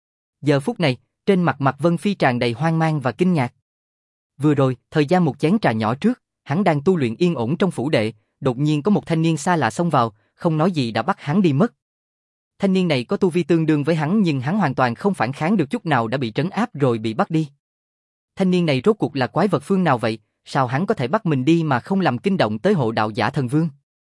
Giờ phút này, trên mặt Mạc Vân Phi tràn đầy hoang mang và kinh ngạc. Vừa rồi, thời gian một chén trà nhỏ trước, hắn đang tu luyện yên ổn trong phủ đệ, đột nhiên có một thanh niên xa lạ xông vào, không nói gì đã bắt hắn đi mất. Thanh niên này có tu vi tương đương với hắn nhưng hắn hoàn toàn không phản kháng được chút nào đã bị trấn áp rồi bị bắt đi. Thanh niên này rốt cuộc là quái vật phương nào vậy, sao hắn có thể bắt mình đi mà không làm kinh động tới hộ đạo giả thần vương?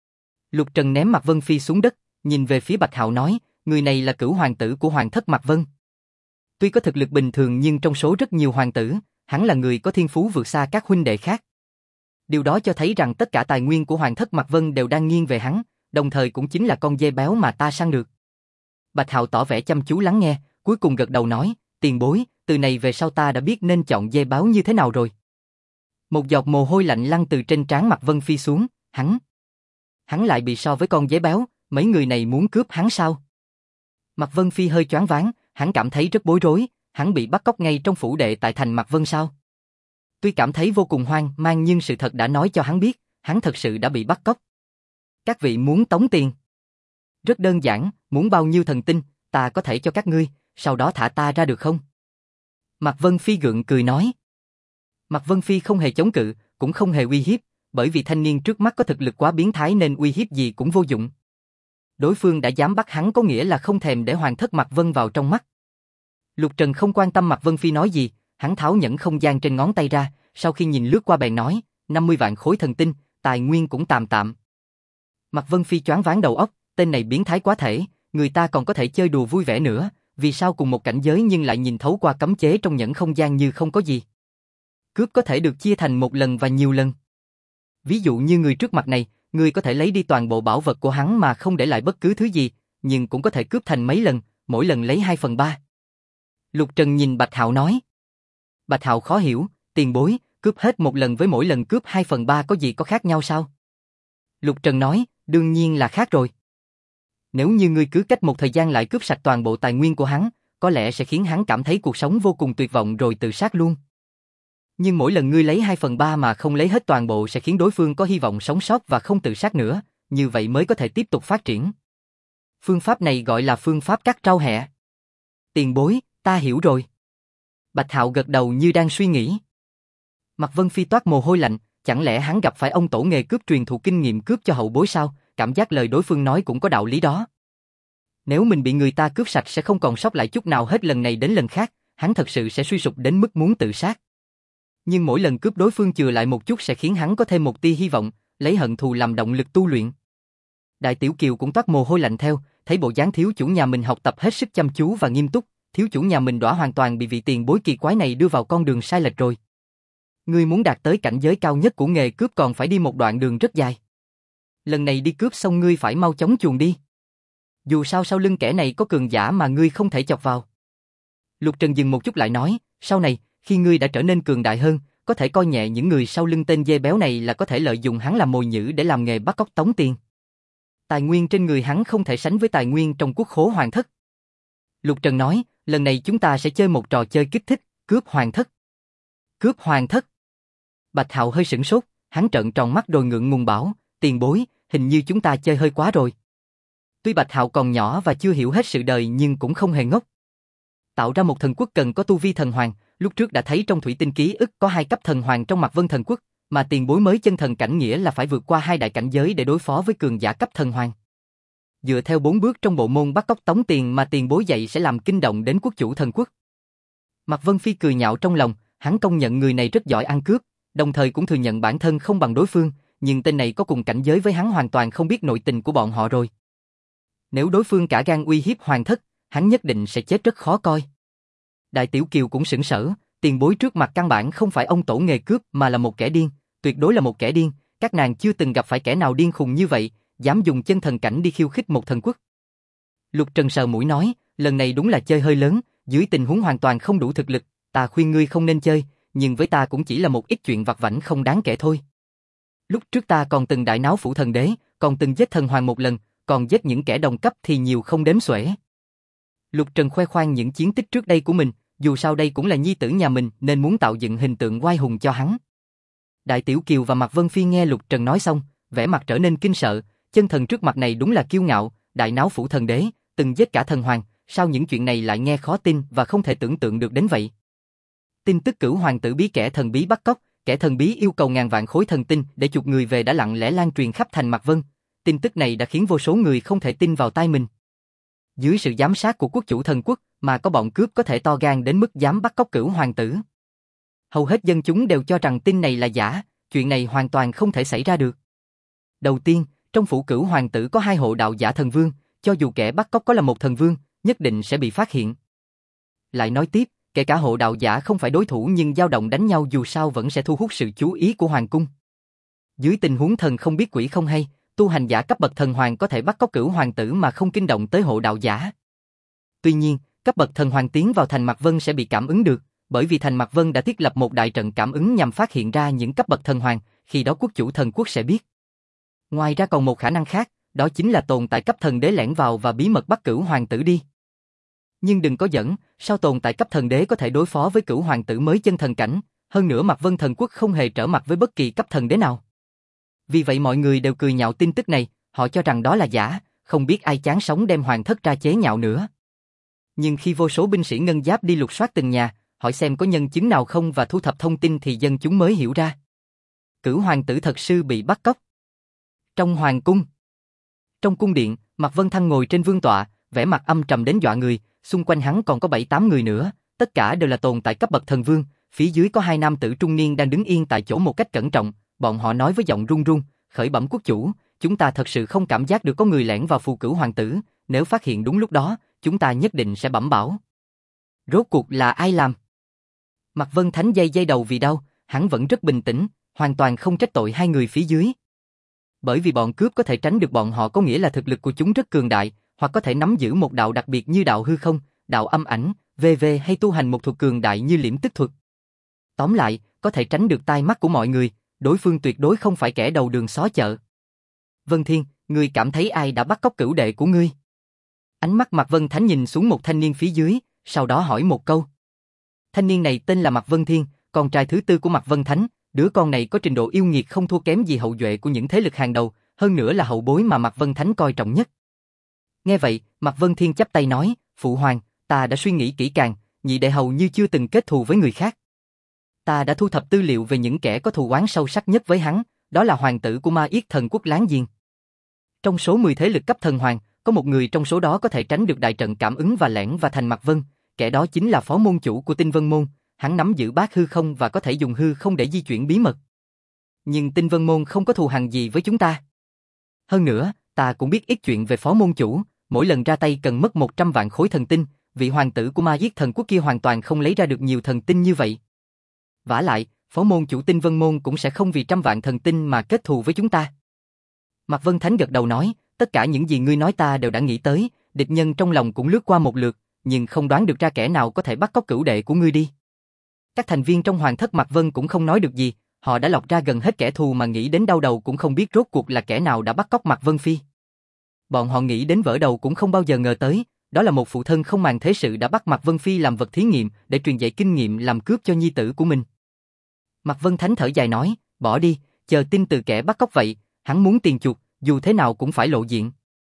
Lục Trần ném Mạc Vân Phi xuống đất, nhìn về phía Bạch Hạo nói, người này là cửu hoàng tử của hoàng thất Mạc Vân. Tuy có thực lực bình thường nhưng trong số rất nhiều hoàng tử, hắn là người có thiên phú vượt xa các huynh đệ khác. Điều đó cho thấy rằng tất cả tài nguyên của hoàng thất Mạc Vân đều đang nghiêng về hắn, đồng thời cũng chính là con dê béo mà ta săn được. Bạch Hạo tỏ vẻ chăm chú lắng nghe, cuối cùng gật đầu nói, tiền bối, từ này về sau ta đã biết nên chọn dê béo như thế nào rồi. Một giọt mồ hôi lạnh lăn từ trên trán Mạc Vân Phi xuống, hắn lại bị so với con dê béo, mấy người này muốn cướp hắn sao? Mạc Vân Phi hơi choáng váng, hắn cảm thấy rất bối rối, hắn bị bắt cóc ngay trong phủ đệ tại thành Mạc Vân sao? Tuy cảm thấy vô cùng hoang mang nhưng sự thật đã nói cho hắn biết, hắn thật sự đã bị bắt cóc. Các vị muốn tống tiền? Rất đơn giản, muốn bao nhiêu thần tinh, ta có thể cho các ngươi, sau đó thả ta ra được không? Mạc Vân Phi gượng cười nói. Mạc Vân Phi không hề chống cự, cũng không hề uy hiếp, bởi vì thanh niên trước mắt có thực lực quá biến thái nên uy hiếp gì cũng vô dụng. Đối phương đã dám bắt hắn có nghĩa là không thèm để hoàng thất Mạc Vân vào trong mắt. Lục Trần không quan tâm Mạc Vân Phi nói gì, hắn tháo nhẫn không gian trên ngón tay ra, sau khi nhìn lướt qua bèn nói, 50 vạn khối thần tinh, tài nguyên cũng tạm tạm. Mạc Vân Phi choáng váng đầu óc, tên này biến thái quá thể, người ta còn có thể chơi đùa vui vẻ nữa, vì sao cùng một cảnh giới nhưng lại nhìn thấu qua cấm chế trong nhẫn không gian như không có gì. Cướp có thể được chia thành một lần và nhiều lần. Ví dụ như người trước mặt này, người có thể lấy đi toàn bộ bảo vật của hắn mà không để lại bất cứ thứ gì, nhưng cũng có thể cướp thành mấy lần, mỗi lần lấy 2/3. Lục Trần nhìn Bạch Hạo nói. Bạch Hạo khó hiểu, tiền bối, cướp hết một lần với mỗi lần cướp 2/3 có gì có khác nhau sao? Lục Trần nói, đương nhiên là khác rồi. Nếu như ngươi cứ cách một thời gian lại cướp sạch toàn bộ tài nguyên của hắn, có lẽ sẽ khiến hắn cảm thấy cuộc sống vô cùng tuyệt vọng rồi tự sát luôn. Nhưng mỗi lần ngươi lấy 2/3 mà không lấy hết toàn bộ sẽ khiến đối phương có hy vọng sống sót và không tự sát nữa, như vậy mới có thể tiếp tục phát triển. Phương pháp này gọi là phương pháp cắt rau hẹ. Tiền bối, ta hiểu rồi. Bạch Hạo gật đầu như đang suy nghĩ. Mạc Vân Phi toát mồ hôi lạnh, chẳng lẽ hắn gặp phải ông tổ nghề cướp truyền thụ kinh nghiệm cướp cho hậu bối sao? Cảm giác lời đối phương nói cũng có đạo lý đó. Nếu mình bị người ta cướp sạch sẽ không còn sót lại chút nào hết lần này đến lần khác, hắn thật sự sẽ suy sụp đến mức muốn tự sát. Nhưng mỗi lần cướp đối phương chừa lại một chút sẽ khiến hắn có thêm một tia hy vọng, lấy hận thù làm động lực tu luyện. Đại Tiểu Kiều cũng toát mồ hôi lạnh theo, thấy bộ dáng thiếu chủ nhà mình học tập hết sức chăm chú và nghiêm túc, thiếu chủ nhà mình đã hoàn toàn bị vị tiền bối kỳ quái này đưa vào con đường sai lệch rồi. Ngươi muốn đạt tới cảnh giới cao nhất của nghề cướp còn phải đi một đoạn đường rất dài. Lần này đi cướp xong ngươi phải mau chóng chuồn đi. Dù sao sau lưng kẻ này có cường giả mà ngươi không thể chọc vào. Lục Trần dừng một chút lại nói, sau này, khi ngươi đã trở nên cường đại hơn, có thể coi nhẹ những người sau lưng tên dê béo này là có thể lợi dụng hắn làm mồi nhử để làm nghề bắt cóc tống tiền. Tài nguyên trên người hắn không thể sánh với tài nguyên trong quốc khố hoàng thất. Lục Trần nói, lần này chúng ta sẽ chơi một trò chơi kích thích, cướp hoàng thất. Cướp hoàng thất. Bạch Hạo hơi sửng sốt, hắn trợn tròn mắt rồi ngượng ngùng bảo, tiền bối, hình như chúng ta chơi hơi quá rồi. Tuy Bạch Hạo còn nhỏ và chưa hiểu hết sự đời nhưng cũng không hề ngốc. Tạo ra một thần quốc cần có tu vi thần hoàng, lúc trước đã thấy trong thủy tinh ký ức có 2 cấp thần hoàng trong Mạc Vân thần quốc, mà tiền bối mới chân thần cảnh nghĩa là phải vượt qua 2 đại cảnh giới để đối phó với cường giả cấp thần hoàng. Dựa theo 4 bước trong bộ môn bắt cóc tống tiền mà tiền bối dạy sẽ làm kinh động đến quốc chủ thần quốc. Mạc Vân Phi cười nhạo trong lòng, hắn công nhận người này rất giỏi ăn cướp, đồng thời cũng thừa nhận bản thân không bằng đối phương, nhưng tên này có cùng cảnh giới với hắn hoàn toàn không biết nội tình của bọn họ rồi. Nếu đối phương cả gan uy hiếp hoàng thất, hắn nhất định sẽ chết rất khó coi. Đại Tiểu Kiều cũng sững sờ, tiền bối trước mặt căn bản không phải ông tổ nghề cướp mà là một kẻ điên, tuyệt đối là một kẻ điên, các nàng chưa từng gặp phải kẻ nào điên khùng như vậy, dám dùng chân thần cảnh đi khiêu khích một thần quốc. Lục Trần sờ mũi nói, lần này đúng là chơi hơi lớn, dưới tình huống hoàn toàn không đủ thực lực, ta khuyên ngươi không nên chơi, nhưng với ta cũng chỉ là một ít chuyện vặt vãnh không đáng kể thôi. Lúc trước ta còn từng đại náo phủ thần đế, còn từng giết thần hoàng một lần, còn giết những kẻ đồng cấp thì nhiều không đếm xuể. Lục Trần khoe khoang những chiến tích trước đây của mình, dù sao đây cũng là nhi tử nhà mình nên muốn tạo dựng hình tượng oai hùng cho hắn. Đại Tiểu Kiều và Mạc Vân Phi nghe Lục Trần nói xong, vẻ mặt trở nên kinh sợ, chân thần trước mặt này đúng là kiêu ngạo, đại náo phủ thần đế, từng giết cả thần hoàng, sao những chuyện này lại nghe khó tin và không thể tưởng tượng được đến vậy. Tin tức Cửu hoàng tử bí kẻ thần bí bắt cóc, kẻ thần bí yêu cầu ngàn vạn khối thần tinh để chuộc người về đã lặng lẽ lan truyền khắp thành Mạc Vân, tin tức này đã khiến vô số người không thể tin vào tai mình. Dưới sự giám sát của quốc chủ thần quốc mà có bọn cướp có thể to gan đến mức dám bắt cóc Cửu hoàng tử. Hầu hết dân chúng đều cho rằng tin này là giả, chuyện này hoàn toàn không thể xảy ra được. Đầu tiên, trong phủ Cửu hoàng tử có 2 hộ đạo giả thần vương, cho dù kẻ bắt cóc có là một thần vương, nhất định sẽ bị phát hiện. Lại nói tiếp, kể cả hộ đạo giả không phải đối thủ nhưng dao động đánh nhau dù sao vẫn sẽ thu hút sự chú ý của hoàng cung. Dưới tình huống thần không biết quỷ không hay, tu hành giả cấp bậc thần hoàng có thể bắt cóc Cửu hoàng tử mà không kinh động tới hộ đạo giả. Tuy nhiên, cấp bậc thần hoàng tiến vào thành Mạc Vân sẽ bị cảm ứng được, bởi vì thành Mạc Vân đã thiết lập một đại trận cảm ứng nhằm phát hiện ra những cấp bậc thần hoàng, khi đó quốc chủ thần quốc sẽ biết. Ngoài ra còn một khả năng khác, đó chính là tồn tại cấp thần đế lẻn vào và bí mật bắt Cửu hoàng tử đi. Nhưng đừng có giỡn, sao tồn tại cấp thần đế có thể đối phó với Cửu hoàng tử mới chân thần cảnh, hơn nữa Mạc Vân thần quốc không hề trở mặt với bất kỳ cấp thần đế nào. Vì vậy mọi người đều cười nhạo tin tức này, họ cho rằng đó là giả, không biết ai chán sống đem hoàng thất ra chế nhạo nữa. Nhưng khi vô số binh sĩ ngân giáp đi lục soát từng nhà, hỏi xem có nhân chứng nào không và thu thập thông tin thì dân chúng mới hiểu ra. Cửu hoàng tử thật sự bị bắt cóc. Trong hoàng cung. Trong cung điện, Mạc Vân Thăng ngồi trên vương tọa, vẻ mặt âm trầm đến dọa người, xung quanh hắn còn có 7-8 người nữa, tất cả đều là tồn tại cấp bậc thần vương, phía dưới có 2 nam tử trung niên đang đứng yên tại chỗ một cách cẩn trọng, bọn họ nói với giọng run run, khởi bẩm quốc chủ, chúng ta thật sự không cảm giác được có người lẻn vào phù Cửu hoàng tử, nếu phát hiện đúng lúc đó, chúng ta nhất định sẽ bẩm báo. Rốt cuộc là ai làm? Mạc Vân Thánh dây đầu vì đau, hắn vẫn rất bình tĩnh, hoàn toàn không trách tội 2 người phía dưới. Bởi vì bọn cướp có thể tránh được bọn họ có nghĩa là thực lực của chúng rất cường đại, hoặc có thể nắm giữ một đạo đặc biệt như đạo hư không, đạo âm ảnh, VV hay tu hành một thuật cường đại như liễm tức thuật. Tóm lại, có thể tránh được tai mắt của mọi người, đối phương tuyệt đối không phải kẻ đầu đường xó chợ. Vân Thiên, ngươi cảm thấy ai đã bắt cóc cửu đệ của ngươi? Ánh mắt Mạc Vân Thánh nhìn xuống một thanh niên phía dưới, sau đó hỏi một câu. Thanh niên này tên là Mạc Vân Thiên, con trai thứ 4 của Mạc Vân Thánh, đứa con này có trình độ yêu nghiệt không thua kém gì hậu duệ của những thế lực hàng đầu, hơn nữa là hậu bối mà Mạc Vân Thánh coi trọng nhất. Nghe vậy, Mạc Vân Thiên chắp tay nói, phụ hoàng, ta đã suy nghĩ kỹ càng, nhị đệ hầu như chưa từng kết thù với người khác. Ta đã thu thập tư liệu về những kẻ có thù oán sâu sắc nhất với hắn, đó là hoàng tử của Ma Yết thần quốc láng giềng. Trong số 10 thế lực cấp thần hoàng, có một người trong số đó có thể tránh được đại trận cảm ứng và lẻn vào thành Mạc Vân, kẻ đó chính là phó môn chủ của Tinh Vân Môn, hắn nắm giữ bát hư không và có thể dùng hư không để di chuyển bí mật. Nhưng Tinh Vân Môn không có thù hằn gì với chúng ta. Hơn nữa, ta cũng biết ít chuyện về phó môn chủ, mỗi lần ra tay cần mất 100 vạn khối thần tinh, vị hoàng tử của Ma Giết Thần Quốc kia hoàn toàn không lấy ra được nhiều thần tinh như vậy. Vả lại, phó môn chủ Tinh Vân Môn cũng sẽ không vì trăm vạn thần tinh mà kết thù với chúng ta. Mạc Vân Thánh gật đầu nói, tất cả những gì ngươi nói ta đều đã nghĩ tới, địch nhân trong lòng cũng lướt qua một lượt, nhưng không đoán được ra kẻ nào có thể bắt cóc cửu đệ của ngươi đi. Các thành viên trong hoàng thất Mạc Vân cũng không nói được gì, họ đã lọc ra gần hết kẻ thù mà nghĩ đến đau đầu cũng không biết rốt cuộc là kẻ nào đã bắt cóc Mạc Vân Phi. Bọn họ nghĩ đến vỡ đầu cũng không bao giờ ngờ tới, đó là một phụ thân không màng thế sự đã bắt Mạc Vân Phi làm vật thí nghiệm để truyền dạy kinh nghiệm làm cướp cho nhi tử của mình. Mạc Vân Thánh thở dài nói, bỏ đi, chờ tin từ kẻ bắt cóc vậy, hắn muốn tiền chuộc, dù thế nào cũng phải lộ diện.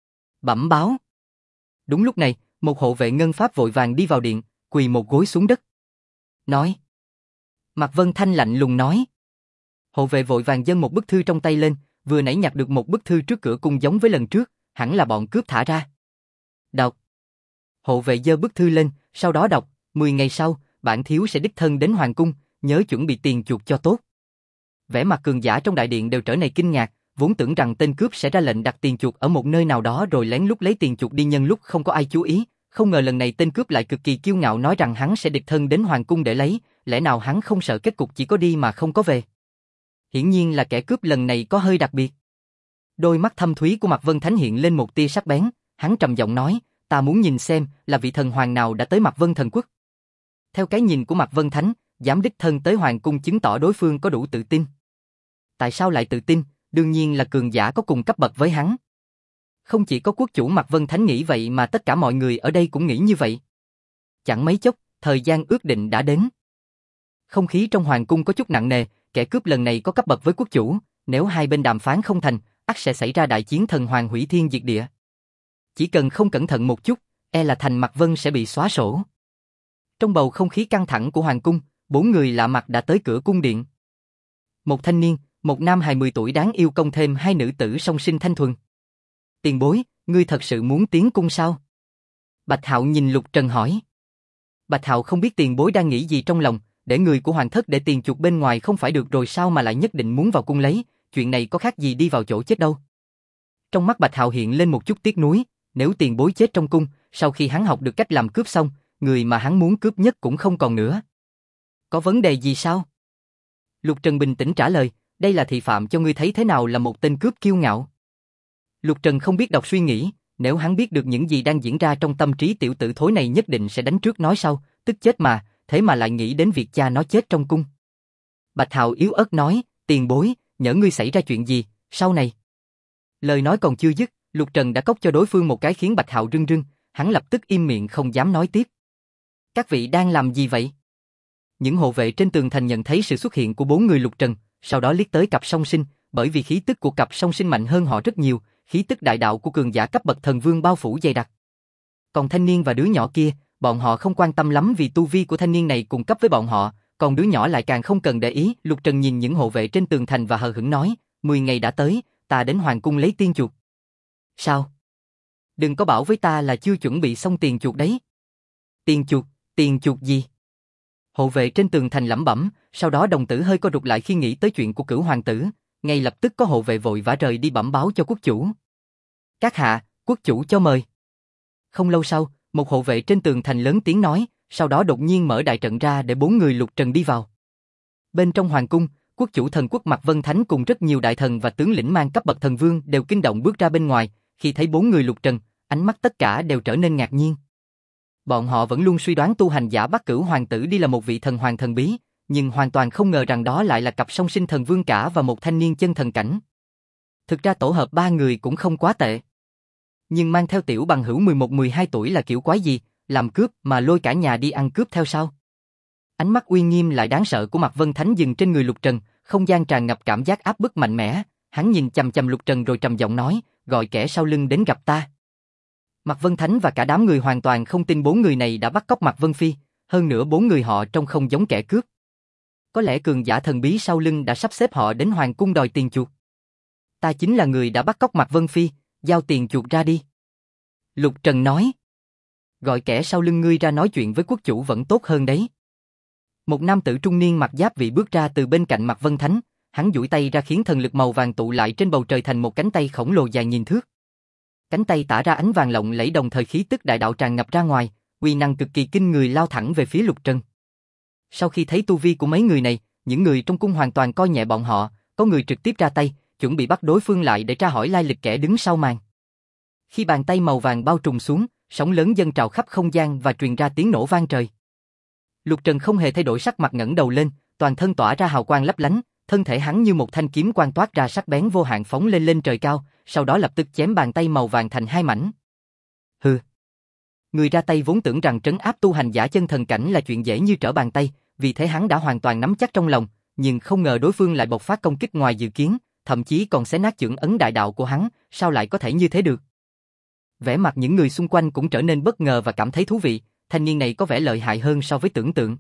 Bẩm báo. Đúng lúc này, một hộ vệ ngân pháp vội vàng đi vào điện, quỳ một gối xuống đất. Nói. Mạc Vân Thanh lạnh lùng nói. Hộ vệ vội vàng dâng một bức thư trong tay lên, vừa nãy nhặt được một bức thư trước cửa cung giống với lần trước, hẳn là bọn cướp thả ra. Đọc. Hộ vệ giơ bức thư lên, sau đó đọc, 10 ngày sau, bản thiếu sẽ đích thân đến hoàng cung, nhớ chuẩn bị tiền chuộc cho tốt. Vẻ mặt cường giả trong đại điện đều trở nên kinh ngạc, vốn tưởng rằng tên cướp sẽ ra lệnh đặt tiền chuộc ở một nơi nào đó rồi lén lút lấy tiền chuộc đi nhân lúc không có ai chú ý, không ngờ lần này tên cướp lại cực kỳ kiêu ngạo nói rằng hắn sẽ đích thân đến hoàng cung để lấy, lẽ nào hắn không sợ kết cục chỉ có đi mà không có về. Hiển nhiên là kẻ cướp lần này có hơi đặc biệt. Đôi mắt thâm thúy của Mạc Vân Thánh hiện lên một tia sắc bén, hắn trầm giọng nói, ta muốn nhìn xem là vị thần hoàng nào đã tới Mạc Vân Thần Quốc. Theo cái nhìn của Mạc Vân Thánh, dám đích thân tới hoàng cung chứng tỏ đối phương có đủ tự tin. Tại sao lại tự tin? Đương nhiên là cường giả có cùng cấp bậc với hắn. Không chỉ có quốc chủ Mạc Vân Thánh nghĩ vậy mà tất cả mọi người ở đây cũng nghĩ như vậy. Chẳng mấy chốc, thời gian ước định đã đến. Không khí trong hoàng cung có chút nặng nề, kẻ cướp lần này có cấp bậc với quốc chủ, nếu hai bên đàm phán không thành, ắt sẽ xảy ra đại chiến thần hoàng hủy thiên diệt địa. Chỉ cần không cẩn thận một chút, e là thành Mạc Vân sẽ bị xóa sổ. Trong bầu không khí căng thẳng của hoàng cung, 4 người lạ mặt đã tới cửa cung điện. Một thanh niên, một nam hài 10 tuổi đáng yêu cộng thêm 2 nữ tử song sinh thanh thuần. Tiền bối, ngươi thật sự muốn tiến cung sao? Bạch Hạo nhìn Lục Trần hỏi. Bạch Hạo không biết tiền bối đang nghĩ gì trong lòng, để người của hoàng thất để tiền chuộc bên ngoài không phải được rồi sao mà lại nhất định muốn vào cung lấy, chuyện này có khác gì đi vào chỗ chết đâu. Trong mắt Bạch Hạo hiện lên một chút tiếc nuối, nếu tiền bối chết trong cung, sau khi hắn học được cách làm cướp xong, người mà hắn muốn cướp nhất cũng không còn nữa. Có vấn đề gì sao? Lục Trần bình tĩnh trả lời, đây là thị phạm cho ngươi thấy thế nào là một tên cướp kiêu ngạo. Lục Trần không biết đọc suy nghĩ, nếu hắn biết được những gì đang diễn ra trong tâm trí tiểu tử thối này nhất định sẽ đánh trước nói sau, tức chết mà, thế mà lại nghĩ đến việc cha nó chết trong cung. Bạch Hạo yếu ớt nói, tiền bối, nhỡ ngươi xảy ra chuyện gì, sau này. Lời nói còn chưa dứt, Lục Trần đã cốc cho đối phương một cái khiến Bạch Hạo rưng rưng, hắn lập tức im miệng không dám nói tiếp. Các vị đang làm gì vậy? Những hộ vệ trên tường thành nhận thấy sự xuất hiện của 4 người Lục Trần, sau đó liếc tới cặp song sinh, bởi vì khí tức của cặp song sinh mạnh hơn họ rất nhiều, khí tức đại đạo của cường giả cấp bậc thần vương bao phủ dày đặc. Còn thanh niên và đứa nhỏ kia, bọn họ không quan tâm lắm vì tu vi của thanh niên này cùng cấp với bọn họ, còn đứa nhỏ lại càng không cần để ý. Lục Trần nhìn những hộ vệ trên tường thành và hờ hững nói, 10 ngày đã tới, ta đến hoàng cung lấy tiên chuộc. Sao? Đừng có bảo với ta là chưa chuẩn bị xong tiền chuộc đấy. Tiền chuộc gì? Hộ vệ trên tường thành lẩm bẩm, sau đó đồng tử hơi co rụt lại khi nghĩ tới chuyện của Cửu hoàng tử, ngay lập tức có hộ vệ vội vã rời đi bẩm báo cho quốc chủ. Các hạ, quốc chủ cho mời. Không lâu sau, một hộ vệ trên tường thành lớn tiếng nói, sau đó đột nhiên mở đại trận ra để 4 người Lục Trần đi vào. Bên trong hoàng cung, quốc chủ thần quốc Mạc Vân Thánh cùng rất nhiều đại thần và tướng lĩnh mang cấp bậc thần vương đều kinh động bước ra bên ngoài, khi thấy 4 người Lục Trần, ánh mắt tất cả đều trở nên ngạc nhiên. Bọn họ vẫn luôn suy đoán tu hành giả bắt Cửu hoàng tử đi là một vị thần hoàng thần bí, nhưng hoàn toàn không ngờ rằng đó lại là cặp song sinh thần vương cả và một thanh niên chân thần cảnh. Thực ra tổ hợp 3 người cũng không quá tệ. Nhưng mang theo tiểu bằng hữu 11-12 tuổi là kiểu quái gì, làm cướp mà lôi cả nhà đi ăn cướp theo sao? Ánh mắt uy nghiêm lại đáng sợ của Mạc Vân Thánh dừng trên người Lục Trần, không gian tràn ngập cảm giác áp bức mạnh mẽ, hắn nhìn chằm chằm Lục Trần rồi trầm giọng nói, gọi kẻ sau lưng đến gặp ta. Mạc Vân Thánh và cả đám người hoàn toàn không tin 4 người này đã bắt cóc Mạc Vân Phi, hơn nữa 4 người họ trông không giống kẻ cướp. Có lẽ cường giả thần bí sau lưng đã sắp xếp họ đến hoàng cung đòi tiền chuộc. Ta chính là người đã bắt cóc Mạc Vân Phi, giao tiền chuộc ra đi. Lục Trần nói. Gọi kẻ sau lưng ngươi ra nói chuyện với quốc chủ vẫn tốt hơn đấy. Một nam tử trung niên mặc giáp vị bước ra từ bên cạnh Mạc Vân Thánh, hắn duỗi tay ra khiến thần lực màu vàng tụ lại trên bầu trời thành một cánh tay khổng lồ dài nghìn thước. Cánh tay tỏa ra ánh vàng lộng lẫy đồng thời khí tức đại đạo tràn ngập ra ngoài, uy năng cực kỳ kinh người lao thẳng về phía Lục Trần. Sau khi thấy tu vi của mấy người này, những người trong cung hoàn toàn coi nhẹ bọn họ, có người trực tiếp ra tay, chuẩn bị bắt đối phương lại để tra hỏi lai lịch kẻ đứng sau màn. Khi bàn tay màu vàng bao trùm xuống, sóng lớn dâng trào khắp không gian và truyền ra tiếng nổ vang trời. Lục Trần không hề thay đổi sắc mặt, ngẩng đầu lên, toàn thân tỏa ra hào quang lấp lánh, thân thể hắn như một thanh kiếm quang toát ra sắc bén vô hạn phóng lên trời cao, sau đó lập tức chém bàn tay màu vàng thành hai mảnh. Hừ. Người ra tay vốn tưởng rằng trấn áp tu hành giả chân thần cảnh là chuyện dễ như trở bàn tay, vì thế hắn đã hoàn toàn nắm chắc trong lòng, nhưng không ngờ đối phương lại bộc phát công kích ngoài dự kiến, thậm chí còn xé nát chưởng ấn đại đạo của hắn, sao lại có thể như thế được? Vẻ mặt những người xung quanh cũng trở nên bất ngờ và cảm thấy thú vị, thanh niên này có vẻ lợi hại hơn so với tưởng tượng.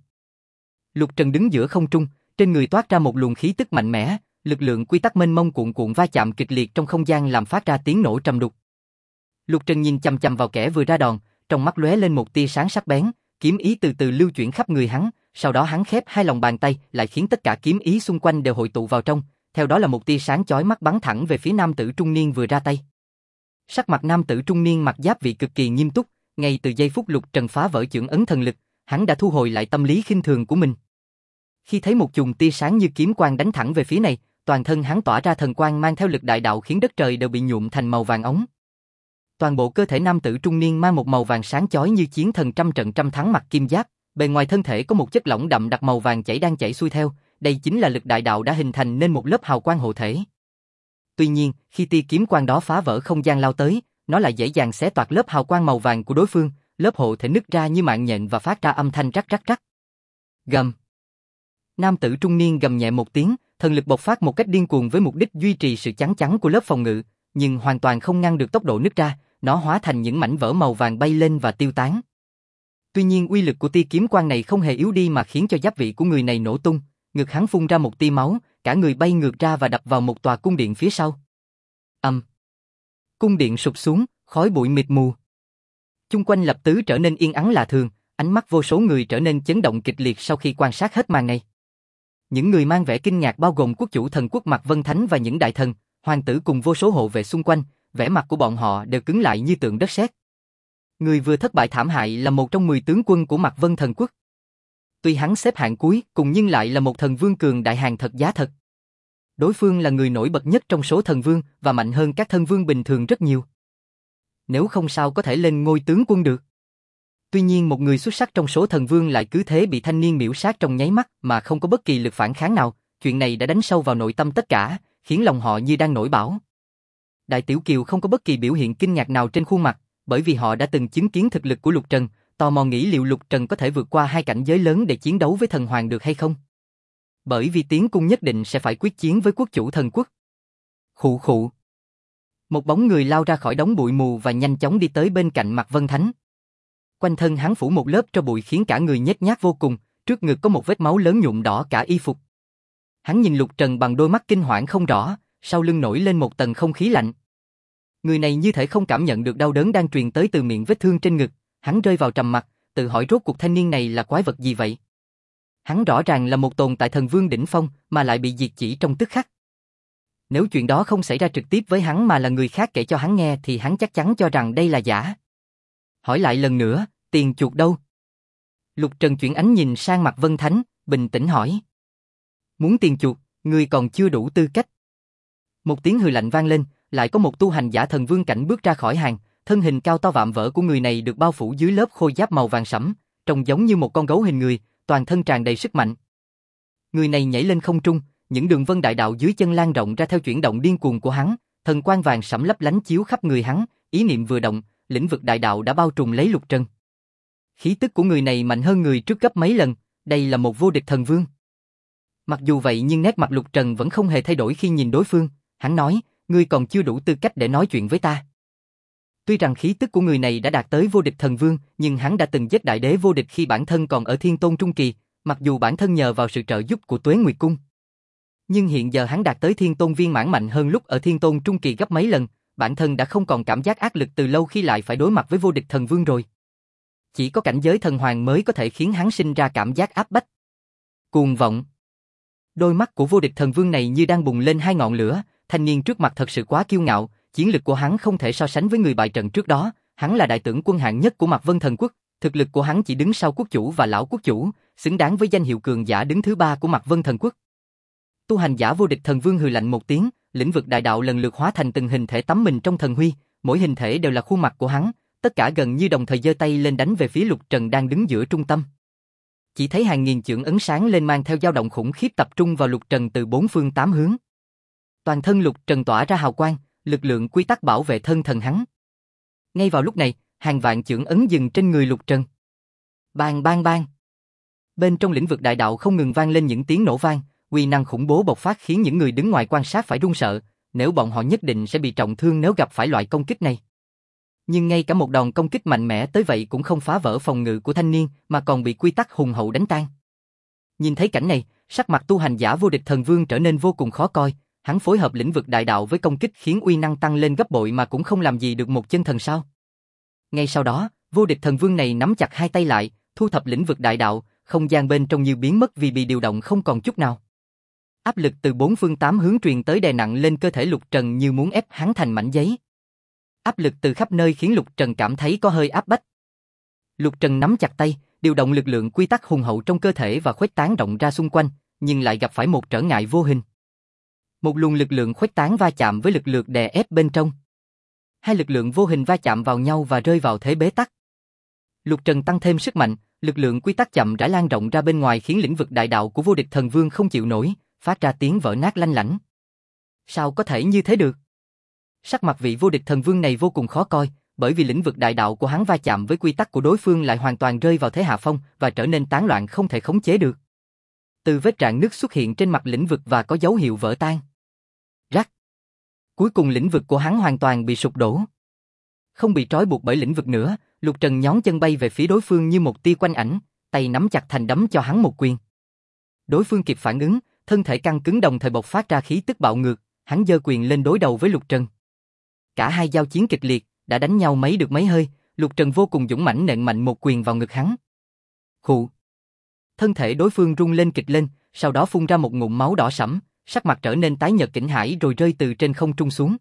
Lục Trần đứng giữa không trung, trên người toát ra một luồng khí tức mạnh mẽ, lực lượng quy tắc mênh mông cuộn cuộn va chạm kịch liệt trong không gian làm phát ra tiếng nổ trầm đục. Lục Trần nhìn chằm chằm vào kẻ vừa ra đòn, trong mắt lóe lên một tia sáng sắc bén, kiếm ý từ từ lưu chuyển khắp người hắn, sau đó hắn khép hai lòng bàn tay, lại khiến tất cả kiếm ý xung quanh đều hội tụ vào trong, theo đó là một tia sáng chói mắt bắn thẳng về phía nam tử trung niên vừa ra tay. Sắc mặt nam tử trung niên mặc giáp vị cực kỳ nghiêm túc, ngay từ giây phút Lục Trần phá vỡ chưởng ấn thần lực, hắn đã thu hồi lại tâm lý khinh thường của mình. Khi thấy một chùm tia sáng như kiếm quang đánh thẳng về phía này, toàn thân hắn tỏa ra thần quang mang theo lực đại đạo khiến đất trời đều bị nhuộm thành màu vàng óng. Toàn bộ cơ thể nam tử trung niên mang một màu vàng sáng chói như chiến thần trăm trận trăm thắng mặc kim giáp, bề ngoài thân thể có một chất lỏng đậm đặc màu vàng đang chảy xuôi theo, đây chính là lực đại đạo đã hình thành nên một lớp hào quang hộ thể. Tuy nhiên, khi tia kiếm quang đó phá vỡ không gian lao tới, nó lại dễ dàng xé toạc lớp hào quang màu vàng của đối phương, lớp hộ thể nứt ra như mạng nhện và phát ra âm thanh rắc rắc rắc. Gầm. Nam tử trung niên gầm nhẹ một tiếng, thần lực bộc phát một cách điên cuồng với mục đích duy trì sự chắc chắn của lớp phòng ngự, nhưng hoàn toàn không ngăn được tốc độ nứt ra, nó hóa thành những mảnh vỡ màu vàng bay lên và tiêu tán. Tuy nhiên uy lực của tia kiếm quang này không hề yếu đi mà khiến cho giáp vị của người này nổ tung, ngực hắn phun ra một tia máu, cả người bay ngược ra và đập vào một tòa cung điện phía sau. Cung điện sụp xuống, khói bụi mịt mù. Chung quanh lập tức trở nên yên ắng lạ thường, ánh mắt vô số người trở nên chấn động kịch liệt sau khi quan sát hết màn này. Những người mang vẻ kinh ngạc bao gồm quốc chủ thần quốc Mạc Vân Thánh và những đại thần, hoàng tử cùng vô số hộ vệ xung quanh, vẻ mặt của bọn họ đều cứng lại như tượng đất sét. Người vừa thất bại thảm hại là một trong 10 tướng quân của Mạc Vân thần quốc. Tuy hắn xếp hạng cuối, cùng nhưng lại là một thần vương cường đại hàng thật giá thật. Đối phương là người nổi bật nhất trong số thần vương và mạnh hơn các thân vương bình thường rất nhiều. Nếu không sao có thể lên ngôi tướng quân được. Tuy nhiên một người xuất sắc trong số thần vương lại cứ thế bị thanh niên miểu sát trong nháy mắt mà không có bất kỳ lực phản kháng nào, chuyện này đã đánh sâu vào nội tâm tất cả, khiến lòng họ như đang nổi bão. Đại Tiểu Kiều không có bất kỳ biểu hiện kinh ngạc nào trên khuôn mặt, bởi vì họ đã từng chứng kiến thực lực của Lục Trần, tò mò nghĩ liệu Lục Trần có thể vượt qua hai cảnh giới lớn để chiến đấu với thần hoàng được hay không. Bởi vì tiến cung nhất định sẽ phải quyết chiến với quốc chủ thần quốc. Khụ khụ. Một bóng người lao ra khỏi đống bụi mù và nhanh chóng đi tới bên cạnh Mạc Vân Thánh. Quanh thân hắn phủ một lớp tro bụi khiến cả người nhếch nhác vô cùng, trước ngực có một vết máu lớn nhuộm đỏ cả y phục. Hắn nhìn Lục Trần bằng đôi mắt kinh hoảng không rõ, sau lưng nổi lên một tầng không khí lạnh. Người này như thể không cảm nhận được đau đớn đang truyền tới từ miệng vết thương trên ngực, hắn rơi vào trầm mặc, tự hỏi rốt cuộc thanh niên này là quái vật gì vậy? Hắn rõ ràng là một tồn tại thần vương đỉnh phong mà lại bị diệt chỉ trong tức khắc. Nếu chuyện đó không xảy ra trực tiếp với hắn mà là người khác kể cho hắn nghe thì hắn chắc chắn cho rằng đây là giả. Hỏi lại lần nữa, tiền chuộc đâu? Lục Trần chuyển ánh nhìn sang Mạc Vân Thánh, bình tĩnh hỏi. Muốn tiền chuộc, ngươi còn chưa đủ tư cách. Một tiếng hừ lạnh vang lên, lại có một tu hành giả thần vương cảnh bước ra khỏi hàng, thân hình cao to vạm vỡ của người này được bao phủ dưới lớp khôi giáp màu vàng sẫm, trông giống như một con gấu hình người, toàn thân tràn đầy sức mạnh. Người này nhảy lên không trung, những đường vân đại đạo dưới chân lan rộng ra theo chuyển động điên cuồng của hắn, thần quang vàng sẫm lấp lánh chiếu khắp người hắn, ý niệm vừa động, lĩnh vực đại đạo đã bao trùm lấy Lục Trần. Khí tức của người này mạnh hơn người trước gấp mấy lần, đây là một vô địch thần vương. Mặc dù vậy nhưng nét mặt Lục Trần vẫn không hề thay đổi khi nhìn đối phương, hắn nói, ngươi còn chưa đủ tư cách để nói chuyện với ta. Tuy rằng khí tức của người này đã đạt tới vô địch thần vương, nhưng hắn đã từng giết đại đế vô địch khi bản thân còn ở Thiên Tôn Trung Kỳ, mặc dù bản thân nhờ vào sự trợ giúp của Tuế Nguyệt Cung. Nhưng hiện giờ hắn đạt tới Thiên Tôn viên mãn mạnh hơn lúc ở Thiên Tôn Trung Kỳ gấp mấy lần, bản thân đã không còn cảm giác áp lực từ lâu khi lại phải đối mặt với vô địch thần vương rồi. Chỉ có cảnh giới thần hoàng mới có thể khiến hắn sinh ra cảm giác áp bách. Cuồng vọng. Đôi mắt của vô địch thần vương này như đang bùng lên hai ngọn lửa, thanh niên trước mặt thật sự quá kiêu ngạo, chiến lực của hắn không thể so sánh với người bại trận trước đó, hắn là đại tướng quân hạng nhất của Mạc Vân thần quốc, Thực lực của hắn chỉ đứng sau quốc chủ và lão quốc chủ, xứng đáng với danh hiệu cường giả đứng thứ 3 của Mạc Vân Thần Quốc. Tu hành giả vô địch thần vương hừ lạnh một tiếng, lĩnh vực đại đạo lần lượt hóa thành từng hình thể tắm mình trong thần huy, mỗi hình thể đều là khuôn mặt của hắn, tất cả gần như đồng thời giơ tay lên đánh về phía Lục Trần đang đứng giữa trung tâm. Chỉ thấy hàng nghìn chưởng ấn sáng lên mang theo dao động khủng khiếp tập trung vào Lục Trần từ 4 phương 8 hướng. Toàn thân Lục Trần tỏa ra hào quang, lực lượng quy tắc bảo vệ thân thần hắn. Ngay vào lúc này, hàng vạn chưởng ấn dừng trên người Lục Trần. Bang bang bang. Bên trong lĩnh vực đại đạo không ngừng vang lên những tiếng nổ vang, uy năng khủng bố bộc phát khiến những người đứng ngoài quan sát phải run sợ, nếu bọn họ nhất định sẽ bị trọng thương nếu gặp phải loại công kích này. Nhưng ngay cả một đòn công kích mạnh mẽ tới vậy cũng không phá vỡ phòng ngự của thanh niên, mà còn bị quy tắc hùng hậu đánh tan. Nhìn thấy cảnh này, sắc mặt tu hành giả vô địch thần vương trở nên vô cùng khó coi, hắn phối hợp lĩnh vực đại đạo với công kích khiến uy năng tăng lên gấp bội mà cũng không làm gì được một chân thần sao. Ngay sau đó, vô địch thần vương này nắm chặt hai tay lại, thu thập lĩnh vực đại đạo, không gian bên trong như biến mất vì bị điều động không còn chút nào. Áp lực từ 4 phương 8 hướng truyền tới đè nặng lên cơ thể Lục Trần như muốn ép hắn thành mảnh giấy. Áp lực từ khắp nơi khiến Lục Trần cảm thấy có hơi áp bách. Lục Trần nắm chặt tay, điều động lực lượng quy tắc hùng hậu trong cơ thể và khuếch tán rộng ra xung quanh, nhưng lại gặp phải một trở ngại vô hình. Một luồng lực lượng khuếch tán va chạm với lực lượng đè ép bên trong. Hai lực lượng vô hình va chạm vào nhau và rơi vào thế bế tắc. Lục Trần tăng thêm sức mạnh, lực lượng quy tắc chậm rãi lan rộng ra bên ngoài khiến lĩnh vực đại đạo của vô địch thần vương không chịu nổi, phát ra tiếng vỡ nát lanh lảnh. Sao có thể như thế được? Sắc mặt vị vô địch thần vương này vô cùng khó coi, bởi vì lĩnh vực đại đạo của hắn va chạm với quy tắc của đối phương lại hoàn toàn rơi vào thế hạ phong và trở nên tán loạn không thể khống chế được. Từ vết rạn nứt xuất hiện trên mặt lĩnh vực và có dấu hiệu vỡ tan. Rắc. Cuối cùng lĩnh vực của hắn hoàn toàn bị sụp đổ. Không bị trói buộc bởi lĩnh vực nữa, Lục Trần nhón chân bay về phía đối phương như một tia quanh ảnh, tay nắm chặt thành đấm cho hắn một quyền. Đối phương kịp phản ứng, thân thể căng cứng đồng thời bộc phát ra khí tức bạo ngược, hắn giơ quyền lên đối đầu với Lục Trần. Cả hai giao chiến kịch liệt, đã đánh nhau được mấy hơi, Lục Trần vô cùng dũng mãnh nện mạnh một quyền vào ngực hắn. Khụ. Thân thể đối phương rung lên kịch lên, sau đó phun ra một ngụm máu đỏ sẫm, sắc mặt trở nên tái nhợt kinh hãi rồi rơi từ trên không trung xuống.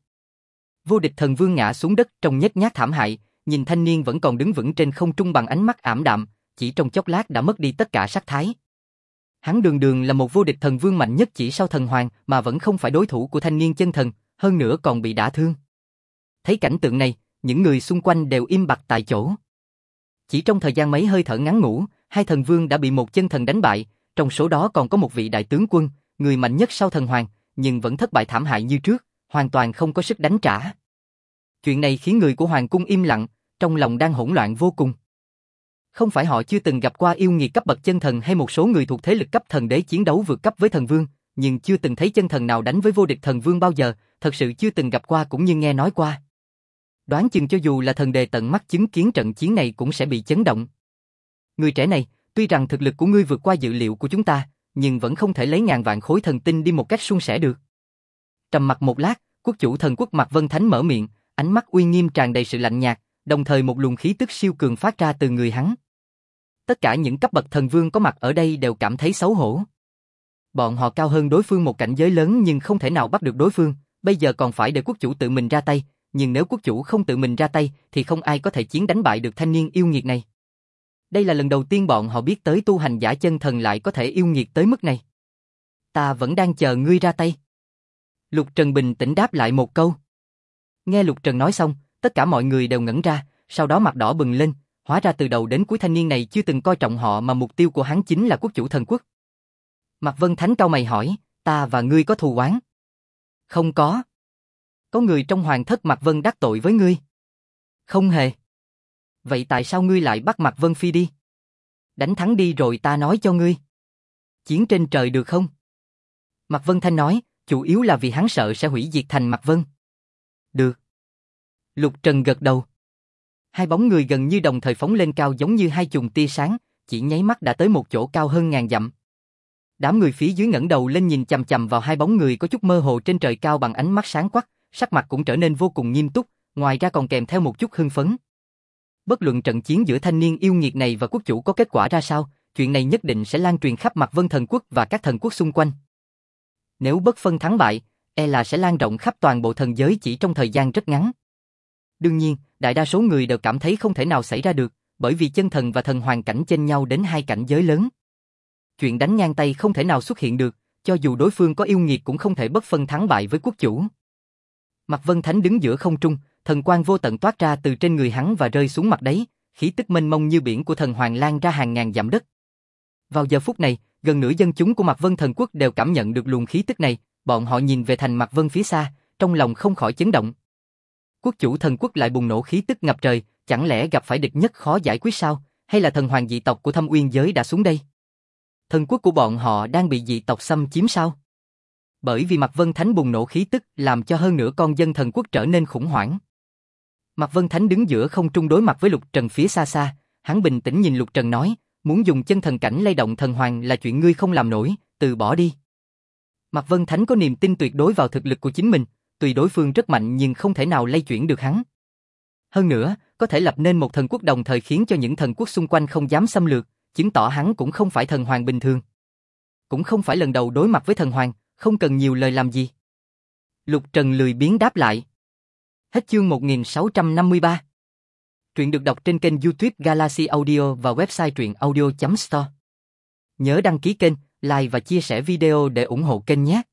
Vô địch thần vương ngã xuống đất trông nhếch nhác thảm hại, nhìn thanh niên vẫn còn đứng vững trên không trung bằng ánh mắt ảm đạm, chỉ trong chốc lát đã mất đi tất cả sắc thái. Hắn đường đường là một vô địch thần vương mạnh nhất chỉ sau thần hoàng mà vẫn không phải đối thủ của thanh niên chân thần, hơn nữa còn bị đả thương. Thấy cảnh tượng này, những người xung quanh đều im bặt tại chỗ. Chỉ trong thời gian mấy hơi thở ngắn ngủi, hai thần vương đã bị một chân thần đánh bại, trong số đó còn có một vị đại tướng quân, người mạnh nhất sau thần hoàng, nhưng vẫn thất bại thảm hại như trước, hoàn toàn không có sức đánh trả. Chuyện này khiến người của hoàng cung im lặng, trong lòng đang hỗn loạn vô cùng. Không phải họ chưa từng gặp qua yêu nghiệt cấp bậc chân thần hay một số người thuộc thế lực cấp thần đế chiến đấu vượt cấp với thần vương, nhưng chưa từng thấy chân thần nào đánh với vô địch thần vương bao giờ, thật sự chưa từng gặp qua cũng như nghe nói qua. Đoán chừng cho dù là thần đề tận mắt chứng kiến trận chiến này cũng sẽ bị chấn động. Người trẻ này, tuy rằng thực lực của ngươi vượt qua dự liệu của chúng ta, nhưng vẫn không thể lấy ngàn vạn khối thần tinh đi một cách suôn sẻ được. Trầm mặc một lát, quốc chủ thần quốc Mạc Vân Thánh mở miệng, ánh mắt uy nghiêm tràn đầy sự lạnh nhạt, đồng thời một luồng khí tức siêu cường phát ra từ người hắn. Tất cả những cấp bậc thần vương có mặt ở đây đều cảm thấy xấu hổ. Bọn họ cao hơn đối phương một cảnh giới lớn nhưng không thể nào bắt được đối phương, bây giờ còn phải để quốc chủ tự mình ra tay, nhưng nếu quốc chủ không tự mình ra tay thì không ai có thể chiến đánh bại được thanh niên yêu nghiệt này. Đây là lần đầu tiên bọn họ biết tới tu hành giả chân thần lại có thể yêu nghiệt tới mức này. Ta vẫn đang chờ ngươi ra tay. Lục Trần bình tĩnh đáp lại một câu. Nghe Lục Trần nói xong, tất cả mọi người đều ngẩn ra, sau đó mặt đỏ bừng lên, hóa ra từ đầu đến cuối thanh niên này chưa từng coi trọng họ mà mục tiêu của hắn chính là quốc chủ thần quốc. Mạc Vân Thánh cau mày hỏi, ta và ngươi có thù oán? Không có. Có người trong hoàng thất Mạc Vân đắc tội với ngươi? Không hề. Vậy tại sao ngươi lại bắt Mạc Vân Phi đi? Đánh thắng đi rồi ta nói cho ngươi. Chiến trên trời được không? Mạc Vân Thanh nói, chủ yếu là vì hắn sợ sẽ hủy diệt thành Mạc Vân. Được. Lục Trần gật đầu. Hai bóng người gần như đồng thời phóng lên cao giống như hai chùm tia sáng, chỉ nháy mắt đã tới một chỗ cao hơn ngàn dặm. Đám người phía dưới ngẩng đầu lên nhìn chằm chằm vào hai bóng người có chút mơ hồ trên trời cao bằng ánh mắt sáng quắc, sắc mặt cũng trở nên vô cùng nghiêm túc, ngoài ra còn kèm theo một chút hưng phấn. Bất luận trận chiến giữa thanh niên yêu nghiệt này và quốc chủ có kết quả ra sao, chuyện này nhất định sẽ lan truyền khắp Mạc Vân Thần Quốc và các thần quốc xung quanh. Nếu bất phân thắng bại, e là sẽ lan rộng khắp toàn bộ thần giới chỉ trong thời gian rất ngắn. Đương nhiên, đại đa số người đều cảm thấy không thể nào xảy ra được, bởi vì chân thần và thần hoàng cảnh chênh nhau đến hai cảnh giới lớn. Chuyện đánh ngang tay không thể nào xuất hiện được, cho dù đối phương có yêu nghiệt cũng không thể bất phân thắng bại với quốc chủ. Mạc Vân Thánh đứng giữa không trung, thần quang vô tận toát ra từ trên người hắn và rơi xuống mặt đấy, khí tức mênh mông như biển của thần hoàng lan ra hàng ngàn dặm đất. Vào giờ phút này, gần nửa dân chúng của Mạc Vân Thần Quốc đều cảm nhận được luồng khí tức này, bọn họ nhìn về thành Mạc Vân phía xa, trong lòng không khỏi chấn động. Quốc chủ thần quốc lại bùng nổ khí tức ngập trời, chẳng lẽ gặp phải địch nhất khó giải quyết sao, hay là thần hoàng dị tộc của Thâm Uyên giới đã xuống đây? Thần quốc của bọn họ đang bị dị tộc xâm chiếm sao? Bởi vì Mạc Vân Thánh bùng nổ khí tức làm cho hơn nửa con dân thần quốc trở nên khủng hoảng. Mạc Vân Thánh đứng giữa không trung đối mặt với Lục Trần phía xa xa, hắn bình tĩnh nhìn Lục Trần nói, muốn dùng chân thần cảnh lay động thần hoàng là chuyện ngươi không làm nổi, từ bỏ đi. Mạc Vân Thánh có niềm tin tuyệt đối vào thực lực của chính mình, tuy đối phương rất mạnh nhưng không thể nào lay chuyển được hắn. Hơn nữa, có thể lập nên một thần quốc đồng thời khiến cho những thần quốc xung quanh không dám xâm lược, chứng tỏ hắn cũng không phải thần hoàng bình thường. Cũng không phải lần đầu đối mặt với thần hoàng, không cần nhiều lời làm gì. Lục Trần lười biếng đáp lại. Hết chương 1653. Truyện được đọc trên kênh YouTube Galaxy Audio và website truyệnaudio.store. Nhớ đăng ký kênh, like và chia sẻ video để ủng hộ kênh nhé.